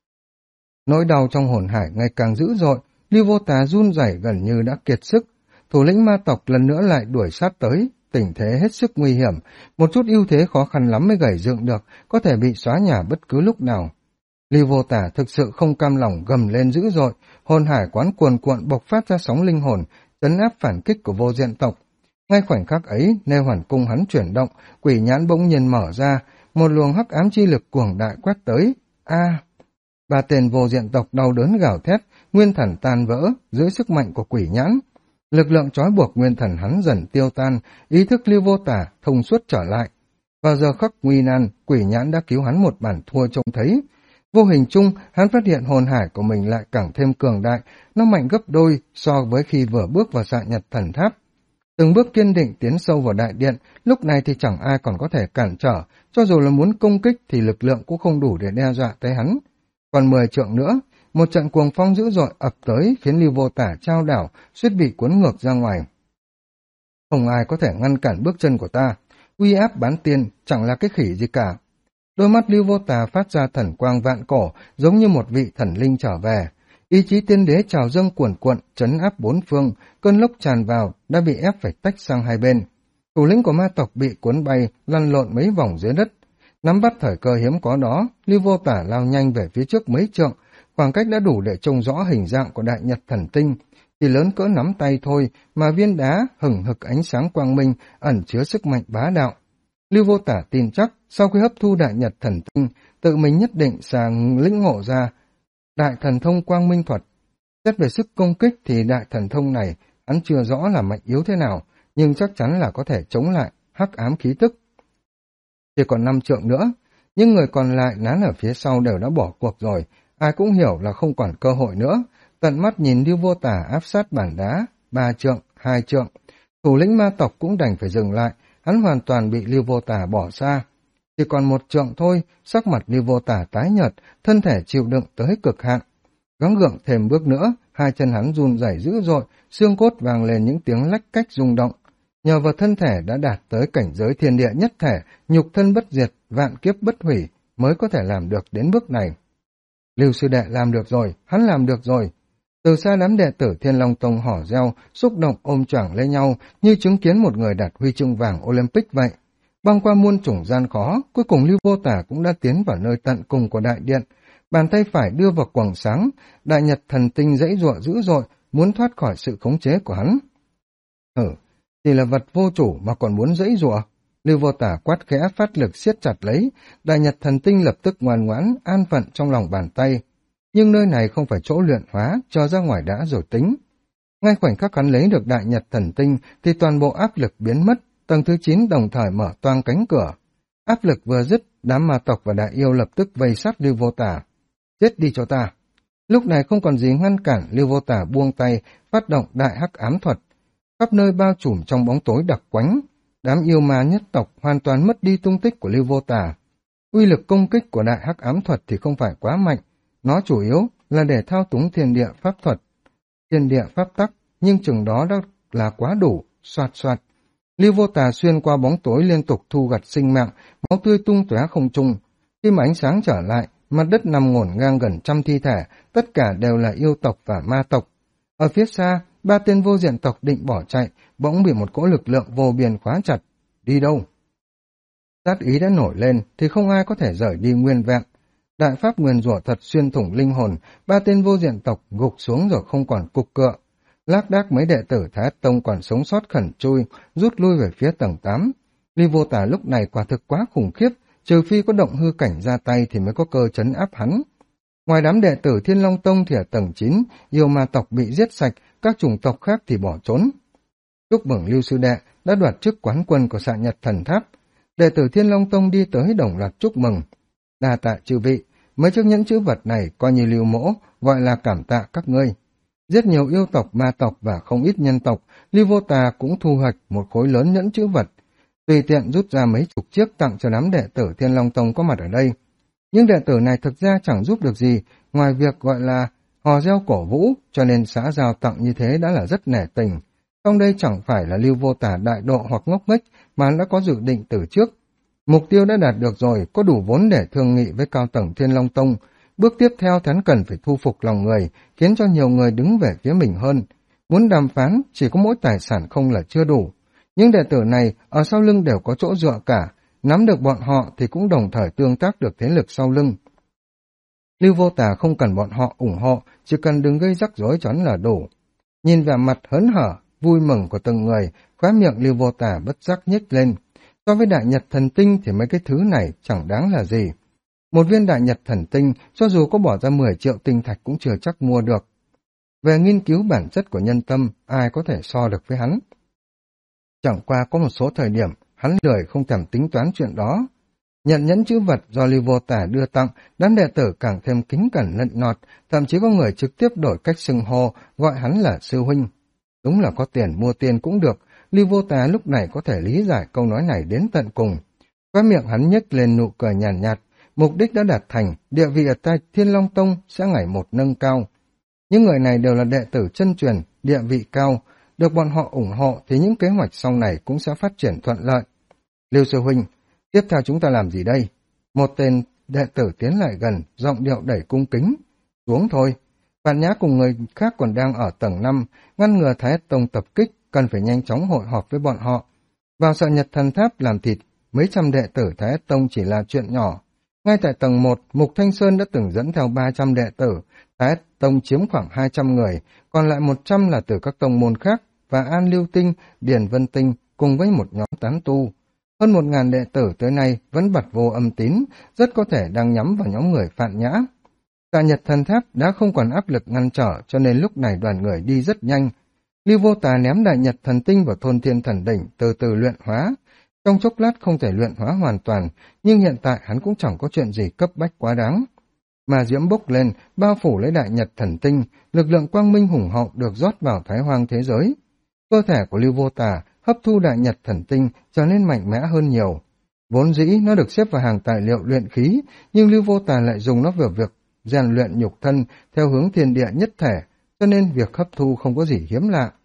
Nỗi đau trong hồn hải ngày càng dữ dội, Lưu Vô Tả run rẩy gần như đã kiệt sức. Thủ lĩnh ma tộc lần nữa lại đuổi sát tới, tình thế hết sức nguy hiểm, một chút ưu thế khó khăn lắm mới gảy dựng được, có thể bị xóa nhả bất cứ lúc nào. Lưu Vô Tả thực sự không cam lòng gầm lên dữ dội, hồn hải quán cuồn cuộn bộc phát ra sóng linh hồn, trấn áp phản kích của vô diện tộc. Ngay khoảnh khắc ấy, nê hoàn cung hắn chuyển động, quỷ nhãn bỗng nhiên mở ra, một luồng hắc ám chi lực cuồng đại quét tới. Ba tên vô diện tộc đau đớn gào thét, nguyên thần tan vỡ dưới sức mạnh của quỷ nhãn. Lực lượng trói buộc nguyên thần hắn dần tiêu tan, ý thức Lưu Vô Tả thông suốt trở lại. Vào giờ khắc nguy nan, quỷ nhãn đã cứu hắn một bản thua trông thấy. Vô hình chung, hắn phát hiện hồn hải của mình lại càng thêm cường đại, nó mạnh gấp đôi so với khi vừa bước vào Dạ Nhật Thần Tháp. Từng bước kiên định tiến sâu vào đại điện, lúc này thì chẳng ai còn có thể cản trở, cho dù là muốn công kích thì lực lượng cũng không đủ để đe dọa tới hắn. Còn 10 trượng nữa, một trận cuồng phong dữ dội ập tới khiến Lưu Vô Tả chao đảo, suýt bị cuốn ngược ra ngoài. Không ai có thể ngăn cản bước chân của ta, uy áp bán tiên chẳng là cái khỉ gì cả. Đôi mắt Lưu Vô Tà phát ra thần quang vạn cổ, giống như một vị thần linh trở về. Ý chí tiên đế trào dâng cuồn cuộn, trấn áp bốn phương, cơn lốc tràn vào, đã bị ép phải tách sang hai bên. Thủ lĩnh của ma tộc bị cuốn bay, lăn lộn mấy vòng dưới đất. Nắm bắt thời cơ hiếm có đó, Lưu Vô Tả lao nhanh về phía trước mấy trượng, khoảng cách đã đủ để trông rõ hình dạng của đại nhật thần tinh. Chỉ lớn cỡ nắm tay thôi, mà viên đá hừng hực ánh sáng quang minh, ẩn chứa sức mạnh bá đạo. Lưu Vô Tả tin chắc, sau khi hấp thu đại nhật thần tinh, tự mình nhất định sang lĩnh ngộ ra đại thần thông quang minh thuật. Xét về sức công kích thì đại thần thông này, hắn chưa rõ là mạnh yếu thế nào, nhưng chắc chắn là có thể chống lại hắc ám khí tức. Chỉ còn 5 trượng nữa, những người còn lại nán ở phía sau đều đã bỏ cuộc rồi, ai cũng hiểu là không còn cơ hội nữa. Tận mắt nhìn Lưu Vô Tả áp sát bản đá, 3 trượng, 2 trượng, thủ lĩnh ma tộc cũng đành phải dừng lại, hắn hoàn toàn bị Lưu Vô Tả bỏ xa. Chỉ còn 1 trượng thôi, sắc mặt Lưu Vô Tả tái nhợt, thân thể chịu đựng tới cực hạn. Gắng gượng thêm bước nữa, hai chân hắn run rẩy dữ dội, xương cốt vang lên những tiếng lách cách rung động. Nhờ vào thân thể đã đạt tới cảnh giới thiên địa nhất thể, nhục thân bất diệt, vạn kiếp bất hủy, mới có thể làm được đến bước này. Lưu sư đệ làm được rồi, hắn làm được rồi. Từ xa đám đệ tử Thiên Long Tông hò reo, xúc động ôm choàng lấy nhau, như chứng kiến một người đạt huy chương vàng Olympic vậy. Băng qua muôn chủng gian khó, cuối cùng Lưu Vô Tả cũng đã tiến vào nơi tận cùng của đại điện. Bàn tay phải đưa vào quầng sáng, đại nhật thần tinh giãy giụa dữ dội, muốn thoát khỏi sự khống chế của hắn. Chỉ là vật vô chủ mà còn muốn giãy giụa. Lưu Vô Tả quát khẽ phát lực siết chặt lấy, đại nhật thần tinh lập tức ngoan ngoãn, an phận trong lòng bàn tay. Nhưng nơi này không phải chỗ luyện hóa, cho ra ngoài đã rồi tính. Ngay khoảnh khắc hắn lấy được đại nhật thần tinh thì toàn bộ áp lực biến mất, tầng thứ 9 đồng thời mở toang cánh cửa. Áp lực vừa dứt, đám ma tộc và đại yêu lập tức vây sát Lưu Vô Tả. Giết đi cho ta. Lúc này không còn gì ngăn cản, Lưu Vô Tả buông tay, phát động đại hắc ám thuật. Khắp nơi bao trùm trong bóng tối đặc quánh, đám yêu ma nhất tộc hoàn toàn mất đi tung tích của Lưu Vô Tả. Uy lực công kích của đại hắc ám thuật thì không phải quá mạnh, nó chủ yếu là để thao túng thiên địa pháp thuật, thiên địa pháp tắc, nhưng chừng đó đã là quá đủ, xoạt xoạt. Lưu Vô Tả xuyên qua bóng tối liên tục thu gặt sinh mạng, máu tươi tung tóe không trung. Khi mà ánh sáng trở lại, mặt đất nằm ngổn ngang gần trăm thi thể, tất cả đều là yêu tộc và ma tộc. Ở phía xa, ba tên vô diện tộc định bỏ chạy, bỗng bị một cỗ lực lượng vô biên khóa chặt. Đi đâu? Sát ý đã nổi lên thì không ai có thể rời đi nguyên vẹn. Đại pháp nguyền rủa thật xuyên thủng linh hồn, ba tên vô diện tộc gục xuống rồi không còn cục cựa. Lác đác mấy đệ tử Thái Tông còn sống sót khẩn trui, rút lui về phía tầng 8. Lưu Vô Tả lúc này quả thực quá khủng khiếp, trừ phi có động hư cảnh ra tay thì mới có cơ trấn áp hắn. Ngoài đám đệ tử Thiên Long Tông thì ở tầng 9, yêu ma tộc bị giết sạch, các chủng tộc khác thì bỏ trốn. Chúc mừng Lưu sư đệ đã đoạt chức quán quân của Xạ Nhật Thần Tháp. Đệ tử Thiên Long Tông đi tới đồng loạt chúc mừng. Đa tạ chư vị, mấy chiếc nhẫn chữ vật này coi như Lưu mỗ, gọi là cảm tạ các ngươi. Giết nhiều yêu tộc, ma tộc và không ít nhân tộc, Lưu Vô Tà cũng thu hoạch một khối lớn nhẫn chữ vật. Tùy tiện rút ra mấy chục chiếc tặng cho đám đệ tử Thiên Long Tông có mặt ở đây. Nhưng đệ tử này thực ra chẳng giúp được gì, ngoài việc gọi là hò reo cổ vũ, cho nên xã giao tặng như thế đã là rất nể tình. Trong đây chẳng phải là Lưu Vô Tả đại độ hoặc ngốc nghếch mà đã có dự định từ trước. Mục tiêu đã đạt được rồi, có đủ vốn để thương nghị với cao tầng Thiên Long Tông. Bước tiếp theo hắn cần phải thu phục lòng người, khiến cho nhiều người đứng về phía mình hơn. Muốn đàm phán, chỉ có mỗi tài sản không là chưa đủ. Những đệ tử này ở sau lưng đều có chỗ dựa cả, nắm được bọn họ thì cũng đồng thời tương tác được thế lực sau lưng. Lưu Vô Tả không cần bọn họ ủng hộ, chỉ cần đừng gây rắc rối cho hắn là đủ. Nhìn vẻ mặt hớn hở, vui mừng của từng người, khóe miệng Lưu Vô Tả bất giác nhếch lên. So với đại nhật thần tinh thì mấy cái thứ này chẳng đáng là gì. Một viên đại nhật thần tinh, cho dù có bỏ ra 10 triệu tinh thạch cũng chưa chắc mua được. Về nghiên cứu bản chất của nhân tâm, ai có thể so được với hắn. Chẳng qua có một số thời điểm, hắn lười không thèm tính toán chuyện đó. Nhận nhẫn chữ vật do Lưu Vô Tả đưa tặng, đám đệ tử càng thêm kính cẩn nịnh nọt, thậm chí có người trực tiếp đổi cách xưng hô, gọi hắn là sư huynh. Đúng là có tiền mua tiền cũng được, Lưu Vô Tả lúc này có thể lý giải câu nói này đến tận cùng. Khóe miệng hắn nhếch lên nụ cười nhàn nhạt, mục đích đã đạt thành, địa vị ở tại Thiên Long Tông sẽ ngày một nâng cao. Những người này đều là đệ tử chân truyền, địa vị cao, được bọn họ ủng hộ thì những kế hoạch sau này cũng sẽ phát triển thuận lợi. Lưu sư huynh, tiếp theo chúng ta làm gì đây? Một tên đệ tử tiến lại gần, giọng điệu đẩy cung kính. Xuống thôi. Vạn Nhã cùng người khác còn đang ở tầng 5, ngăn ngừa Thái Tông tập kích, cần phải nhanh chóng hội họp với bọn họ. Vào Xạ Nhật Thần Tháp làm thịt, mấy trăm đệ tử Thái Tông chỉ là chuyện nhỏ. Ngay tại tầng 1, Mục Thanh Sơn đã từng dẫn theo 300 đệ tử, Thái Tông chiếm khoảng 200 người, còn lại 100 là từ các tông môn khác, và An Lưu Tinh, Điền Vân Tinh cùng với một nhóm tán tu. Hơn 1.000 đệ tử tới nay vẫn bặt vô âm tín, rất có thể đang nhắm vào nhóm người Phạn Nhã. Xạ Nhật Thần Tháp đã không còn áp lực ngăn trở, cho nên lúc này đoàn người đi rất nhanh. Lưu Vô Tà ném đại nhật thần tinh vào Thôn Thiên Thần Đỉnh, từ từ luyện hóa. Trong chốc lát không thể luyện hóa hoàn toàn, nhưng hiện tại hắn cũng chẳng có chuyện gì cấp bách quá đáng. Mà diễm bốc lên, bao phủ lấy đại nhật thần tinh, lực lượng quang minh hùng hậu được rót vào Thái Hoang thế giới. Cơ thể của Lưu Vô Tà hấp thu đại nhật thần tinh trở nên mạnh mẽ hơn nhiều. Vốn dĩ nó được xếp vào hàng tài liệu luyện khí, nhưng Lưu Vô Tà lại dùng nó vào việc rèn luyện nhục thân theo hướng thiên địa nhất thể, cho nên việc hấp thu không có gì hiếm lạ.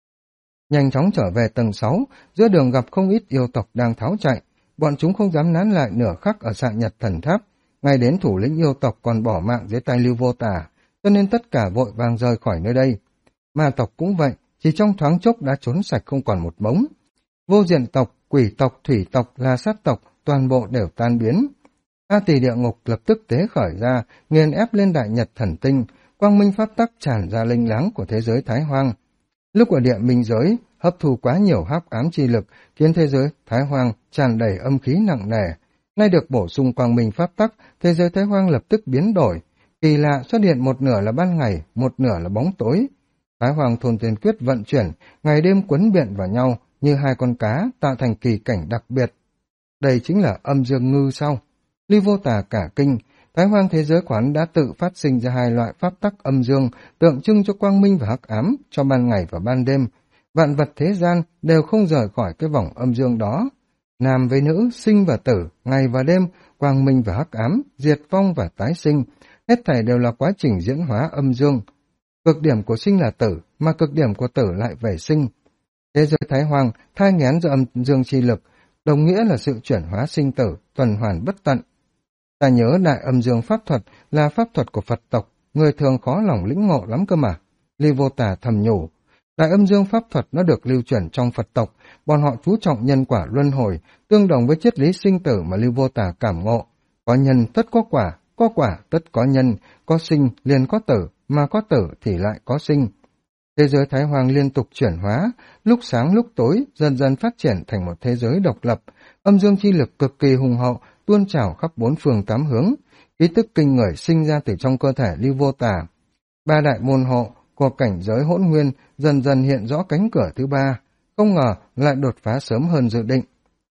Nhanh chóng trở về tầng 6, giữa đường gặp không ít yêu tộc đang tháo chạy, bọn chúng không dám nán lại nửa khắc ở Xạ Nhật Thần Tháp, ngay đến thủ lĩnh yêu tộc còn bỏ mạng dưới tay Lưu Vô Tà, cho nên tất cả vội vàng rời khỏi nơi đây. Ma tộc cũng vậy, chỉ trong thoáng chốc đã trốn sạch không còn một mống. Vô diện tộc, quỷ tộc, thủy tộc, la sát tộc, toàn bộ đều tan biến. A Tỳ địa ngục lập tức tế khởi ra, nghiền ép lên Đại Nhật Thần Tinh, quang minh pháp tắc tràn ra linh láng của thế giới Thái Hoang. Lúc ở địa minh giới, hấp thu quá nhiều hắc ám chi lực, khiến thế giới Thái Hoang tràn đầy âm khí nặng nề. Nay được bổ sung quang minh pháp tắc, thế giới Thái Hoang lập tức biến đổi. Kỳ lạ xuất hiện một nửa là ban ngày, một nửa là bóng tối. Thái Hoàng Thôn Thiên Quyết vận chuyển, ngày đêm quấn biện vào nhau như hai con cá, tạo thành kỳ cảnh đặc biệt. Đây chính là âm dương ngư sao? Ly Vô Tà cả kinh, Thái Hoang thế giới quán đã tự phát sinh ra hai loại pháp tắc âm dương, tượng trưng cho quang minh và hắc ám, cho ban ngày và ban đêm. Vạn vật thế gian đều không rời khỏi cái vòng âm dương đó. Nam với nữ, sinh và tử, ngày và đêm, quang minh và hắc ám, diệt vong và tái sinh, hết thảy đều là quá trình diễn hóa âm dương. Cực điểm của sinh là tử, mà cực điểm của tử lại về sinh. Thế giới Thái Hoang thai nghén do âm dương chi lực, đồng nghĩa là sự chuyển hóa sinh tử, tuần hoàn bất tận. Ta nhớ đại âm dương pháp thuật là pháp thuật của Phật tộc, người thường khó lòng lĩnh ngộ lắm cơ mà. Ly Vô Tà thầm nhủ, đại âm dương pháp thuật nó được lưu truyền trong Phật tộc, bọn họ chú trọng nhân quả luân hồi, tương đồng với triết lý sinh tử mà Ly Vô Tà cảm ngộ. Có nhân tất có quả tất có nhân, có sinh liền có tử, mà có tử thì lại có sinh. Thế giới Thái Hoang liên tục chuyển hóa, lúc sáng lúc tối, dần dần phát triển thành một thế giới độc lập, âm dương chi lực cực kỳ hùng hậu, tuôn trào khắp bốn phương tám hướng, khí tức kinh người sinh ra từ trong cơ thể Ly Vô Tà. Ba đại môn hộ của cảnh giới hỗn nguyên dần dần hiện rõ cánh cửa thứ ba, không ngờ lại đột phá sớm hơn dự định.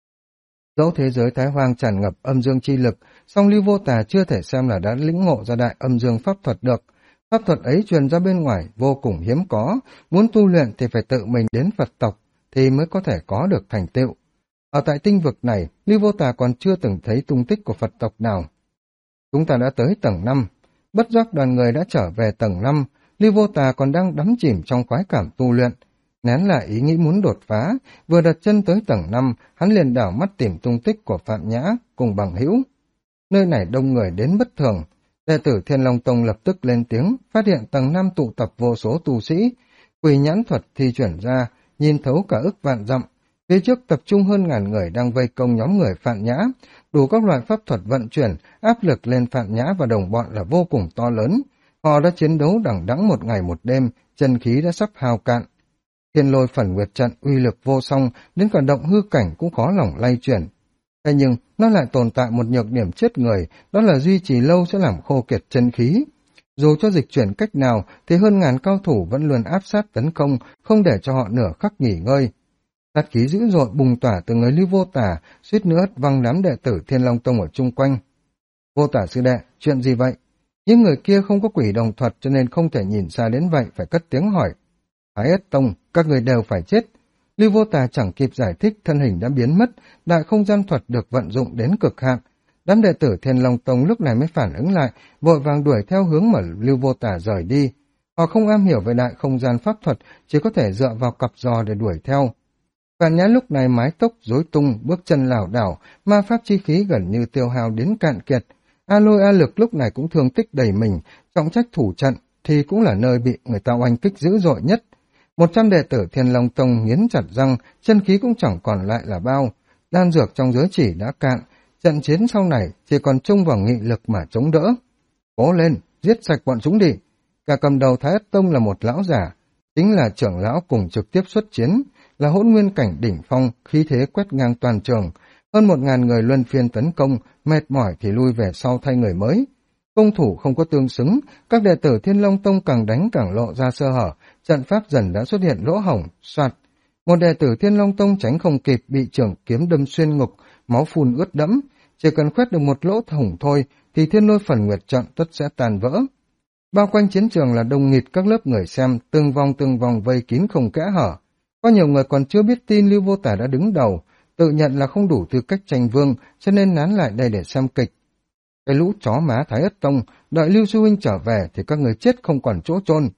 Dẫu thế giới Thái Hoang tràn ngập âm dương chi lực, song Ly Vô Tà chưa thể xem là đã lĩnh ngộ ra đại âm dương pháp thuật được. Pháp thuật ấy truyền ra bên ngoài vô cùng hiếm có, muốn tu luyện thì phải tự mình đến Phật tộc thì mới có thể có được thành tựu. Ở tại tinh vực này, Ly Vô Tà còn chưa từng thấy tung tích của Phật tộc nào. Chúng ta đã tới tầng 5, bất giác đoàn người đã trở về tầng 5, Ly Vô Tà còn đang đắm chìm trong khoái cảm tu luyện. Nén lại ý nghĩ muốn đột phá, vừa đặt chân tới tầng 5, hắn liền đảo mắt tìm tung tích của Phạm Nhã cùng bằng hữu. Nơi này đông người đến bất thường. Đệ tử Thiên Long Tông lập tức lên tiếng, phát hiện tầng 5 tụ tập vô số tu sĩ. Quỷ nhãn thuật thi chuyển ra, nhìn thấu cả ức vạn dặm. Phía trước tập trung hơn ngàn người đang vây công nhóm người Phạm Nhã, đủ các loại pháp thuật vận chuyển, áp lực lên Phạm Nhã và đồng bọn là vô cùng to lớn. Họ đã chiến đấu đằng đẵng một ngày một đêm, chân khí đã sắp hao cạn. Thiên Lôi Phần Nguyệt trận uy lực vô song, đến cả động hư cảnh cũng khó lòng lay chuyển. Thế nhưng, nó lại tồn tại một nhược điểm chết người, đó là duy trì lâu sẽ làm khô kiệt chân khí. Dù cho dịch chuyển cách nào, thì hơn ngàn cao thủ vẫn luôn áp sát tấn công, không để cho họ nửa khắc nghỉ ngơi. Sát khí dữ dội bùng tỏa từ người Ly Vô Tà, suýt nữa hất văng đám đệ tử Thiên Long Tông ở chung quanh. Vô Tà sư đệ, chuyện gì vậy? Những người kia không có quỷ đồng thuật cho nên không thể nhìn xa đến vậy, phải cất tiếng hỏi. Thái Ất Tông, các người đều phải chết. Ly Vô Tà chẳng kịp giải thích, thân hình đã biến mất, đại không gian thuật được vận dụng đến cực hạn. Đám đệ tử Thiên Long Tông lúc này mới phản ứng lại, vội vàng đuổi theo hướng mà Ly Vô Tà rời đi. Họ không am hiểu về đại không gian pháp thuật, chỉ có thể dựa vào cặp giò để đuổi theo. Phạm Nhã lúc này mái tóc rối tung, bước chân lảo đảo, ma pháp chi khí gần như tiêu hao đến cạn kiệt. A Lôi A Lực lúc này cũng thương tích đầy mình, trọng trách thủ trận thì cũng là nơi bị người ta oanh kích dữ dội nhất. 100 đệ tử Thiên Long Tông nghiến chặt răng, chân khí cũng chẳng còn lại là bao. Đan dược trong giới chỉ đã cạn, trận chiến sau này chỉ còn trông vào nghị lực mà chống đỡ. Cố lên, giết sạch bọn chúng đi. Cả cầm đầu Thái Ất Tông là một lão giả, chính là trưởng lão cùng trực tiếp xuất chiến, là hỗn nguyên cảnh đỉnh phong, khí thế quét ngang toàn trường. Hơn 1000 người luân phiên tấn công, mệt mỏi thì lui về sau thay người mới. Công thủ không có tương xứng, các đệ tử Thiên Long Tông càng đánh càng lộ ra sơ hở, trận pháp dần đã xuất hiện lỗ hổng, soạt. Một đệ tử Thiên Long Tông tránh không kịp bị trưởng kiếm đâm xuyên ngực, máu phun ướt đẫm. Chỉ cần khoét được một lỗ hổng thôi thì Thiên Lôi Phần Nguyệt trận tất sẽ tàn vỡ. Bao quanh chiến trường là đông nghịt các lớp người xem, từng vòng vây kín không kẽ hở. Có nhiều người còn chưa biết tin Lưu Vô Tà đã đứng đầu, tự nhận là không đủ tư cách tranh vương, cho nên nán lại đây để xem kịch. Cái lũ chó má Thái Ất Tông, đợi Lưu Sư Huynh trở về thì các người chết không còn chỗ chôn.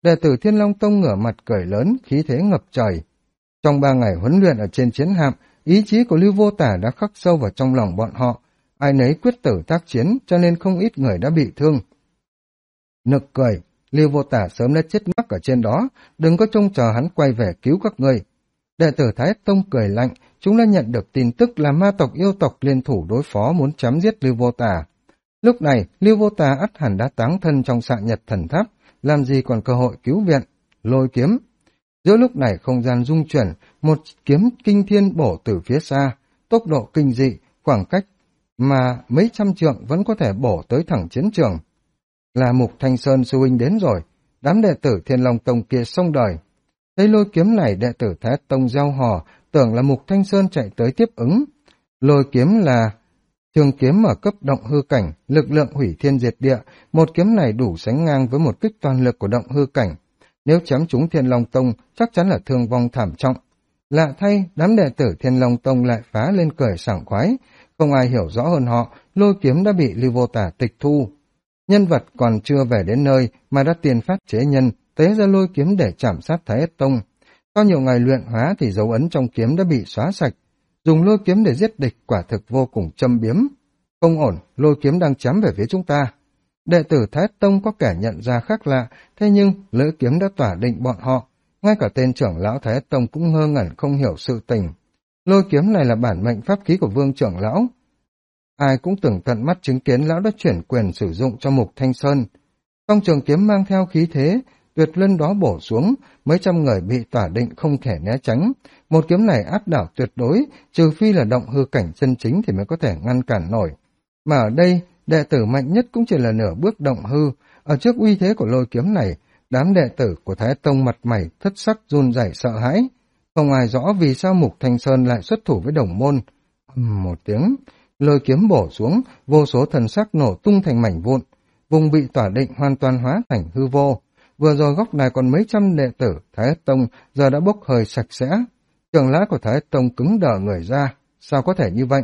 Đệ tử Thiên Long Tông ngửa mặt cười lớn, khí thế ngập trời. Trong 3 ngày huấn luyện ở trên chiến hạm, ý chí của Lưu Vô Tả đã khắc sâu vào trong lòng bọn họ. Ai nấy quyết tử tác chiến, cho nên không ít người đã bị thương. Nực cười, Lưu Vô Tả sớm đã chết mắc ở trên đó, đừng có trông chờ hắn quay về cứu các ngươi. Đệ tử Thái Tông cười lạnh, chúng đã nhận được tin tức là ma tộc yêu tộc liên thủ đối phó muốn chém giết Lưu Vô Tả. Lúc này, Lưu Vô Tả ắt hẳn đã táng thân trong Xạ Nhật Thần Tháp, làm gì còn cơ hội cứu viện. Lôi kiếm. Giữa lúc này không gian rung chuyển, một kiếm kinh thiên bổ từ phía xa, tốc độ kinh dị, khoảng cách mà mấy trăm trượng vẫn có thể bổ tới thẳng chiến trường. Là Mục Thanh Sơn sư huynh đến rồi, đám đệ tử Thiên Long Tông kia xông đời. Thấy lôi kiếm này, đệ tử Thái Tông reo hò, tưởng là Mục Thanh Sơn chạy tới tiếp ứng. Lôi kiếm là trường kiếm ở cấp động hư cảnh, lực lượng hủy thiên diệt địa, một kiếm này đủ sánh ngang với một kích toàn lực của động hư cảnh. Nếu chém trúng Thiên Long Tông, chắc chắn là thương vong thảm trọng. Lạ thay, đám đệ tử Thiên Long Tông lại phá lên cười sảng khoái. Không ai hiểu rõ hơn họ, lôi kiếm đã bị Lưu Vô Tả tịch thu. Nhân vật còn chưa về đến nơi mà đã tiền phát chế nhân, tế ra lôi kiếm để chảm sát Thái Ất Tông. Sau nhiều ngày luyện hóa thì dấu ấn trong kiếm đã bị xóa sạch. Dùng lôi kiếm để giết địch quả thực vô cùng châm biếm. Không ổn, lôi kiếm đang chém về phía chúng ta. Đệ tử Thái Tông có kẻ nhận ra khác lạ, thế nhưng lưỡi kiếm đã tỏa định bọn họ. Ngay cả tên trưởng lão Thái Tông cũng ngơ ngẩn không hiểu sự tình. Lôi kiếm này là bản mệnh pháp khí của Vương trưởng lão. Ai cũng từng tận mắt chứng kiến lão đã chuyển quyền sử dụng cho Mục Thanh Sơn. Trong trường kiếm mang theo khí thế, tuyệt luân đó bổ xuống, mấy trăm người bị tỏa định không thể né tránh. Một kiếm này áp đảo tuyệt đối, trừ phi là động hư cảnh chân chính thì mới có thể ngăn cản nổi. Mà ở đây, đệ tử mạnh nhất cũng chỉ là nửa bước động hư. Ở trước uy thế của lôi kiếm này, đám đệ tử của Thái Tông mặt mày thất sắc run rẩy sợ hãi. Không ai rõ vì sao Mục Thanh Sơn lại xuất thủ với đồng môn. Một tiếng, lôi kiếm bổ xuống, vô số thần sắc nổ tung thành mảnh vụn. Vùng bị tỏa định hoàn toàn hóa thành hư vô. Vừa rồi góc này còn mấy trăm đệ tử Thái Tông giờ đã bốc hơi sạch sẽ. Trưởng lão của Thái Tông cứng đờ người ra. Sao có thể như vậy?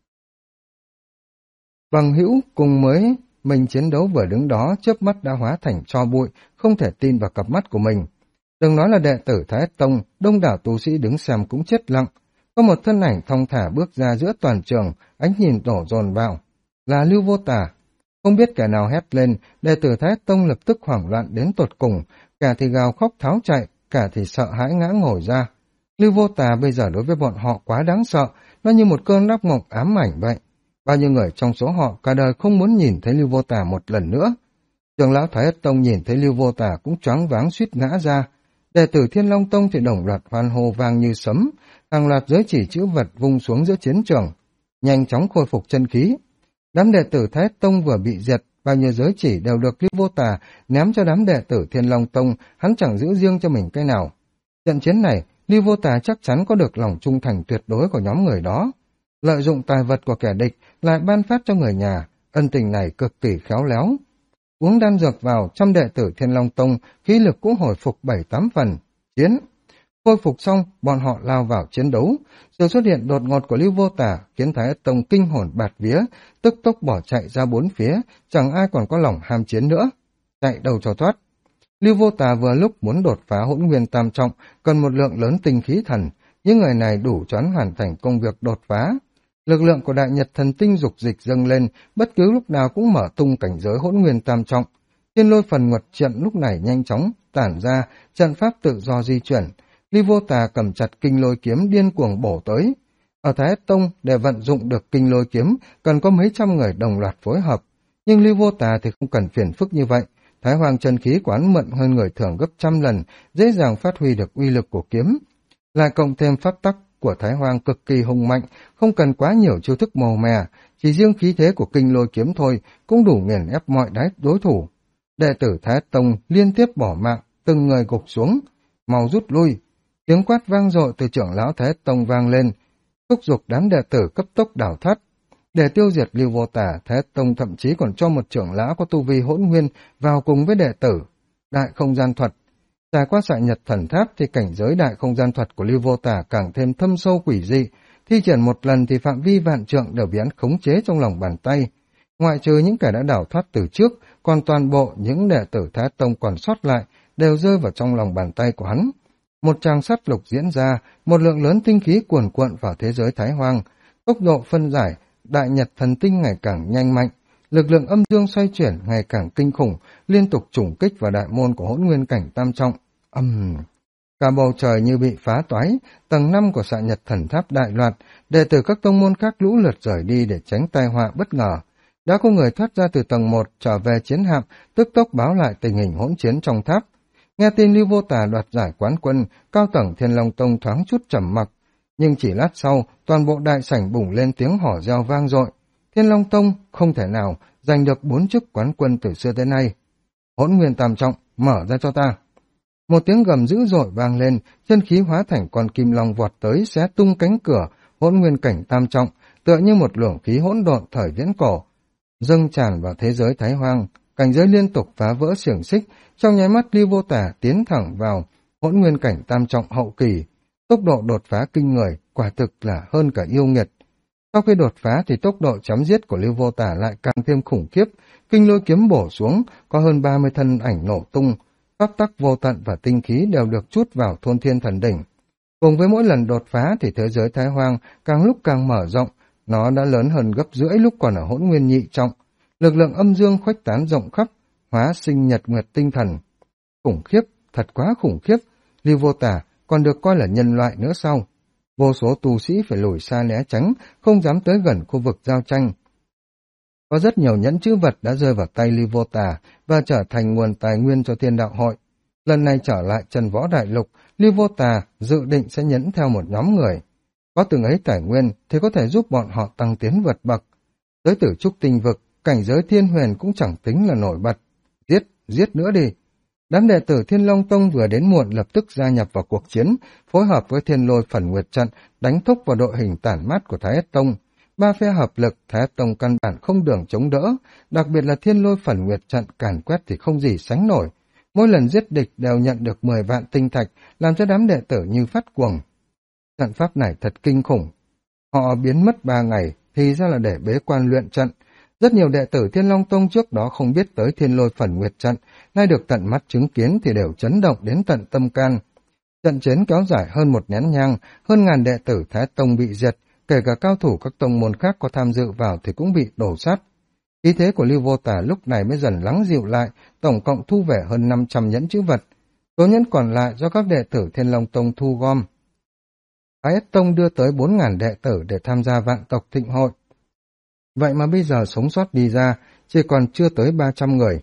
Bằng hữu cùng mới mình chiến đấu vừa đứng đó, chớp mắt đã hóa thành tro bụi, không thể tin vào cặp mắt của mình. Đừng nói là đệ tử Thái Tông, đông đảo tu sĩ đứng xem cũng chết lặng. Có một thân ảnh thong thả bước ra giữa toàn trường, ánh nhìn đổ dồn vào. Là Lưu Vô Tả. Không biết kẻ nào hét lên, đệ tử Thái Tông lập tức hoảng loạn đến tột cùng, cả thì gào khóc tháo chạy, cả thì sợ hãi ngã ngồi ra. Lưu Vô Tả bây giờ đối với bọn họ quá đáng sợ, nó như một cơn ác mộng ám ảnh vậy. Bao nhiêu người trong số họ cả đời không muốn nhìn thấy Lưu Vô Tả một lần nữa. Trưởng lão Thái Ất Tông nhìn thấy Lưu Vô Tả cũng choáng váng suýt ngã ra. Đệ tử Thiên Long Tông thì đồng loạt hoan hô vang như sấm, hàng loạt giới chỉ chữ vật vung xuống giữa chiến trường, nhanh chóng khôi phục chân khí. Đám đệ tử Thái Ất Tông vừa bị diệt, bao nhiêu giới chỉ đều được Lưu Vô Tả ném cho đám đệ tử Thiên Long Tông, hắn chẳng giữ riêng cho mình cái nào. Trận chiến này, Lưu Vô Tả chắc chắn có được lòng trung thành tuyệt đối của nhóm người đó. Lợi dụng tài vật của kẻ địch lại ban phát cho người nhà, ân tình này cực kỳ khéo léo. Uống đan dược vào, trăm đệ tử Thiên Long Tông, khí lực cũng hồi phục 7-8 phần. Chiến! Khôi phục xong, bọn họ lao vào chiến đấu. Sự xuất hiện đột ngột của Lưu Vô Tả khiến Thái Ất Tông kinh hồn bạt vía, tức tốc bỏ chạy ra bốn phía, chẳng ai còn có lòng ham chiến nữa. Chạy đầu cho thoát. Lưu Vô Tả vừa lúc muốn đột phá Hỗn Nguyên Tam Trọng, cần một lượng lớn tinh khí thần, những người này đủ cho hắn hoàn thành công việc đột phá. Lực lượng của Đại Nhật Thần Tinh dục dịch dâng lên, bất cứ lúc nào cũng mở tung cảnh giới Hỗn Nguyên Tam Trọng. Thiên Lôi Phần Nguyệt trận lúc này nhanh chóng tản ra, trận pháp tự do di chuyển. Lưu Vô Tả cầm chặt kinh lôi kiếm điên cuồng bổ tới. Ở Thái Ất Tông, để vận dụng được kinh lôi kiếm, cần có mấy trăm người đồng loạt phối hợp. Nhưng Lưu Vô Tả thì không cần phiền phức như vậy. Thái Hoàng chân khí quán mượn hơn người thường gấp trăm lần, dễ dàng phát huy được uy lực của kiếm. Lại cộng thêm pháp tắc của Thái Hoàng cực kỳ hùng mạnh, không cần quá nhiều chiêu thức màu mè, chỉ riêng khí thế của kinh lôi kiếm thôi cũng đủ nghiền ép mọi đối thủ. Đệ tử Thái Ất Tông liên tiếp bỏ mạng, từng người gục xuống, mau rút lui. Tiếng quát vang dội từ trưởng lão Thái Ất Tông vang lên, thúc giục đám đệ tử cấp tốc đào thoát. Để tiêu diệt Lưu Vô Tả, Thái Ất Tông thậm chí còn cho một trưởng lão có tu vi hỗn nguyên vào cùng với đệ tử. Đại không gian thuật. Trải qua Xạ Nhật Thần Tháp thì cảnh giới đại không gian thuật của Lưu Vô Tả càng thêm thâm sâu quỷ dị, thi triển một lần thì phạm vi vạn trượng đều bị hắn khống chế trong lòng bàn tay. Ngoại trừ những kẻ đã đào thoát từ trước, còn toàn bộ những đệ tử Thái Ất Tông còn sót lại đều rơi vào trong lòng bàn tay của hắn. Một tràng sát lục diễn ra, một lượng lớn tinh khí cuồn cuộn vào thế giới Thái Hoang. Tốc độ phân giải, đại nhật thần tinh ngày càng nhanh mạnh. Lực lượng âm dương xoay chuyển ngày càng kinh khủng, liên tục trùng kích vào đại môn của Hỗn Nguyên cảnh tam trọng. Cả bầu trời như bị phá toái, tầng 5 của Xạ Nhật Thần Tháp đại loạt, đệ tử các tông môn khác lũ lượt rời đi để tránh tai họa bất ngờ. Đã có người thoát ra từ tầng 1 trở về chiến hạm, tức tốc báo lại tình hình hỗn chiến trong tháp. Nghe tin Lưu Vô Tà đoạt giải quán quân, cao tầng Thiên Long Tông thoáng chút trầm mặc, nhưng chỉ lát sau, toàn bộ đại sảnh bùng lên tiếng hò reo vang dội. Thiên Long Tông không thể nào giành được 4 chức quán quân từ xưa tới nay. Hỗn Nguyên tam trọng, mở ra cho ta. Một tiếng gầm dữ dội vang lên, chân khí hóa thành con kim long vọt tới xé tung cánh cửa Hỗn Nguyên cảnh tam trọng, tựa như một luồng khí hỗn độn thời viễn cổ, dâng tràn vào thế giới Thái Hoang. Cảnh giới liên tục phá vỡ xiềng xích, trong nháy mắt Lưu Vô Tà tiến thẳng vào Hỗn Nguyên cảnh tam trọng hậu kỳ. Tốc độ đột phá kinh người, quả thực là hơn cả yêu nghiệt. Sau khi đột phá thì tốc độ chém giết của Lưu Vô Tà lại càng thêm khủng khiếp, kinh lôi kiếm bổ xuống, có hơn 30 thân ảnh nổ tung, pháp tắc vô tận và tinh khí đều được trút vào Thôn Thiên Thần Đỉnh. Cùng với mỗi lần đột phá thì thế giới Thái Hoang càng lúc càng mở rộng, nó đã lớn hơn gấp rưỡi lúc còn ở Hỗn Nguyên nhị trọng. Lực lượng âm dương khuếch tán rộng khắp, hóa sinh nhật nguyệt tinh thần. Khủng khiếp, thật quá khủng khiếp, Lưu Vô Tà còn được coi là nhân loại nữa sao? Vô số tu sĩ phải lùi xa né tránh, không dám tới gần khu vực giao tranh. Có rất nhiều nhẫn chữ vật đã rơi vào tay Lưu Vô Tà và trở thành nguồn tài nguyên cho Thiên Đạo Hội. Lần này trở lại Trần Võ Đại Lục, Lưu Vô Tà dự định sẽ nhẫn theo một nhóm người. Có từng ấy tài nguyên thì có thể giúp bọn họ tăng tiến vượt bậc. Tới Tử Trúc Tinh Vực, cảnh giới Thiên Huyền cũng chẳng tính là nổi bật. Giết nữa đi. Đám đệ tử Thiên Long Tông vừa đến muộn lập tức gia nhập vào cuộc chiến, phối hợp với Thiên Lôi Phần Nguyệt Trận, đánh thúc vào đội hình tản mát của Thái Ất Tông. Ba phe hợp lực, Thái Ất Tông căn bản không đường chống đỡ, đặc biệt là Thiên Lôi Phần Nguyệt Trận càn quét thì không gì sánh nổi. Mỗi lần giết địch đều nhận được 10 vạn tinh thạch, làm cho đám đệ tử như phát cuồng. Trận pháp này thật kinh khủng. Họ biến mất 3 ngày, thì ra là để bế quan luyện trận. Rất nhiều đệ tử Thiên Long Tông trước đó không biết tới Thiên Lôi Phần Nguyệt Trận, nay được tận mắt chứng kiến thì đều chấn động đến tận tâm can. Trận chiến kéo dài hơn một nén nhang, hơn ngàn đệ tử Thái Tông bị diệt, kể cả cao thủ các tông môn khác có tham dự vào thì cũng bị đổ sát. Khí thế của Lưu Vô Tà lúc này mới dần lắng dịu lại, tổng cộng thu về hơn 500 nhẫn chữ vật. Số nhẫn còn lại do các đệ tử Thiên Long Tông thu gom. Thái Ất Tông đưa tới 4.000 đệ tử để tham gia vạn tộc thịnh hội. Vậy mà bây giờ sống sót đi ra, chỉ còn chưa tới 300 người.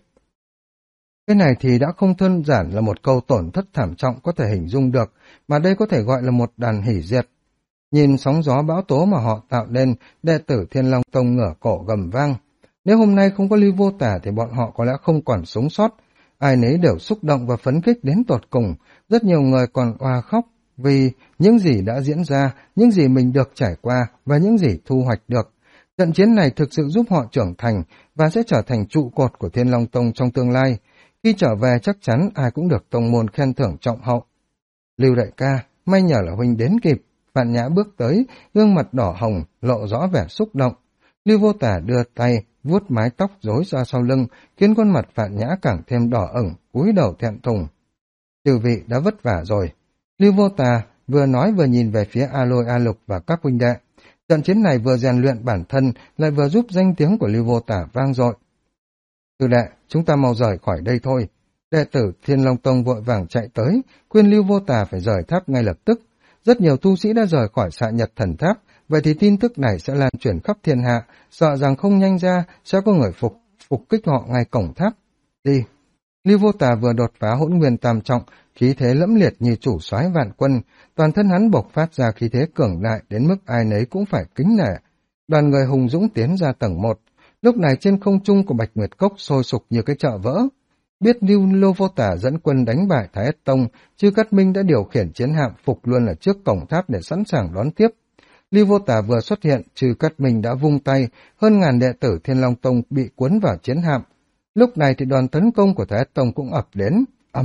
Cái này thì đã không đơn giản là một câu tổn thất thảm trọng có thể hình dung được, mà đây có thể gọi là một đàn hỉ diệt. Nhìn sóng gió bão tố mà họ tạo nên, đệ tử Thiên Long Tông ngửa cổ gầm vang. Nếu hôm nay không có Lưu Vô Tà thì bọn họ có lẽ không còn sống sót. Ai nấy đều xúc động và phấn khích đến tột cùng, rất nhiều người còn oà khóc vì những gì đã diễn ra, những gì mình được trải qua và những gì thu hoạch được. Trận chiến này thực sự giúp họ trưởng thành và sẽ trở thành trụ cột của Thiên Long Tông trong tương lai. Khi trở về chắc chắn ai cũng được tông môn khen thưởng trọng hậu. Lưu đại ca, may nhờ là huynh đến kịp. Phạn Nhã bước tới, gương mặt đỏ hồng, lộ rõ vẻ xúc động. Lưu Vô Tà đưa tay, vuốt mái tóc rối ra sau lưng, khiến khuôn mặt Phạn Nhã càng thêm đỏ ửng, cúi đầu thẹn thùng. Chư vị đã vất vả rồi. Lưu Vô Tà vừa nói vừa nhìn về phía A Lôi, A Lục và các huynh đệ. Trận chiến này vừa rèn luyện bản thân, lại vừa giúp danh tiếng của Lưu Vô Tà vang dội. Sư đệ, chúng ta mau rời khỏi đây thôi. Đệ tử Thiên Long Tông vội vàng chạy tới, khuyên Lưu Vô Tà phải rời tháp ngay lập tức. Rất nhiều tu sĩ đã rời khỏi Xạ Nhật Thần Tháp, vậy thì tin tức này sẽ lan truyền khắp thiên hạ, sợ rằng không nhanh ra sẽ có người phục kích họ ngay cổng tháp. Đi. Lưu Vô Tà vừa đột phá Hỗn Nguyên tam trọng, khí thế lẫm liệt như chủ soái vạn quân, toàn thân hắn bộc phát ra khí thế cường đại đến mức ai nấy cũng phải kính nể. Đoàn người hùng dũng tiến ra tầng 1. Lúc này trên không trung của Bạch Nguyệt Cốc sôi sục như cái chợ vỡ. Biết Lưu Vô Tà dẫn quân đánh bại Thái Ất Tông, Chư Cát Minh đã điều khiển chiến hạm phục luôn ở trước cổng tháp để sẵn sàng đón tiếp. Lưu Vô Tà vừa xuất hiện, Chư Cát Minh đã vung tay, hơn ngàn đệ tử Thiên Long Tông bị cuốn vào chiến hạm. Lúc này thì đoàn tấn công của Thái Ất Tông cũng ập đến.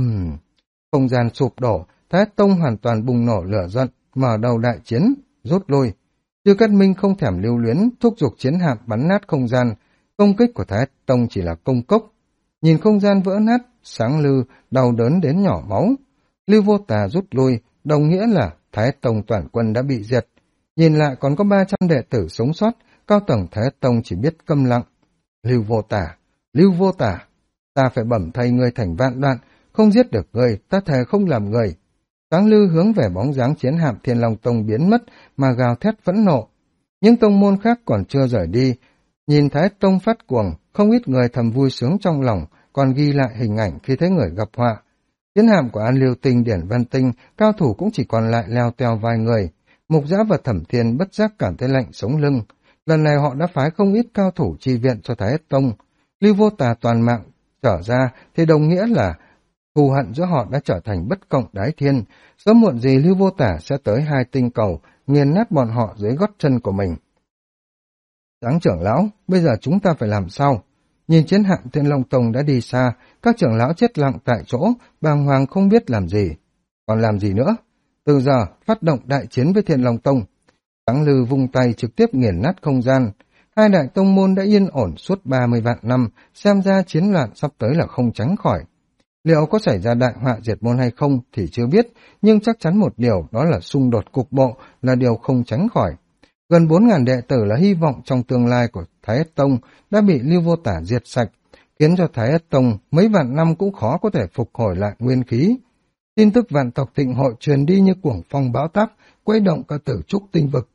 Không gian sụp đổ, Thái Ất Tông hoàn toàn bùng nổ lửa giận, mở đầu đại chiến, rút lui. Chư Cát Minh không thèm lưu luyến, thúc giục chiến hạm bắn nát không gian. Công kích của Thái Ất Tông chỉ là công cốc. Nhìn không gian vỡ nát, Sáng Lư đau đớn đến nhỏ máu. Lưu Vô Tà rút lui, đồng nghĩa là Thái Ất Tông toàn quân đã bị diệt. Nhìn lại còn có 300 đệ tử sống sót, cao tầng Thái Ất Tông chỉ biết câm lặng. Lưu Vô Tà, Lưu Vô Tà, ta phải bẩm thay ngươi thành vạn đoạn, không giết được ngươi, ta thề không làm người. Sáng Lư hướng về bóng dáng chiến hạm Thiên Long Tông biến mất mà gào thét phẫn nộ. Những tông môn khác còn chưa rời đi, nhìn Thái Ất Tông phát cuồng, không ít người thầm vui sướng trong lòng, còn ghi lại hình ảnh khi thấy người gặp họa. Chiến hạm của An Lưu Tinh, Điển Văn Tinh, cao thủ cũng chỉ còn lại leo teo vài người. Mục Giã và Thẩm Thiên bất giác cảm thấy lạnh sống lưng. Lần này họ đã phái không ít cao thủ chi viện cho Thái Ất Tông. Lưu Vô Tà toàn mạng trở ra thì đồng nghĩa là thù hận giữa họ đã trở thành bất cộng đái thiên. Sớm muộn gì Lưu Vô Tà sẽ tới 2 tinh cầu, nghiền nát bọn họ dưới gót chân của mình. Sáng trưởng lão, bây giờ chúng ta phải làm sao? Nhìn chiến hạm Thiên Long Tông đã đi xa, các trưởng lão chết lặng tại chỗ, bàng hoàng không biết làm gì. Còn làm gì nữa? Từ giờ, phát động đại chiến với Thiên Long Tông. Sáng Lư vung tay trực tiếp nghiền nát không gian. 2 đại tông môn đã yên ổn suốt 30 vạn năm, xem ra chiến loạn sắp tới là không tránh khỏi. Liệu có xảy ra đại họa diệt môn hay không thì chưa biết, nhưng chắc chắn một điều đó là xung đột cục bộ là điều không tránh khỏi. Gần 4.000 đệ tử là hy vọng trong tương lai của Thái Ất Tông đã bị Lưu Vô Tà diệt sạch, khiến cho Thái Ất Tông mấy vạn năm cũng khó có thể phục hồi lại nguyên khí. Tin tức vạn tộc thịnh hội truyền đi như cuồng phong bão táp, quấy động cả Tử Trúc tinh vực.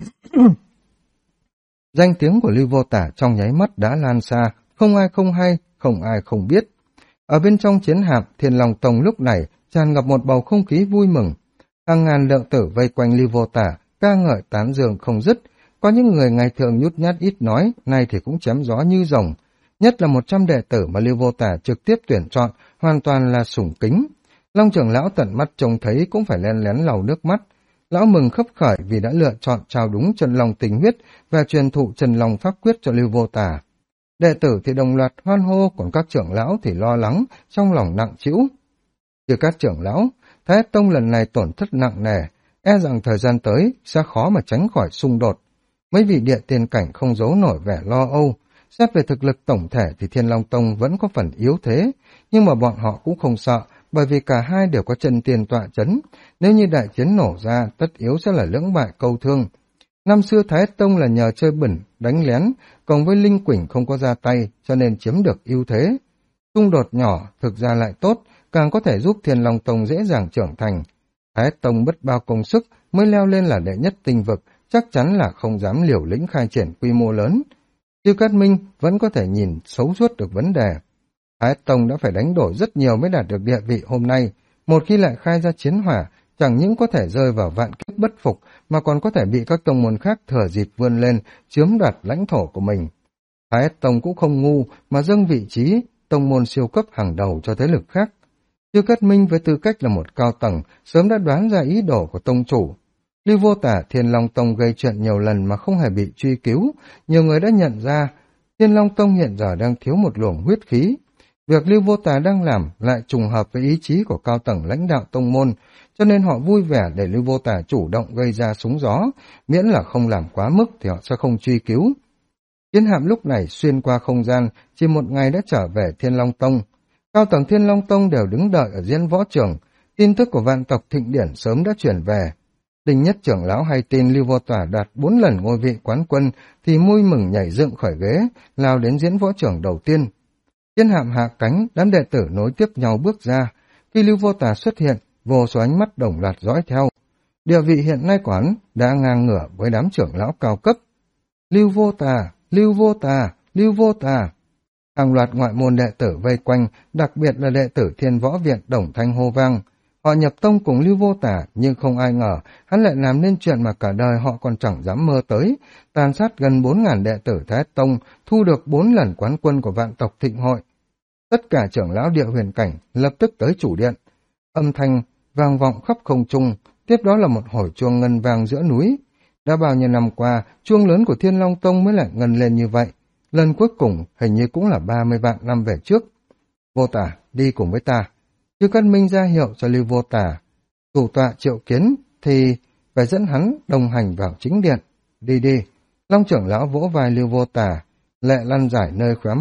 Danh tiếng của Lưu Vô Tà trong nháy mắt đã lan xa, không ai không hay, không ai không biết. Ở bên trong chiến hạm, Thiên Long Tông lúc này tràn ngập một bầu không khí vui mừng. Hàng ngàn đệ tử vây quanh Lưu Vô Tà, ca ngợi tán dương không dứt. Có những người ngày thường nhút nhát ít nói, nay thì cũng chém gió như rồng. Nhất là 100 đệ tử mà Lưu Vô Tà trực tiếp tuyển chọn, hoàn toàn là sủng kính. Long trưởng lão tận mắt trông thấy cũng phải len lén lau nước mắt. Lão mừng khấp khởi vì đã lựa chọn trao đúng chân long tình huyết và truyền thụ chân long pháp quyết cho Lưu Vô Tà. Đệ tử thì đồng loạt hoan hô, còn các trưởng lão thì lo lắng, trong lòng nặng trĩu. Trừ các trưởng lão, Thái Ất Tông lần này tổn thất nặng nề, e rằng thời gian tới sẽ khó mà tránh khỏi xung đột. Mấy vị địa tiên cảnh không giấu nổi vẻ lo âu. Xét về thực lực tổng thể thì Thiên Long Tông vẫn có phần yếu thế, nhưng mà bọn họ cũng không sợ, bởi vì cả hai đều có chân tiên tọa chấn. Nếu như đại chiến nổ ra, tất yếu sẽ là lưỡng bại câu thương. Năm xưa Thái Ất Tông là nhờ chơi bẩn, đánh lén, cộng với Linh Quỳnh không có ra tay, cho nên chiếm được ưu thế. Xung đột nhỏ thực ra lại tốt, càng có thể giúp Thiên Long Tông dễ dàng trưởng thành. Thái Ất Tông bất bao công sức mới leo lên là đệ nhất tinh vực, chắc chắn là không dám liều lĩnh khai triển quy mô lớn. Tiêu Cát Minh vẫn có thể nhìn xấu suốt được vấn đề. Thái Ất Tông đã phải đánh đổi rất nhiều mới đạt được địa vị hôm nay. Một khi lại khai ra chiến hỏa, chẳng những có thể rơi vào vạn kiếp bất phục, mà còn có thể bị các tông môn khác thừa dịp vươn lên, chiếm đoạt lãnh thổ của mình. Thái Ất Tông cũng không ngu mà dâng vị trí tông môn siêu cấp hàng đầu cho thế lực khác. Tiêu Cát Minh với tư cách là một cao tầng sớm đã đoán ra ý đồ của tông chủ. Lưu Vô Tà Thiên Long Tông gây chuyện nhiều lần mà không hề bị truy cứu, nhiều người đã nhận ra Thiên Long Tông hiện giờ đang thiếu một luồng huyết khí. Việc Lưu Vô Tà đang làm lại trùng hợp với ý chí của cao tầng lãnh đạo tông môn, cho nên họ vui vẻ để Lưu Vô Tà chủ động gây ra súng gió, miễn là không làm quá mức thì họ sẽ không truy cứu. Chiến hạm lúc này xuyên qua không gian, chỉ một ngày đã trở về Thiên Long Tông. Cao tầng Thiên Long Tông đều đứng đợi ở diễn võ trường, tin tức của vạn tộc Thịnh Điển sớm đã chuyển về. Đinh Nhất trưởng lão hay tin Lưu Vô Tà đạt 4 lần ngôi vị quán quân thì vui mừng nhảy dựng khỏi ghế, lao đến diễn võ trường đầu tiên. Chiến hạm hạ cánh, đám đệ tử nối tiếp nhau bước ra. Khi Lưu Vô Tà xuất hiện, vô số ánh mắt đồng loạt dõi theo. Địa vị hiện nay của hắn đã ngang ngửa với đám trưởng lão cao cấp. Lưu Vô Tà, Lưu Vô Tà, Lưu Vô Tà. Hàng loạt ngoại môn đệ tử vây quanh, đặc biệt là đệ tử Thiên Võ Viện đồng thanh hô vang. Họ nhập tông cùng Lưu Vô Tà, nhưng không ai ngờ hắn lại làm nên chuyện mà cả đời họ còn chẳng dám mơ tới, tàn sát gần 4.000 đệ tử Thái Ất Tông, thu được 4 lần quán quân của vạn tộc Thịnh hội. Tất cả trưởng lão địa huyền cảnh lập tức tới chủ điện. Âm thanh vang vọng khắp không trung, tiếp đó là một hồi chuông ngân vang giữa núi. Đã bao nhiêu năm qua, chuông lớn của Thiên Long Tông mới lại ngân lên như vậy. Lần cuối cùng hình như cũng là 30 vạn năm về trước. Vô Tà, đi cùng với ta. Tiêu Cát Minh ra hiệu cho Lưu Vô Tà. Thủ tọa triệu kiến thì phải dẫn hắn đồng hành vào chính điện. Đi đi. Long trưởng lão vỗ vai Lưu Vô Tà, lệ lăn giải nơi khóe mắt.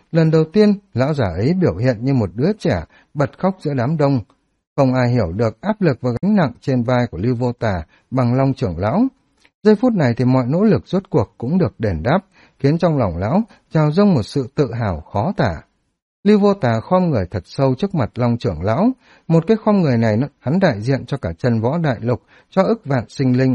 Lần đầu tiên, lão giả ấy biểu hiện như một đứa trẻ, bật khóc giữa đám đông. Không ai hiểu được áp lực và gánh nặng trên vai của Lưu Vô Tà bằng Long trưởng lão. Giây phút này thì mọi nỗ lực rốt cuộc cũng được đền đáp, khiến trong lòng lão trào dâng một sự tự hào khó tả. Lưu Vô Tà khom người thật sâu trước mặt Long trưởng lão, một cái khom người này hắn đại diện cho cả chân võ đại lục, cho ức vạn sinh linh.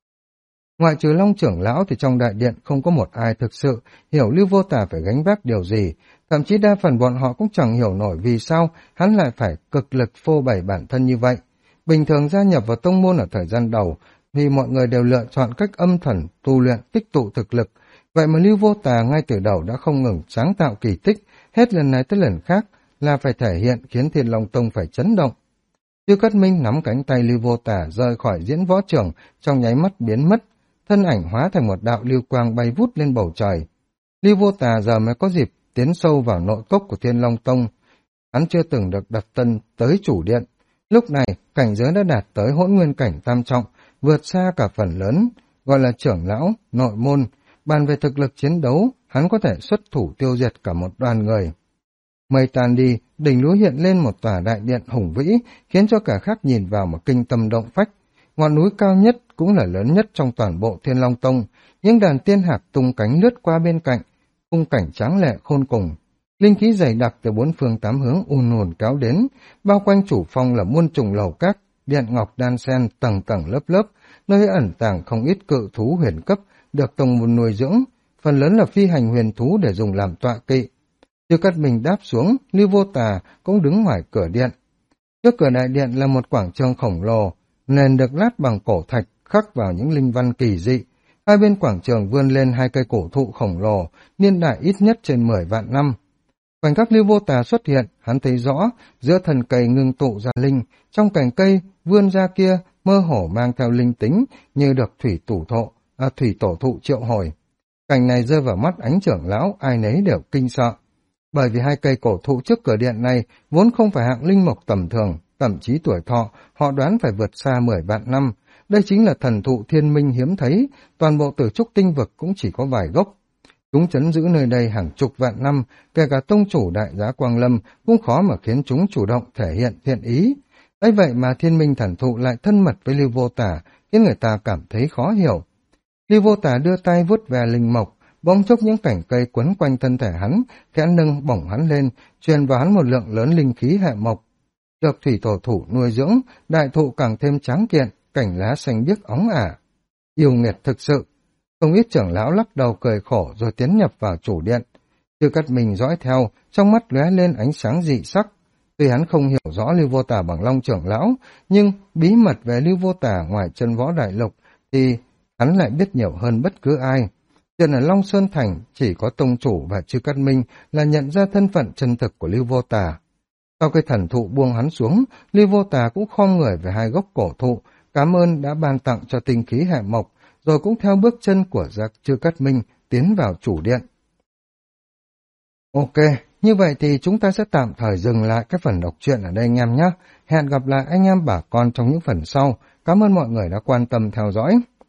Ngoại trừ Long trưởng lão thì trong đại điện không có một ai thực sự hiểu Lưu Vô Tà phải gánh vác điều gì, thậm chí đa phần bọn họ cũng chẳng hiểu nổi vì sao hắn lại phải cực lực phô bày bản thân như vậy. Bình thường gia nhập vào tông môn ở thời gian đầu, vì mọi người đều lựa chọn cách âm thầm tu luyện tích tụ thực lực, vậy mà Lưu Vô Tà ngay từ đầu đã không ngừng sáng tạo kỳ tích, hết lần này tới lần khác là phải thể hiện khiến Thiên Long Tông phải chấn động. Tiêu Cát Minh nắm cánh tay Lưu Vô Tà rời khỏi diễn võ trường, trong nháy mắt biến mất, thân ảnh hóa thành một đạo lưu quang bay vút lên bầu trời. Lưu Vô Tà giờ mới có dịp tiến sâu vào nội cốc của Thiên Long Tông. Hắn chưa từng được đặt chân tới chủ điện. Lúc này, cảnh giới đã đạt tới hỗn nguyên cảnh tam trọng, vượt xa cả phần lớn, gọi là trưởng lão, nội môn. Bàn về thực lực chiến đấu, hắn có thể xuất thủ tiêu diệt cả một đoàn người. Mây tan đi, đỉnh núi hiện lên một tòa đại điện hùng vĩ, khiến cho cả khác nhìn vào một kinh tâm động phách. Ngọn núi cao nhất cũng là lớn nhất trong toàn bộ Thiên Long Tông, những đàn tiên hạc tung cánh lướt qua bên cạnh, khung cảnh tráng lệ khôn cùng. Linh khí dày đặc từ bốn phương tám hướng ùn ùn kéo đến, bao quanh chủ phong là muôn trùng lầu các, điện ngọc đan sen tầng tầng lớp lớp, nơi ẩn tàng không ít cự thú huyền cấp được tông môn nuôi dưỡng, phần lớn là phi hành huyền thú để dùng làm tọa kỵ. Tiêu Cát Minh đáp xuống, Lưu Vô Tà cũng đứng ngoài cửa điện. Trước cửa đại điện là một quảng trường khổng lồ, nền được lát bằng cổ thạch khắc vào những linh văn kỳ dị. Hai bên quảng trường vươn lên hai cây cổ thụ khổng lồ, niên đại ít nhất trên 10 vạn năm. Khoảnh khắc Lưu Vô Tà xuất hiện, hắn thấy rõ, giữa thân cây ngưng tụ ra linh, trong cành cây vươn ra kia mơ hồ mang theo linh tính như được thủy tổ thụ triệu hồi. Cảnh này rơi vào mắt ánh trưởng lão, ai nấy đều kinh sợ. Bởi vì hai cây cổ thụ trước cửa điện này vốn không phải hạng linh mộc tầm thường, thậm chí tuổi thọ, họ đoán phải vượt xa 10 vạn năm. Đây chính là thần thụ thiên minh hiếm thấy, toàn bộ Tử Trúc tinh vực cũng chỉ có vài gốc. Chúng trấn giữ nơi đây hàng chục vạn năm, kể cả tông chủ đại giá Quang Lâm cũng khó mà khiến chúng chủ động thể hiện thiện ý. Ấy vậy mà thiên minh thần thụ lại thân mật với Lưu Vô Tà, khiến người ta cảm thấy khó hiểu. Lưu Vô Tà đưa tay vuốt về linh mộc, bỗng chốc những cành cây quấn quanh thân thể hắn, khẽ nâng bổng hắn lên, truyền vào hắn một lượng lớn linh khí hệ mộc. Được thủy tổ thủ nuôi dưỡng, đại thụ càng thêm tráng kiện, cành lá xanh biếc óng ả. Yêu nghiệt thực sự. Không ít trưởng lão lắc đầu cười khổ rồi tiến nhập vào chủ điện. Tiêu Cát Minh dõi theo, trong mắt lóe lên ánh sáng dị sắc. Tuy hắn không hiểu rõ Lưu Vô Tà bằng Long trưởng lão, nhưng bí mật về Lưu Vô Tà ngoài chân võ đại lục thì hắn lại biết nhiều hơn bất cứ ai. Chuyện ở Long Sơn Thành chỉ có tông chủ và Tiêu Cát Minh là nhận ra thân phận chân thực của Lưu Vô Tà. Sau khi thần thụ buông hắn xuống, Lưu Vô Tà cũng khom người về hai gốc cổ thụ, cảm ơn đã ban tặng cho tinh khí hệ mộc, rồi cũng theo bước chân của Tiêu Cát Minh tiến vào chủ điện. Ok, như vậy thì chúng ta sẽ tạm thời dừng lại cái phần đọc truyện ở đây anh em nhé. Hẹn gặp lại anh em bà con trong những phần sau. Cảm ơn mọi người đã quan tâm theo dõi.